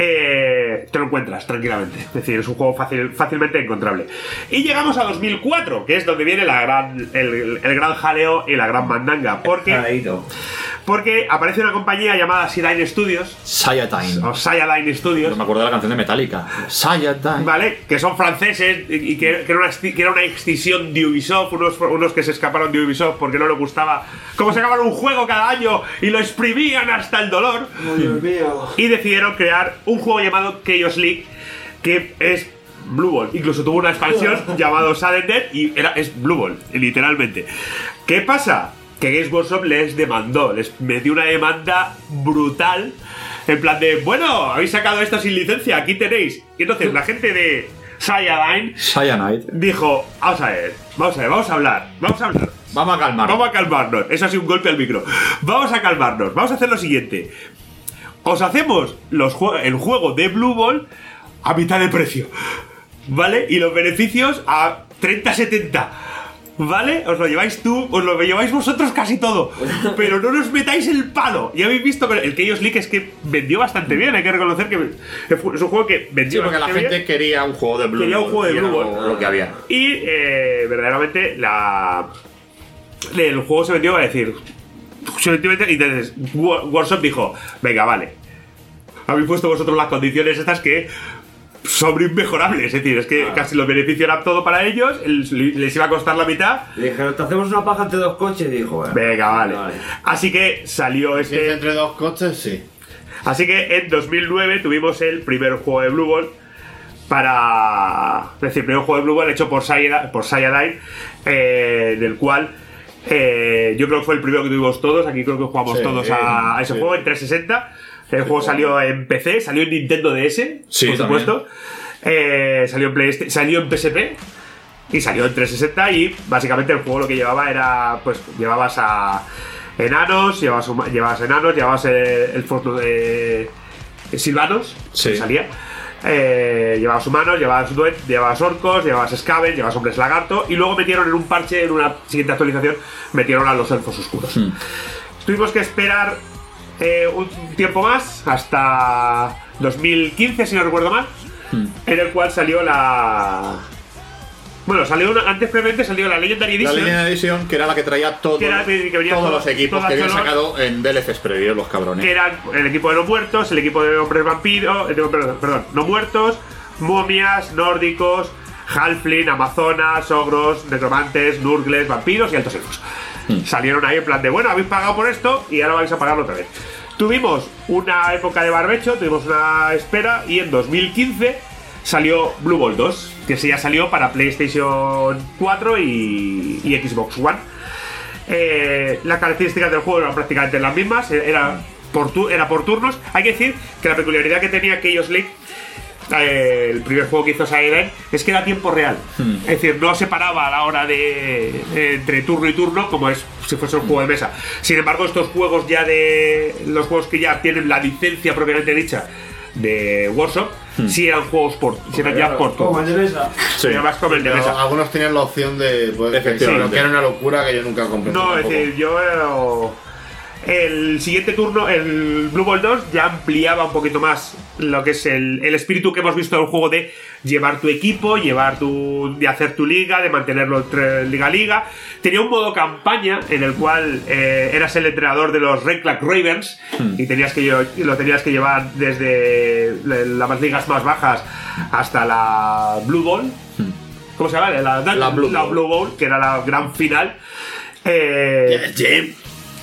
eh, te lo encuentras tranquilamente. Es decir, es un juego fácil, fácilmente encontrable. Y llegamos a dos mil cuatro, que es donde viene la gran, el, el gran jaleo y la gran mandanga, porque... Porque aparece una compañía llamada Cyadine Studios. Cyadine. O Cyadine Studios. No me acuerdo de la canción de Metallica. Cyadine. Vale, que son franceses y que, que, era, una, que era una extinción de Ubisoft. Unos, unos que se escaparon de Ubisoft porque no les gustaba cómo sacaban un juego cada año y lo exprimían hasta el dolor. Oh, Dios mío. Y decidieron crear un juego llamado Chaos League, que es Blue Ball. Incluso tuvo una expansión llamado Sudden Death y era, es Blue Ball, literalmente. ¿Qué pasa? Que Games Workshop les demandó, les metió una demanda brutal, en plan de, bueno, habéis sacado esto sin licencia, aquí tenéis. Y entonces la gente de Cyadine Cyanide dijo, vamos a ver, vamos a ver, vamos a hablar, vamos a hablar. Vamos a calmarnos. Vamos a calmarnos. Eso ha sido un golpe al micro. Vamos a calmarnos. Vamos a hacer lo siguiente. Os hacemos los jue- el juego de Blue Ball a mitad de precio, ¿vale? Y los beneficios a treinta setenta. ¿Vale? Os lo lleváis tú, os lo lleváis vosotros casi todo. Pero no nos metáis el palo. Ya habéis visto que el Chaos League es que vendió bastante bien. Hay que reconocer que es un juego que vendió sí, porque bastante la gente bien. quería un juego de Blue Quería un juego de Blue Ball. Lo, lo que había. Y eh, verdaderamente la el juego se vendió, a decir, se vendió, y entonces Workshop dijo, venga, vale, habéis puesto vosotros las condiciones estas que son inmejorables, es decir, es que ah. casi los beneficios eran todo para ellos, les iba a costar la mitad. Le dijeron, te hacemos una paja entre dos coches, y dijo, bueno, venga, vale. vale. Así que salió este... Si es entre dos coches, sí. Así que en dos mil nueve tuvimos el primer juego de Blue Ball para... Es decir, el primer juego de Blue Ball hecho por Cyadine, por Cyadine eh, del cual eh, yo creo que fue el primero que tuvimos todos. Aquí creo que jugamos sí, todos a, a ese sí. juego en trescientos sesenta. El juego salió en P C, salió en Nintendo D S, sí, por supuesto. Eh, salió en PlayStation, salió en P S P y salió en trescientos sesenta. Y básicamente el juego lo que llevaba era, pues, llevabas a enanos, llevabas, llevabas enanos, llevabas el, el forno de Silvanos, sí. que salía. Eh, llevabas humanos, llevabas duet, llevabas orcos, llevabas Skaven, llevabas hombres lagarto. Y luego metieron en un parche, en una siguiente actualización, metieron a los elfos oscuros. Hmm. Tuvimos que esperar Eh, un tiempo más, hasta dos mil quince, si no recuerdo mal, hmm. en el cual salió la... Bueno, salió una... antes previamente salió la Legendary Edition. La Legendary Edition, que era la que traía todo, que era, que todos todo, los equipos que habían sacado en D L Cs previos, los cabrones. Que eran el equipo de no muertos, el equipo de hombres vampiros, eh, perdón, perdón, no muertos, momias, nórdicos, halfling, amazonas, ogros, necromantes, nurgles, vampiros y altos elfos. Hmm. Salieron ahí en plan de, bueno, habéis pagado por esto y ahora vais a pagarlo otra vez. Tuvimos una época de barbecho, tuvimos una espera y en dos mil quince salió Blue Ball dos, que sí ya salió para PlayStation cuatro y, y Xbox One. Eh, las características del juego eran prácticamente las mismas, era por, tu, era por turnos. Hay que decir que la peculiaridad que tenía Chaos League, eh, el primer juego que hizo Siren, es que era a tiempo real. Hmm. Es decir, no se paraba a la hora de eh, entre turno y turno como es si fuese un juego de mesa. Sin embargo, estos juegos ya de los juegos que ya tienen la licencia propiamente dicha de Workshop, hmm. sí eran juegos por sí eran ya por como el de mesa. Sí, más como el de mesa. Algunos tenían la opción de pues, efectivamente, que era una locura que yo nunca compré. No, es decir, yo el siguiente turno, el Blue Ball dos, ya ampliaba un poquito más lo que es el, el espíritu que hemos visto del juego de llevar tu equipo, llevar tu, de hacer tu liga, de mantenerlo entre liga a liga. Tenía un modo campaña en el cual eh, eras el entrenador de los Red Clack Ravens hmm. y tenías que lo tenías que llevar desde las ligas más bajas hasta la Blue Bowl. Hmm. ¿Cómo se llama? La, la, la, Blue, la Bowl. Blue Bowl, que era la gran final. Eh, yes, Jim.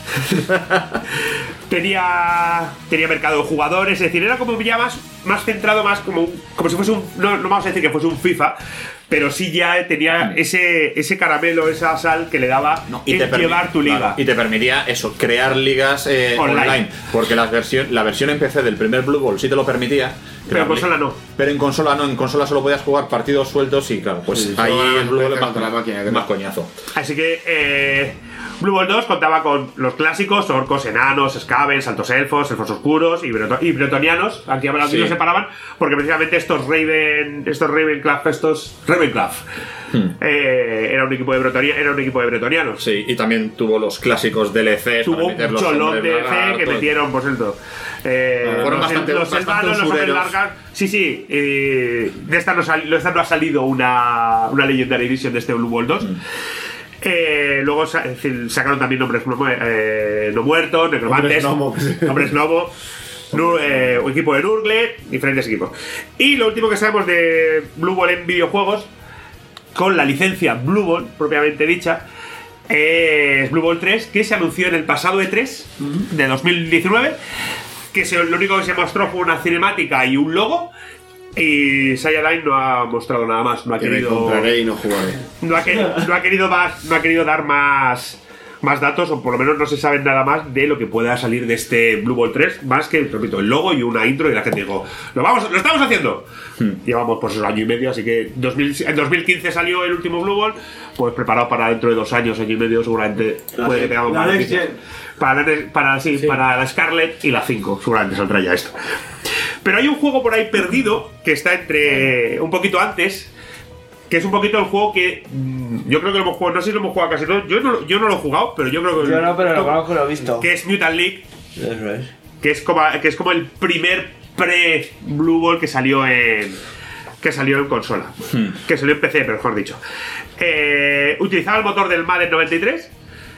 tenía tenía mercado de jugadores, es decir, era como ya más, más centrado, más como, como si fuese un, no, no vamos a decir que fuese un FIFA, pero sí ya tenía ese, ese caramelo, esa sal que le daba no, y en te llevar tu liga. Claro, y te permitía eso, crear ligas eh, online. online. Porque la versión, la versión en P C del primer Blue Ball sí te lo permitía. Pero en consola no. Pero en consola no, en consola solo podías jugar partidos sueltos y claro, pues sí, ahí el Blue Ball es más, la máquina, más coñazo. Así que eh, Blue Ball dos contaba con los clásicos, orcos, enanos, scavens, altos elfos, elfos oscuros y, breto y bretonianos. Aquí ahora sí. Los separaban porque precisamente estos Raven, estos Ravenclaw, estos Ravenclaw, hmm. eh, era un equipo de bretonia, era un equipo de bretonianos. Sí, y también tuvo los clásicos D L Cs. Tuvo un cholón de D L C que metieron, por cierto. Eh, fueron los bastante, los selvanos, los hombres largas. Sí, sí. Eh, de esta no, sal, de esta no ha salido una, una Legendary Edition de este Blue Ball dos. Hmm. Eh, luego sacaron también nombres eh, no muertos, necromantes, nombres Novo, nu, eh, un equipo de Nurgle, diferentes equipos. Y lo último que sabemos de Blue Ball en videojuegos, con la licencia Blue Ball propiamente dicha, es Blue Ball tres, que se anunció en el pasado E tres de dos mil diecinueve, que se, lo único que se mostró fue una cinemática y un logo. Y Saiyajin no ha mostrado nada más, no ha que querido. Me compraré y no jugaré. No ha, no ha querido más, no ha querido dar más, más datos, o por lo menos no se sabe nada más de lo que pueda salir de este Blue Ball tres, más que, repito, el logo y una intro y la gente dijo, lo vamos, lo estamos haciendo. Hmm. Llevamos por pues, un año y medio, así que dos mil, en dos mil quince salió el último Blue Ball, pues preparado para dentro de dos años, año y medio, seguramente la puede que tengamos más noticias. Para, para, sí, sí. para la Scarlet y la cinco, seguramente saldrá ya esto. Pero hay un juego por ahí perdido que está entre un poquito antes, que es un poquito el juego que mmm, yo creo que lo hemos jugado, no sé si lo hemos jugado casi todo, yo no, yo no lo he jugado, pero yo creo que yo no, pero lo conozco, lo he visto, que es Mutant League. Eso es. Que es como, que es como el primer pre Blue Ball que salió en que salió en consola, hmm. que salió en P C, pero mejor dicho. Eh, utilizaba el motor del Madden noventa y tres.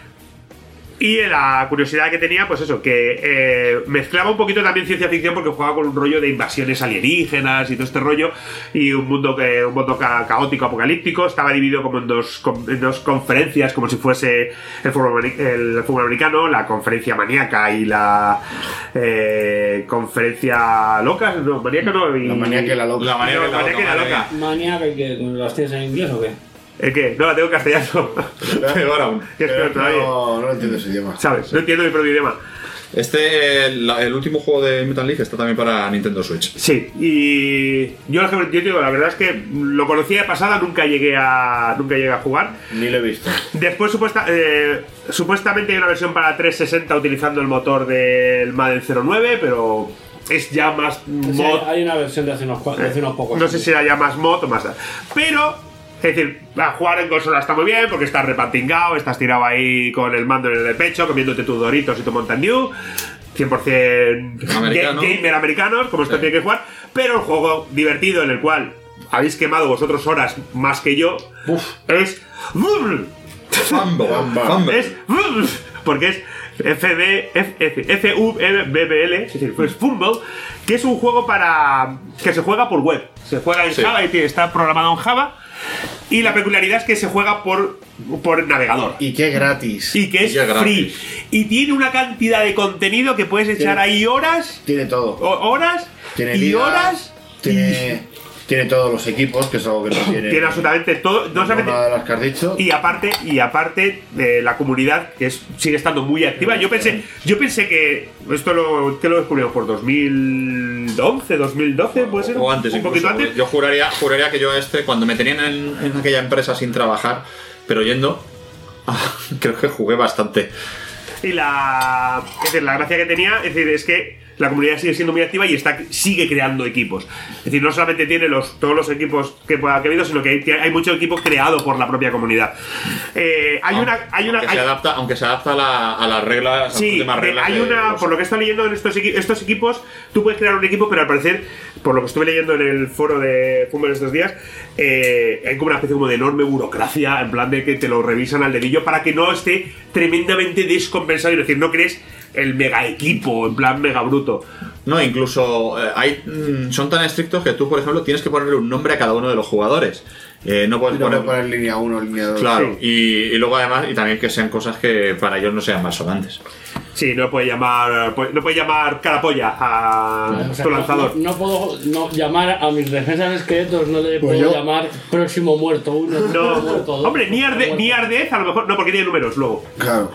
Y la curiosidad que tenía, pues eso, que eh, mezclaba un poquito también ciencia ficción porque jugaba con un rollo de invasiones alienígenas y todo este rollo, y un mundo que un mundo ca caótico, apocalíptico. Estaba dividido como en dos, en dos conferencias, como si fuese el fútbol, el fútbol americano, la conferencia maníaca y la eh, conferencia loca. No, maníaca no. Y, la maníaca y la loca. La maníaca, no, la maníaca y la loca. ¿Maníaca y qué? ¿Las tienes en inglés o qué? ¿El qué? No, la tengo en castellano. Peor aún. ¿Qué es peor todavía? No, no entiendo ese idioma. ¿Sabes? No entiendo mi propio idioma. Este, el, el último juego de Mutant League está también para Nintendo Switch. Sí, y yo, yo te digo, la verdad es que lo conocía de pasada, nunca llegué a nunca llegué a jugar. Ni lo he visto. Después, supuesta, eh, supuestamente hay una versión para trescientos sesenta utilizando el motor del Madden cero nueve, pero es ya más mod. Sí, hay una versión de hace unos, de hace unos pocos No sé si era ya más mod o más. Pero. Es decir, a jugar en consola está muy bien porque estás repantingado, estás tirado ahí con el mando en el pecho, comiéndote tus Doritos y tu Mountain Dew, cien por cien Americano. gamer americanos, como esto sí. Tiene que jugar, pero el juego divertido en el cual habéis quemado vosotros horas más que yo, Uf. es... Fumble, Fumble. Es... porque es F U B B L, es decir, pues Fumble, que es un juego para... que se juega por web, se juega en sí. Java y está programado en Java. Y la peculiaridad es que se juega por, por navegador. Y que es gratis. Y que es Y que es free. gratis. Y tiene una cantidad de contenido que puedes echar Tiene- ahí horas. Tiene todo. o- horas. Tiene y ligas, horas. Tiene, tiene todos los equipos, que es algo que no tiene. Tiene absolutamente todo. No solamente. Nada de las que has dicho. Y aparte, y aparte de la comunidad que es, sigue estando muy activa. Yo pensé, yo pensé que esto lo, que lo descubrimos por dos mil once, dos mil doce, puede ser. O antes, un incluso, poquito antes. Yo juraría, juraría que yo este, cuando me tenían en, en aquella empresa sin trabajar, pero yendo, ah, creo que jugué bastante. Y la, es decir, la gracia que tenía, es decir, es que la comunidad sigue siendo muy activa y está, sigue creando equipos. Es decir, no solamente tiene los, todos los equipos que pueda que ha habido, sino que hay, hay mucho equipo creado por la propia comunidad. Eh, hay una, hay una, aunque, hay- se adapta, aunque se adapta a, la- a las reglas, a las Sí, últimas de- reglas hay de una, los- por lo que estoy leyendo en estos, equi- estos equipos, tú puedes crear un equipo, pero al parecer, por lo que estuve leyendo en el foro de fútbol estos días, eh, hay como una especie como de enorme burocracia, en plan de que te lo revisan al dedillo para que no esté tremendamente descompensado, es decir, no crees el mega equipo, en plan mega bruto. No, incluso eh, hay, mm, son tan estrictos que tú, por ejemplo, tienes que ponerle un nombre a cada uno de los jugadores. Eh, no puedes No poner, puedes poner línea uno, línea dos. Claro, y, y luego además, y también que sean cosas que para ellos no sean malsonantes. Sí, no puede llamar, no puede llamar carapolla a O sea, tu no- lanzador. No, no puedo no, llamar a mis defensas esqueletos, no le Pues puedo yo- llamar próximo muerto uno, No, muerto dos. hombre, ni arde, ni ardez, a lo mejor, no, porque tiene números luego. Claro.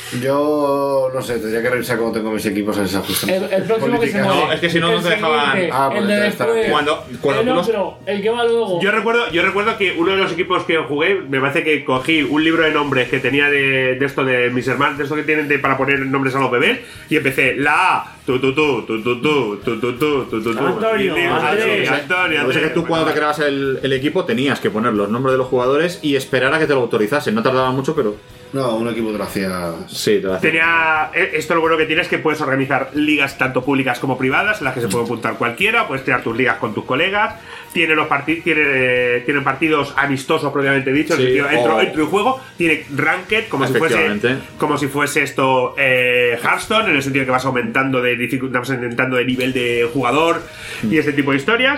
Yo no sé, tendría que revisar cómo tengo mis equipos en esa justa. El, el próximo que se muere. No, es que si no, no el te dejaban- siguiente, Ah, pues el de entonces estará después. bien. Cuando- cuando el tú los- otro, el que va luego. Yo recuerdo, yo recuerdo que uno de los equipos que jugué, me parece que cogí un libro de nombres que tenía de, de esto de mis hermanos, de esto que tienen de, para poner nombres a los bebés, y empecé la A, tu tu tu, tu tu tu, tu tu tu, tu tu tu. Antonio, Y digo, Andrés. así, Antonio, Lo que pasa es que Andrés. tú cuando te creabas el, el equipo tenías que poner los nombres de los jugadores y esperar a que te lo autorizasen. No tardaba mucho, pero No, un equipo te lo hacía. sí, te lo hacía. Tenía, eh, esto lo bueno que tiene es que puedes organizar ligas tanto públicas como privadas, en las que se puede apuntar cualquiera, puedes crear tus ligas con tus colegas, tiene los parti tiene, eh, tiene partidos amistosos propiamente dicho, Sí, en el sentido, entro, o- entro en juego, tiene ranked como si fuese Efectivamente. como si fuese esto eh, Hearthstone, en el sentido que vas aumentando de dificultad, vas aumentando de nivel de jugador y ese tipo de historias.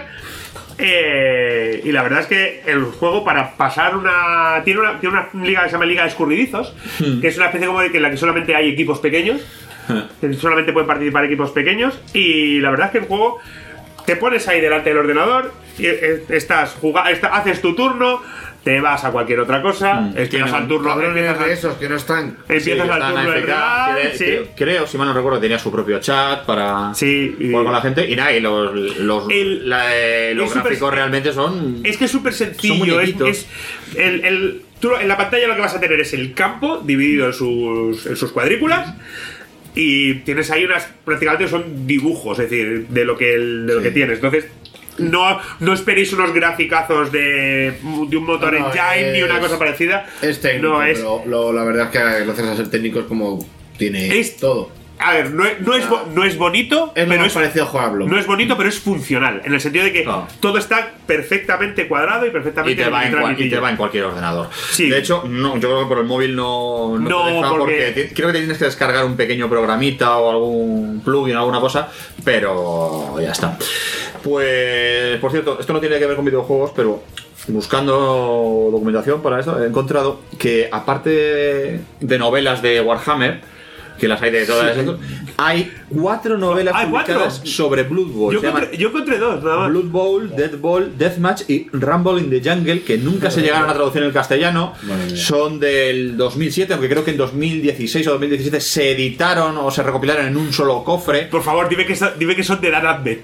Eh, y la verdad es que el juego, para pasar una tiene una tiene una liga que se llama Liga de Escurridizos, que es una especie como de que en la que solamente hay equipos pequeños, que solamente pueden participar equipos pequeños, y la verdad es que el juego te pones ahí delante del ordenador y eh, estás juga- está- haces tu turno, te vas a cualquier otra cosa, esperas al turno, Cabrones empiezas de a- esos que no están. empiezas Sí, que al están turno A del F K, rival, tiene- sí. creo, creo, si mal no recuerdo, tenía su propio chat para jugar con la gente. Y nada, y los, los, El- la- eh, los es súper- gráficos realmente son. Es que es súper Son sencillo. Es, muñequitos. es- el, el- tú en la pantalla lo que vas a tener es el campo dividido en sus, en sus cuadrículas. Y tienes ahí unas. Prácticamente son dibujos, es decir, de lo que, el- de lo que tienes. Entonces. No, no esperéis unos graficazos de, de un motor No, engine ni una es- cosa parecida. Es técnico, No, es- pero lo- la verdad es que gracias a ser técnico es como tiene Es- todo. A ver, no, es- no, es, bo- no es bonito, Es lo pero más es parecido a jugar a Block. No es bonito, pero es funcional. En el sentido de que Ah. todo está perfectamente cuadrado y Y perfectamente te, va en cual- y transmitido. te va en cualquier ordenador. Sí. De hecho, no, yo creo que por el móvil no, no, No, te deja porque- porque ti- creo que te tienes que descargar un pequeño programita o algún plugin o alguna cosa, pero ya está. Pues, por cierto, esto no tiene que ver con videojuegos, pero buscando documentación para esto he encontrado que aparte de novelas de Warhammer, que las hay de todas esas, hay cuatro novelas ¿Hay cuatro? publicadas sobre Blood Bowl. Yo Se llaman encontré, yo encontré dos, nada más. Blood Bowl, Death Bowl, Deathmatch y Rumble in the Jungle, que nunca se llegaron a traducir en el castellano. Son del dos mil siete, aunque creo que en dos mil dieciséis o dos mil diecisiete se editaron o se recopilaron en un solo cofre. Por favor, dime que, son- dime que son de Dan Abnett.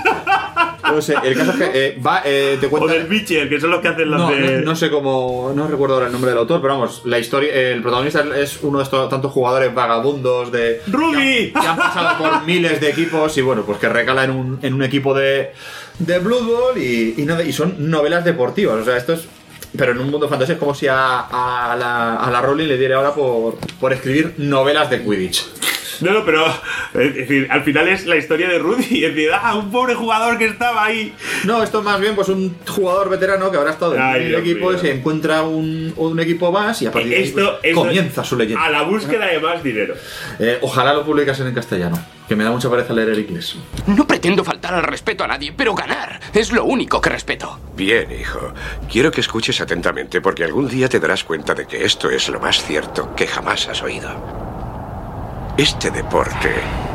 No sé, el caso es que eh, va, eh, te O cuenta. del Mitchell, que son los que hacen los No, de. no, no sé cómo, no recuerdo ahora el nombre del autor, pero vamos, la historia, el protagonista es uno de estos tantos jugadores vagabundos de ¡Ruby! que han pasado por miles de equipos y bueno, pues que recala en un, en un equipo de, de Blood Bowl y, y, nada, y son novelas deportivas, o sea, esto es. Pero en un mundo fantasía es como si a, a la, a la Rowling le diera ahora por, por escribir novelas de Quidditch. No, no, pero es decir, al final es la historia de Rudy. Es decir, ah, un pobre jugador que estaba ahí. No, esto es más bien pues un jugador veterano que habrá estado en Ay, el Dios equipo mío. y se encuentra un, un equipo más y a partir de ahí Esto, pues, esto comienza su leyenda. A la búsqueda de más dinero. Eh, ojalá lo publicasen en castellano, que me da mucha pereza leer el inglés. No pretendo faltar al respeto a nadie, pero ganar es lo único que respeto. Bien, hijo. Quiero que escuches atentamente porque algún día te darás cuenta de que esto es lo más cierto que jamás has oído. Este deporte...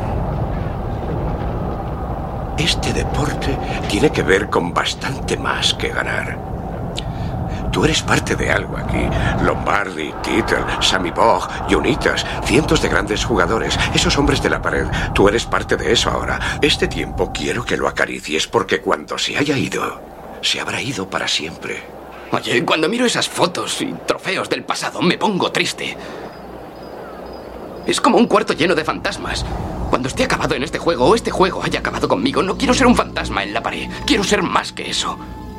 Este deporte tiene que ver con bastante más que ganar. Tú eres parte de algo aquí. Lombardi, Tittle, Sammy Bogg, Unitas, cientos de grandes jugadores. Esos hombres de la pared. Tú eres parte de eso ahora. Este tiempo quiero que lo acaricies porque cuando se haya ido, se habrá ido para siempre. Oye, cuando miro esas fotos y trofeos del pasado, me pongo triste. Es como un cuarto lleno de fantasmas. Cuando esté acabado en este juego o este juego haya acabado conmigo, no quiero ser un fantasma en la pared. Quiero ser más que eso.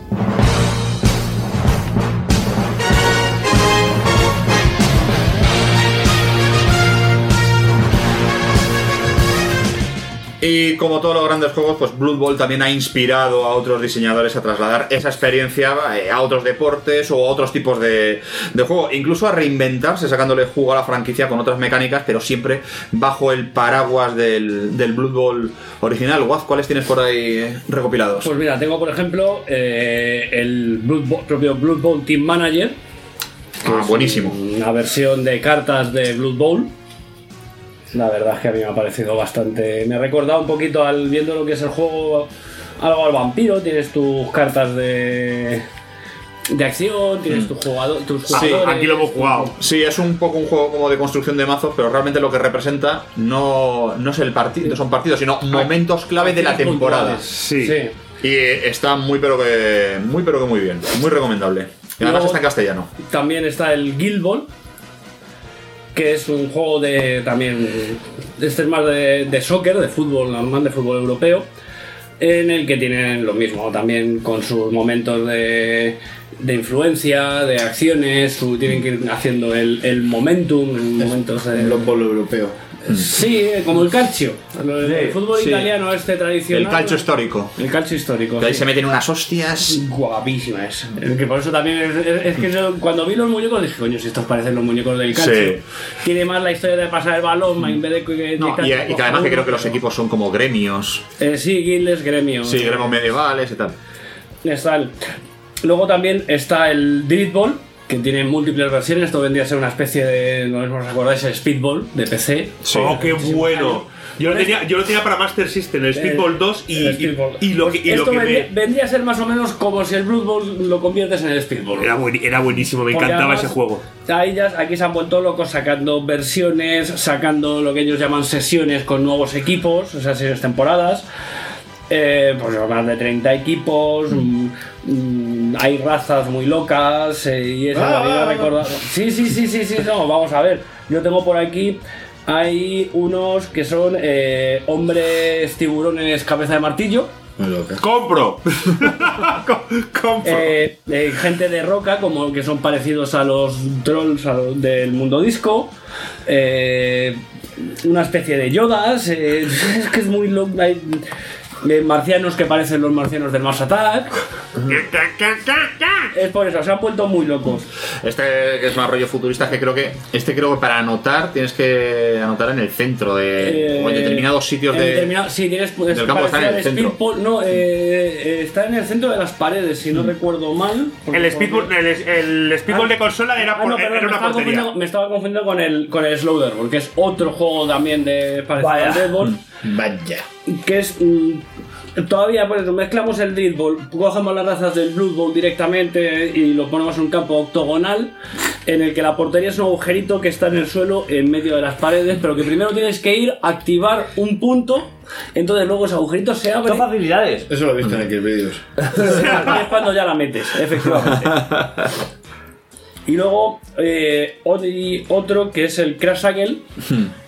Y como todos los grandes juegos, pues Blood Bowl también ha inspirado a otros diseñadores a trasladar esa experiencia eh, a otros deportes o a otros tipos de, de juego. Incluso a reinventarse, sacándole jugo a la franquicia con otras mecánicas, pero siempre bajo el paraguas del, del Blood Bowl original. Waz, ¿cuáles tienes por ahí recopilados? Pues mira, tengo por ejemplo eh, el Blood Bowl, propio Blood Bowl Team Manager. Ah, buenísimo. Una versión de cartas de Blood Bowl. La verdad es que a mí me ha parecido bastante... Me ha recordado un poquito al viendo lo que es el juego, algo al vampiro. Tienes tus cartas de... de acción, tienes Mm. tu jugador, tus Sí, jugadores. aquí lo hemos jugado. Sí, es un poco un juego como de construcción de mazos, pero realmente lo que representa no, no es el partido, no son partidos, sino momentos clave de la Partidos temporada. puntuales. Sí. Sí. Y eh, está muy pero que muy pero que muy bien, muy recomendable. Y además Luego- está en castellano. También está el Guild Ball, que es un juego de también este es más de, de soccer, de fútbol normal, de fútbol europeo, en el que tienen lo mismo también con sus momentos de, de influencia, de acciones, su- tienen que ir haciendo el, el momentum en momentos de... El fútbol europeo. Sí, como el calcio, el, el fútbol sí. italiano este tradicional. El calcio histórico. El calcio histórico. Que ahí sí. se meten unas hostias. Guapísimas. Es que por eso también es, es- es que yo, cuando vi los muñecos dije, coño, si estos parecen los muñecos del calcio. Sí. Tiene más la historia de pasar el balón en vez de que. No, de y, y que además que creo que los equipos son como gremios. Eh, sí, guildes, gremio. Sí, gremios medievales y tal. Está el- Luego también está el Drift Ball, que tiene múltiples versiones. Esto vendría a ser una especie de, no sé si os acordáis, el Speedball de P C. Oh, qué bueno. Yo lo, tenía, yo lo tenía para Master System, el Speedball dos y, El Speedball. y, y lo que, y lo Esto que vendría, me... vendría a ser más o menos como si el Blood Bowl lo conviertes en el Speedball. Era, buen- era buenísimo, me Porque encantaba además, ese juego. Ahí ya, aquí se han vuelto locos sacando versiones, sacando lo que ellos llaman sesiones con nuevos equipos, o sea, series temporadas. Eh, pues más de treinta equipos, mm, mm, hay razas muy locas eh, y esa Ah. la vida recordar. Sí, sí, sí, sí, sí, no, vamos a ver. Yo tengo por aquí, hay unos que son eh, hombres tiburones cabeza de martillo. ¡Compro! Eh, eh, gente de roca, como que son parecidos a los trolls a los del mundo disco. Eh, una especie de Yodas. eh, es que es muy loco. Hay eh, marcianos que parecen los marcianos del Mars Attack. Es por eso, se han vuelto muy locos. Este que es más rollo futurista, que creo que este creo que para anotar tienes que anotar en el centro de Eh, o en determinados sitios en de determinado- sí, tienes pues, del campo está en el parecido al centro. Speedball, no, eh, eh, está en el centro de las paredes, si no recuerdo mal. porque- El Speedball, el, el Speedball de consola era, Ah, por- no, perdón, era me, una estaba portería. confundiendo, me estaba confundiendo con el, con el Slaughter, porque es otro juego también de parecido Vaya. al Dead Ball, Vaya. que es mm, todavía por eso mezclamos el Drift Ball, cogemos las razas del Blood Bowl directamente y lo ponemos en un campo octogonal en el que la portería es un agujerito que está en el suelo en medio de las paredes, pero que primero tienes que ir a activar un punto, entonces luego ese agujerito se abre. Son facilidades. Eso lo he visto en Xvideos. Y es cuando ya la metes, efectivamente. Y luego eh, ot- y otro que es el Crash Cycle,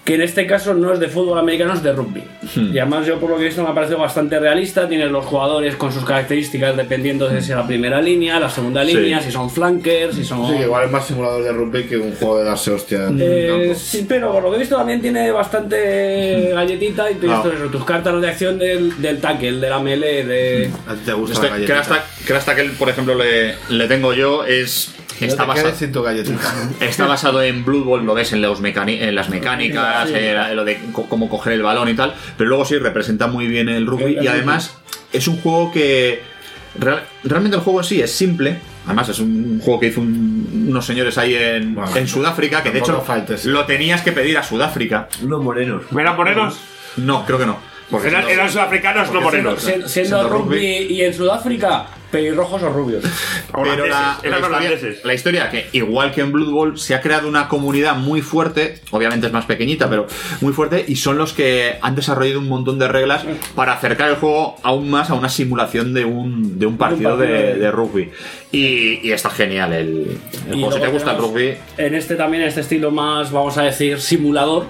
que en este caso no es de fútbol americano, es de rugby. Hmm. Y además yo por lo que he visto me ha parecido bastante realista, tiene los jugadores con sus características dependiendo de si es la primera línea, la segunda Sí. línea, si son flankers, si son... Sí, que igual es más simulador de rugby que un juego de darse hostia. Eh, sí, pero por lo que he visto también tiene bastante galletita y tú Ah. esto, eso, tus cartas de acción del, del tackle, de la melee, de... A ti te gusta Este, la que galletita. hasta, que hasta que, por ejemplo, le, le tengo yo es... No Está te basado, quedes sin tu galletita. está basado en Blood Bowl, lo ves en, los mecani- en las mecánicas, Sí. eh, lo de co- cómo coger el balón y tal, pero luego sí representa muy bien el rugby El- el y además es un juego que real- realmente el juego en sí es simple. Además es un juego que hizo un- unos señores ahí en, Bueno, en Sudáfrica, que de hecho tampoco faltes. lo tenías que pedir a Sudáfrica. Unos morenos. ¿Eran morenos? No, creo que no. Porque Eran, si no- eran sudafricanos, no morenos. Siendo, siendo Siendo rugby, rugby. y en Sudáfrica, pelirrojos o rubios. Pero la, Holandeses, la eran historia, holandeses. la historia que, igual que en Blood Bowl, se ha creado una comunidad muy fuerte, obviamente es más pequeñita, pero muy fuerte, y son los que han desarrollado un montón de reglas para acercar el juego aún más a una simulación de un, de un partido partido de, de- de rugby. Y, y está genial el, el Y juego. Si luego te gusta el tenemos rugby, En este también, este estilo más, vamos a decir, simulador,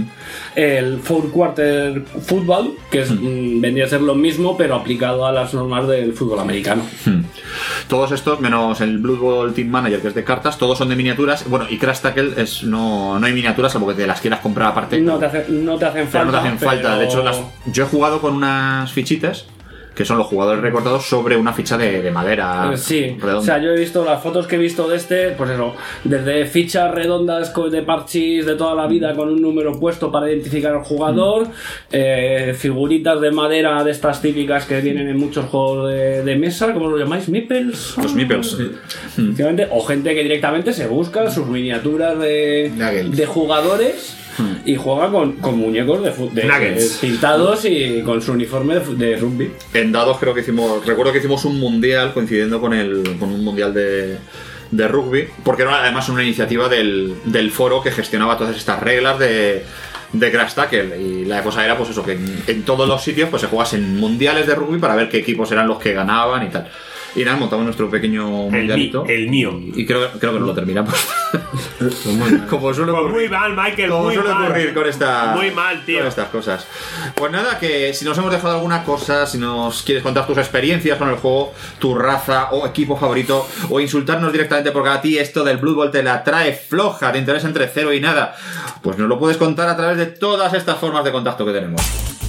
el Four Quarter Football, que es, mm, vendría a ser lo mismo, pero aplicado a las normas del fútbol americano. todos estos, menos el Blood Bowl Team Manager, que es de cartas, todos son de miniaturas. Bueno, y Crash Tackle es, no, no hay miniaturas, salvo que te las quieras comprar aparte. No te, hace- no te hacen Pero falta. no te hacen falta. De hecho, pero- las- yo he jugado con unas fichitas que son los jugadores recortados sobre una ficha de, de madera Eh, Sí, redonda. o sea, yo he visto las fotos que he visto de este, pues eso, desde fichas redondas co- de parchís de toda la vida con un número puesto para identificar al jugador, eh, figuritas de madera de estas típicas que vienen en muchos juegos de, de mesa, ¿cómo lo llamáis? ¿Meeples? Los meeples. Efectivamente, o gente que directamente se busca sus miniaturas de, de jugadores y juega con, con muñecos de, fu- de- Nuggets. de pintados y con su uniforme de, fu- de rugby. En dados creo que hicimos, recuerdo que hicimos un mundial coincidiendo con el con un mundial de, de rugby, porque era además una iniciativa del, del foro que gestionaba todas estas reglas de, de Crash Tackle, y la cosa era pues eso, que en, en todos los sitios pues se jugasen mundiales de rugby para ver qué equipos eran los que ganaban y tal. Y nada, montamos nuestro pequeño mundialito. El mío. Y creo, creo que no lo terminamos. Como suele Pues ocurrir. muy mal, Michael, Como muy suele mal. ocurrir con esta, Muy mal, tío. con estas cosas. Pues nada, que si nos hemos dejado alguna cosa, si nos quieres contar tus experiencias con el juego, tu raza o equipo favorito, o insultarnos directamente porque a ti esto del Blood Bowl te la trae floja, te interesa entre cero y nada, pues nos lo puedes contar a través de todas estas formas de contacto que tenemos.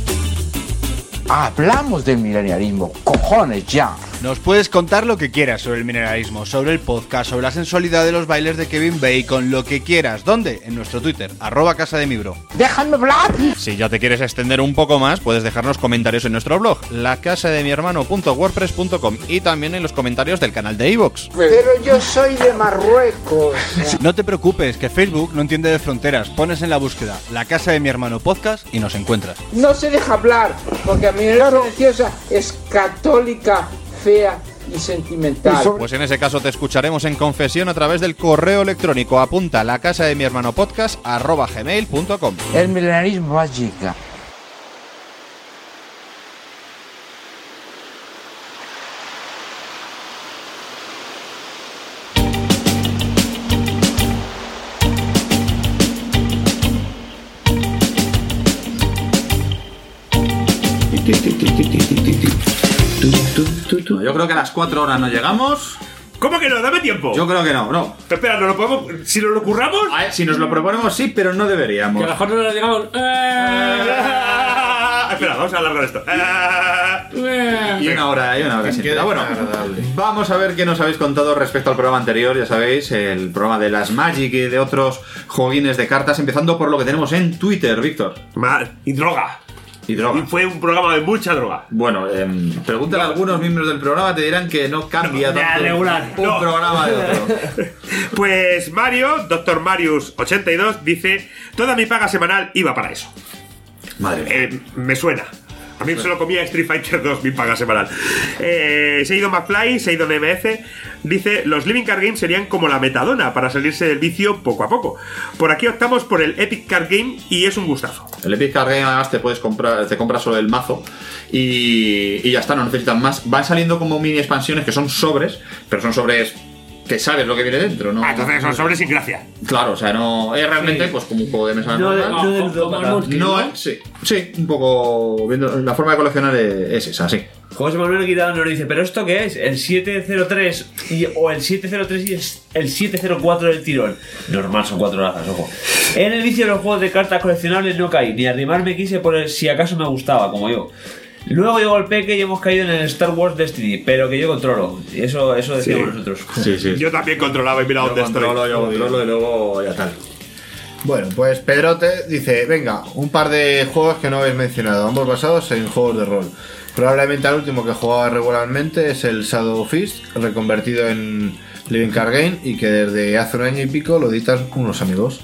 Hablamos del milenialismo, cojones ya. Nos puedes contar lo que quieras sobre el mineralismo, sobre el podcast, sobre la sensualidad de los bailes de Kevin Bacon, lo que quieras. ¿Dónde? En nuestro Twitter, arroba Casa de Mibro. ¡Déjame hablar! Si ya te quieres extender un poco más, puedes dejarnos comentarios en nuestro blog, lacasademihermano punto wordpress punto com, y también en los comentarios del canal de iVoox. Pero yo soy de Marruecos. No te preocupes, que Facebook no entiende de fronteras. Pones en la búsqueda La Casa de Mi Hermano Podcast y nos encuentras. No se deja hablar, porque a mí la religiosa es católica, fea y sentimental. Pues en ese caso te escucharemos en confesión a través del correo electrónico. Apunta la casa de mi hermano podcast arroba gmail punto com. El milenarismo va a llegar. Yo creo que a las cuatro horas no llegamos. ¿Cómo que no? Dame tiempo. Yo creo que no, no. Espera, ¿no lo podemos? Si nos lo curramos. A ver, si nos lo proponemos, sí, pero no deberíamos. Que a lo mejor no nos digamos. Ah, espera, vamos a alargar esto. Ah, Y una hora, y una hora sin pero bueno, vamos a ver qué nos habéis contado respecto al programa anterior. Ya sabéis, el programa de las Magic y de otros jueguines de cartas, empezando por lo que tenemos en Twitter, Víctor. Mal. Y droga. Y droga. Y fue un programa de mucha droga. Bueno, eh, pregúntale a algunos miembros del programa, te dirán que no cambia No, tanto regular. un No. programa de otro. Pues Mario, doctor Marius ochenta y dos, dice: toda mi paga semanal iba para eso. Madre mía. Eh, me suena. A mí se lo comía Street Fighter dos mi paga semanal. Eh, Seido McFly, Seido M F, dice: los Living Card Games serían como la metadona para salirse del vicio poco a poco. Por aquí optamos por el Epic Card Game y es un gustazo. El Epic Card Game además te puedes comprar, te compras solo el mazo y, y ya está, no necesitan más. Van saliendo como mini expansiones que son sobres, pero son sobres que sabes lo que viene dentro, ¿no? Ah, entonces son sobres sin gracia. Claro, o sea, no es realmente Sí. pues como un juego de mesa No, normal. no, No, como el Munchkin, No, ¿no? eh, sí, sí, un poco viendo la forma de coleccionar es, es esa, sí. José Manuel Guidado nos dice, ¿pero esto qué es? ¿El siete cero tres y, o el siete cero tres y es el siete cero cuatro del tirón? Normal, son cuatro razas, ojo. En el vicio de los juegos de cartas coleccionables no caí, ni arrimarme quise por el si acaso me gustaba, como yo. Luego llegó el Peque y hemos caído en el Star Wars Destiny, pero que yo controlo. Eso, eso decíamos Sí. nosotros. Sí, sí. Yo también controlaba y mira Yo dónde estoy. controlo, yo controlo y luego ya tal. Bueno, pues Pedrote dice, venga, un par de juegos que no habéis mencionado, ambos basados en juegos de rol. Probablemente el último que jugaba regularmente es el Shadow Fist, reconvertido en Living Card Game y que desde hace un año y pico lo editan unos amigos.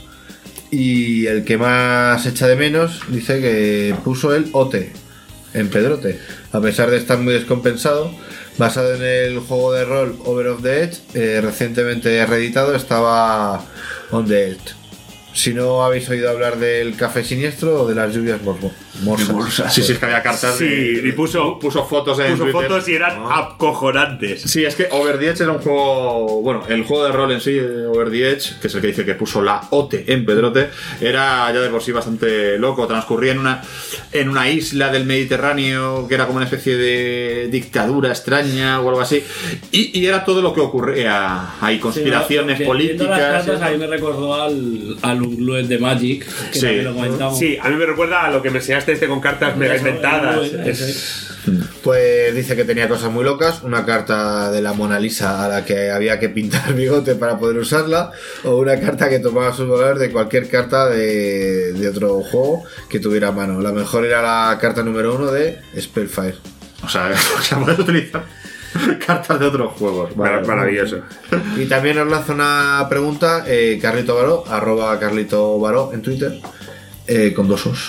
Y el que más echa de menos dice que puso el O T en Pedrote, a pesar de estar muy descompensado. Basado en el juego de rol Over of the Edge, eh, recientemente reeditado, estaba on the Edge. Si no habéis oído hablar del café siniestro o de las lluvias morbo- morsas. Sí, sí, es que había cartas. Sí, de- y puso, puso fotos en puso Twitter. fotos y eran acojonantes. Sí, es que Over the Edge era un juego. Bueno, el juego de rol en sí, Over the Edge, que es el que dice que puso la O T en Pedrote, era ya de por sí bastante loco. Transcurría en una, en una isla del Mediterráneo que era como una especie de dictadura extraña o algo así. Y, y era todo lo que ocurría. Hay conspiraciones Sí, no, viendo las políticas. cartas, a mí me recordó al, al Unluet de Magic, que Sí. también lo comentamos. Sí, a mí me recuerda a lo que me enseñaste este con cartas mega inventadas. Es- Pues dice que tenía cosas muy locas, una carta de la Mona Lisa a la que había que pintar bigote para poder usarla, o una carta que tomaba sus valores de cualquier carta de, de otro juego que tuviera a mano. La mejor era la carta número uno de Spellfire. O sea, o sea puedes utilizar cartas de otros juegos. Mar- maravilloso. Y también nos lanza una pregunta eh, Carlito Baró, arroba Carlito Baró en Twitter, eh, con dos os.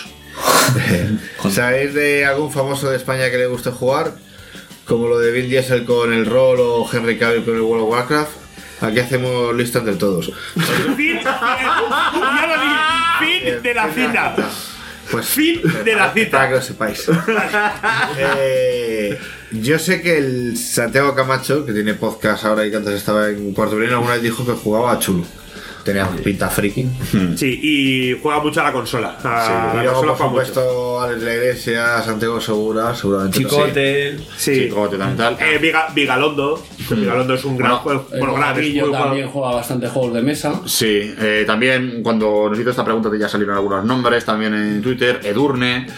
¿Sabéis de algún famoso de España que le guste jugar? Como lo de Vin Diesel con el rol o Henry Cavill con el World of Warcraft. Aquí hacemos listas de todos. Fin, ya lo dije, fin de la cita. Pues fin de la cita. Para que lo sepáis. eh, yo sé que el Santiago Camacho, que tiene podcast ahora y que antes estaba en Cuarto Milenio, alguna vez dijo que jugaba a Chulu. Tenía pinta friki. Sí, y juega mucho a la consola. A Sí, la y luego, consola por juega mucho. supuesto, Alex La Iglesia, Santiago Segura, seguramente. Chicote. Sí. Chicote también tal. Eh, Viga- Vigalondo. Vigalondo es un gran Bueno, juego. El Bueno, gran, es Bocadillo muy bueno. también juega bastante juegos de mesa. Sí, eh, también cuando nos hizo esta pregunta ya salieron algunos nombres también en Twitter. Edurne,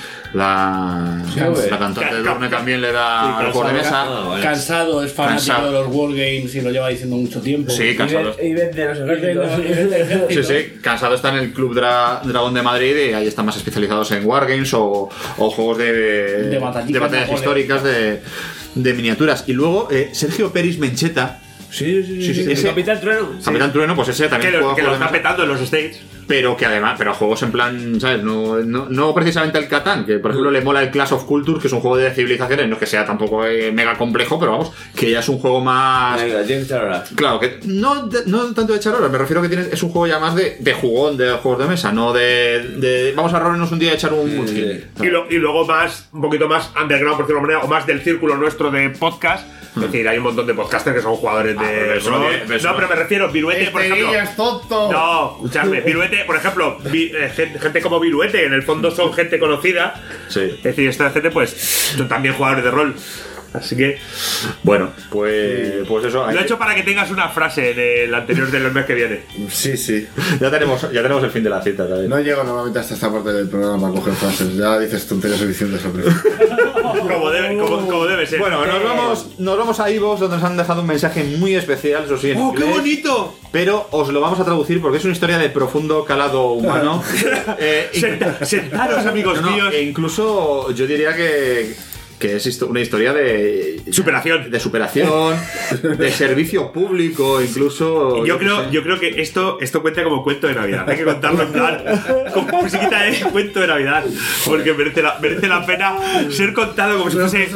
la, Sí, la cantante de Edurne también le da al juego de mesa. Cansado es fanático Cansado. de los Wargames y lo lleva diciendo mucho tiempo. Sí, Cansado. Y vende los ejércitos. Sí, sí, Cansado está en el Club Dra- Dragón de Madrid y ahí están más especializados en Wargames o, o juegos de, De batallitas de batallas de históricas de, de miniaturas. Y luego eh, Sergio Peris Mencheta. Sí, sí, sí. Sí, sí, sí. ese- Capitán Trueno. Capitán Trueno, pues ese también Que lo, juega que lo juegos de está mesa. petando en los States. Pero que además, pero juegos en plan, ¿sabes? No, no, no precisamente el Catán, que por ejemplo le mola el Clash of Culture, que es un juego de civilizaciones, no es que sea tampoco eh, mega complejo, pero vamos, que ya es un juego más. Venga, tienes que echar horas. Claro, que no, de- no tanto de echar horas, me refiero que tienes, es un juego ya más de, de jugón, de juegos de mesa, no de, de vamos a robarnos un día y echar un Munchkin. Y, lo- y luego más, un poquito más underground, por decirlo de alguna manera, o más del círculo nuestro de podcast. Es decir, hay un montón de podcasters que son jugadores de pero eso rol. no tiene- eso No, no. pero me refiero, Viruete, por Este ejemplo. guía es tonto. No, escuchadme, Viruete, por ejemplo, vi- eh, gente, gente como Viruete, en el fondo son gente conocida. Sí. Es decir, esta gente, pues, son también jugadores de rol. Así que Bueno, pues, pues eso. hay lo he que- hecho para que tengas una frase del anterior del mes que viene. Sí, sí. ya, tenemos, ya tenemos el fin de la cita también. No llego normalmente hasta esta parte del programa a coger frases. Ya dices tonterías suficientes sobre Como debe, como, como debe ser. Bueno, nos vamos, nos vamos a iVoox, donde nos han dejado un mensaje muy especial, eso sí, en ¡Oh, qué inglés. bonito! Pero os lo vamos a traducir porque es una historia de profundo calado humano. Eh, y- Senta- Sentaros, amigos No, no, míos. e incluso yo diría que, que es histo- una historia de Superación. de superación, de servicio público, incluso. Yo qué creo, sé. yo creo que esto, esto cuenta como cuento de Navidad. Hay que contarlo en plan con musiquita de cuento de Navidad. Porque merece la, merece la pena ser contado como si fuese.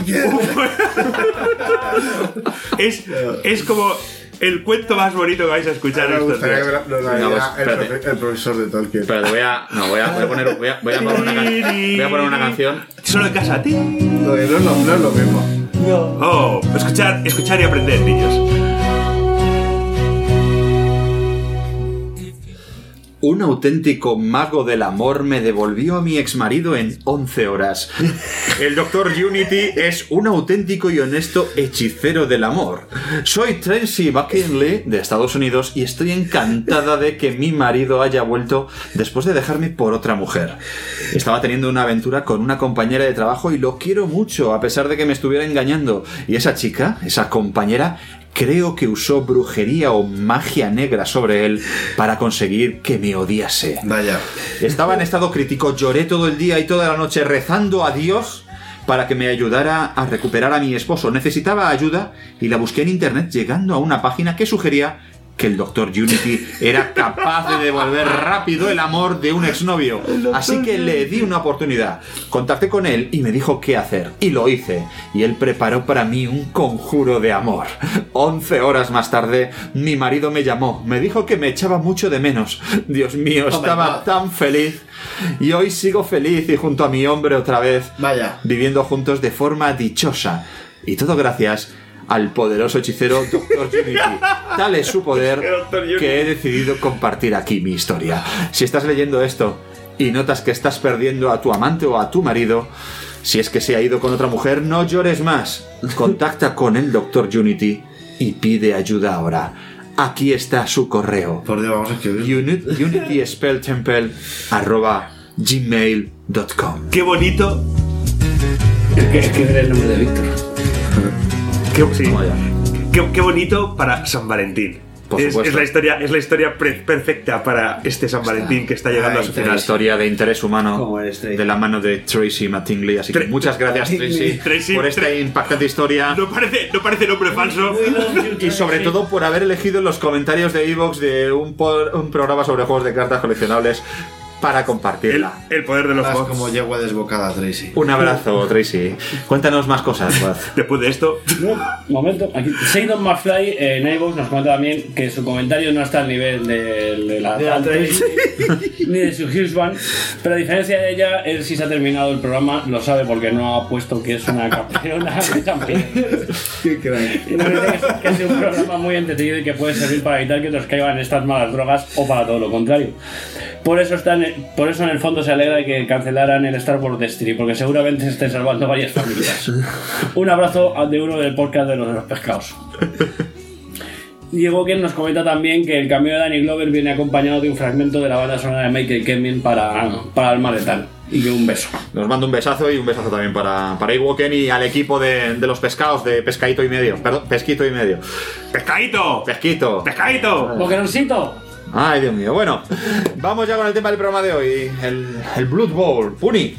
es, es como el cuento más bonito que vais a escuchar Me estos gustaría días. que lo- lo No, leyera pues, el, espérate. profe- el profesor de Tolkien. Espérate, voy a, no, voy a, voy a poner, voy a, voy a poner una can- voy a poner una canción. Solo en casa. No, no es lo, no es lo mismo. Oh, escuchar, escuchar y aprender, niños. Un auténtico mago del amor me devolvió a mi exmarido en once horas. El doctor Unity es un auténtico y honesto hechicero del amor. Soy Tracy McKinley de Estados Unidos y estoy encantada de que mi marido haya vuelto después de dejarme por otra mujer. Estaba teniendo una aventura con una compañera de trabajo y lo quiero mucho a pesar de que me estuviera engañando. Y esa chica, esa compañera, creo que usó brujería o magia negra sobre él para conseguir que me odiase. Vaya. Estaba en estado crítico, lloré todo el día y toda la noche rezando a Dios para que me ayudara a recuperar a mi esposo. Necesitaba ayuda y la busqué en internet llegando a una página que sugería que el doctor Unity era capaz de devolver rápido el amor de un exnovio. Así que le di una oportunidad. Contacté con él y me dijo qué hacer. Y lo hice. Y él preparó para mí un conjuro de amor. Once horas más tarde, mi marido me llamó. Me dijo que me echaba mucho de menos. Dios mío, estaba tan feliz. Y hoy sigo feliz y junto a mi hombre otra vez. Vaya. Viviendo juntos de forma dichosa. Y todo gracias al poderoso hechicero doctor Unity. Tal es su poder que he decidido compartir aquí mi historia. Si estás leyendo esto y notas que estás perdiendo a tu amante o a tu marido, si es que se ha ido con otra mujer, no llores más. Contacta con el doctor Unity y pide ayuda ahora. Aquí está su correo. Por Dios, vamos a escribir. Unity, Unity Spell Temple arroba gmail punto com. Qué bonito. Es que, es que era el nombre de Víctor. Qué, sí. qué, qué bonito para San Valentín. Por es, supuesto. es la historia, es la historia pre- perfecta para este San Valentín que está llegando Ay, a su una final. historia de interés humano de la mano de Tracy McKinley. Así que Tra- muchas gracias, Tracy, Tracy, por esta Tra- impactante historia. No parece, no parece nombre falso. Y sobre todo por haber elegido en los comentarios de iVoox de un, por- un programa sobre juegos de cartas coleccionables para compartirla. El, el poder de los Vas bots. como yegua desbocada, Tracy. Un abrazo, Tracy. Cuéntanos más cosas, Baz. Después de esto. No, momento. Aquí, Seidon McFly en iVoox nos comenta también que su comentario no está al nivel de, de la, De la Tracy. ni de su Hillsman, pero a diferencia de ella, él sí se ha terminado el programa, lo sabe porque no ha puesto que es una campeona de campeones. Qué crack. Y me parece que es, que es un programa muy entretenido y que puede servir para evitar que nos caigan estas malas drogas o para todo lo contrario. Por eso están, por eso en el fondo se alegra de que cancelaran el Star Wars Destiny, porque seguramente se estén salvando varias familias. Un abrazo de uno del podcast de los, de los pescados. Diego Ken nos comenta también que el cameo de Danny Glover viene acompañado de un fragmento de la banda sonora de Michael Kemen para, para Alma Letal. Y que un beso. Nos mando un besazo y un besazo también para, para Iwoken y al equipo de, de los pescados de Pescadito y Medio. Perdón, Pesquito y Medio. ¡Pescadito! Pesquito. ¡Pescadito! ¡Boqueroncito! Ay, Dios mío. Bueno, vamos ya con el tema del programa de hoy. El, el Blood Bowl. Puni.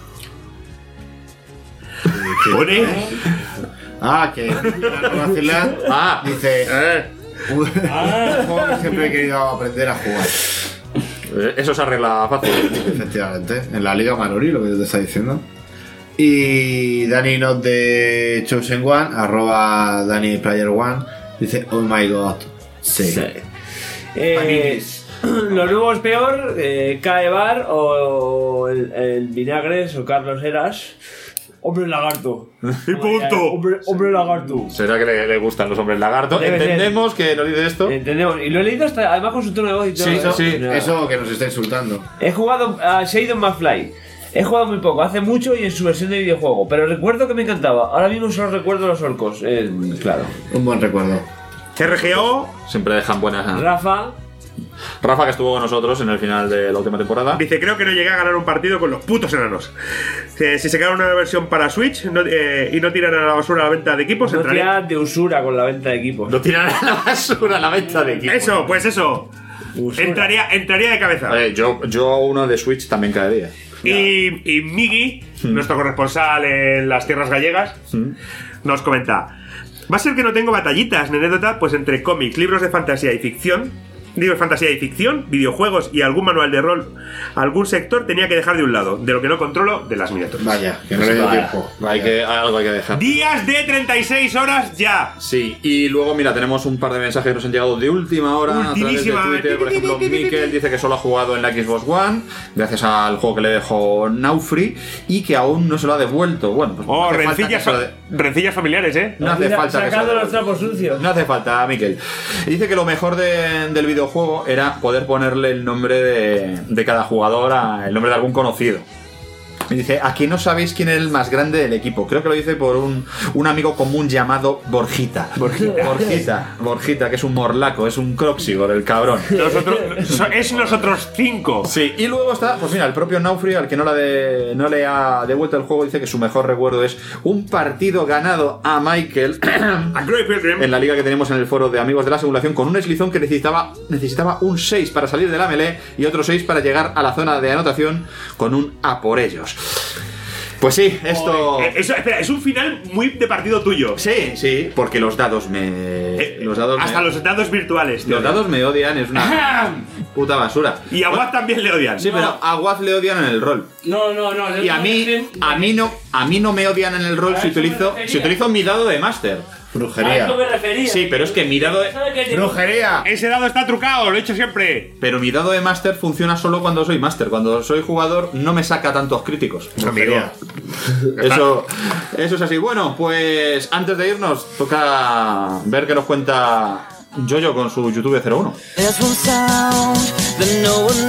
¿Puni? Ah, que la Nueva Zelanda Ah, dice... Eh. Un juego que siempre he querido aprender a jugar. Eso se arregla fácil. Efectivamente, en la Liga Mallory, lo que te está diciendo. Y Dani Not de Chosen One, arroba Dani Player One, dice: Oh my god, sí. Sí. Eh, lo nuevo es peor, eh, Cae Bar o el, el Vinagres o Carlos Heras. Hombre lagarto. ¡Y punto! Hombre, hombre lagarto. Será que le, le gustan los hombres lagartos. Debe Entendemos que nos dice esto. Entendemos. Y lo he leído hasta, además con su tono de voz y todo. Sí, ¿no? sí, Nada. Eso que nos está insultando. He jugado a Shadon McFly. He jugado muy poco, hace mucho y en su versión de videojuego. Pero recuerdo que me encantaba. Ahora mismo solo recuerdo los orcos. Eh, claro. Un buen recuerdo. R G O Siempre dejan buenas. Rafa. Rafa, que estuvo con nosotros en el final de la última temporada. dice: creo que no llegué a ganar un partido con los putos enanos. Eh, si sacaran una versión para Switch no, eh, y no tiraran a la basura la venta de equipos, No entraría. tiras de usura con la venta de equipos. No tiran a la basura la venta de equipos. Eso, pues eso. Usura. Entraría, entraría de cabeza. Eh, yo, yo uno de Switch también caería. Y, y Migi, nuestro corresponsal en las tierras gallegas, nos comenta: va a ser que no tengo batallitas ni anécdota, pues entre cómics, libros de fantasía y ficción, libros de fantasía y ficción, videojuegos y algún manual de rol, algún sector tenía que dejar de un lado, de lo que no controlo, de las miniaturas. Vaya, que no le dio tiempo. Hay que, algo hay que dejar. Días de treinta y seis horas ya. Sí, y luego, mira, tenemos un par de mensajes que nos han llegado de última hora a través de Ultimísima. Twitter. Por ejemplo, Mikel dice que solo ha jugado en la Xbox One, gracias al juego que le dejó Naufri, y que aún no se lo ha devuelto. Bueno, pues Oh, no hace falta rencillas, que se lo de- fa- rencillas familiares, ¿eh? No hace falta que se lo Sacando los devuelva. trapos sucios. No hace falta, Mikel. Dice que lo mejor de- del videojuego videojuego era poder ponerle el nombre de, de cada jugador, a, el nombre de algún conocido. Y dice, aquí no sabéis quién es el más grande del equipo. Creo que lo dice por un, un amigo común llamado Borjita. Borjita. Borjita, Borjita, que es un morlaco, es un Croxigor, el cabrón. Nosotros, es nosotros cinco. Sí, y luego está, pues mira, el propio Naufri, al que no, la de, no le ha devuelto el juego, dice que su mejor recuerdo es un partido ganado a Michael en la liga que tenemos en el foro de amigos de la simulación, con un eslizón que necesitaba, necesitaba un seis para salir de la melee y otro seis para llegar a la zona de anotación con un a por ellos. Pues sí, esto... Eh, eso, espera, es un final muy de partido tuyo. Sí, sí, porque los dados me... Eh, los dados hasta me... los dados virtuales. Los dados me odian, es una puta basura. Y a Waz también le odian. Sí, no. pero a Waz le odian en el rol. No, no, no. Y a mí, a mí no, a mí no me odian en el rol si utilizo, si utilizo mi dado de máster. Brujería. A eso me refería. Sí, pero es que mi dado de... ¡Brujería! Ese dado está trucado, lo he hecho siempre. Pero mi dado de máster funciona solo cuando soy máster. Cuando soy jugador no me saca tantos críticos. Brujería. Eso, eso es así. Bueno, pues antes de irnos toca ver qué nos cuenta Yoyo con su YouTube cero uno. There's one sound that no one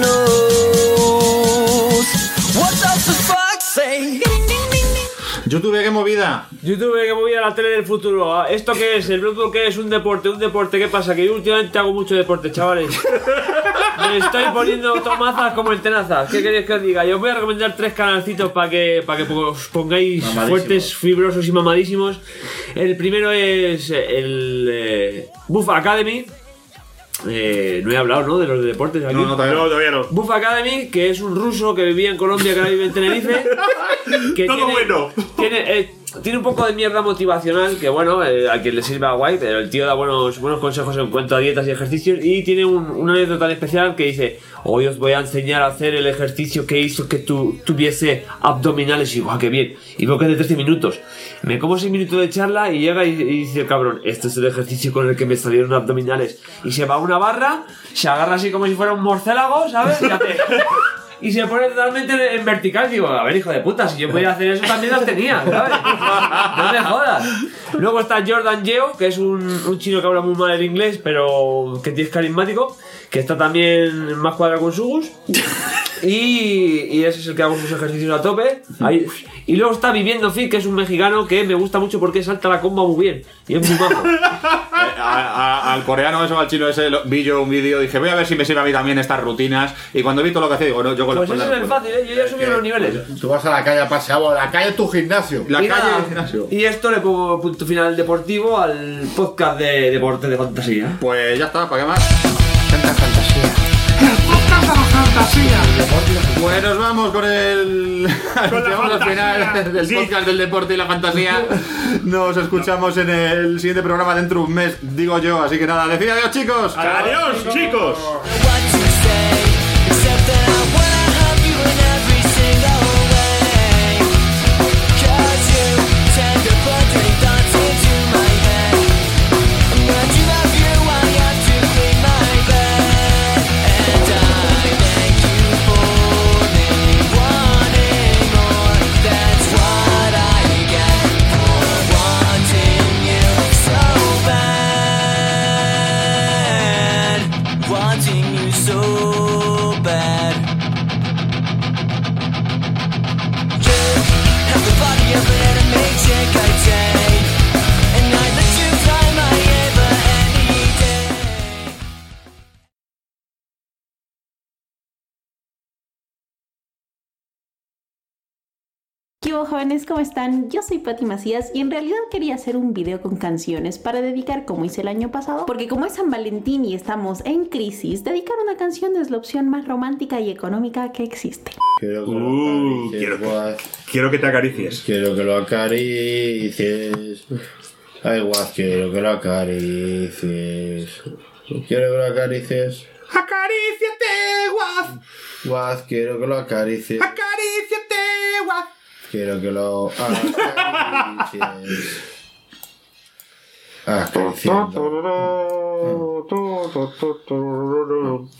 knows. What does the fuck say? YouTube, qué movida. YouTube, qué movida la tele del futuro. ¿Esto qué es? ¿El fútbol qué es? ¿Un deporte? ¿Un deporte? ¿Qué pasa? Que yo últimamente hago mucho deporte, chavales. Me estoy poniendo tomazas como el tenazas. ¿Qué queréis que os diga? Yo os voy a recomendar tres canalcitos para que, para que os pongáis fuertes, fibrosos y mamadísimos. El primero es el eh, Buff Academy. Eh, no he hablado, ¿no? De los de deportes aquí. No, no, todavía no. todavía no. Buff Academy, que es un ruso que vivía en Colombia, que ahora vive en Tenerife. Que Todo tiene, bueno. Tiene, eh, tiene un poco de mierda motivacional, que bueno, eh, a quien le sirva guay, pero el tío da buenos, buenos consejos en cuanto a dietas y ejercicios. Y tiene un, una anécdota tan especial que dice: hoy os voy a enseñar a hacer el ejercicio que hizo que tu, tuviese abdominales. Y guau, qué bien. Y veo que es de trece minutos. Me como seis minutos de charla y llega y, y dice el cabrón: este es el ejercicio con el que me salieron abdominales. Y se va a una barra, se agarra así como si fuera un morcélago, ¿sabes? Y, hace, y se pone totalmente en vertical. Digo, a ver, hijo de puta, si yo podía hacer eso también las tenía, ¿sabes? No me jodas. Luego está Jordan Yeo, que es un, un chino que habla muy mal el inglés, pero que es carismático, que está también más cuadrado con Sugus. Y, y ese es el que hago sus ejercicios a tope. Ahí. Y luego está Viviendo Fit, que es un mexicano que me gusta mucho porque salta la comba muy bien. Y es muy majo. A, a, al coreano eso, al chino ese, lo, vi yo un vídeo, dije voy a ver si me sirve a mí también estas rutinas. Y cuando vi todo lo que hacía, digo, no, yo con Pues la eso es el fácil, ¿eh? Yo ya subí los niveles. Tú vas a la calle a pasear, la calle es tu gimnasio. La y calle nada, del gimnasio. Y esto le pongo punto final deportivo al podcast de deporte de fantasía. Pues ya está, ¿para qué más? Tanta fantasía. Pues nos vamos con el. Con la Llegamos al fantasía. final del Sí. podcast del deporte y la fantasía. Nos escuchamos en el siguiente programa dentro de un mes, digo yo. Así que nada, decid adiós, chicos. Adiós, chicos. Wanting you so bad. You have the body of an animatic I take, and I let you climb my ever any day. ¿Qué hubo, jóvenes? ¿Cómo están? Yo soy Pati Macías y en realidad quería hacer un video con canciones para dedicar como hice el año pasado, porque como es San Valentín y estamos en crisis, dedicar una canción es la opción más romántica y económica que existe. Quiero que lo Uh, acaricies, quiero, Guaz. quiero que te acaricies. Quiero que lo acaricies. Ay, Guaz, quiero que lo acaricies. Quiero que lo acaricies. ¡Acaríciate, Guaz! Guaz, quiero que lo acaricies. ¡Acaríciate, Guaz! Quiero que lo acaricies. Acariciando.